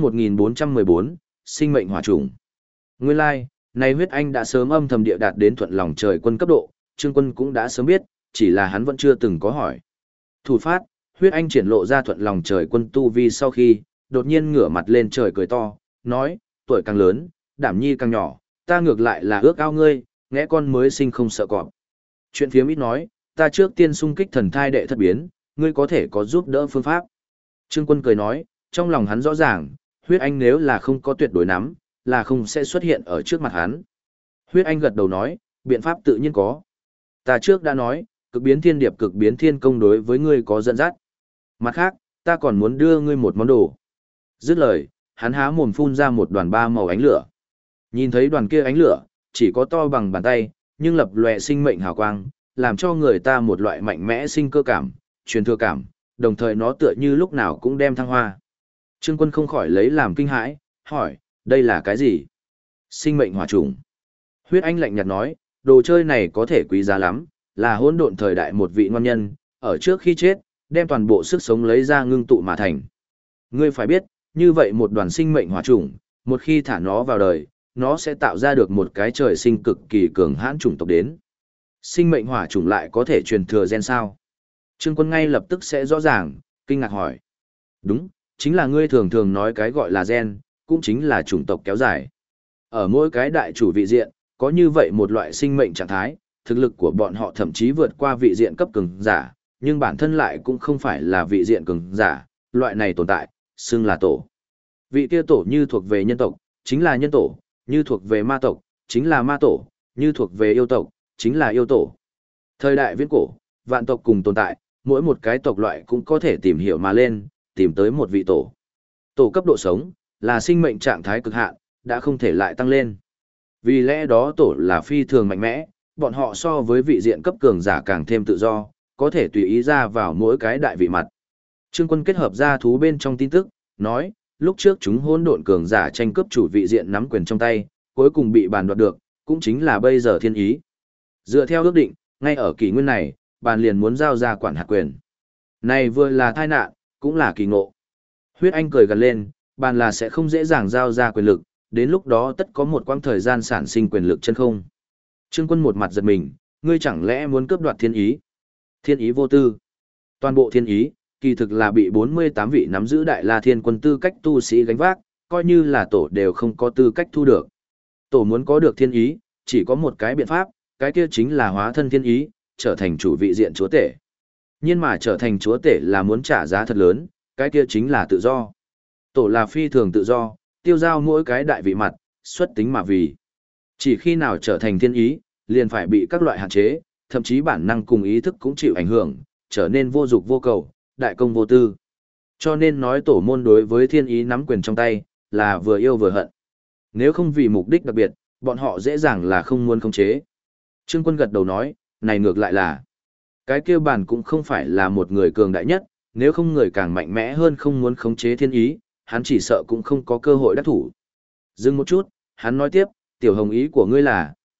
[SPEAKER 1] 1414, sinh mệnh hỏa trùng. Nguyên lai, này Huyết Anh đã sớm âm thầm địa đạt đến thuận lòng trời quân cấp độ, Trương Quân cũng đã sớm biết, chỉ là hắn vẫn chưa từng có hỏi. Thủ phát, Huyết Anh triển lộ ra thuận lòng trời quân tu vi sau khi, đột nhiên ngửa mặt lên trời cười to, nói, tuổi càng lớn, đảm nhi càng nhỏ, ta ngược lại là ước ao ngươi, ngẽ con mới sinh không sợ cọp. Chuyện phiếm ít nói, ta trước tiên xung kích thần thai đệ thất biến, ngươi có thể có giúp đỡ phương pháp. Trương Quân cười nói, trong lòng hắn rõ ràng, Huyết Anh nếu là không có tuyệt đối nắm, là không sẽ xuất hiện ở trước mặt hắn. Huyết Anh gật đầu nói, biện pháp tự nhiên có. Ta trước đã nói, cực biến thiên điệp cực biến thiên công đối với ngươi có dẫn dắt. Mặt khác, ta còn muốn đưa ngươi một món đồ. Dứt lời, hắn há mồm phun ra một đoàn ba màu ánh lửa. Nhìn thấy đoàn kia ánh lửa, chỉ có to bằng bàn tay, nhưng lập lòe sinh mệnh hào quang, làm cho người ta một loại mạnh mẽ sinh cơ cảm, truyền thừa cảm, đồng thời nó tựa như lúc nào cũng đem thăng hoa. Trương Quân không khỏi lấy làm kinh hãi, hỏi, đây là cái gì? Sinh mệnh hỏa trùng. Huyết Anh lạnh nhạt nói, đồ chơi này có thể quý giá lắm, là hỗn độn thời đại một vị ngon nhân, ở trước khi chết, đem toàn bộ sức sống lấy ra ngưng tụ mà thành. Ngươi phải biết, như vậy một đoàn sinh mệnh hỏa trùng, một khi thả nó vào đời, nó sẽ tạo ra được một cái trời sinh cực kỳ cường hãn chủng tộc đến. Sinh mệnh hỏa trùng lại có thể truyền thừa gen sao? Trương Quân ngay lập tức sẽ rõ ràng, kinh ngạc hỏi. Đúng, chính là ngươi thường thường nói cái gọi là gen, cũng chính là chủng tộc kéo dài. Ở mỗi cái đại chủ vị diện, có như vậy một loại sinh mệnh trạng thái, thực lực của bọn họ thậm chí vượt qua vị diện cấp cường giả, nhưng bản thân lại cũng không phải là vị diện cường giả, loại này tồn tại, xưng là tổ. Vị kia tổ như thuộc về nhân tộc, chính là nhân tổ, như thuộc về ma tộc, chính là ma tổ, như thuộc về yêu tộc, chính là yêu tổ. Thời đại viễn cổ, vạn tộc cùng tồn tại, mỗi một cái tộc loại cũng có thể tìm hiểu mà lên, tìm tới một vị tổ. Tổ cấp độ sống, là sinh mệnh trạng thái cực hạn, đã không thể lại tăng lên. Vì lẽ đó tổ là phi thường mạnh mẽ, bọn họ so với vị diện cấp cường giả càng thêm tự do, có thể tùy ý ra vào mỗi cái đại vị mặt. Trương Quân kết hợp ra thú bên trong tin tức, nói, lúc trước chúng hỗn độn cường giả tranh cướp chủ vị diện nắm quyền trong tay, cuối cùng bị bàn đoạt được, cũng chính là bây giờ thiên ý. Dựa theo ước định, ngay ở kỷ nguyên này, bàn liền muốn giao ra quản hạt quyền. Này vừa là tai nạn, cũng là kỳ ngộ. Huyết Anh cười gần lên, bàn là sẽ không dễ dàng giao ra quyền lực, đến lúc đó tất có một quãng thời gian sản sinh quyền lực chân không. Trương Quân một mặt giật mình, ngươi chẳng lẽ muốn cướp đoạt thiên ý? Thiên ý vô tư. Toàn bộ thiên ý, kỳ thực là bị 48 vị nắm giữ đại la thiên quân tư cách tu sĩ gánh vác, coi như là tổ đều không có tư cách thu được. Tổ muốn có được thiên ý, chỉ có một cái biện pháp, cái kia chính là hóa thân thiên ý, trở thành chủ vị diện chúa tể. Nhưng mà trở thành chúa tể là muốn trả giá thật lớn, cái kia chính là tự do. Tổ là phi thường tự do, tiêu giao mỗi cái đại vị mặt, xuất tính mà vì. Chỉ khi nào trở thành thiên ý, liền phải bị các loại hạn chế, thậm chí bản năng cùng ý thức cũng chịu ảnh hưởng, trở nên vô dục vô cầu, đại công vô tư. Cho nên nói tổ môn đối với thiên ý nắm quyền trong tay, là vừa yêu vừa hận. Nếu không vì mục đích đặc biệt, bọn họ dễ dàng là không muốn khống chế. Trương Quân gật đầu nói, này ngược lại là, cái kia bản cũng không phải là một người cường đại nhất, nếu không người càng mạnh mẽ hơn không muốn khống chế thiên ý, hắn chỉ sợ cũng không có cơ hội đắc thủ. Dừng một chút, hắn nói tiếp, tiểu hồng ý của ngươi là,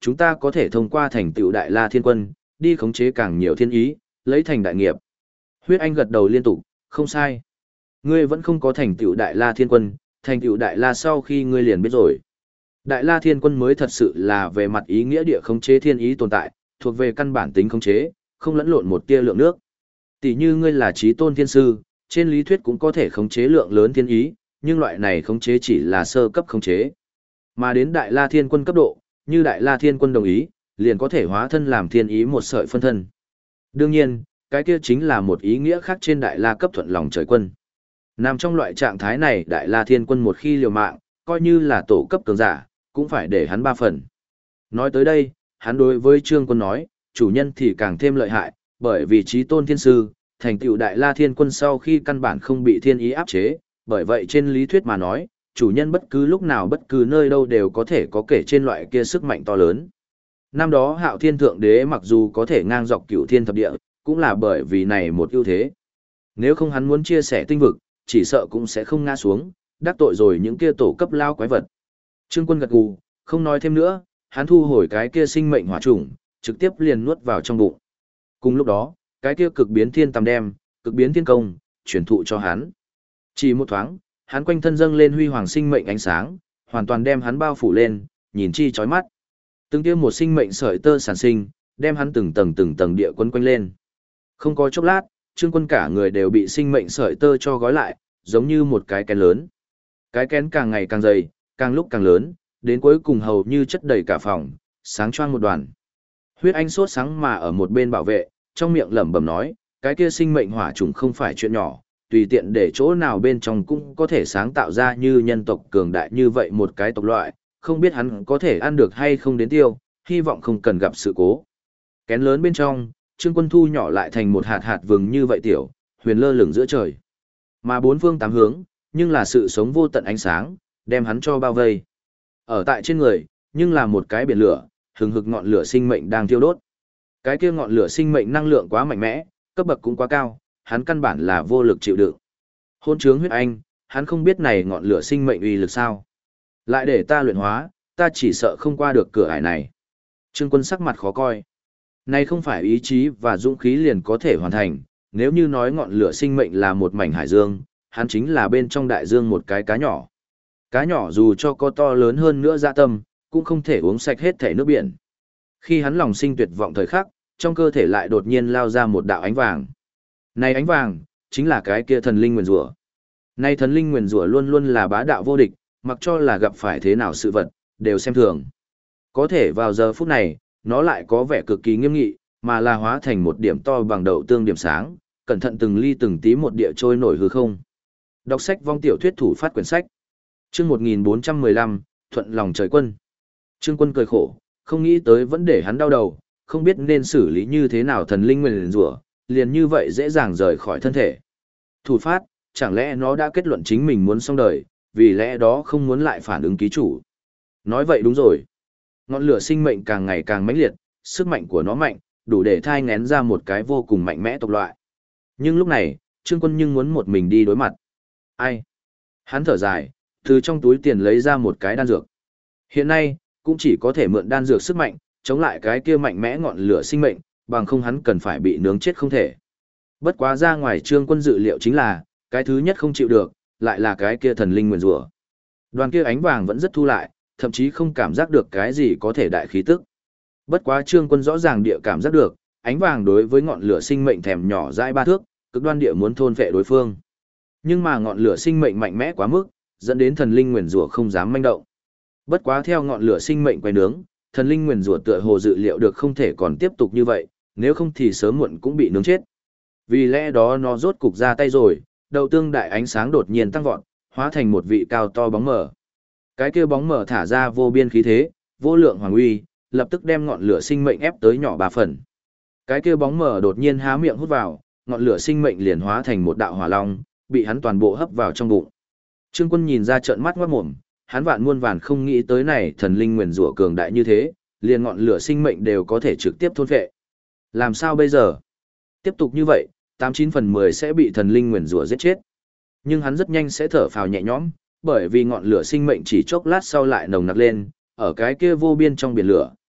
[SPEAKER 1] chúng ta có thể thông qua thành tựu Đại La Thiên Quân, đi khống chế càng nhiều thiên ý, lấy thành đại nghiệp. Huyết Anh gật đầu liên tục, không sai. Ngươi vẫn không có thành tựu Đại La Thiên Quân, thành tựu Đại La sau khi ngươi liền biết rồi. Đại La Thiên Quân mới thật sự là về mặt ý nghĩa địa khống chế thiên ý tồn tại, thuộc về căn bản tính khống chế, không lẫn lộn một tia lượng nước. Tỷ như ngươi là chí tôn thiên sư, trên lý thuyết cũng có thể khống chế lượng lớn thiên ý, nhưng loại này khống chế chỉ là sơ cấp khống chế. Mà đến Đại La Thiên Quân cấp độ, như Đại La Thiên Quân đồng ý, liền có thể hóa thân làm thiên ý một sợi phân thân. Đương nhiên, cái kia chính là một ý nghĩa khác trên Đại La cấp thuận lòng trời quân. Nằm trong loại trạng thái này, Đại La Thiên Quân một khi liều mạng, coi như là tổ cấp cường giả, cũng phải để hắn 3 phần. Nói tới đây, hắn đối với Trương Quân nói, chủ nhân thì càng thêm lợi hại, bởi vì chí tôn thiên sư, thành tựu Đại La Thiên Quân sau khi căn bản không bị thiên ý áp chế, bởi vậy trên lý thuyết mà nói, chủ nhân bất cứ lúc nào bất cứ nơi đâu đều có thể có kể trên loại kia sức mạnh to lớn. Năm đó Hạo Thiên Thượng Đế mặc dù có thể ngang dọc cửu thiên thập địa, cũng là bởi vì này một ưu thế. Nếu không hắn muốn chia sẻ tinh vực, chỉ sợ cũng sẽ không ngã xuống, đắc tội rồi những kia tổ cấp lao quái vật. Trương Quân gật gù, không nói thêm nữa, hắn thu hồi cái kia sinh mệnh hỏa trùng, trực tiếp liền nuốt vào trong bụng. Cùng lúc đó, cái kia cực biến thiên tầm đem, cực biến thiên công, truyền thụ cho hắn. Chỉ một thoáng, hắn quanh thân dâng lên huy hoàng sinh mệnh ánh sáng, hoàn toàn đem hắn bao phủ lên, nhìn chi chói mắt. Từng kia một sinh mệnh sợi tơ sản sinh, đem hắn từng tầng địa quấn quanh lên. Không có chốc lát, Trương Quân cả người đều bị sinh mệnh sợi tơ cho gói lại, giống như một cái kén lớn. Cái kén càng ngày càng dày, càng lúc càng lớn, đến cuối cùng hầu như chất đầy cả phòng, sáng choang một đoàn. Huyết Anh sốt sáng mà ở một bên bảo vệ, trong miệng lẩm bẩm nói, cái kia sinh mệnh hỏa trùng không phải chuyện nhỏ, tùy tiện để chỗ nào bên trong cũng có thể sáng tạo ra như nhân tộc cường đại như vậy một cái tộc loại, không biết hắn có thể ăn được hay không đến tiêu, hy vọng không cần gặp sự cố. Kén lớn bên trong, Trương Quân thu nhỏ lại thành một hạt hạt vừng như vậy tiểu, huyền lơ lửng giữa trời. Mà bốn phương tám hướng, nhưng là sự sống vô tận ánh sáng, đem hắn cho bao vây. Ở tại trên người, nhưng là một cái biển lửa, hừng hực ngọn lửa sinh mệnh đang thiêu đốt. Cái kia ngọn lửa sinh mệnh năng lượng quá mạnh mẽ, cấp bậc cũng quá cao, hắn căn bản là vô lực chịu đựng. Hôn trướng huyết anh, hắn không biết này ngọn lửa sinh mệnh uy lực sao? Lại để ta luyện hóa, ta chỉ sợ không qua được cửa ải này. Trương Quân sắc mặt khó coi. Này không phải ý chí và dũng khí liền có thể hoàn thành, nếu như nói ngọn lửa sinh mệnh là một mảnh hải dương, hắn chính là bên trong đại dương một cái cá nhỏ. Cá nhỏ dù cho có to lớn hơn nữa dạ tâm, cũng không thể uống sạch hết thể nước biển. Khi hắn lòng sinh tuyệt vọng thời khắc, trong cơ thể lại đột nhiên lao ra một đạo ánh vàng. Này ánh vàng, chính là cái kia thần linh nguyền rủa. Này thần linh nguyền rủa luôn luôn là bá đạo vô địch, mặc cho là gặp phải thế nào sự vật, đều xem thường. Có thể vào giờ phút này, nó lại có vẻ cực kỳ nghiêm nghị, mà là hóa thành một điểm to bằng đậu tương điểm sáng, cẩn thận từng ly từng tí một địa trôi nổi hư không. Đọc sách vong tiểu thuyết thủ phát quyển sách. Chương 1415, Thuận lòng trời quân. Trương Quân cười khổ, không nghĩ tới vẫn để hắn đau đầu, không biết nên xử lý như thế nào thần linh nguyền rủa, liền như vậy dễ dàng rời khỏi thân thể. Thủ phát, chẳng lẽ nó đã kết luận chính mình muốn xong đời, vì lẽ đó không muốn lại phản ứng ký chủ. Nói vậy đúng rồi. Ngọn lửa sinh mệnh càng ngày càng mãnh liệt, sức mạnh của nó mạnh, đủ để thai ngén ra một cái vô cùng mạnh mẽ tộc loại. Nhưng lúc này, Trương Quân nhưng muốn một mình đi đối mặt. Ai? Hắn thở dài, từ trong túi tiền lấy ra một cái đan dược. Hiện nay, cũng chỉ có thể mượn đan dược sức mạnh, chống lại cái kia mạnh mẽ ngọn lửa sinh mệnh, bằng không hắn cần phải bị nướng chết không thể. Bất quá ra ngoài Trương Quân dự liệu chính là, cái thứ nhất không chịu được, lại là cái kia thần linh nguyền rủa. Đoàn kia ánh vàng vẫn rất thu lại, thậm chí không cảm giác được cái gì có thể đại khí tức. Bất quá Trương Quân rõ ràng địa cảm giác được, ánh vàng đối với ngọn lửa sinh mệnh thèm nhỏ dãi 3 thước, cực đoan địa muốn thôn phệ đối phương. Nhưng mà ngọn lửa sinh mệnh mạnh mẽ quá mức, dẫn đến thần linh nguyền rủa không dám manh động. Bất quá theo ngọn lửa sinh mệnh quay nướng, thần linh nguyền rủa tựa hồ dự liệu được không thể còn tiếp tục như vậy, nếu không thì sớm muộn cũng bị nướng chết. Vì lẽ đó nó rốt cục ra tay rồi, đầu tương đại ánh sáng đột nhiên tăng vọt, hóa thành một vị cao to bóng mờ. Cái kia bóng mờ thả ra vô biên khí thế, vô lượng hoàng uy, lập tức đem ngọn lửa sinh mệnh ép tới nhỏ 3 phần. Cái kia bóng mờ đột nhiên há miệng hút vào, ngọn lửa sinh mệnh liền hóa thành một đạo hỏa long, bị hắn toàn bộ hấp vào trong bụng. Trương Quân nhìn ra trợn mắt ngoát mồm, hắn vạn muôn vàn không nghĩ tới này thần linh nguyền rủa cường đại như thế, liền ngọn lửa sinh mệnh đều có thể trực tiếp thôn phệ. Làm sao bây giờ? Tiếp tục như vậy, 89 phần 10 sẽ bị thần linh nguyền rủa giết chết. Nhưng hắn rất nhanh sẽ thở phào nhẹ nhõm, bởi vì ngọn lửa sinh mệnh chỉ chốc lát sau lại nồng nặc lên, ở cái kia vô biên trong biển lửa,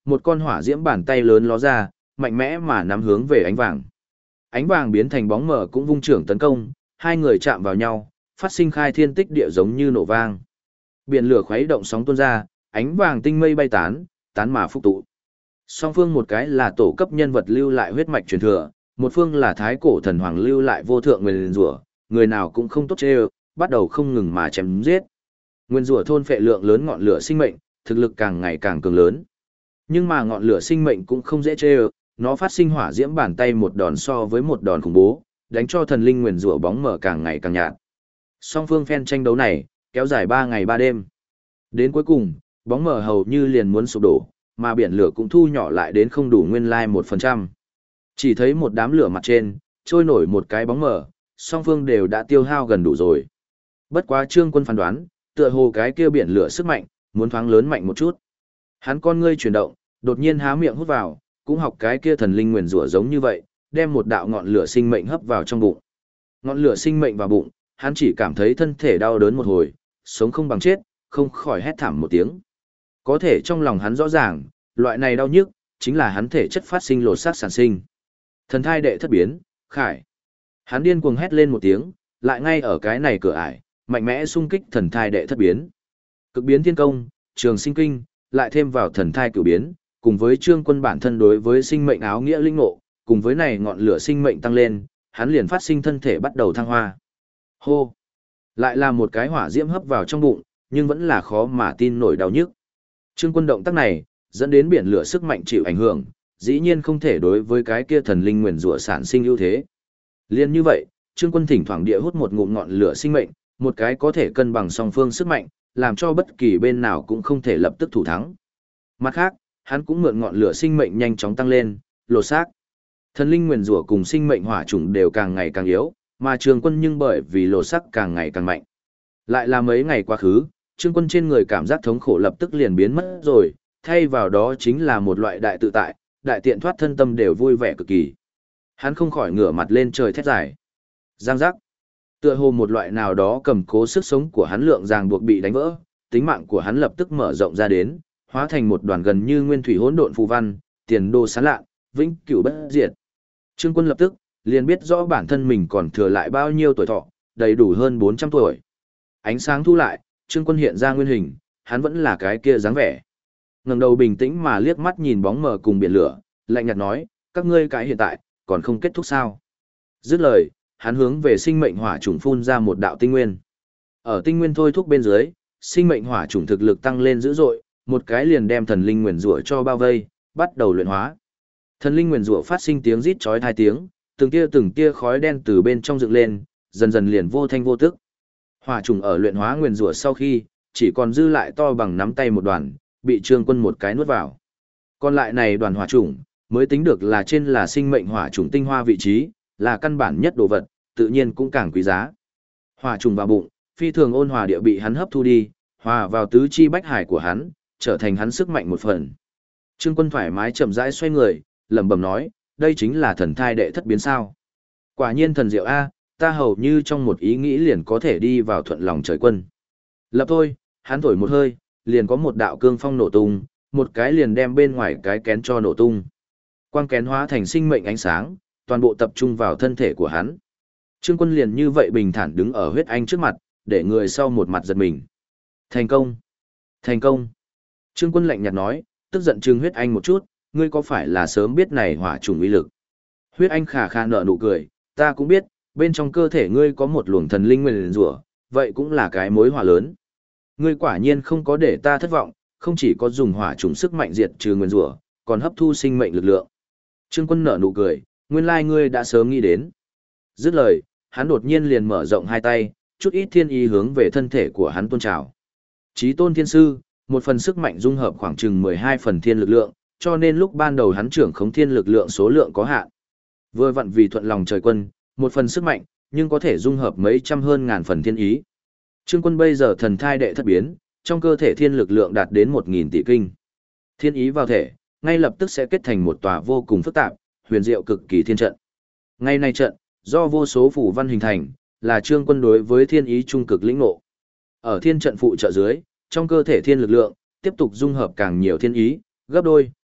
[SPEAKER 1] một con hỏa diễm bàn tay lớn ló ra, mạnh mẽ mà nắm hướng về ánh vàng. Ánh vàng biến thành bóng mờ cũng vung trưởng tấn công, hai người chạm vào nhau, phát sinh khai thiên tích địa giống như nổ vang. Biển lửa khuấy động sóng tuôn ra, ánh vàng tinh mây bay tán, tán mà phúc tụ. Song phương một cái là tổ cấp nhân vật lưu lại huyết mạch truyền thừa, một phương là thái cổ thần hoàng lưu lại vô thượng nguyền rủa, người nào cũng không tốt chê, bắt đầu không ngừng mà chém giết. Nguyên rủa thôn phệ lượng lớn ngọn lửa sinh mệnh, thực lực càng ngày càng cường lớn. Nhưng mà ngọn lửa sinh mệnh cũng không dễ chê, nó phát sinh hỏa diễm bàn tay một đòn so với một đòn khủng bố, đánh cho thần linh nguyên rủa bóng mở càng ngày càng nhạt. Song phương phen tranh đấu này kéo dài 3 ngày 3 đêm. Đến cuối cùng, bóng mở hầu như liền muốn sụp đổ, mà biển lửa cũng thu nhỏ lại đến không đủ nguyên lai 1%. Chỉ thấy một đám lửa mặt trên, trôi nổi một cái bóng mở, song phương đều đã tiêu hao gần đủ rồi. Bất quá Trương Quân phán đoán, tựa hồ cái kia biển lửa sức mạnh, muốn thoáng lớn mạnh một chút. Hắn con ngươi chuyển động, đột nhiên há miệng hút vào, cũng học cái kia thần linh nguyền rủa giống như vậy, đem một đạo ngọn lửa sinh mệnh hấp vào trong bụng. Ngọn lửa sinh mệnh vào bụng, hắn chỉ cảm thấy thân thể đau đớn một hồi, sống không bằng chết, không khỏi hét thảm một tiếng. Có thể trong lòng hắn rõ ràng, loại này đau nhức, chính là hắn thể chất phát sinh lột xác sản sinh. Thần thai đệ thất biến, khải. Hắn điên cuồng hét lên một tiếng, lại ngay ở cái này cửa ải, mạnh mẽ xung kích thần thai đệ thất biến. Cực biến thiên công, trường sinh kinh, lại thêm vào thần thai cửu biến, cùng với Trương Quân bản thân đối với sinh mệnh áo nghĩa linh ngộ, cùng với này ngọn lửa sinh mệnh tăng lên, hắn liền phát sinh thân thể bắt đầu thăng hoa. Hô! Lại là một cái hỏa diễm hấp vào trong bụng, nhưng vẫn là khó mà tin nổi đau nhức. Trương Quân động tác này, dẫn đến biển lửa sức mạnh chịu ảnh hưởng, dĩ nhiên không thể đối với cái kia thần linh nguyền rủa sản sinh ưu thế. Liên như vậy, Trương Quân thỉnh thoảng địa hút một ngụm ngọn lửa sinh mệnh, một cái có thể cân bằng song phương sức mạnh, làm cho bất kỳ bên nào cũng không thể lập tức thủ thắng. Mặt khác, hắn cũng mượn ngọn lửa sinh mệnh nhanh chóng tăng lên, lột xác. Thần linh nguyền rủa cùng sinh mệnh hỏa chủng đều càng ngày càng yếu, mà Trương Quân nhưng bởi vì lột xác càng ngày càng mạnh. Lại là mấy ngày quá khứ, Trương Quân trên người cảm giác thống khổ lập tức liền biến mất rồi, thay vào đó chính là một loại đại tự tại, đại tiện thoát thân tâm đều vui vẻ cực kỳ. Hắn không khỏi ngửa mặt lên trời thét dài. Giang giác. Tựa hồ một loại nào đó cầm cố sức sống của hắn lượng ràng buộc bị đánh vỡ, tính mạng của hắn lập tức mở rộng ra đến, hóa thành một đoàn gần như nguyên thủy hỗn độn phù văn, tiền đồ sáng lạ, vĩnh cửu bất diệt. Trương Quân lập tức liền biết rõ bản thân mình còn thừa lại bao nhiêu tuổi thọ, đầy đủ hơn 400 tuổi. Ánh sáng thu lại, Trương Quân hiện ra nguyên hình, hắn vẫn là cái kia dáng vẻ. Ngẩng đầu bình tĩnh mà liếc mắt nhìn bóng mờ cùng biển lửa, lạnh nhạt nói, các ngươi cái hiện tại còn không kết thúc sao? Dứt lời, hắn hướng về sinh mệnh hỏa chủng phun ra một đạo tinh nguyên. Ở tinh nguyên thôi thúc bên dưới, sinh mệnh hỏa chủng thực lực tăng lên dữ dội, một cái liền đem thần linh nguyền rủa cho bao vây, bắt đầu luyện hóa. Thần linh nguyền rủa phát sinh tiếng rít chói tai tiếng, từng tia khói đen từ bên trong dựng lên, dần dần liền vô thanh vô tức. Hỏa trùng ở luyện hóa nguyền rủa sau khi, chỉ còn dư lại to bằng nắm tay một đoàn, bị Trương Quân một cái nuốt vào. Còn lại này đoàn hỏa trùng, mới tính được là trên là sinh mệnh hỏa trùng tinh hoa vị trí, là căn bản nhất đồ vật, tự nhiên cũng càng quý giá. Hỏa trùng vào bụng, phi thường ôn hòa địa bị hắn hấp thu đi, hòa vào tứ chi bách hải của hắn, trở thành hắn sức mạnh một phần. Trương Quân thoải mái chậm rãi xoay người, lẩm bẩm nói, đây chính là thần thai đệ thất biến sao? Quả nhiên thần diệu a, ta hầu như trong một ý nghĩ liền có thể đi vào thuận lòng trời quân. Lập thôi, hắn thổi một hơi, liền có một đạo cương phong nổ tung, một cái liền đem bên ngoài cái kén cho nổ tung. Quang kén hóa thành sinh mệnh ánh sáng, toàn bộ tập trung vào thân thể của hắn. Trương Quân liền như vậy bình thản đứng ở huyết anh trước mặt, để người sau một mặt giật mình. Thành công! Thành công! Trương Quân lạnh nhạt nói, tức giận trừng huyết anh một chút, ngươi có phải là sớm biết này hỏa trùng uy lực? Huyết anh khà khà nở nụ cười, ta cũng biết, bên trong cơ thể ngươi có một luồng thần linh nguyên rủa, vậy cũng là cái mối hỏa lớn. Ngươi quả nhiên không có để ta thất vọng, không chỉ có dùng hỏa trùng sức mạnh diệt trừ nguyên rủa, còn hấp thu sinh mệnh lực lượng. Trương Quân nở nụ cười, nguyên lai ngươi đã sớm nghĩ đến. Dứt lời, hắn đột nhiên liền mở rộng hai tay, chút ít thiên ý hướng về thân thể của hắn tôn trào. Chí tôn thiên sư, một phần sức mạnh dung hợp khoảng chừng 12 phần thiên lực lượng, cho nên lúc ban đầu hắn trưởng khống thiên lực lượng số lượng có hạn. Vừa vặn vì thuận lòng trời quân, một phần sức mạnh, nhưng có thể dung hợp mấy trăm hơn ngàn phần thiên ý. Trương Quân bây giờ thần thai đệ thất biến, trong cơ thể thiên lực lượng đạt đến 1000 tỷ kinh. Thiên ý vào thể, ngay lập tức sẽ kết thành một tòa vô cùng phức tạp, huyền diệu cực kỳ thiên trận. Ngay nay trận, do vô số phù văn hình thành, là Trương Quân đối với thiên ý trung cực lĩnh ngộ. Ở thiên trận phụ trợ dưới, trong cơ thể thiên lực lượng, tiếp tục dung hợp càng nhiều thiên ý, gấp đôi,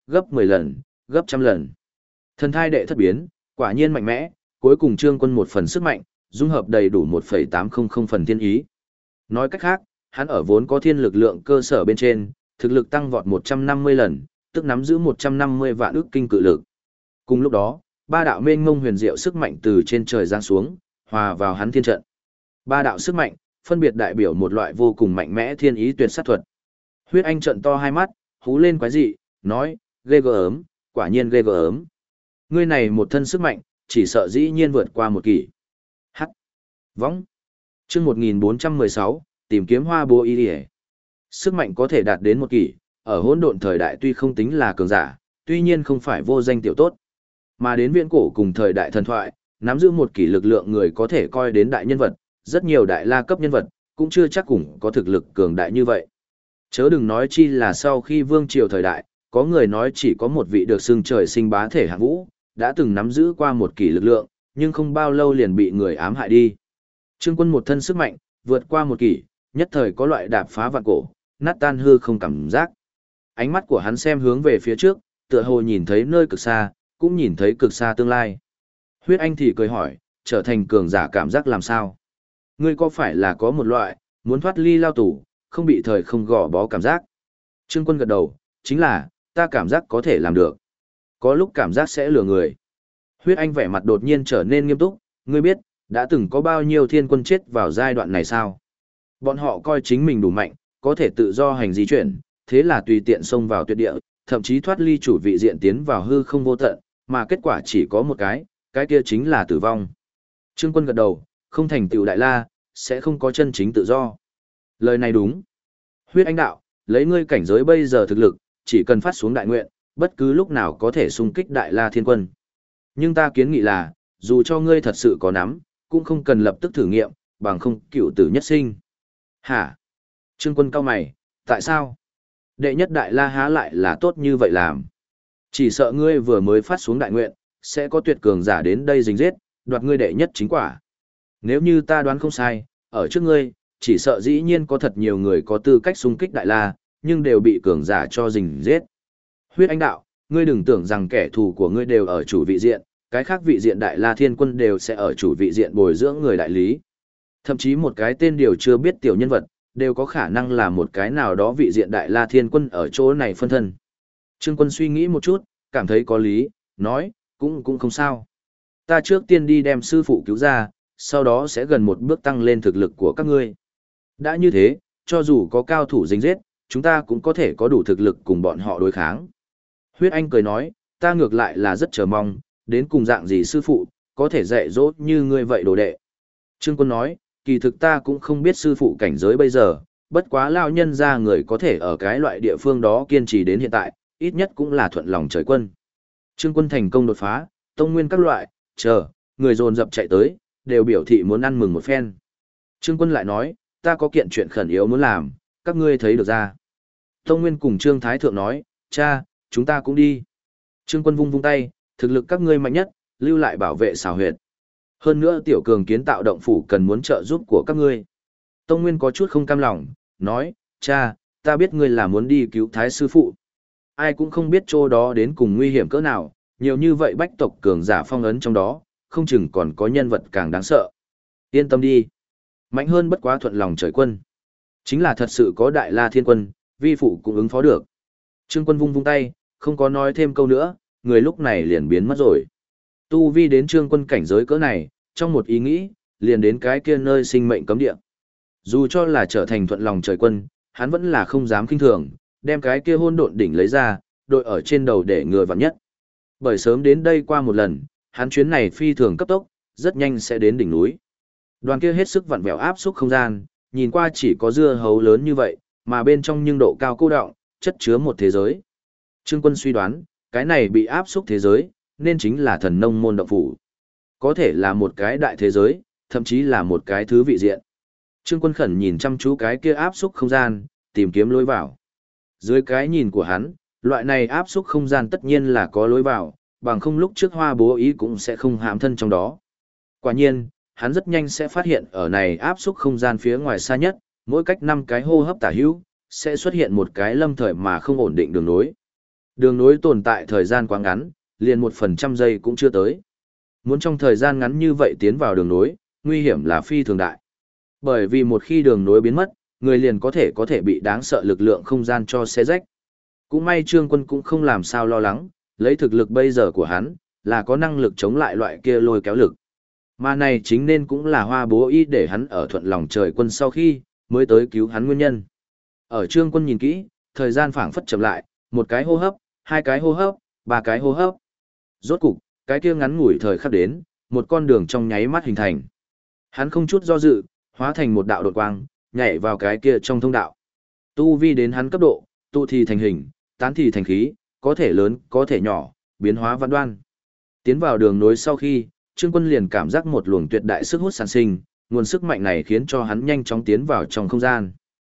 [SPEAKER 1] gấp 10 lần, gấp trăm lần. Thần thai đệ thất biến, quả nhiên mạnh mẽ, cuối cùng Trương Quân một phần sức mạnh, dung hợp đầy đủ 1,800 phần thiên ý. Nói cách khác, hắn ở vốn có thiên lực lượng cơ sở bên trên, thực lực tăng vọt 150 lần, tức nắm giữ 150 vạn ức kinh cự lực. Cùng lúc đó, ba đạo mênh mông huyền diệu sức mạnh từ trên trời giáng xuống, hòa vào hắn thiên trận. Ba đạo sức mạnh, phân biệt đại biểu một loại vô cùng mạnh mẽ thiên ý tuyệt sát thuật. Huyết Anh trận to hai mắt, hú lên quái dị, nói, ghê gớm, quả nhiên ghê gớm. Ngươi này một thân sức mạnh, chỉ sợ dĩ nhiên vượt qua một kỷ. Hắc. Võng. Chương 1416, tìm kiếm hoa bố y điề. Sức mạnh có thể đạt đến một kỷ, ở hỗn độn thời đại tuy không tính là cường giả, tuy nhiên không phải vô danh tiểu tốt. Mà đến viễn cổ cùng thời đại thần thoại, nắm giữ một kỷ lực lượng người có thể coi đến đại nhân vật, rất nhiều đại la cấp nhân vật, cũng chưa chắc cũng có thực lực cường đại như vậy. Chớ đừng nói chi là sau khi vương triều thời đại, có người nói chỉ có một vị được xưng trời sinh bá thể hạng vũ, đã từng nắm giữ qua một kỷ lực lượng, nhưng không bao lâu liền bị người ám hại đi. Trương Quân một thân sức mạnh, vượt qua một kỷ, nhất thời có loại đạp phá vạn cổ, nát tan hư không cảm giác. Ánh mắt của hắn xem hướng về phía trước, tựa hồ nhìn thấy nơi cực xa, cũng nhìn thấy cực xa tương lai. Huyết Anh thì cười hỏi, trở thành cường giả cảm giác làm sao? Ngươi có phải là có một loại, muốn thoát ly lao tù, không bị thời không gò bó cảm giác? Trương Quân gật đầu, chính là, ta cảm giác có thể làm được. Có lúc cảm giác sẽ lừa người. Huyết Anh vẻ mặt đột nhiên trở nên nghiêm túc, ngươi biết, đã từng có bao nhiêu thiên quân chết vào giai đoạn này sao? Bọn họ coi chính mình đủ mạnh, có thể tự do hành di chuyển, thế là tùy tiện xông vào tuyệt địa, thậm chí thoát ly chủ vị diện tiến vào hư không vô tận, mà kết quả chỉ có một cái kia chính là tử vong. Trương Quân gật đầu, không thành tựu đại la, sẽ không có chân chính tự do. Lời này đúng. Huyết Anh đạo, lấy ngươi cảnh giới bây giờ thực lực, chỉ cần phát xuống đại nguyện, bất cứ lúc nào có thể xung kích đại la thiên quân. Nhưng ta kiến nghị là, dù cho ngươi thật sự có nắm, cũng không cần lập tức thử nghiệm, bằng không cựu tử nhất sinh. Hả? Trương Quân cau mày, tại sao? Đệ nhất đại la há lại là tốt như vậy làm. Chỉ sợ ngươi vừa mới phát xuống đại nguyện, sẽ có tuyệt cường giả đến đây dính giết, đoạt ngươi đệ nhất chính quả. Nếu như ta đoán không sai, ở trước ngươi, chỉ sợ dĩ nhiên có thật nhiều người có tư cách xung kích đại la, nhưng đều bị cường giả cho dính giết. Huyết Anh đạo, ngươi đừng tưởng rằng kẻ thù của ngươi đều ở chủ vị diện, cái khác vị diện đại la thiên quân đều sẽ ở chủ vị diện bồi dưỡng người đại lý. Thậm chí một cái tên điều chưa biết tiểu nhân vật, đều có khả năng là một cái nào đó vị diện đại la thiên quân ở chỗ này phân thân. Trương Quân suy nghĩ một chút, cảm thấy có lý, nói, cũng không sao. Ta trước tiên đi đem sư phụ cứu ra, sau đó sẽ gần một bước tăng lên thực lực của các ngươi. Đã như thế, cho dù có cao thủ dính giết, chúng ta cũng có thể có đủ thực lực cùng bọn họ đối kháng. Huyết Anh cười nói, ta ngược lại là rất chờ mong, đến cùng dạng gì sư phụ, có thể dạy dỗ như ngươi vậy đồ đệ. Trương Quân nói, kỳ thực ta cũng không biết sư phụ cảnh giới bây giờ, bất quá lao nhân ra người có thể ở cái loại địa phương đó kiên trì đến hiện tại, ít nhất cũng là thuận lòng trời quân. Trương Quân thành công đột phá, tông nguyên các loại, người dồn dập chạy tới, đều biểu thị muốn ăn mừng một phen. Trương Quân lại nói, ta có kiện chuyện khẩn yếu muốn làm, các ngươi thấy được ra. Tông Nguyên cùng Trương Thái Thượng nói, cha, chúng ta cũng đi. Trương Quân vung vung tay, thực lực các ngươi mạnh nhất, lưu lại bảo vệ xào huyệt. Hơn nữa tiểu cường kiến tạo động phủ cần muốn trợ giúp của các ngươi. Tông Nguyên có chút không cam lòng, nói, cha, ta biết ngươi là muốn đi cứu Thái sư phụ. Ai cũng không biết chỗ đó đến cùng nguy hiểm cỡ nào, nhiều như vậy bách tộc cường giả phong ấn trong đó, không chừng còn có nhân vật càng đáng sợ. Yên tâm đi. Mạnh hơn bất quá thuận lòng trời quân. Chính là thật sự có đại la thiên quân, vi phụ cũng ứng phó được. Trương Quân vung vung tay, không có nói thêm câu nữa, người lúc này liền biến mất rồi. Tu vi đến Trương Quân cảnh giới cỡ này, trong một ý nghĩ, liền đến cái kia nơi sinh mệnh cấm địa. Dù cho là trở thành thuận lòng trời quân, hắn vẫn là không dám kinh thường, đem cái kia hôn độn đỉnh lấy ra, đội ở trên đầu để ngừa vặn nhất. Bởi sớm đến đây qua một lần, hắn chuyến này phi thường cấp tốc, rất nhanh sẽ đến đỉnh núi. Đoàn kia hết sức vặn vẹo áp xúc không gian, nhìn qua chỉ có dưa hấu lớn như vậy, mà bên trong nhưng độ cao cô đọng, chất chứa một thế giới. Trương Quân suy đoán, cái này bị áp xúc thế giới, nên chính là thần nông môn động phủ. Có thể là một cái đại thế giới, thậm chí là một cái thứ vị diện. Trương Quân khẩn nhìn chăm chú cái kia áp xúc không gian, tìm kiếm lối vào. Dưới cái nhìn của hắn, loại này áp xúc không gian tất nhiên là có lối vào, bằng không lúc trước Hoa Bố Ý cũng sẽ không hãm thân trong đó. Quả nhiên, hắn rất nhanh sẽ phát hiện ở này áp xúc không gian phía ngoài xa nhất, mỗi cách 5 cái hô hấp tả hữu, sẽ xuất hiện một cái lâm thời mà không ổn định đường nối. Đường nối tồn tại thời gian quá ngắn, liền 1% giây cũng chưa tới. Muốn trong thời gian ngắn như vậy tiến vào đường nối, nguy hiểm là phi thường đại. Bởi vì một khi đường nối biến mất, người liền có thể bị đáng sợ lực lượng không gian cho xé rách. Cũng may Trương Quân cũng không làm sao lo lắng, lấy thực lực bây giờ của hắn, là có năng lực chống lại loại kia lôi kéo lực. Mà này chính nên cũng là Hoa Bố Y để hắn ở thuận lòng trời quân sau khi, mới tới cứu hắn nguyên nhân. Ở Trương Quân nhìn kỹ, thời gian phảng phất chậm lại, một cái hô hấp, hai cái hô hấp, ba cái hô hấp. Rốt cục, cái kia ngắn ngủi thời khắc đến, một con đường trong nháy mắt hình thành. Hắn không chút do dự, hóa thành một đạo đột quang, nhảy vào cái kia trong thông đạo. Tu vi đến hắn cấp độ, tụ thì thành hình, tán thì thành khí, có thể lớn, có thể nhỏ, biến hóa văn đoan. Tiến vào đường nối sau khi, Trương Quân liền cảm giác một luồng tuyệt đại sức hút sản sinh, nguồn sức mạnh này khiến cho hắn nhanh chóng tiến vào trong không gian.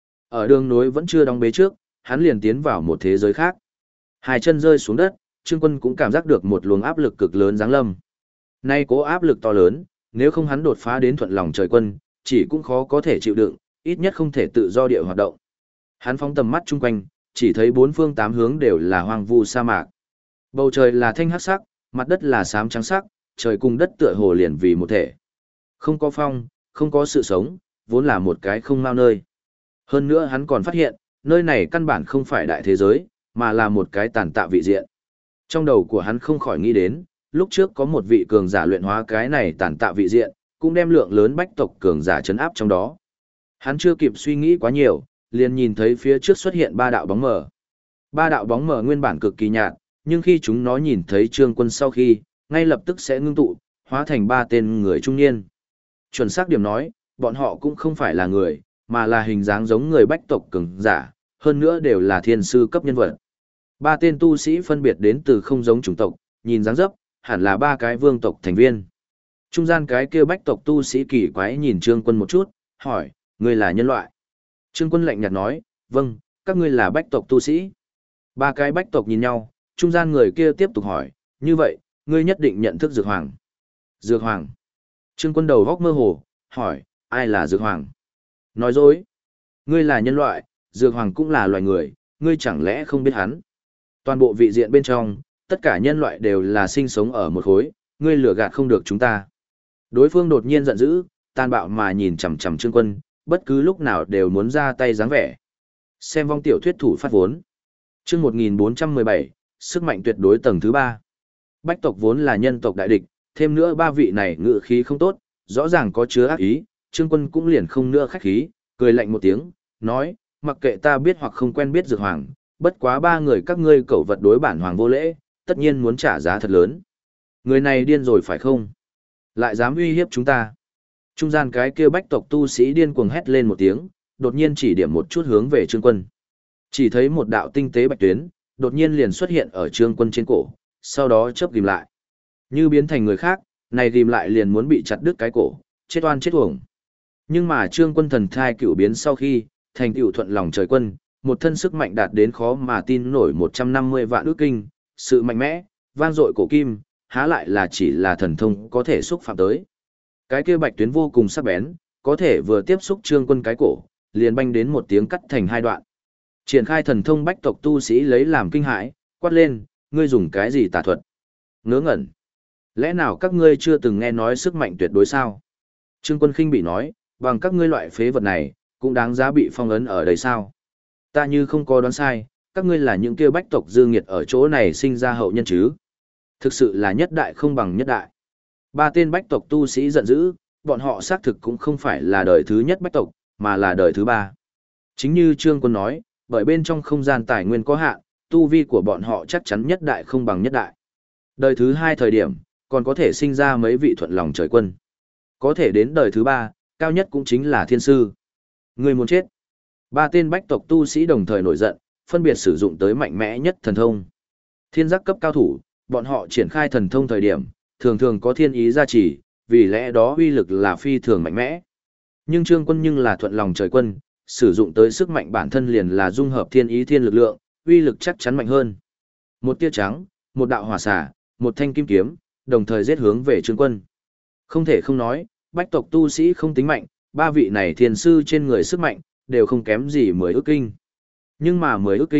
[SPEAKER 1] Ở đường nối vẫn chưa đóng bế trước, hắn liền tiến vào một thế giới khác. Hai chân rơi xuống đất, Trương Quân cũng cảm giác được một luồng áp lực cực lớn giáng lâm. Nay cố áp lực to lớn, nếu không hắn đột phá đến thuận lòng trời quân, chỉ cũng khó có thể chịu đựng, ít nhất không thể tự do địa hoạt động. Hắn phóng tầm mắt chung quanh, chỉ thấy bốn phương tám hướng đều là hoang vu sa mạc. Bầu trời là thanh hắc sắc, mặt đất là xám trắng sắc, trời cùng đất tựa hồ liền vì một thể. Không có phong, không có sự sống, vốn là một cái không mau nơi. Hơn nữa hắn còn phát hiện, nơi này căn bản không phải đại thế giới, mà là một cái tàn tạ vị diện. Trong đầu của hắn không khỏi nghĩ đến, lúc trước có một vị cường giả luyện hóa cái này tàn tạ vị diện, cũng đem lượng lớn bách tộc cường giả chấn áp trong đó. Hắn chưa kịp suy nghĩ quá nhiều, liền nhìn thấy phía trước xuất hiện ba đạo bóng mờ. Ba đạo bóng mờ nguyên bản cực kỳ nhạt, nhưng khi chúng nó nhìn thấy Trương Quân sau khi, ngay lập tức sẽ ngưng tụ, hóa thành ba tên người trung niên. Chuẩn xác điểm nói, bọn họ cũng không phải là người, mà là hình dáng giống người bách tộc cường giả, hơn nữa đều là thiên sư cấp nhân vật. Ba tên tu sĩ phân biệt đến từ không giống chủng tộc, nhìn dáng dấp, hẳn là ba cái vương tộc thành viên. Trung gian cái kia bách tộc tu sĩ kỳ quái nhìn Trương Quân một chút, hỏi, ngươi là nhân loại? Trương Quân lạnh nhạt nói, vâng, các ngươi là bách tộc tu sĩ. Ba cái bách tộc nhìn nhau, trung gian người kia tiếp tục hỏi, như vậy, ngươi nhất định nhận thức Dược Hoàng. Dược Hoàng. Trương Quân đầu góc mơ hồ, hỏi, ai là Dược Hoàng? Nói dối. Ngươi là nhân loại, Dược Hoàng cũng là loài người, ngươi chẳng lẽ không biết hắn? Toàn bộ vị diện bên trong, tất cả nhân loại đều là sinh sống ở một khối, ngươi lừa gạt không được chúng ta. Đối phương đột nhiên giận dữ, tàn bạo mà nhìn chằm chằm Trương Quân, bất cứ lúc nào đều muốn ra tay dáng vẻ. Xem vong tiểu thuyết thủ phát vốn. Chương 1417, sức mạnh tuyệt đối tầng thứ 3. Bách tộc vốn là nhân tộc đại địch, thêm nữa ba vị này ngự khí không tốt, rõ ràng có chứa ác ý, Trương Quân cũng liền không nữa khách khí, cười lạnh một tiếng, nói, mặc kệ ta biết hoặc không quen biết Dược Hoàng, bất quá ba người các ngươi cẩu vật đối bản hoàng vô lễ, tất nhiên muốn trả giá thật lớn. Người này điên rồi phải không? Lại dám uy hiếp chúng ta. Trung gian cái kia bách tộc tu sĩ điên cuồng hét lên một tiếng, đột nhiên chỉ điểm một chút hướng về Trương Quân. Chỉ thấy một đạo tinh tế bạch tuyến, đột nhiên liền xuất hiện ở Trương Quân trên cổ, sau đó chớp ghim lại. Như biến thành người khác, này ghim lại liền muốn bị chặt đứt cái cổ, chết oan chết uổng. Nhưng mà Trương Quân thần thai cựu biến sau khi, thành tựu thuận lòng trời quân, một thân sức mạnh đạt đến khó mà tin nổi 150 vạn ước kinh, sự mạnh mẽ, vang dội cổ kim, há lại là chỉ là thần thông có thể xúc phạm tới. Cái kia bạch tuyến vô cùng sắc bén, có thể vừa tiếp xúc Trương Quân cái cổ, liền banh đến một tiếng cắt thành hai đoạn. Triển khai thần thông bách tộc tu sĩ lấy làm kinh hãi, quát lên, ngươi dùng cái gì tà thuật? Ngớ ngẩn. Lẽ nào các ngươi chưa từng nghe nói sức mạnh tuyệt đối sao? Trương Quân khinh bị nói, bằng các ngươi loại phế vật này, cũng đáng giá bị phong ấn ở đây sao? Ta như không có đoán sai, các ngươi là những kia bách tộc dư nghiệt ở chỗ này sinh ra hậu nhân chứ? Thực sự là nhất đại không bằng nhất đại. Ba tên bách tộc tu sĩ giận dữ, bọn họ xác thực cũng không phải là đời thứ nhất bách tộc, mà là đời thứ ba. Chính như Trương Quân nói, bởi bên trong không gian tài nguyên có hạn, tu vi của bọn họ chắc chắn nhất đại không bằng nhất đại. Đời thứ hai thời điểm, còn có thể sinh ra mấy vị thuận lòng trời quân. Có thể đến đời thứ ba, cao nhất cũng chính là thiên sư. Người muốn chết. Ba tên bách tộc tu sĩ đồng thời nổi giận, phân biệt sử dụng tới mạnh mẽ nhất thần thông. Thiên giác cấp cao thủ, bọn họ triển khai thần thông thời điểm, thường thường có thiên ý gia trì, vì lẽ đó uy lực là phi thường mạnh mẽ. Nhưng Trương Quân nhưng là thuận lòng trời quân, sử dụng tới sức mạnh bản thân liền là dung hợp thiên ý thiên lực lượng, uy lực chắc chắn mạnh hơn. Một tia trắng, một đạo hỏa xả, một thanh kim kiếm, đồng thời giết hướng về Trương Quân. Không thể không nói, bách tộc tu sĩ không tính mạnh, ba vị này thiên sư trên người sức mạnh, đều không kém gì 10 ước kinh. Nhưng mà 10 ước kinh,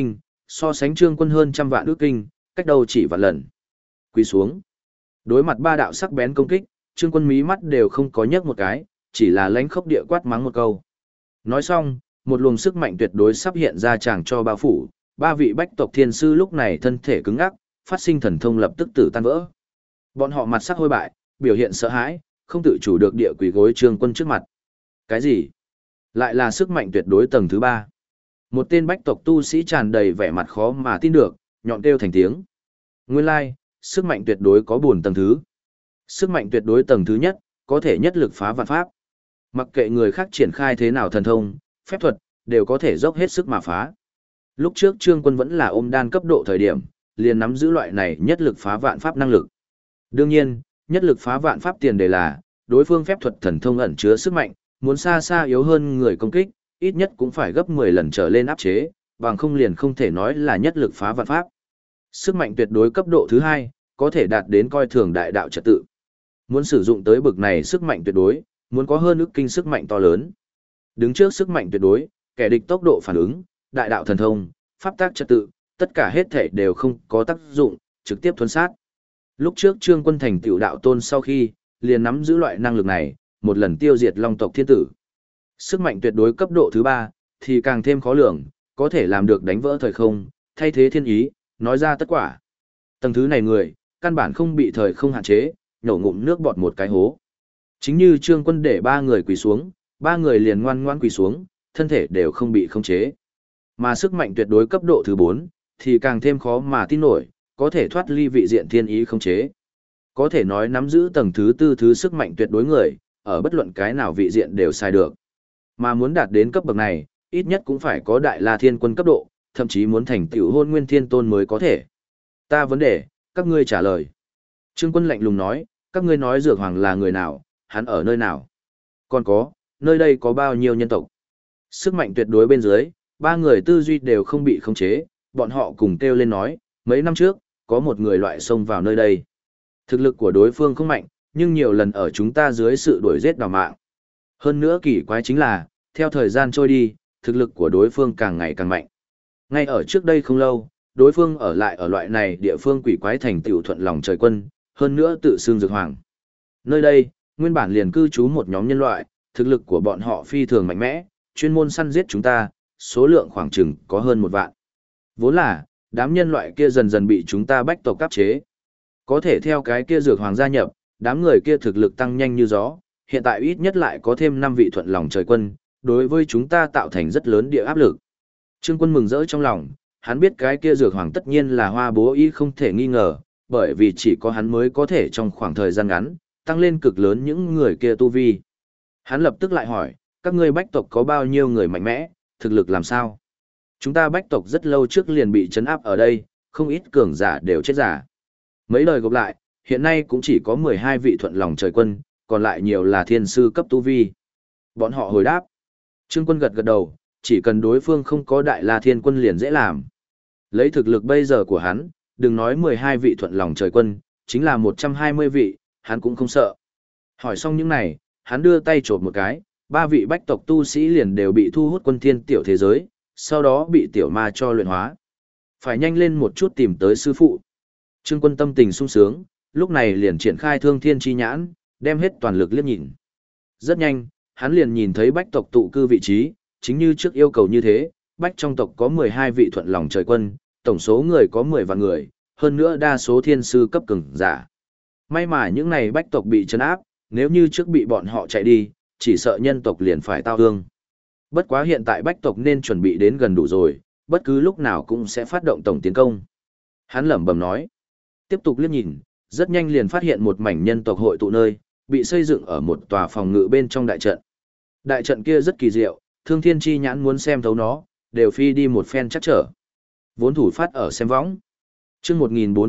[SPEAKER 1] so sánh Trương Quân hơn trăm vạn ước kinh, cách đâu chỉ vạn lần. Quỳ xuống. Đối mặt ba đạo sắc bén công kích, Trương Quân mí mắt đều không có nhấc một cái, chỉ là lãnh khốc địa quát mắng một câu. Nói xong, một luồng sức mạnh tuyệt đối sắp hiện ra chàng cho bao phủ, ba vị bách tộc thiên sư lúc này thân thể cứng ngắc, phát sinh thần thông lập tức tử tan vỡ. Bọn họ mặt sắc hôi bại, biểu hiện sợ hãi, không tự chủ được địa quỳ gối Trương Quân trước mặt. Cái gì? Lại là sức mạnh tuyệt đối tầng thứ ba. Một tên bách tộc tu sĩ tràn đầy vẻ mặt khó mà tin được, nhọn kêu thành tiếng. Nguyên lai, sức mạnh tuyệt đối có 4 tầng thứ. Sức mạnh tuyệt đối tầng thứ nhất, có thể nhất lực phá vạn pháp. Mặc kệ người khác triển khai thế nào thần thông, phép thuật, đều có thể dốc hết sức mà phá. Lúc trước Trương Quân vẫn là ôm đan cấp độ thời điểm, liền nắm giữ loại này nhất lực phá vạn pháp năng lực. Đương nhiên, nhất lực phá vạn pháp tiền đề là, đối phương phép thuật thần thông ẩn chứa sức mạnh, muốn xa xa yếu hơn người công kích, ít nhất cũng phải gấp 10 lần trở lên áp chế, bằng không liền không thể nói là nhất lực phá vạn pháp. Sức mạnh tuyệt đối cấp độ thứ 2, có thể đạt đến coi thường đại đạo trật tự. Muốn sử dụng tới bực này sức mạnh tuyệt đối, muốn có hơn ức kinh sức mạnh to lớn. Đứng trước sức mạnh tuyệt đối, kẻ địch tốc độ phản ứng, đại đạo thần thông, pháp tác trật tự, tất cả hết thể đều không có tác dụng, trực tiếp thuần sát. Lúc trước Trương Quân thành tựu đạo tôn sau khi, liền nắm giữ loại năng lực này, một lần tiêu diệt Long tộc thiên tử. Sức mạnh tuyệt đối cấp độ thứ 3, thì càng thêm khó lường, có thể làm được đánh vỡ thời không, thay thế thiên ý, nói ra tất quả. Tầng thứ này người, căn bản không bị thời không hạn chế, nhổ ngụm nước bọt một cái hố. Chính như Trương Quân để 3 người quỳ xuống, 3 người liền ngoan ngoan quỳ xuống, thân thể đều không bị khống chế. Mà sức mạnh tuyệt đối cấp độ thứ 4, thì càng thêm khó mà tin nổi, có thể thoát ly vị diện thiên ý khống chế. Có thể nói nắm giữ tầng thứ 4 thứ sức mạnh tuyệt đối người, ở bất luận cái nào vị diện đều sai được. Mà muốn đạt đến cấp bậc này, ít nhất cũng phải có Đại La Thiên Quân cấp độ, thậm chí muốn thành tựu Hôn Nguyên Thiên Tôn mới có thể. Ta vấn đề, các ngươi trả lời. Trương Quân lạnh lùng nói, các ngươi nói Dược Hoàng là người nào, hắn ở nơi nào? Còn có, nơi đây có bao nhiêu nhân tộc? Sức mạnh tuyệt đối bên dưới, 3 người tư duy đều không bị khống chế, bọn họ cùng kêu lên nói, mấy năm trước, có một người loại xông vào nơi đây. Thực lực của đối phương không mạnh, nhưng nhiều lần ở chúng ta dưới sự đuổi giết đào mạng. Hơn nữa kỳ quái chính là, theo thời gian trôi đi, thực lực của đối phương càng ngày càng mạnh. Ngay ở trước đây không lâu, đối phương ở lại ở loại này địa phương quỷ quái thành tựu thuận lòng trời quân, hơn nữa tự xưng Dược Hoàng. Nơi đây, nguyên bản liền cư trú một nhóm nhân loại, thực lực của bọn họ phi thường mạnh mẽ, chuyên môn săn giết chúng ta, số lượng khoảng chừng có hơn 1 vạn. Vốn là, đám nhân loại kia dần dần bị chúng ta bách tộc áp chế. Có thể theo cái kia Dược Hoàng gia nhập, đám người kia thực lực tăng nhanh như gió, hiện tại ít nhất lại có thêm 5 vị thuận lòng trời quân, đối với chúng ta tạo thành rất lớn địa áp lực. Trương Quân mừng rỡ trong lòng, hắn biết cái kia Dược Hoàng tất nhiên là Hoa Bố Y không thể nghi ngờ, bởi vì chỉ có hắn mới có thể trong khoảng thời gian ngắn, tăng lên cực lớn những người kia tu vi. Hắn lập tức lại hỏi, các ngươi bách tộc có bao nhiêu người mạnh mẽ, thực lực làm sao? Chúng ta bách tộc rất lâu trước liền bị trấn áp ở đây, không ít cường giả đều chết giả. Mấy lời gộp lại, hiện nay cũng chỉ có 12 vị thuận lòng trời quân, còn lại nhiều là thiên sư cấp tu vi. Bọn họ hồi đáp. Trương Quân gật gật đầu, chỉ cần đối phương không có Đại La Thiên Quân liền dễ làm. Lấy thực lực bây giờ của hắn, đừng nói 12 vị thuận lòng trời quân, chính là 120 vị, hắn cũng không sợ. Hỏi xong những này, hắn đưa tay chộp một cái, 3 vị bách tộc tu sĩ liền đều bị thu hút quân thiên tiểu thế giới, sau đó bị tiểu ma cho luyện hóa. Phải nhanh lên một chút tìm tới sư phụ. Trương Quân tâm tình sung sướng, lúc này liền triển khai Thương Thiên chi nhãn, đem hết toàn lực liếc nhìn. Rất nhanh, hắn liền nhìn thấy bách tộc tụ cư vị trí, chính như trước yêu cầu như thế, bách trong tộc có 12 vị thuận lòng trời quân, tổng số người có 10 vạn người, hơn nữa đa số thiên sư cấp cường giả. May mà những này bách tộc bị trấn áp, nếu như trước bị bọn họ chạy đi, chỉ sợ nhân tộc liền phải tao hương. Bất quá hiện tại bách tộc nên chuẩn bị đến gần đủ rồi, bất cứ lúc nào cũng sẽ phát động tổng tiến công. Hắn lẩm bẩm nói. Tiếp tục liếc nhìn, rất nhanh liền phát hiện một mảnh nhân tộc hội tụ nơi, bị xây dựng ở một tòa phòng ngự bên trong đại trận. Đại trận kia rất kỳ diệu, Thương Thiên chi nhãn muốn xem thấu nó, đều phi đi một phen chắc trở. Vốn thủ phát ở xem võng. Chương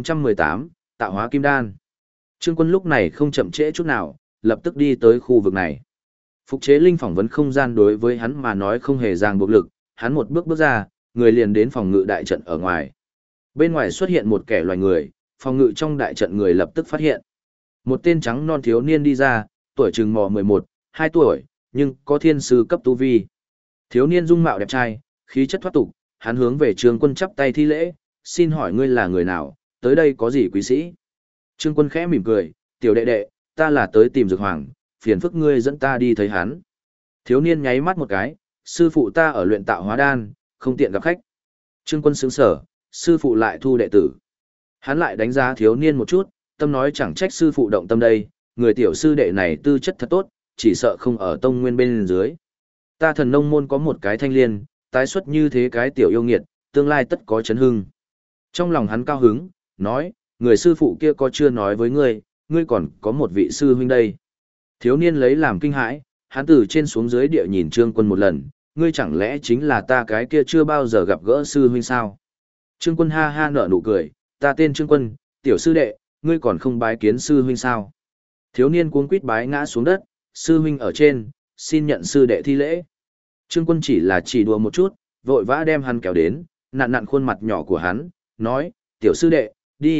[SPEAKER 1] 1418, tạo hóa kim đan. Trương Quân lúc này không chậm trễ chút nào, lập tức đi tới khu vực này. Phục chế linh phỏng vấn không gian đối với hắn mà nói không hề ràng buộc lực, hắn một bước bước ra, người liền đến phòng ngự đại trận ở ngoài. Bên ngoài xuất hiện một kẻ loài người, phòng ngự trong đại trận người lập tức phát hiện. Một tên trắng non thiếu niên đi ra, tuổi chừng mò 11, 2 tuổi, nhưng có thiên sư cấp tu vi. Thiếu niên dung mạo đẹp trai, khí chất thoát tục, hắn hướng về Trương Quân chắp tay thi lễ, xin hỏi ngươi là người nào, tới đây có gì quý sĩ? Trương Quân khẽ mỉm cười, tiểu đệ đệ, ta là tới tìm Dược Hoàng, phiền phức ngươi dẫn ta đi thấy hắn. Thiếu niên nháy mắt một cái, sư phụ ta ở luyện tạo hóa đan, không tiện gặp khách. Trương Quân sững sờ, sư phụ lại thu đệ tử. Hắn lại đánh giá thiếu niên một chút, tâm nói chẳng trách sư phụ động tâm đây, người tiểu sư đệ này tư chất thật tốt, chỉ sợ không ở tông nguyên bên dưới. Ta Thần Nông môn có một cái thanh liên, tái xuất như thế cái tiểu yêu nghiệt, tương lai tất có chấn hưng. Trong lòng hắn cao hứng, nói, người sư phụ kia có chưa nói với ngươi, ngươi còn có một vị sư huynh đây. Thiếu niên lấy làm kinh hãi, hắn từ trên xuống dưới địa nhìn Trương Quân một lần, ngươi chẳng lẽ chính là ta cái kia chưa bao giờ gặp gỡ sư huynh sao? Trương Quân ha ha nở nụ cười, ta tên Trương Quân, tiểu sư đệ, ngươi còn không bái kiến sư huynh sao? Thiếu niên cuống quýt bái ngã xuống đất, sư huynh ở trên, xin nhận sư đệ thi lễ. Trương Quân chỉ là chỉ đùa một chút, vội vã đem hắn kéo đến, nặn nặn khuôn mặt nhỏ của hắn, nói, tiểu sư đệ,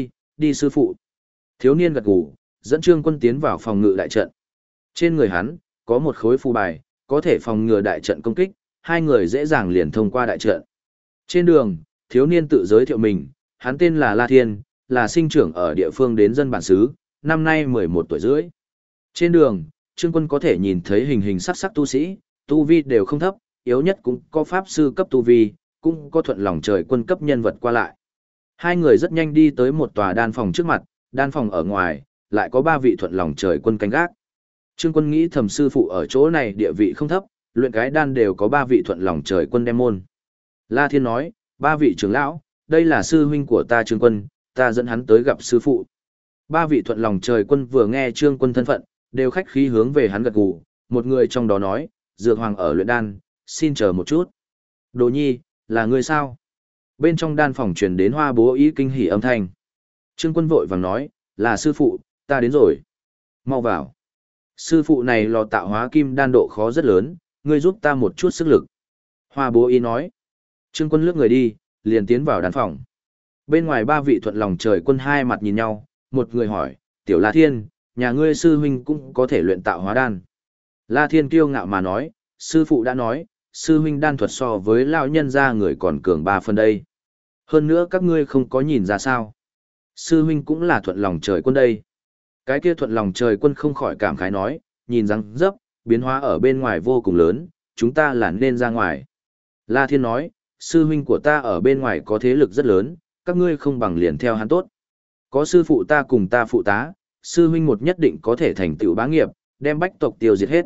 [SPEAKER 1] đi sư phụ. Thiếu niên gật gù, dẫn Trương Quân tiến vào phòng ngự đại trận. Trên người hắn, có một khối phù bài, có thể phòng ngừa đại trận công kích, hai người dễ dàng liền thông qua đại trận. Trên đường, thiếu niên tự giới thiệu mình, hắn tên là La Thiên, là sinh trưởng ở địa phương đến dân bản xứ, năm nay 11 tuổi rưỡi. Trên đường, Trương Quân có thể nhìn thấy hình hình sắc sắc tu sĩ, tu vi đều không thấp, yếu nhất cũng có pháp sư cấp tu vi, cũng có thuận lòng trời quân cấp nhân vật qua lại. Hai người rất nhanh đi tới một tòa đan phòng trước mặt, đan phòng ở ngoài, lại có 3 vị thuận lòng trời quân canh gác. Trương Quân nghĩ thầm sư phụ ở chỗ này địa vị không thấp, luyện cái đan đều có 3 vị thuận lòng trời quân đem môn. La Thiên nói, 3 vị trưởng lão, đây là sư huynh của ta Trương Quân, ta dẫn hắn tới gặp sư phụ. 3 vị thuận lòng trời quân vừa nghe Trương Quân thân phận, đều khách khí hướng về hắn gật gù, một người trong đó nói, Dược Hoàng ở luyện đan, xin chờ một chút. Đồ nhi, là người sao? Bên trong đan phòng truyền đến Hoa Bố Ý kinh hỉ âm thanh. Trương Quân vội vàng nói, là sư phụ, ta đến rồi. Mau vào. Sư phụ này lò tạo hóa kim đan độ khó rất lớn, ngươi giúp ta một chút sức lực. Hoa Bố Ý nói. Trương Quân lướt người đi, liền tiến vào đan phòng. Bên ngoài 3 vị thuận lòng trời quân hai mặt nhìn nhau, một người hỏi, tiểu La Thiên, nhà ngươi sư huynh cũng có thể luyện tạo hóa đan. La Thiên kiêu ngạo mà nói, sư phụ đã nói, sư huynh đan thuật so với lão nhân gia người còn cường 3 phần đây. Hơn nữa các ngươi không có nhìn ra sao. Sư huynh cũng là thuận lòng trời quân đây. Cái kia thuận lòng trời quân không khỏi cảm khái nói, nhìn răng dấp, biến hóa ở bên ngoài vô cùng lớn, chúng ta là nên ra ngoài. La Thiên nói, sư huynh của ta ở bên ngoài có thế lực rất lớn, các ngươi không bằng liền theo hắn tốt. Có sư phụ ta cùng ta phụ tá, sư huynh một nhất định có thể thành tựu bá nghiệp, đem bách tộc tiêu diệt hết.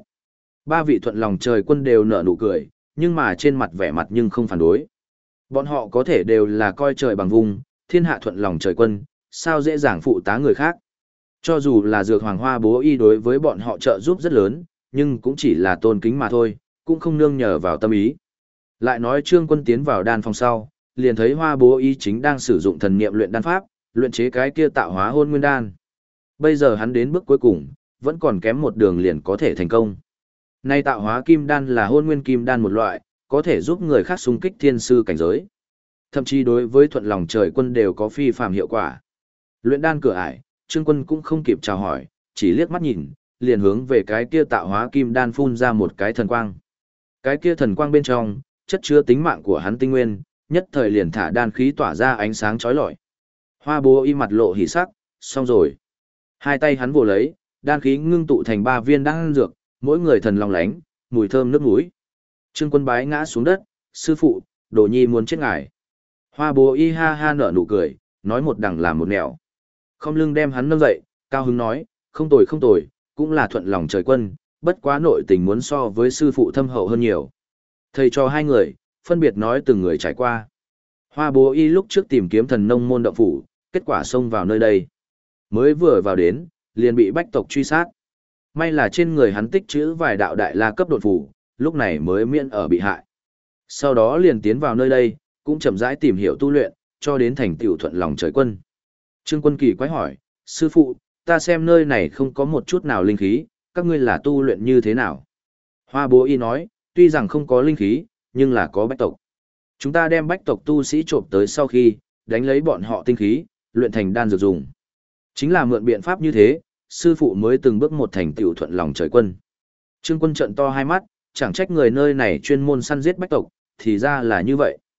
[SPEAKER 1] 3 vị thuận lòng trời quân đều nở nụ cười, nhưng mà trên mặt vẻ mặt nhưng không phản đối. Bọn họ có thể đều là coi trời bằng vùng, thiên hạ thuận lòng trời quân, sao dễ dàng phụ tá người khác. Cho dù là Dược Hoàng Hoa Bố Y đối với bọn họ trợ giúp rất lớn, nhưng cũng chỉ là tôn kính mà thôi, cũng không nương nhờ vào tâm ý. Lại nói Trương Quân tiến vào đan phòng sau, liền thấy Hoa Bố Y chính đang sử dụng thần niệm luyện đan pháp, luyện chế cái kia tạo hóa hôn nguyên đan. Bây giờ hắn đến bước cuối cùng, vẫn còn kém một đường liền có thể thành công. Nay tạo hóa kim đan là hôn nguyên kim đan một loại, có thể giúp người khác xung kích thiên sư cảnh giới. Thậm chí đối với thuận lòng trời quân đều có phi phàm hiệu quả. Luyện đan cửa ải, Trương Quân cũng không kịp chào hỏi, chỉ liếc mắt nhìn, liền hướng về cái kia tạo hóa kim đan phun ra một cái thần quang. Cái kia thần quang bên trong, chất chứa tính mạng của hắn tinh nguyên, nhất thời liền thả đan khí tỏa ra ánh sáng chói lọi. Hoa Bố Y mặt lộ hỉ sắc, xong rồi. Hai tay hắn vồ lấy, đan khí ngưng tụ thành 3 viên đan dược, mỗi người thần long lánh, mùi thơm nước mũi. Trương Quân bái ngã xuống đất, sư phụ, đồ nhi muốn chết ngài. Hoa Bố Y ha ha nở nụ cười, nói một đằng làm một nẻo. Không lưng đem hắn nâng dậy, cao hứng nói, không tồi, cũng là thuận lòng trời quân, bất quá nội tình muốn so với sư phụ thâm hậu hơn nhiều. Thầy cho hai người, phân biệt nói từng người trải qua. Hoa Bố Y lúc trước tìm kiếm Thần Nông môn động phủ, kết quả xông vào nơi đây. Mới vừa vào đến, liền bị bách tộc truy sát. May là trên người hắn tích trữ vài đạo đại la cấp đột phủ, lúc này mới miễn ở bị hại. Sau đó liền tiến vào nơi đây, cũng chậm rãi tìm hiểu tu luyện, cho đến thành tựu thuận lòng trời quân. Trương Quân kỳ quái hỏi, sư phụ, ta xem nơi này không có một chút nào linh khí, các ngươi là tu luyện như thế nào? Hoa Bố Y nói, tuy rằng không có linh khí, nhưng là có bách tộc. Chúng ta đem bách tộc tu sĩ trộm tới sau khi, đánh lấy bọn họ tinh khí, luyện thành đan dược dùng. Chính là mượn biện pháp như thế, sư phụ mới từng bước một thành tựu thuận lòng trời quân. Trương Quân trợn to hai mắt, chẳng trách người nơi này chuyên môn săn giết bách tộc, thì ra là như vậy.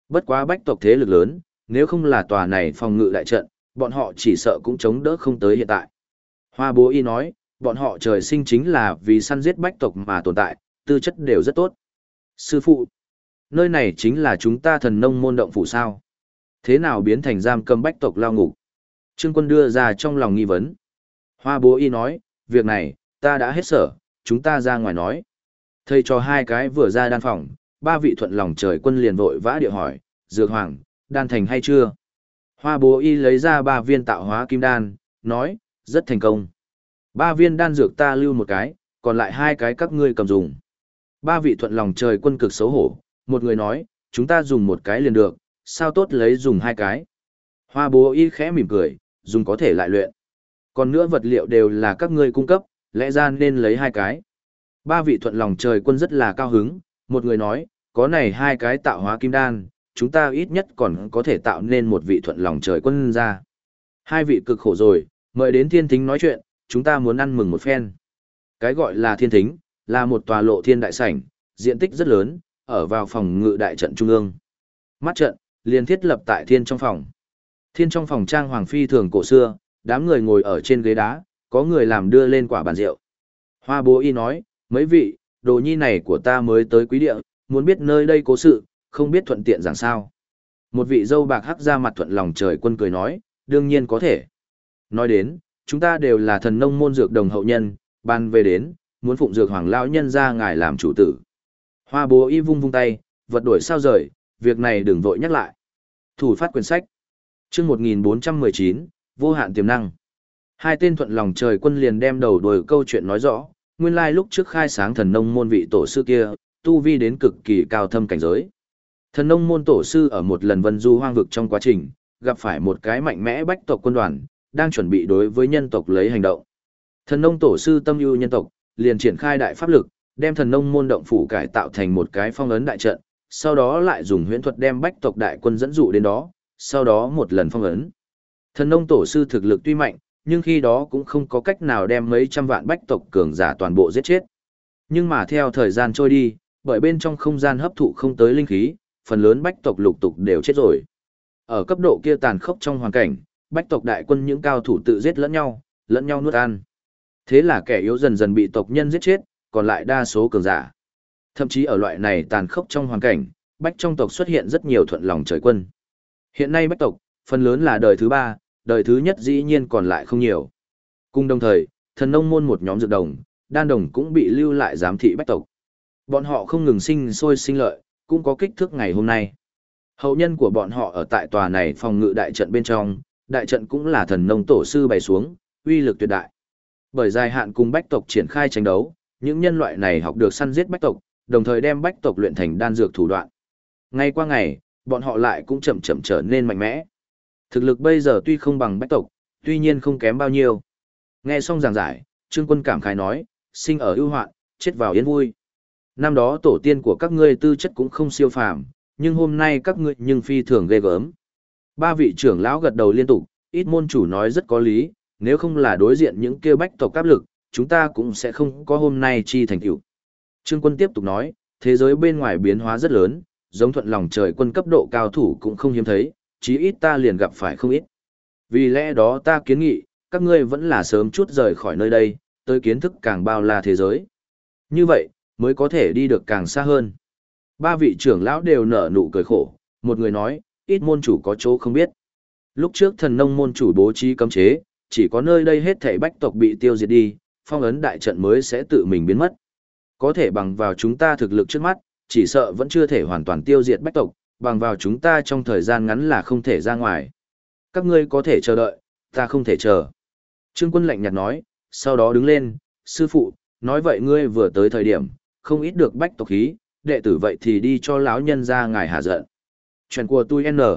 [SPEAKER 1] Bất quá bách tộc thế lực lớn, nếu không là tòa này phòng ngự đại trận, bọn họ chỉ sợ cũng chống đỡ không tới hiện tại. Hoa Bố Y nói, bọn họ trời sinh chính là vì săn giết bách tộc mà tồn tại, tư chất đều rất tốt. Sư phụ, nơi này chính là chúng ta thần nông môn động phủ sao? Thế nào biến thành giam cầm bách tộc lao ngục? Trương Quân đưa ra trong lòng nghi vấn. Hoa Bố Y nói, việc này, ta đã hết sở, chúng ta ra ngoài nói. Thầy cho hai cái vừa ra đan phòng, ba vị thuận lòng trời quân liền vội vã địa hỏi, Dược Hoàng, đan thành hay chưa? Hoa Bố Y lấy ra 3 viên tạo hóa kim đan, nói, rất thành công. 3 viên đan dược ta lưu một cái, còn lại 2 cái các ngươi cầm dùng. Ba vị thuận lòng trời quân cực xấu hổ, một người nói, chúng ta dùng một cái liền được, sao tốt lấy dùng 2 cái. Hoa Bố Y khẽ mỉm cười, dùng có thể lại luyện. Còn nữa vật liệu đều là các ngươi cung cấp, lẽ ra nên lấy 2 cái. Ba vị thuận lòng trời quân rất là cao hứng, một người nói, có này 2 cái tạo hóa kim đan, chúng ta ít nhất còn có thể tạo nên một vị thuận lòng trời quân ra. 2 vị cực khổ rồi, mời đến thiên thính nói chuyện, chúng ta muốn ăn mừng một phen. Cái gọi là thiên thính, là một tòa lộ thiên đại sảnh, diện tích rất lớn, ở vào phòng ngự đại trận trung ương. Mắt trận, liền thiết lập tại thiên trong phòng. Thiên trong phòng trang hoàng phi thường cổ xưa, đám người ngồi ở trên ghế đá, có người làm đưa lên quả bàn rượu. Hoa Bố Y nói, mấy vị, đồ nhi này của ta mới tới quý địa, muốn biết nơi đây cố sự, không biết thuận tiện giảng sao. Một vị dâu bạc hắc ra mặt thuận lòng trời quân cười nói, đương nhiên có thể. Nói đến, chúng ta đều là thần nông môn dược đồng hậu nhân, ban về đến, muốn phụng dược hoàng lão nhân ra ngài làm chủ tử. Hoa Bố Y vung vung tay, vật đổi sao rời, việc này đừng vội nhắc lại. Thủ phát quyển sách. Chương 1419, vô hạn tiềm năng. Hai tên thuận lòng trời quân liền đem đầu đuôi câu chuyện nói rõ, nguyên lai lúc trước khai sáng thần nông môn vị tổ sư kia, tu vi đến cực kỳ cao thâm cảnh giới. Thần nông môn tổ sư ở một lần vân du hoang vực trong quá trình, gặp phải một cái mạnh mẽ bách tộc quân đoàn, đang chuẩn bị đối với nhân tộc lấy hành động. Thần nông tổ sư tâm ưu nhân tộc, liền triển khai đại pháp lực, đem thần nông môn động phủ cải tạo thành một cái phong ấn đại trận, sau đó lại dùng huyễn thuật đem bách tộc đại quân dẫn dụ đến đó, sau đó một lần phong ấn. Thần nông tổ sư thực lực tuy mạnh, nhưng khi đó cũng không có cách nào đem mấy trăm vạn bách tộc cường giả toàn bộ giết chết. Nhưng mà theo thời gian trôi đi, bởi bên trong không gian hấp thụ không tới linh khí, phần lớn bách tộc lục tục đều chết rồi. Ở cấp độ kia tàn khốc trong hoàn cảnh, bách tộc đại quân những cao thủ tự giết lẫn nhau nuốt ăn. Thế là kẻ yếu dần dần bị tộc nhân giết chết, còn lại đa số cường giả. Thậm chí ở loại này tàn khốc trong hoàn cảnh, bách trong tộc xuất hiện rất nhiều thuận lòng trời quân. Hiện nay bách tộc, phần lớn là đời thứ 3, đời thứ nhất dĩ nhiên còn lại không nhiều. Cùng đồng thời, thần nông môn một nhóm dược đồng, đan đồng cũng bị lưu lại giám thị bách tộc. Bọn họ không ngừng sinh sôi sinh lợi, cũng có kích thước ngày hôm nay. Hậu nhân của bọn họ ở tại tòa này phòng ngự đại trận bên trong, đại trận cũng là thần nông tổ sư bày xuống, uy lực tuyệt đại. Bởi dài hạn cùng bách tộc triển khai tranh đấu, những nhân loại này học được săn giết bách tộc, đồng thời đem bách tộc luyện thành đan dược thủ đoạn. Ngày qua ngày, bọn họ lại cũng chậm chậm trở nên mạnh mẽ. Thực lực bây giờ tuy không bằng bách tộc, tuy nhiên không kém bao nhiêu. Nghe xong giảng giải, Trương Quân cảm khái nói, sinh ở ưu hoạn, chết vào yên vui. Năm đó tổ tiên của các ngươi tư chất cũng không siêu phàm, nhưng hôm nay các ngươi nhưng phi thường ghê gớm. Ba vị trưởng lão gật đầu liên tục, ít môn chủ nói rất có lý, nếu không là đối diện những kêu bách tộc áp lực, chúng ta cũng sẽ không có hôm nay chi thành tựu. Trương Quân tiếp tục nói, thế giới bên ngoài biến hóa rất lớn, giống thuận lòng trời quân cấp độ cao thủ cũng không hiếm thấy, chí ít ta liền gặp phải không ít. Vì lẽ đó ta kiến nghị, các ngươi vẫn là sớm chút rời khỏi nơi đây, tới kiến thức càng bao la thế giới. Như vậy, mới có thể đi được càng xa hơn. Ba vị trưởng lão đều nở nụ cười khổ, một người nói, ít môn chủ có chỗ không biết. Lúc trước thần nông môn chủ bố trí cấm chế, chỉ có nơi đây hết thảy bách tộc bị tiêu diệt đi, phong ấn đại trận mới sẽ tự mình biến mất. Có thể bằng vào chúng ta thực lực trước mắt, chỉ sợ vẫn chưa thể hoàn toàn tiêu diệt bách tộc, bằng vào chúng ta trong thời gian ngắn là không thể ra ngoài. Các ngươi có thể chờ đợi, ta không thể chờ. Trương Quân lạnh nhạt nói, sau đó đứng lên, sư phụ, nói vậy ngươi vừa tới thời điểm, không ít được bách tộc khí, đệ tử vậy thì đi cho lão nhân ra ngài hạ giận. Chuyện của tôi N.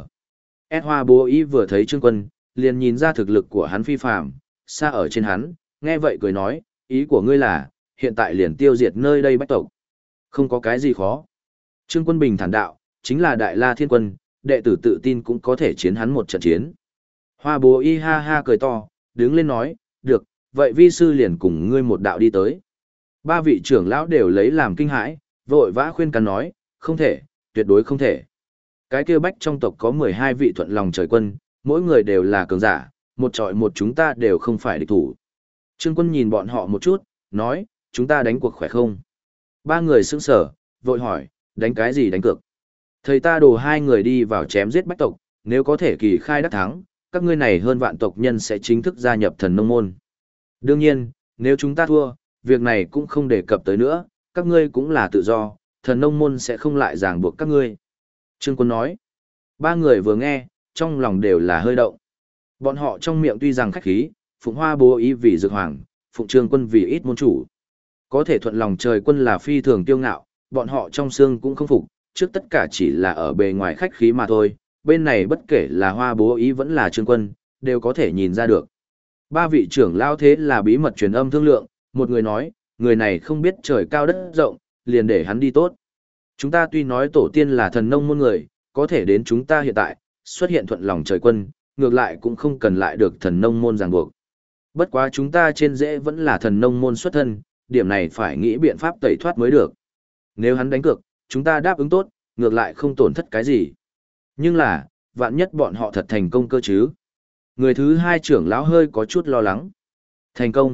[SPEAKER 1] S Hoa Bố Y vừa thấy Trương Quân, liền nhìn ra thực lực của hắn phi phàm, xa ở trên hắn, nghe vậy cười nói, ý của ngươi là, hiện tại liền tiêu diệt nơi đây bách tộc. Không có cái gì khó. Trương Quân bình thản đạo, chính là Đại La Thiên Quân, đệ tử tự tin cũng có thể chiến hắn một trận chiến. Hoa Bố Y ha ha cười to, đứng lên nói, được, vậy vi sư liền cùng ngươi một đạo đi tới. Ba vị trưởng lão đều lấy làm kinh hãi, vội vã khuyên can nói, không thể, tuyệt đối không thể. Cái kia bách trong tộc có 12 vị thuận lòng trời quân, mỗi người đều là cường giả, một trọi một chúng ta đều không phải địch thủ. Trương Quân nhìn bọn họ một chút, nói, chúng ta đánh cuộc khỏe không? Ba người sững sở, vội hỏi, đánh cái gì đánh cược? Thầy ta đồ hai người đi vào chém giết bách tộc, nếu có thể kỳ khai đắc thắng, các ngươi này hơn vạn tộc nhân sẽ chính thức gia nhập thần nông môn. Đương nhiên, nếu chúng ta thua, việc này cũng không đề cập tới nữa, các ngươi cũng là tự do, thần nông môn sẽ không lại ràng buộc các ngươi. Trương Quân nói, ba người vừa nghe, trong lòng đều là hơi động. Bọn họ trong miệng tuy rằng khách khí, Phụng Hoa bố ý vì Dược Hoàng, Phụng Trương Quân vì ít môn chủ. Có thể thuận lòng trời quân là phi thường tiêu ngạo, bọn họ trong xương cũng không phục, trước tất cả chỉ là ở bề ngoài khách khí mà thôi, bên này bất kể là Hoa bố ý vẫn là Trương Quân, đều có thể nhìn ra được. Ba vị trưởng lao thế là bí mật truyền âm thương lượng, một người nói, người này không biết trời cao đất rộng, liền để hắn đi tốt. Chúng ta tuy nói tổ tiên là thần nông môn người, có thể đến chúng ta hiện tại, xuất hiện thuận lòng trời quân, ngược lại cũng không cần lại được thần nông môn ràng buộc. Bất quá chúng ta trên rễ vẫn là thần nông môn xuất thân, điểm này phải nghĩ biện pháp tẩy thoát mới được. Nếu hắn đánh cược, chúng ta đáp ứng tốt, ngược lại không tổn thất cái gì. Nhưng là, vạn nhất bọn họ thật thành công cơ chứ. Người thứ hai trưởng lão hơi có chút lo lắng. Thành công.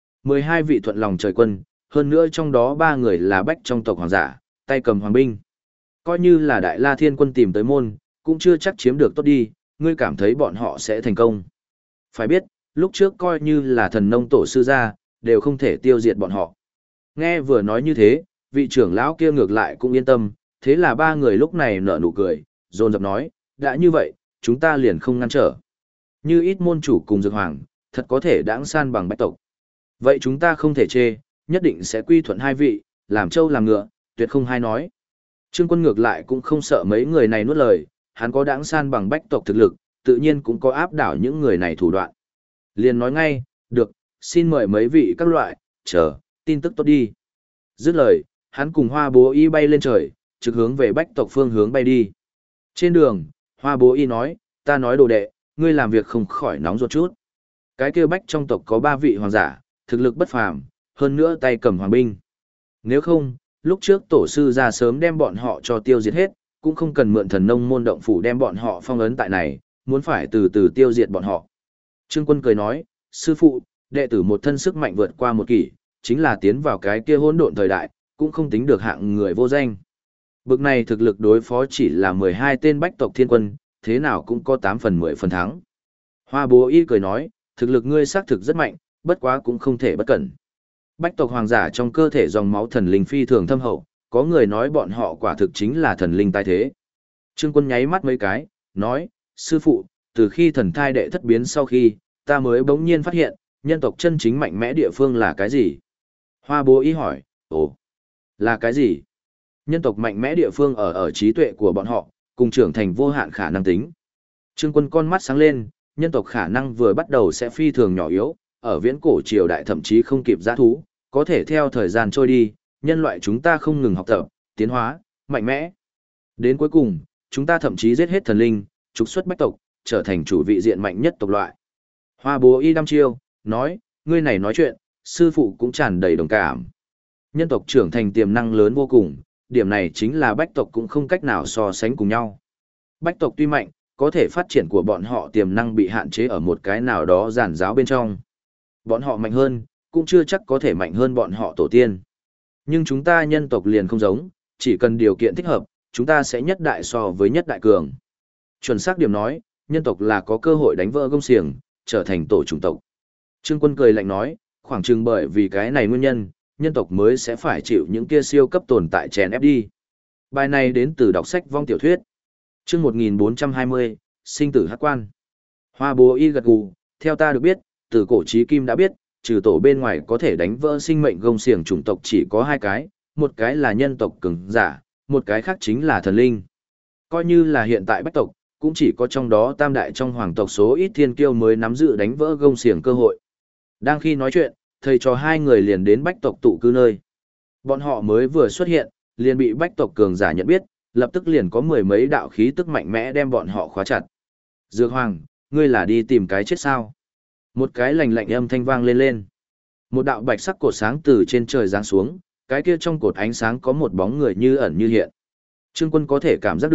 [SPEAKER 1] 12 vị thuận lòng trời quân, hơn nữa trong đó 3 người là bách trong tộc hoàng giả, tay cầm hoàng binh. Coi như là Đại La Thiên quân tìm tới môn, cũng chưa chắc chiếm được tốt đi, ngươi cảm thấy bọn họ sẽ thành công. Phải biết, lúc trước coi như là thần nông tổ sư gia, đều không thể tiêu diệt bọn họ. Nghe vừa nói như thế, vị trưởng lão kia ngược lại cũng yên tâm, thế là 3 người lúc này nở nụ cười, dồn dập nói, đã như vậy, chúng ta liền không ngăn trở. Như ít môn chủ cùng Dược Hoàng, thật có thể đãng san bằng bách tộc. Vậy chúng ta không thể chê, nhất định sẽ quy thuận hai vị, làm trâu làm ngựa, tuyệt không hay nói. Trương Quân ngược lại cũng không sợ mấy người này nuốt lời, hắn có đãng san bằng bách tộc thực lực, tự nhiên cũng có áp đảo những người này thủ đoạn. Liền nói ngay, được, xin mời mấy vị các loại, chờ, tin tức tốt đi. Dứt lời, hắn cùng Hoa Bố Y bay lên trời, trực hướng về bách tộc phương hướng bay đi. Trên đường, Hoa Bố Y nói, ta nói đồ đệ, ngươi làm việc không khỏi nóng ruột chút. Cái kia bách trong tộc có 3 vị hoàng giả, thực lực bất phàm, hơn nữa tay cầm hoàng binh. Nếu không, lúc trước tổ sư ra sớm đem bọn họ cho tiêu diệt hết, cũng không cần mượn thần nông môn động phủ đem bọn họ phong ấn tại này, muốn phải từ từ tiêu diệt bọn họ. Trương Quân cười nói, sư phụ, đệ tử một thân sức mạnh vượt qua một kỷ, chính là tiến vào cái kia hỗn độn thời đại, cũng không tính được hạng người vô danh. Bực này thực lực đối phó chỉ là 12 tên bách tộc thiên quân, thế nào cũng có 8 phần 10 phần thắng. Hoa Bố Y cười nói, thực lực ngươi xác thực rất mạnh, bất quá cũng không thể bất cẩn. Bách tộc hoàng giả trong cơ thể dòng máu thần linh phi thường thâm hậu, có người nói bọn họ quả thực chính là thần linh tái thế. Trương Quân nháy mắt mấy cái, nói, sư phụ, từ khi thần thai đệ thất biến sau khi, ta mới bỗng nhiên phát hiện, nhân tộc chân chính mạnh mẽ địa phương là cái gì? Hoa Bố Ý hỏi, ồ, là cái gì? Nhân tộc mạnh mẽ địa phương ở trí tuệ của bọn họ, cùng trưởng thành vô hạn khả năng tính. Trương Quân con mắt sáng lên, nhân tộc khả năng vừa bắt đầu sẽ phi thường nhỏ yếu, ở viễn cổ triều đại thậm chí không kịp giã thú, có thể theo thời gian trôi đi, nhân loại chúng ta không ngừng học tập, tiến hóa, mạnh mẽ. Đến cuối cùng, chúng ta thậm chí giết hết thần linh, trục xuất bách tộc, trở thành chủ vị diện mạnh nhất tộc loại. Hoa Bố Y đăm chiêu, nói, ngươi này nói chuyện, sư phụ cũng tràn đầy đồng cảm. Nhân tộc trưởng thành tiềm năng lớn vô cùng, điểm này chính là bách tộc cũng không cách nào so sánh cùng nhau. Bách tộc tuy mạnh, có thể phát triển của bọn họ tiềm năng bị hạn chế ở một cái nào đó giản giáo bên trong. Bọn họ mạnh hơn, cũng chưa chắc có thể mạnh hơn bọn họ tổ tiên. Nhưng chúng ta nhân tộc liền không giống, chỉ cần điều kiện thích hợp, chúng ta sẽ nhất đại so với nhất đại cường. Chuẩn xác điểm nói, nhân tộc là có cơ hội đánh vỡ gông xiềng, trở thành tổ chủng tộc. Trương Quân cười lạnh nói, khoảng chừng bởi vì cái này nguyên nhân, nhân tộc mới sẽ phải chịu những kia siêu cấp tồn tại chèn ép đi. Bài này đến từ đọc sách vong tiểu thuyết. Chương 1420, sinh tử hắc quan. Hoa Bố Y gật gù, theo ta được biết, từ cổ chí kim đã biết, trừ tổ bên ngoài có thể đánh vỡ sinh mệnh gông xiềng chủng tộc chỉ có 2 cái, một cái là nhân tộc cường giả, một cái khác chính là thần linh. Coi như là hiện tại bách tộc, cũng chỉ có trong đó tam đại trong hoàng tộc số ít thiên kiêu mới nắm giữ đánh vỡ gông xiềng cơ hội. Đang khi nói chuyện, thầy trò 2 người liền đến bách tộc tụ cư nơi. Bọn họ mới vừa xuất hiện, liền bị bách tộc cường giả nhận biết, lập tức liền có 10 mấy đạo khí tức mạnh mẽ đem bọn họ khóa chặt. Dược Hoàng, ngươi là đi tìm cái chết sao? Một cái lạnh lạnh âm thanh vang lên lên. Một đạo bạch sắc cột sáng từ trên trời giáng xuống, cái kia trong cột ánh sáng có một bóng người như ẩn như hiện. Trương Quân có thể cảm giác được,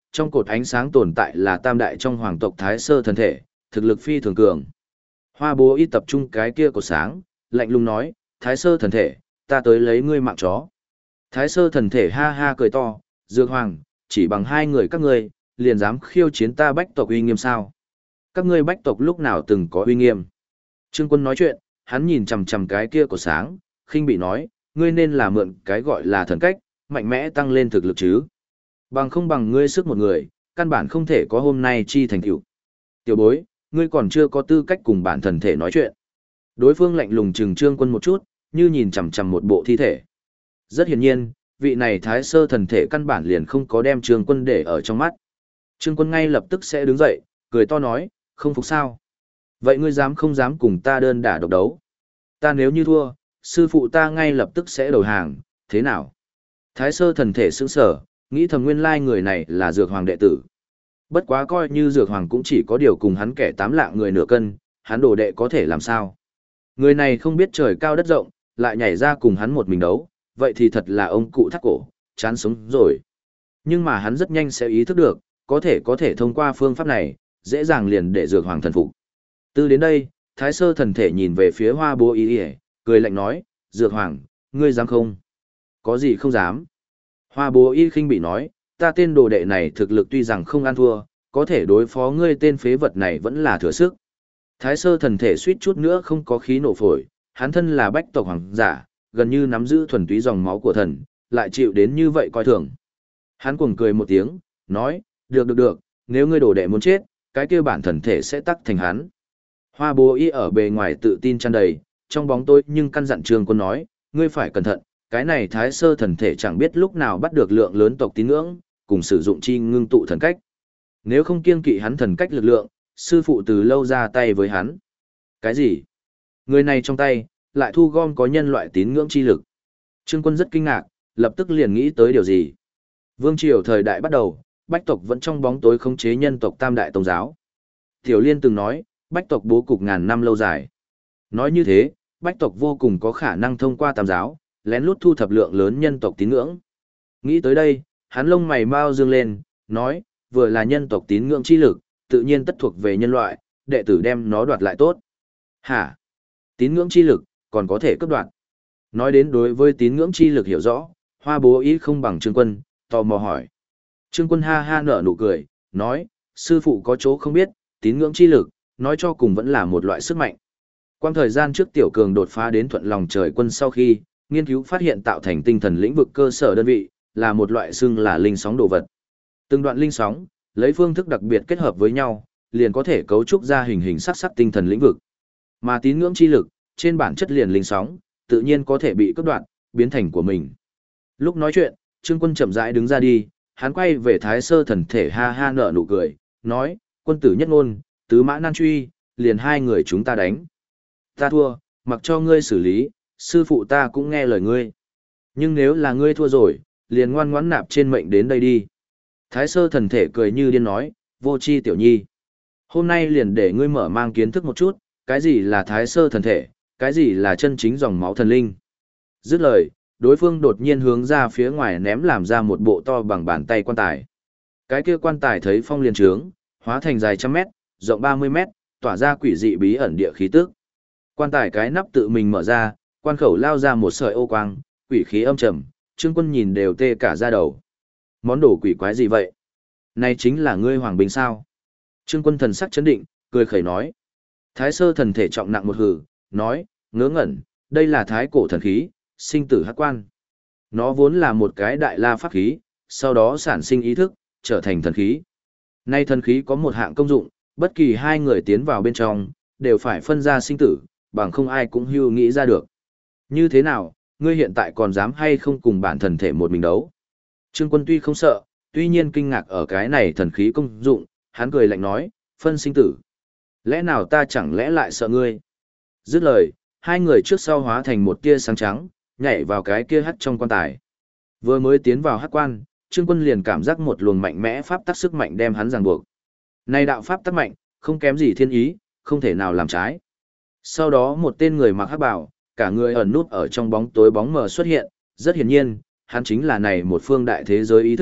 [SPEAKER 1] trong cột ánh sáng tồn tại là tam đại trong hoàng tộc Thái Sơ thần thể, thực lực phi thường cường. Hoa Bố Y tập trung cái kia cột sáng, lạnh lùng nói, Thái Sơ thần thể, ta tới lấy ngươi mạng chó. Thái Sơ thần thể ha ha cười to, Dược Hoàng, chỉ bằng hai người các ngươi, liền dám khiêu chiến ta Bách tộc uy nghiêm sao? Các ngươi Bách tộc lúc nào từng có uy nghiêm? Trương Quân nói chuyện, hắn nhìn chằm chằm cái kia của sáng, khinh bị nói, ngươi nên là mượn cái gọi là thần cách, mạnh mẽ tăng lên thực lực chứ. Bằng không bằng ngươi sức một người, căn bản không thể có hôm nay chi thành tựu. Tiểu bối, ngươi còn chưa có tư cách cùng bản thần thể nói chuyện. Đối phương lạnh lùng chừng Trương Quân một chút, như nhìn chằm chằm một bộ thi thể. Rất hiển nhiên, vị này Thái Sơ thần thể căn bản liền không có đem Trương Quân để ở trong mắt. Trương Quân ngay lập tức sẽ đứng dậy, cười to nói, không phục sao? Vậy ngươi dám không dám cùng ta đơn đả độc đấu? Ta nếu như thua, sư phụ ta ngay lập tức sẽ đầu hàng, thế nào? Thái Sơ thần thể sững sờ, nghĩ thầm nguyên lai người này là Dược Hoàng đệ tử. Bất quá coi như Dược Hoàng cũng chỉ có điều cùng hắn kẻ tám lạng người nửa cân, hắn đồ đệ có thể làm sao? Người này không biết trời cao đất rộng, lại nhảy ra cùng hắn một mình đấu, vậy thì thật là ông cụ thắt cổ, chán sống rồi. Nhưng mà hắn rất nhanh sẽ ý thức được, có thể thông qua phương pháp này, dễ dàng liền để Dược Hoàng thần phục. Từ đến đây, Thái Sơ thần thể nhìn về phía Hoa Bố Y, cười lạnh nói, Dược Hoàng, ngươi dám không? Có gì không dám? Hoa Bố Y khinh bị nói, ta tên đồ đệ này thực lực tuy rằng không ăn thua, có thể đối phó ngươi tên phế vật này vẫn là thừa sức. Thái Sơ thần thể suýt chút nữa không có khí nổ phổi, hắn thân là Bách tộc hoàng giả, gần như nắm giữ thuần túy dòng máu của thần, lại chịu đến như vậy coi thường. Hắn cuồng cười một tiếng, nói, được, nếu ngươi đồ đệ muốn chết, cái kia bản thần thể sẽ tắc thành hắn. Hoa Bố Y ở bề ngoài tự tin tràn đầy, trong bóng tối nhưng căn dặn Trương Quân nói, ngươi phải cẩn thận, cái này Thái Sơ thần thể chẳng biết lúc nào bắt được lượng lớn tộc tín ngưỡng, cùng sử dụng chi ngưng tụ thần cách. Nếu không kiêng kỵ hắn thần cách lực lượng, sư phụ từ lâu ra tay với hắn. Cái gì? Người này trong tay, lại thu gom có nhân loại tín ngưỡng chi lực. Trương Quân rất kinh ngạc, lập tức liền nghĩ tới điều gì. Vương triều thời đại bắt đầu, Bách tộc vẫn trong bóng tối khống chế nhân tộc Tam đại tông giáo. Tiểu Liên từng nói, Bách tộc bố cục ngàn năm lâu dài. Nói như thế, Bách tộc vô cùng có khả năng thông qua Tam giáo, lén lút thu thập lượng lớn nhân tộc tín ngưỡng. Nghĩ tới đây, hắn lông mày mau dương lên, nói, vừa là nhân tộc tín ngưỡng chi lực, tự nhiên tất thuộc về nhân loại, đệ tử đem nó đoạt lại tốt. Hả? Tín ngưỡng chi lực, còn có thể cướp đoạt. Nói đến đối với tín ngưỡng chi lực hiểu rõ, Hoa Bố Y không bằng Trương Quân, tò mò hỏi. Trương Quân ha ha nở nụ cười, nói, sư phụ có chỗ không biết, tín ngưỡng chi lực, nói cho cùng vẫn là một loại sức mạnh. Quang thời gian trước Tiểu Cường đột phá đến Thuận Lòng Trời Quân sau khi, nghiên cứu phát hiện tạo thành tinh thần lĩnh vực cơ sở đơn vị, là một loại xưng là linh sóng đồ vật. Từng đoạn linh sóng, lấy phương thức đặc biệt kết hợp với nhau, liền có thể cấu trúc ra hình hình sắc sắc tinh thần lĩnh vực. Mà tín ngưỡng chi lực, trên bản chất liền linh sóng, tự nhiên có thể bị cắt đoạn, biến thành của mình. Lúc nói chuyện, Trương Quân chậm rãi đứng ra đi, hắn quay về Thái Sơ thần thể ha ha nở nụ cười, nói, quân tử nhất ngôn, tứ mã nan truy, liền hai người chúng ta đánh. Ta thua, mặc cho ngươi xử lý, sư phụ ta cũng nghe lời ngươi. Nhưng nếu là ngươi thua rồi, liền ngoan ngoãn nạp trên mệnh đến đây đi. Thái Sơ thần thể cười như điên nói, vô chi tiểu nhi. Hôm nay liền để ngươi mở mang kiến thức một chút, cái gì là Thái Sơ thần thể, cái gì là chân chính dòng máu thần linh. Dứt lời, đối phương đột nhiên hướng ra phía ngoài ném làm ra một bộ to bằng bàn tay quan tài. Cái kia quan tài thấy phong liền trướng, hóa thành dài trăm mét, rộng 30 mét, tỏa ra quỷ dị bí ẩn địa khí tức. Quan tài cái nắp tự mình mở ra, quan khẩu lao ra một sợi ô quang, quỷ khí âm trầm, Trương Quân nhìn đều tê cả da đầu. Món đồ quỷ quái gì vậy? Này chính là ngươi hoàng binh sao? Trương Quân thần sắc chấn định, cười khẩy nói. Thái Sơ thần thể trọng nặng một hừ, nói, ngớ ngẩn, đây là thái cổ thần khí, sinh tử hắc quan. Nó vốn là một cái đại la pháp khí, sau đó sản sinh ý thức, trở thành thần khí. Nay thần khí có một hạng công dụng, bất kỳ hai người tiến vào bên trong, đều phải phân ra sinh tử, bằng không ai cũng hưu nghĩ ra được. Như thế nào, ngươi hiện tại còn dám hay không cùng bản thần thể một mình đấu? Trương Quân tuy không sợ, tuy nhiên kinh ngạc ở cái này thần khí công dụng, hắn cười lạnh nói, phân sinh tử. Lẽ nào ta chẳng lẽ lại sợ ngươi? Dứt lời, hai người trước sau hóa thành một tia sáng trắng, nhảy vào cái kia hắt trong quan tài. Vừa mới tiến vào hắc quan, Trương Quân liền cảm giác một luồng mạnh mẽ pháp tắc sức mạnh đem hắn ràng buộc. Này đạo pháp tắc mạnh, không kém gì thiên ý, không thể nào làm trái. Sau đó một tên người mặc hắc bào, cả người ẩn nút ở trong bóng tối bóng mờ xuất hiện, rất hiển nhiên, hắn chính là này một phương đại thế giới ý thức,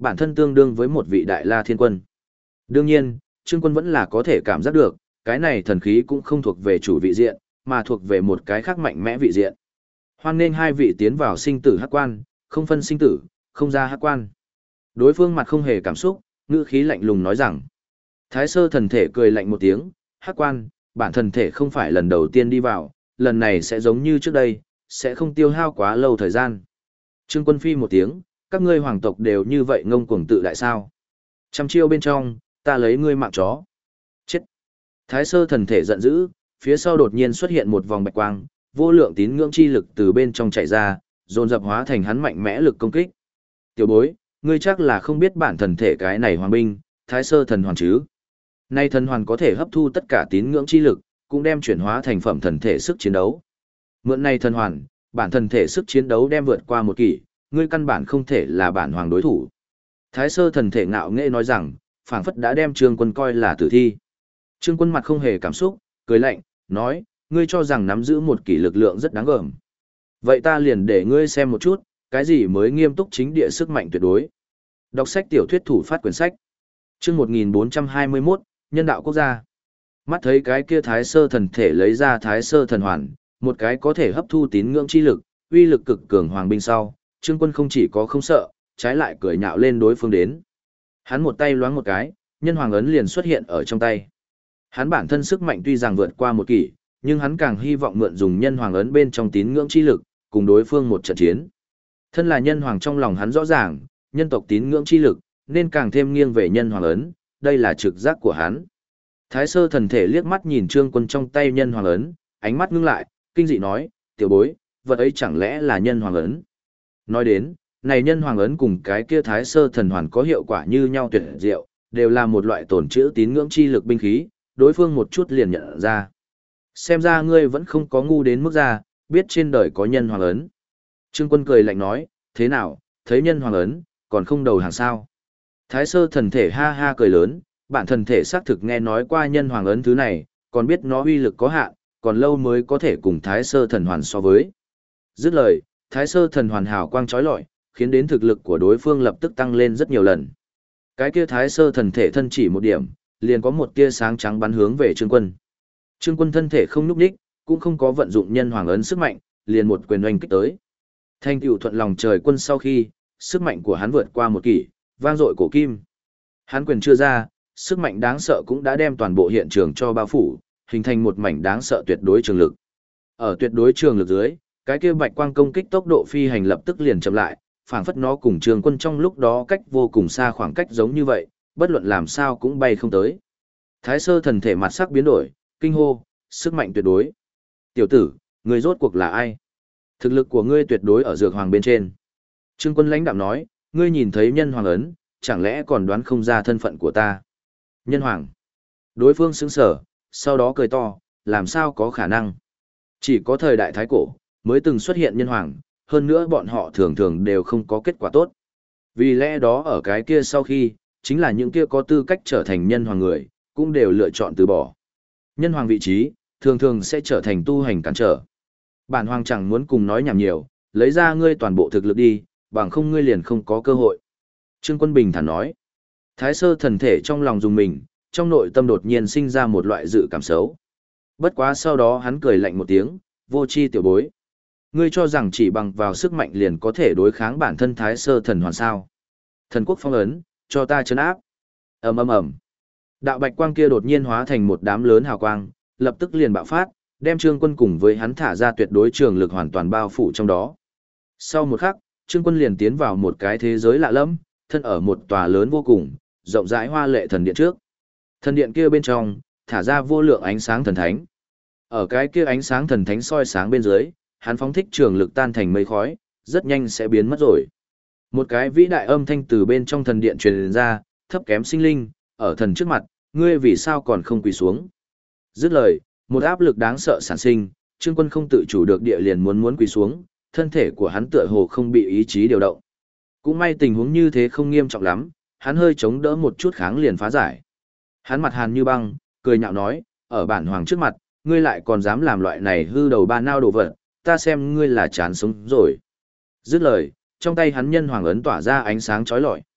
[SPEAKER 1] bản thân tương đương với một vị đại la thiên quân. Đương nhiên, Trương Quân vẫn là có thể cảm giác được, cái này thần khí cũng không thuộc về chủ vị diện, mà thuộc về một cái khác mạnh mẽ vị diện. Hoan nên hai vị tiến vào sinh tử hắc quan, không phân sinh tử, không ra hắc quan. Đối phương mặt không hề cảm xúc, ngữ khí lạnh lùng nói rằng. Thái sơ thần thể cười lạnh một tiếng, hắc quan, bản thần thể không phải lần đầu tiên đi vào, lần này sẽ giống như trước đây, sẽ không tiêu hao quá lâu thời gian. Trương Quân phi một tiếng, các ngươi hoàng tộc đều như vậy ngông cuồng tự đại sao? Trăm chiêu bên trong, ta lấy ngươi mạng chó. Chết! Thái sơ thần thể giận dữ, phía sau đột nhiên xuất hiện một vòng bạch quang, vô lượng tín ngưỡng chi lực từ bên trong chạy ra, dồn dập hóa thành hắn mạnh mẽ lực công kích. Tiểu bối, ngươi chắc là không biết bản thần thể cái này hoàng binh, thái sơ thần hoàn chứ. Nay thần hoàn có thể hấp thu tất cả tín ngưỡng chi lực, cũng đem chuyển hóa thành phẩm thần thể sức chiến đấu. Mượn này thần hoàn, bản thần thể sức chiến đấu đem vượt qua một kỷ, ngươi căn bản không thể là bản hoàng đối thủ. Thái sơ thần thể ngạo nghễ nói rằng, phảng phất đã đem Trương Quân coi là tử thi. Trương Quân mặt không hề cảm xúc, cười lạnh, nói, ngươi cho rằng nắm giữ một kỷ lực lượng rất đáng gờm. Vậy ta liền để ngươi xem một chút, cái gì mới nghiêm túc chính địa sức mạnh tuyệt đối. Đọc sách tiểu thuyết thủ phát quyển sách. Chương 1421, Nhân đạo quốc gia. Mắt thấy cái kia thái sơ thần thể lấy ra thái sơ thần hoàn, một cái có thể hấp thu tín ngưỡng chi lực, uy lực cực cường hoàng binh sau, Trương Quân không chỉ có không sợ, trái lại cười nhạo lên đối phương đến. Hắn một tay loáng một cái, nhân hoàng ấn liền xuất hiện ở trong tay. Hắn bản thân sức mạnh tuy rằng vượt qua một kỷ, nhưng hắn càng hy vọng mượn dùng nhân hoàng ấn bên trong tín ngưỡng chi lực, cùng đối phương một trận chiến. Thân là nhân hoàng trong lòng hắn rõ ràng, nhân tộc tín ngưỡng chi lực, nên càng thêm nghiêng về nhân hoàng ấn, đây là trực giác của hắn. Thái sơ thần thể liếc mắt nhìn Trương Quân trong tay nhân hoàng ấn, ánh mắt ngưng lại, kinh dị nói, tiểu bối, vật ấy chẳng lẽ là nhân hoàng ấn. Nói đến, này nhân hoàng ấn cùng cái kia thái sơ thần hoàn có hiệu quả như nhau tuyệt diệu, đều là một loại tổn trữ tín ngưỡng chi lực binh khí, đối phương một chút liền nhận ra. Xem ra ngươi vẫn không có ngu đến mức ra, biết trên đời có nhân hoàng ấn. Trương Quân cười lạnh nói, thế nào, thấy nhân hoàng ấn, còn không đầu hàng sao. Thái sơ thần thể ha ha cười lớn, bản thần thể xác thực nghe nói qua nhân hoàng ấn thứ này, còn biết nó uy lực có hạn, còn lâu mới có thể cùng thái sơ thần hoàn so với. Dứt lời, thái sơ thần hoàn hào quang chói lọi, khiến đến thực lực của đối phương lập tức tăng lên rất nhiều lần. Cái kia thái sơ thần thể thân chỉ một điểm, liền có một tia sáng trắng bắn hướng về Trương Quân. Trương Quân thân thể không nhúc nhích, cũng không có vận dụng nhân hoàng ấn sức mạnh, liền một quyền oanh kích tới. Thanh tựu thuận lòng trời quân sau khi, sức mạnh của hắn vượt qua một kỷ, vang dội cổ kim. Hắn quyền chưa ra, sức mạnh đáng sợ cũng đã đem toàn bộ hiện trường cho bao phủ, hình thành một mảnh đáng sợ tuyệt đối trường lực. Ở tuyệt đối trường lực dưới, cái kia bạch quang công kích tốc độ phi hành lập tức liền chậm lại, phảng phất nó cùng Trương Quân trong lúc đó cách vô cùng xa khoảng cách giống như vậy, bất luận làm sao cũng bay không tới. Thái sơ thần thể mặt sắc biến đổi, kinh hô, sức mạnh tuyệt đối. Tiểu tử, người rốt cuộc là ai? Thực lực của ngươi tuyệt đối ở dược hoàng bên trên. Trương Quân lãnh đạm nói, ngươi nhìn thấy nhân hoàng ấn, chẳng lẽ còn đoán không ra thân phận của ta? Nhân hoàng. Đối phương sững sờ, sau đó cười to, làm sao có khả năng? Chỉ có thời đại thái cổ, mới từng xuất hiện nhân hoàng, hơn nữa bọn họ thường thường đều không có kết quả tốt. Vì lẽ đó ở cái kia sau khi, chính là những kia có tư cách trở thành nhân hoàng người, cũng đều lựa chọn từ bỏ. Nhân hoàng vị trí, thường thường sẽ trở thành tu hành cản trở. Bản hoàng chẳng muốn cùng nói nhảm nhiều, lấy ra ngươi toàn bộ thực lực đi, bằng không ngươi liền không có cơ hội. Trương Quân bình thản nói. Thái sơ thần thể trong lòng dùng mình, trong nội tâm đột nhiên sinh ra một loại dự cảm xấu. Bất quá sau đó hắn cười lạnh một tiếng, vô chi tiểu bối. Ngươi cho rằng chỉ bằng vào sức mạnh liền có thể đối kháng bản thân thái sơ thần hoàn sao. Thần quốc phong ấn, cho ta trấn áp. Ầm ầm ầm. Đạo bạch quang kia đột nhiên hóa thành một đám lớn hào quang, lập tức liền bạo phát, đem Trương Quân cùng với hắn thả ra tuyệt đối trường lực hoàn toàn bao phủ trong đó. Sau một khắc, Trương Quân liền tiến vào một cái thế giới lạ lẫm, thân ở một tòa lớn vô cùng, rộng rãi hoa lệ thần điện trước. Thần điện kia bên trong, thả ra vô lượng ánh sáng thần thánh. Ở cái kia ánh sáng thần thánh soi sáng bên dưới, hắn phóng thích trường lực tan thành mây khói, rất nhanh sẽ biến mất rồi. Một cái vĩ đại âm thanh từ bên trong thần điện truyền ra, thấp kém sinh linh, ở thần trước mặt, ngươi vì sao còn không quỳ xuống? Dứt lời, một áp lực đáng sợ sản sinh, Trương Quân không tự chủ được địa liền muốn quỳ xuống, thân thể của hắn tựa hồ không bị ý chí điều động. Cũng may tình huống như thế không nghiêm trọng lắm, hắn hơi chống đỡ một chút kháng liền phá giải. Hắn mặt hàn như băng, cười nhạo nói, ở bản hoàng trước mặt, ngươi lại còn dám làm loại này hư đầu ba nao đồ vật, ta xem ngươi là chán sống rồi. Dứt lời, trong tay hắn nhân hoàng ấn tỏa ra ánh sáng chói lọi.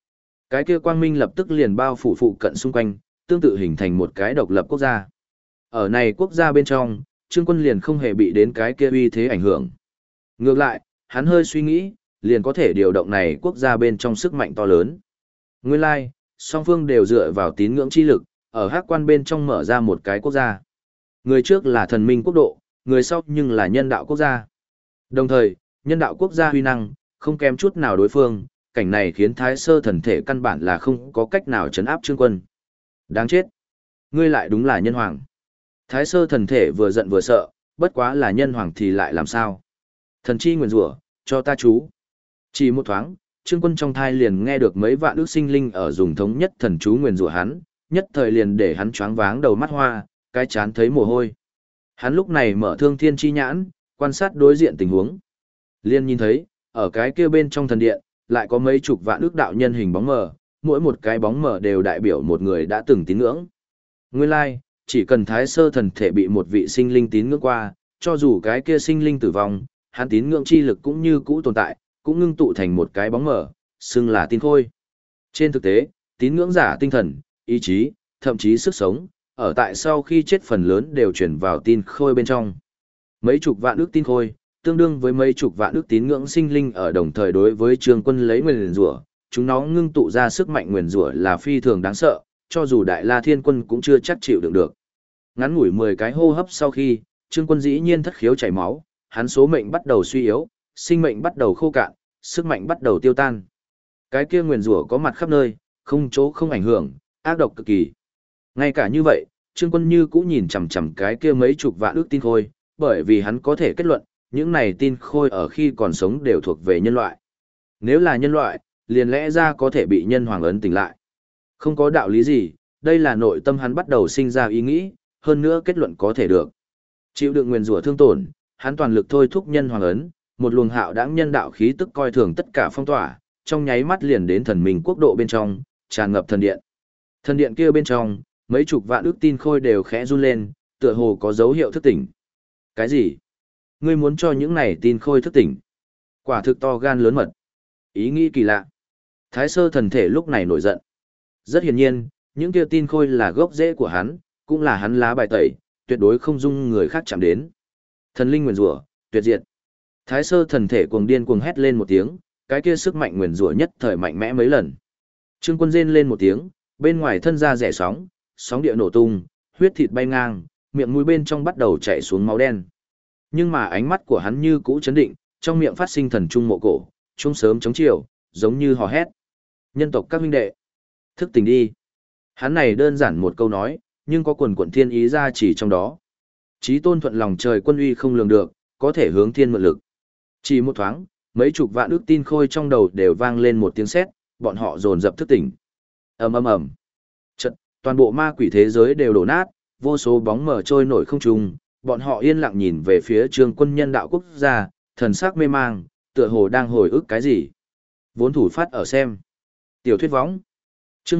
[SPEAKER 1] Cái kia quang minh lập tức liền bao phủ phụ cận xung quanh, tương tự hình thành một cái độc lập quốc gia. Ở này quốc gia bên trong, Trương Quân liền không hề bị đến cái kia uy thế ảnh hưởng. Ngược lại, hắn hơi suy nghĩ, liền có thể điều động này quốc gia bên trong sức mạnh to lớn. Nguyên lai, song phương đều dựa vào tín ngưỡng chi lực, ở hắc quan bên trong mở ra một cái quốc gia. Người trước là thần minh quốc độ, người sau nhưng là nhân đạo quốc gia. Đồng thời, nhân đạo quốc gia huy năng, không kém chút nào đối phương, cảnh này khiến Thái Sơ thần thể căn bản là không có cách nào trấn áp Trương Quân. Đáng chết! Ngươi lại đúng là nhân hoàng. Thái Sơ thần thể vừa giận vừa sợ, bất quá là nhân hoàng thì lại làm sao? Thần chi nguyền rủa, cho ta chú. Chỉ một thoáng, Trương Quân trong thai liền nghe được mấy vạn ước sinh linh ở dùng thống nhất thần chú nguyền rủa hắn, nhất thời liền để hắn choáng váng đầu mắt hoa, cái chán thấy mồ hôi. Hắn lúc này mở thương thiên chi nhãn, quan sát đối diện tình huống. Liên nhìn thấy, ở cái kia bên trong thần điện, lại có mấy chục vạn ước đạo nhân hình bóng mờ, mỗi một cái bóng mờ đều đại biểu một người đã từng tín ngưỡng. Nguyên lai, chỉ cần Thái Sơ thần thể bị một vị sinh linh tín ngưỡng qua, cho dù cái kia sinh linh tử vong, hắn tín ngưỡng chi lực cũng như cũ tồn tại, cũng ngưng tụ thành một cái bóng mờ, xưng là tin khôi. Trên thực tế, tín ngưỡng giả tinh thần, ý chí, thậm chí sức sống, ở tại sau khi chết phần lớn đều chuyển vào tin khôi bên trong. Mấy chục vạn ước tin khôi, tương đương với mấy chục vạn ước tín ngưỡng sinh linh ở đồng thời đối với Trương Quân lấy nguyền rủa, chúng nó ngưng tụ ra sức mạnh nguyền rủa là phi thường đáng sợ, cho dù Đại La Thiên Quân cũng chưa chắc chịu đựng được. Ngắn ngủi 10 cái hô hấp sau khi, Trương Quân dĩ nhiên thất khiếu chảy máu, hắn số mệnh bắt đầu suy yếu, sinh mệnh bắt đầu khô cạn, sức mạnh bắt đầu tiêu tan. Cái kia nguyền rủa có mặt khắp nơi, không chỗ không ảnh hưởng, ác độc cực kỳ. Ngay cả như vậy, Trương Quân như cũ nhìn chằm chằm cái kia mấy chục vạn ước tin khôi, bởi vì hắn có thể kết luận, những này tin khôi ở khi còn sống đều thuộc về nhân loại. Nếu là nhân loại, liền lẽ ra có thể bị nhân hoàng ấn tỉnh lại. Không có đạo lý gì, đây là nội tâm hắn bắt đầu sinh ra ý nghĩ, hơn nữa kết luận có thể được. Chịu đựng nguyền rủa thương tổn, hắn toàn lực thôi thúc nhân hoàng ấn, một luồng hạo đãng nhân đạo khí tức coi thường tất cả phong tỏa, trong nháy mắt liền đến thần minh quốc độ bên trong, tràn ngập thần điện. Thần điện kia bên trong, mấy chục vạn ước tin khôi đều khẽ run lên, tựa hồ có dấu hiệu thức tỉnh. Cái gì? Ngươi muốn cho những này tin khôi thức tỉnh? Quả thực to gan lớn mật. Ý nghĩ kỳ lạ. Thái Sơ thần thể lúc này nổi giận. Rất hiển nhiên, những kia tin khôi là gốc rễ của hắn, cũng là hắn lá bài tẩy, tuyệt đối không dung người khác chạm đến. Thần linh nguyền rủa, tuyệt diệt. Thái Sơ thần thể cuồng điên cuồng hét lên một tiếng, cái kia sức mạnh nguyền rủa nhất thời mạnh mẽ mấy lần. Trương Quân rên lên một tiếng, bên ngoài thân ra rẽ sóng, sóng địa nổ tung, huyết thịt bay ngang, miệng mũi bên trong bắt đầu chảy xuống máu đen. Nhưng mà ánh mắt của hắn như cũ chấn định, trong miệng phát sinh thần trung mộ cổ, trung sớm chống chiều, giống như hò hét. Nhân tộc các huynh đệ, thức tỉnh đi. Hắn này đơn giản một câu nói, nhưng có quần quần thiên ý ra chỉ trong đó. Chí tôn thuận lòng trời quân uy không lường được, có thể hướng thiên mượn lực. Chỉ một thoáng, mấy chục vạn ước tin khôi trong đầu đều vang lên một tiếng sét, bọn họ dồn dập thức tỉnh. Ầm ầm ầm. Chợt, toàn bộ ma quỷ thế giới đều đổ nát, vô số bóng mờ trôi nổi không trung, bọn họ yên lặng nhìn về phía Trương Quân nhân đạo quốc gia, thần sắc mê mang, tựa hồ đang hồi ức cái gì. Vốn thủ phát ở xem. Tiểu thuyết võng. Chương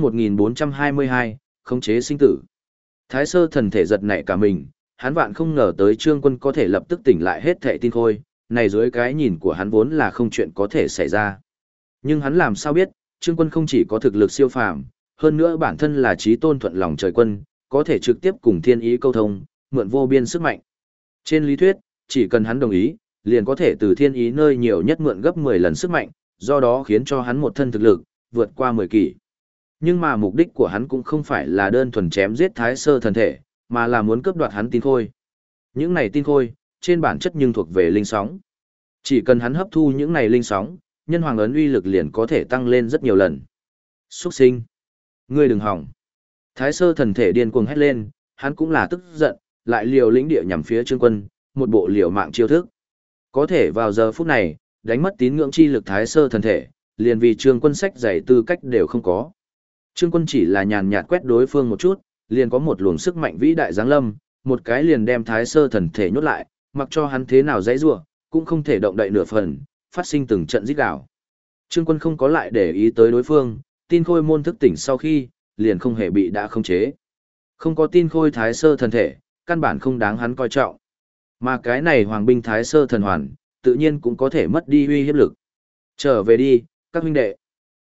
[SPEAKER 1] 1422, khống chế sinh tử. Thái Sơ thần thể giật nảy cả mình, hắn vạn không ngờ tới Trương Quân có thể lập tức tỉnh lại hết thệ tin khôi, này dưới cái nhìn của hắn vốn là không chuyện có thể xảy ra. Nhưng hắn làm sao biết, Trương Quân không chỉ có thực lực siêu phàm, hơn nữa bản thân là chí tôn thuận lòng trời quân, có thể trực tiếp cùng thiên ý câu thông, mượn vô biên sức mạnh. Trên lý thuyết, chỉ cần hắn đồng ý, liền có thể từ thiên ý nơi nhiều nhất mượn gấp 10 lần sức mạnh, do đó khiến cho hắn một thân thực lực, vượt qua 10 kỷ. Nhưng mà mục đích của hắn cũng không phải là đơn thuần chém giết Thái Sơ thần thể, mà là muốn cướp đoạt hắn tin khôi. Những này tin khôi, trên bản chất nhưng thuộc về linh sóng. Chỉ cần hắn hấp thu những này linh sóng, nhân hoàng ấn uy lực liền có thể tăng lên rất nhiều lần. Xuất sinh! Ngươi đừng hỏng! Thái Sơ thần thể điên cuồng hét lên, hắn cũng là tức giận, lại liều lĩnh địa nhằm phía Trương Quân, một bộ liều mạng chiêu thức. Có thể vào giờ phút này, đánh mất tín ngưỡng chi lực Thái Sơ thần thể, liền vì Trương Quân sách giải tư cách đều không có. Trương Quân chỉ là nhàn nhạt quét đối phương một chút, liền có một luồng sức mạnh vĩ đại giáng lâm, một cái liền đem Thái Sơ thần thể nhốt lại, mặc cho hắn thế nào dãy rủa, cũng không thể động đậy nửa phần, phát sinh từng trận rít gào. Trương Quân không có lại để ý tới đối phương, tin khôi môn thức tỉnh sau khi, liền không hề bị đã khống chế. Không có tin khôi Thái Sơ thần thể, căn bản không đáng hắn coi trọng. Mà cái này hoàng binh Thái Sơ thần hoàn, tự nhiên cũng có thể mất đi uy hiếp lực. Trở về đi, các huynh đệ.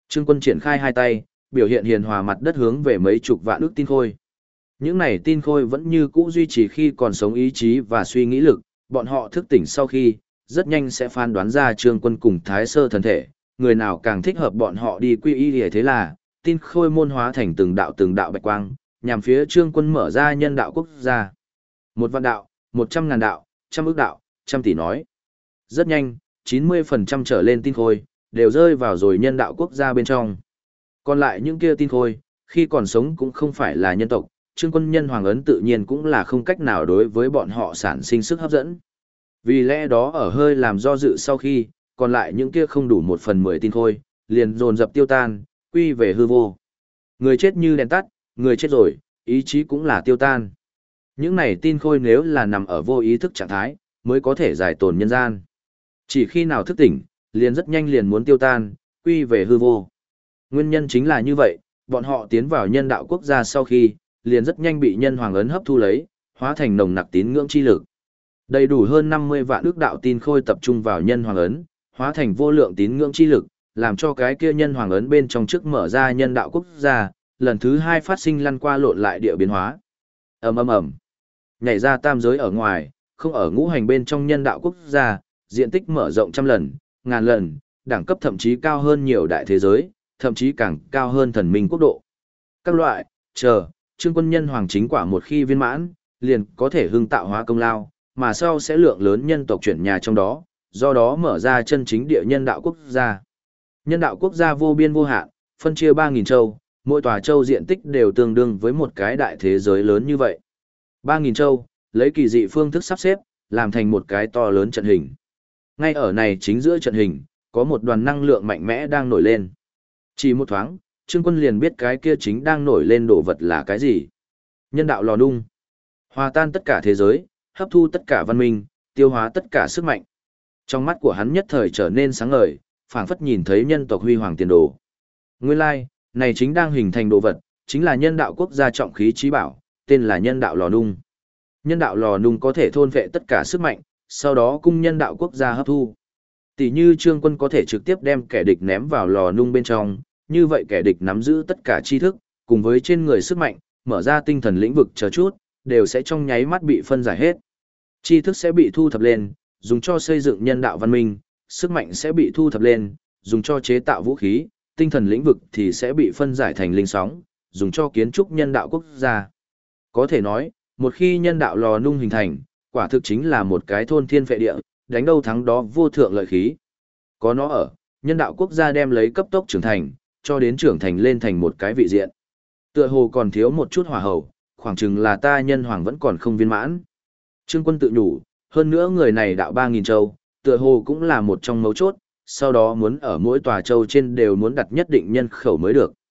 [SPEAKER 1] Trương Quân triển khai hai tay, biểu hiện hiền hòa mặt đất hướng về mấy chục vạn ức tin khôi. Những này tin khôi vẫn như cũ duy trì khi còn sống ý chí và suy nghĩ lực, bọn họ thức tỉnh sau khi, rất nhanh sẽ phán đoán ra Trương Quân cùng Thái Sơ thần thể, người nào càng thích hợp bọn họ đi quy y. Thế là, tin khôi môn hóa thành từng đạo bạch quang, nhằm phía Trương Quân mở ra nhân đạo quốc gia. 1 vạn đạo, 100.000 đạo, 100 ức đạo, 100 tỷ nói. Rất nhanh, 90% trở lên tin khôi, đều rơi vào rồi nhân đạo quốc gia bên trong. Còn lại những kia tin khôi, khi còn sống cũng không phải là nhân tộc, Trương Quân nhân hoàng ấn tự nhiên cũng là không cách nào đối với bọn họ sản sinh sức hấp dẫn. Vì lẽ đó ở hơi làm do dự sau khi, còn lại những kia không đủ 1/10 tin khôi, liền dồn dập tiêu tan, quy về hư vô. Người chết như đèn tắt, người chết rồi, ý chí cũng là tiêu tan. Những này tin khôi nếu là nằm ở vô ý thức trạng thái, mới có thể giải tồn nhân gian. Chỉ khi nào thức tỉnh, liền rất nhanh liền muốn tiêu tan, quy về hư vô. Nguyên nhân chính là như vậy, bọn họ tiến vào nhân đạo quốc gia sau khi, liền rất nhanh bị nhân hoàng ấn hấp thu lấy, hóa thành nồng nặc tín ngưỡng chi lực. Đầy đủ hơn 50 vạn ước đạo tin khôi tập trung vào nhân hoàng ấn, hóa thành vô lượng tín ngưỡng chi lực, làm cho cái kia nhân hoàng ấn bên trong trước mở ra nhân đạo quốc gia, lần thứ 2 phát sinh lăn qua lộn lại địa biến hóa. Ầm ầm ầm. Nhảy ra tam giới ở ngoài, không ở ngũ hành bên trong nhân đạo quốc gia, diện tích mở rộng trăm lần, ngàn lần, đẳng cấp thậm chí cao hơn nhiều đại thế giới, thậm chí càng cao hơn thần minh quốc độ. Các loại, Trương Quân nhân hoàng chính quả một khi viên mãn, liền có thể hưng tạo hóa công lao, mà sau sẽ lượng lớn nhân tộc chuyển nhà trong đó, do đó mở ra chân chính địa nhân đạo quốc gia. Nhân đạo quốc gia vô biên vô hạn, phân chia 3.000 châu, mỗi tòa châu diện tích đều tương đương với một cái đại thế giới lớn như vậy. 3.000 châu, lấy kỳ dị phương thức sắp xếp, làm thành một cái to lớn trận hình. Ngay ở này chính giữa trận hình, có một đoàn năng lượng mạnh mẽ đang nổi lên. Chỉ một thoáng, Trương Quân liền biết cái kia chính đang nổi lên đồ vật là cái gì. Nhân đạo lò nung. Hòa tan tất cả thế giới, hấp thu tất cả văn minh, tiêu hóa tất cả sức mạnh. Trong mắt của hắn nhất thời trở nên sáng ngời, phảng phất nhìn thấy nhân tộc huy hoàng tiền đồ. Nguyên lai, này chính đang hình thành đồ vật, chính là nhân đạo quốc gia trọng khí trí bảo, tên là nhân đạo lò nung. Nhân đạo lò nung có thể thôn vệ tất cả sức mạnh, sau đó cung nhân đạo quốc gia hấp thu. Tỷ như Trương Quân có thể trực tiếp đem kẻ địch ném vào lò nung bên trong, như vậy kẻ địch nắm giữ tất cả tri thức, cùng với trên người sức mạnh, mở ra tinh thần lĩnh vực chờ chút, đều sẽ trong nháy mắt bị phân giải hết. Tri thức sẽ bị thu thập lên, dùng cho xây dựng nhân đạo văn minh, sức mạnh sẽ bị thu thập lên, dùng cho chế tạo vũ khí, tinh thần lĩnh vực thì sẽ bị phân giải thành linh sóng, dùng cho kiến trúc nhân đạo quốc gia. Có thể nói, một khi nhân đạo lò nung hình thành, quả thực chính là một cái thôn thiên phệ địa, đánh đâu thắng đó vô thượng lợi khí. Có nó ở, nhân đạo quốc gia đem lấy cấp tốc trưởng thành, cho đến trưởng thành lên thành một cái vị diện. Tựa hồ còn thiếu một chút hỏa hầu, khoảng chừng là ta nhân hoàng vẫn còn không viên mãn. Trương Quân tự nhủ, hơn nữa người này đạo 3.000 châu, tựa hồ cũng là một trong mấu chốt, sau đó muốn ở mỗi tòa châu trên đều muốn đặt nhất định nhân khẩu mới được.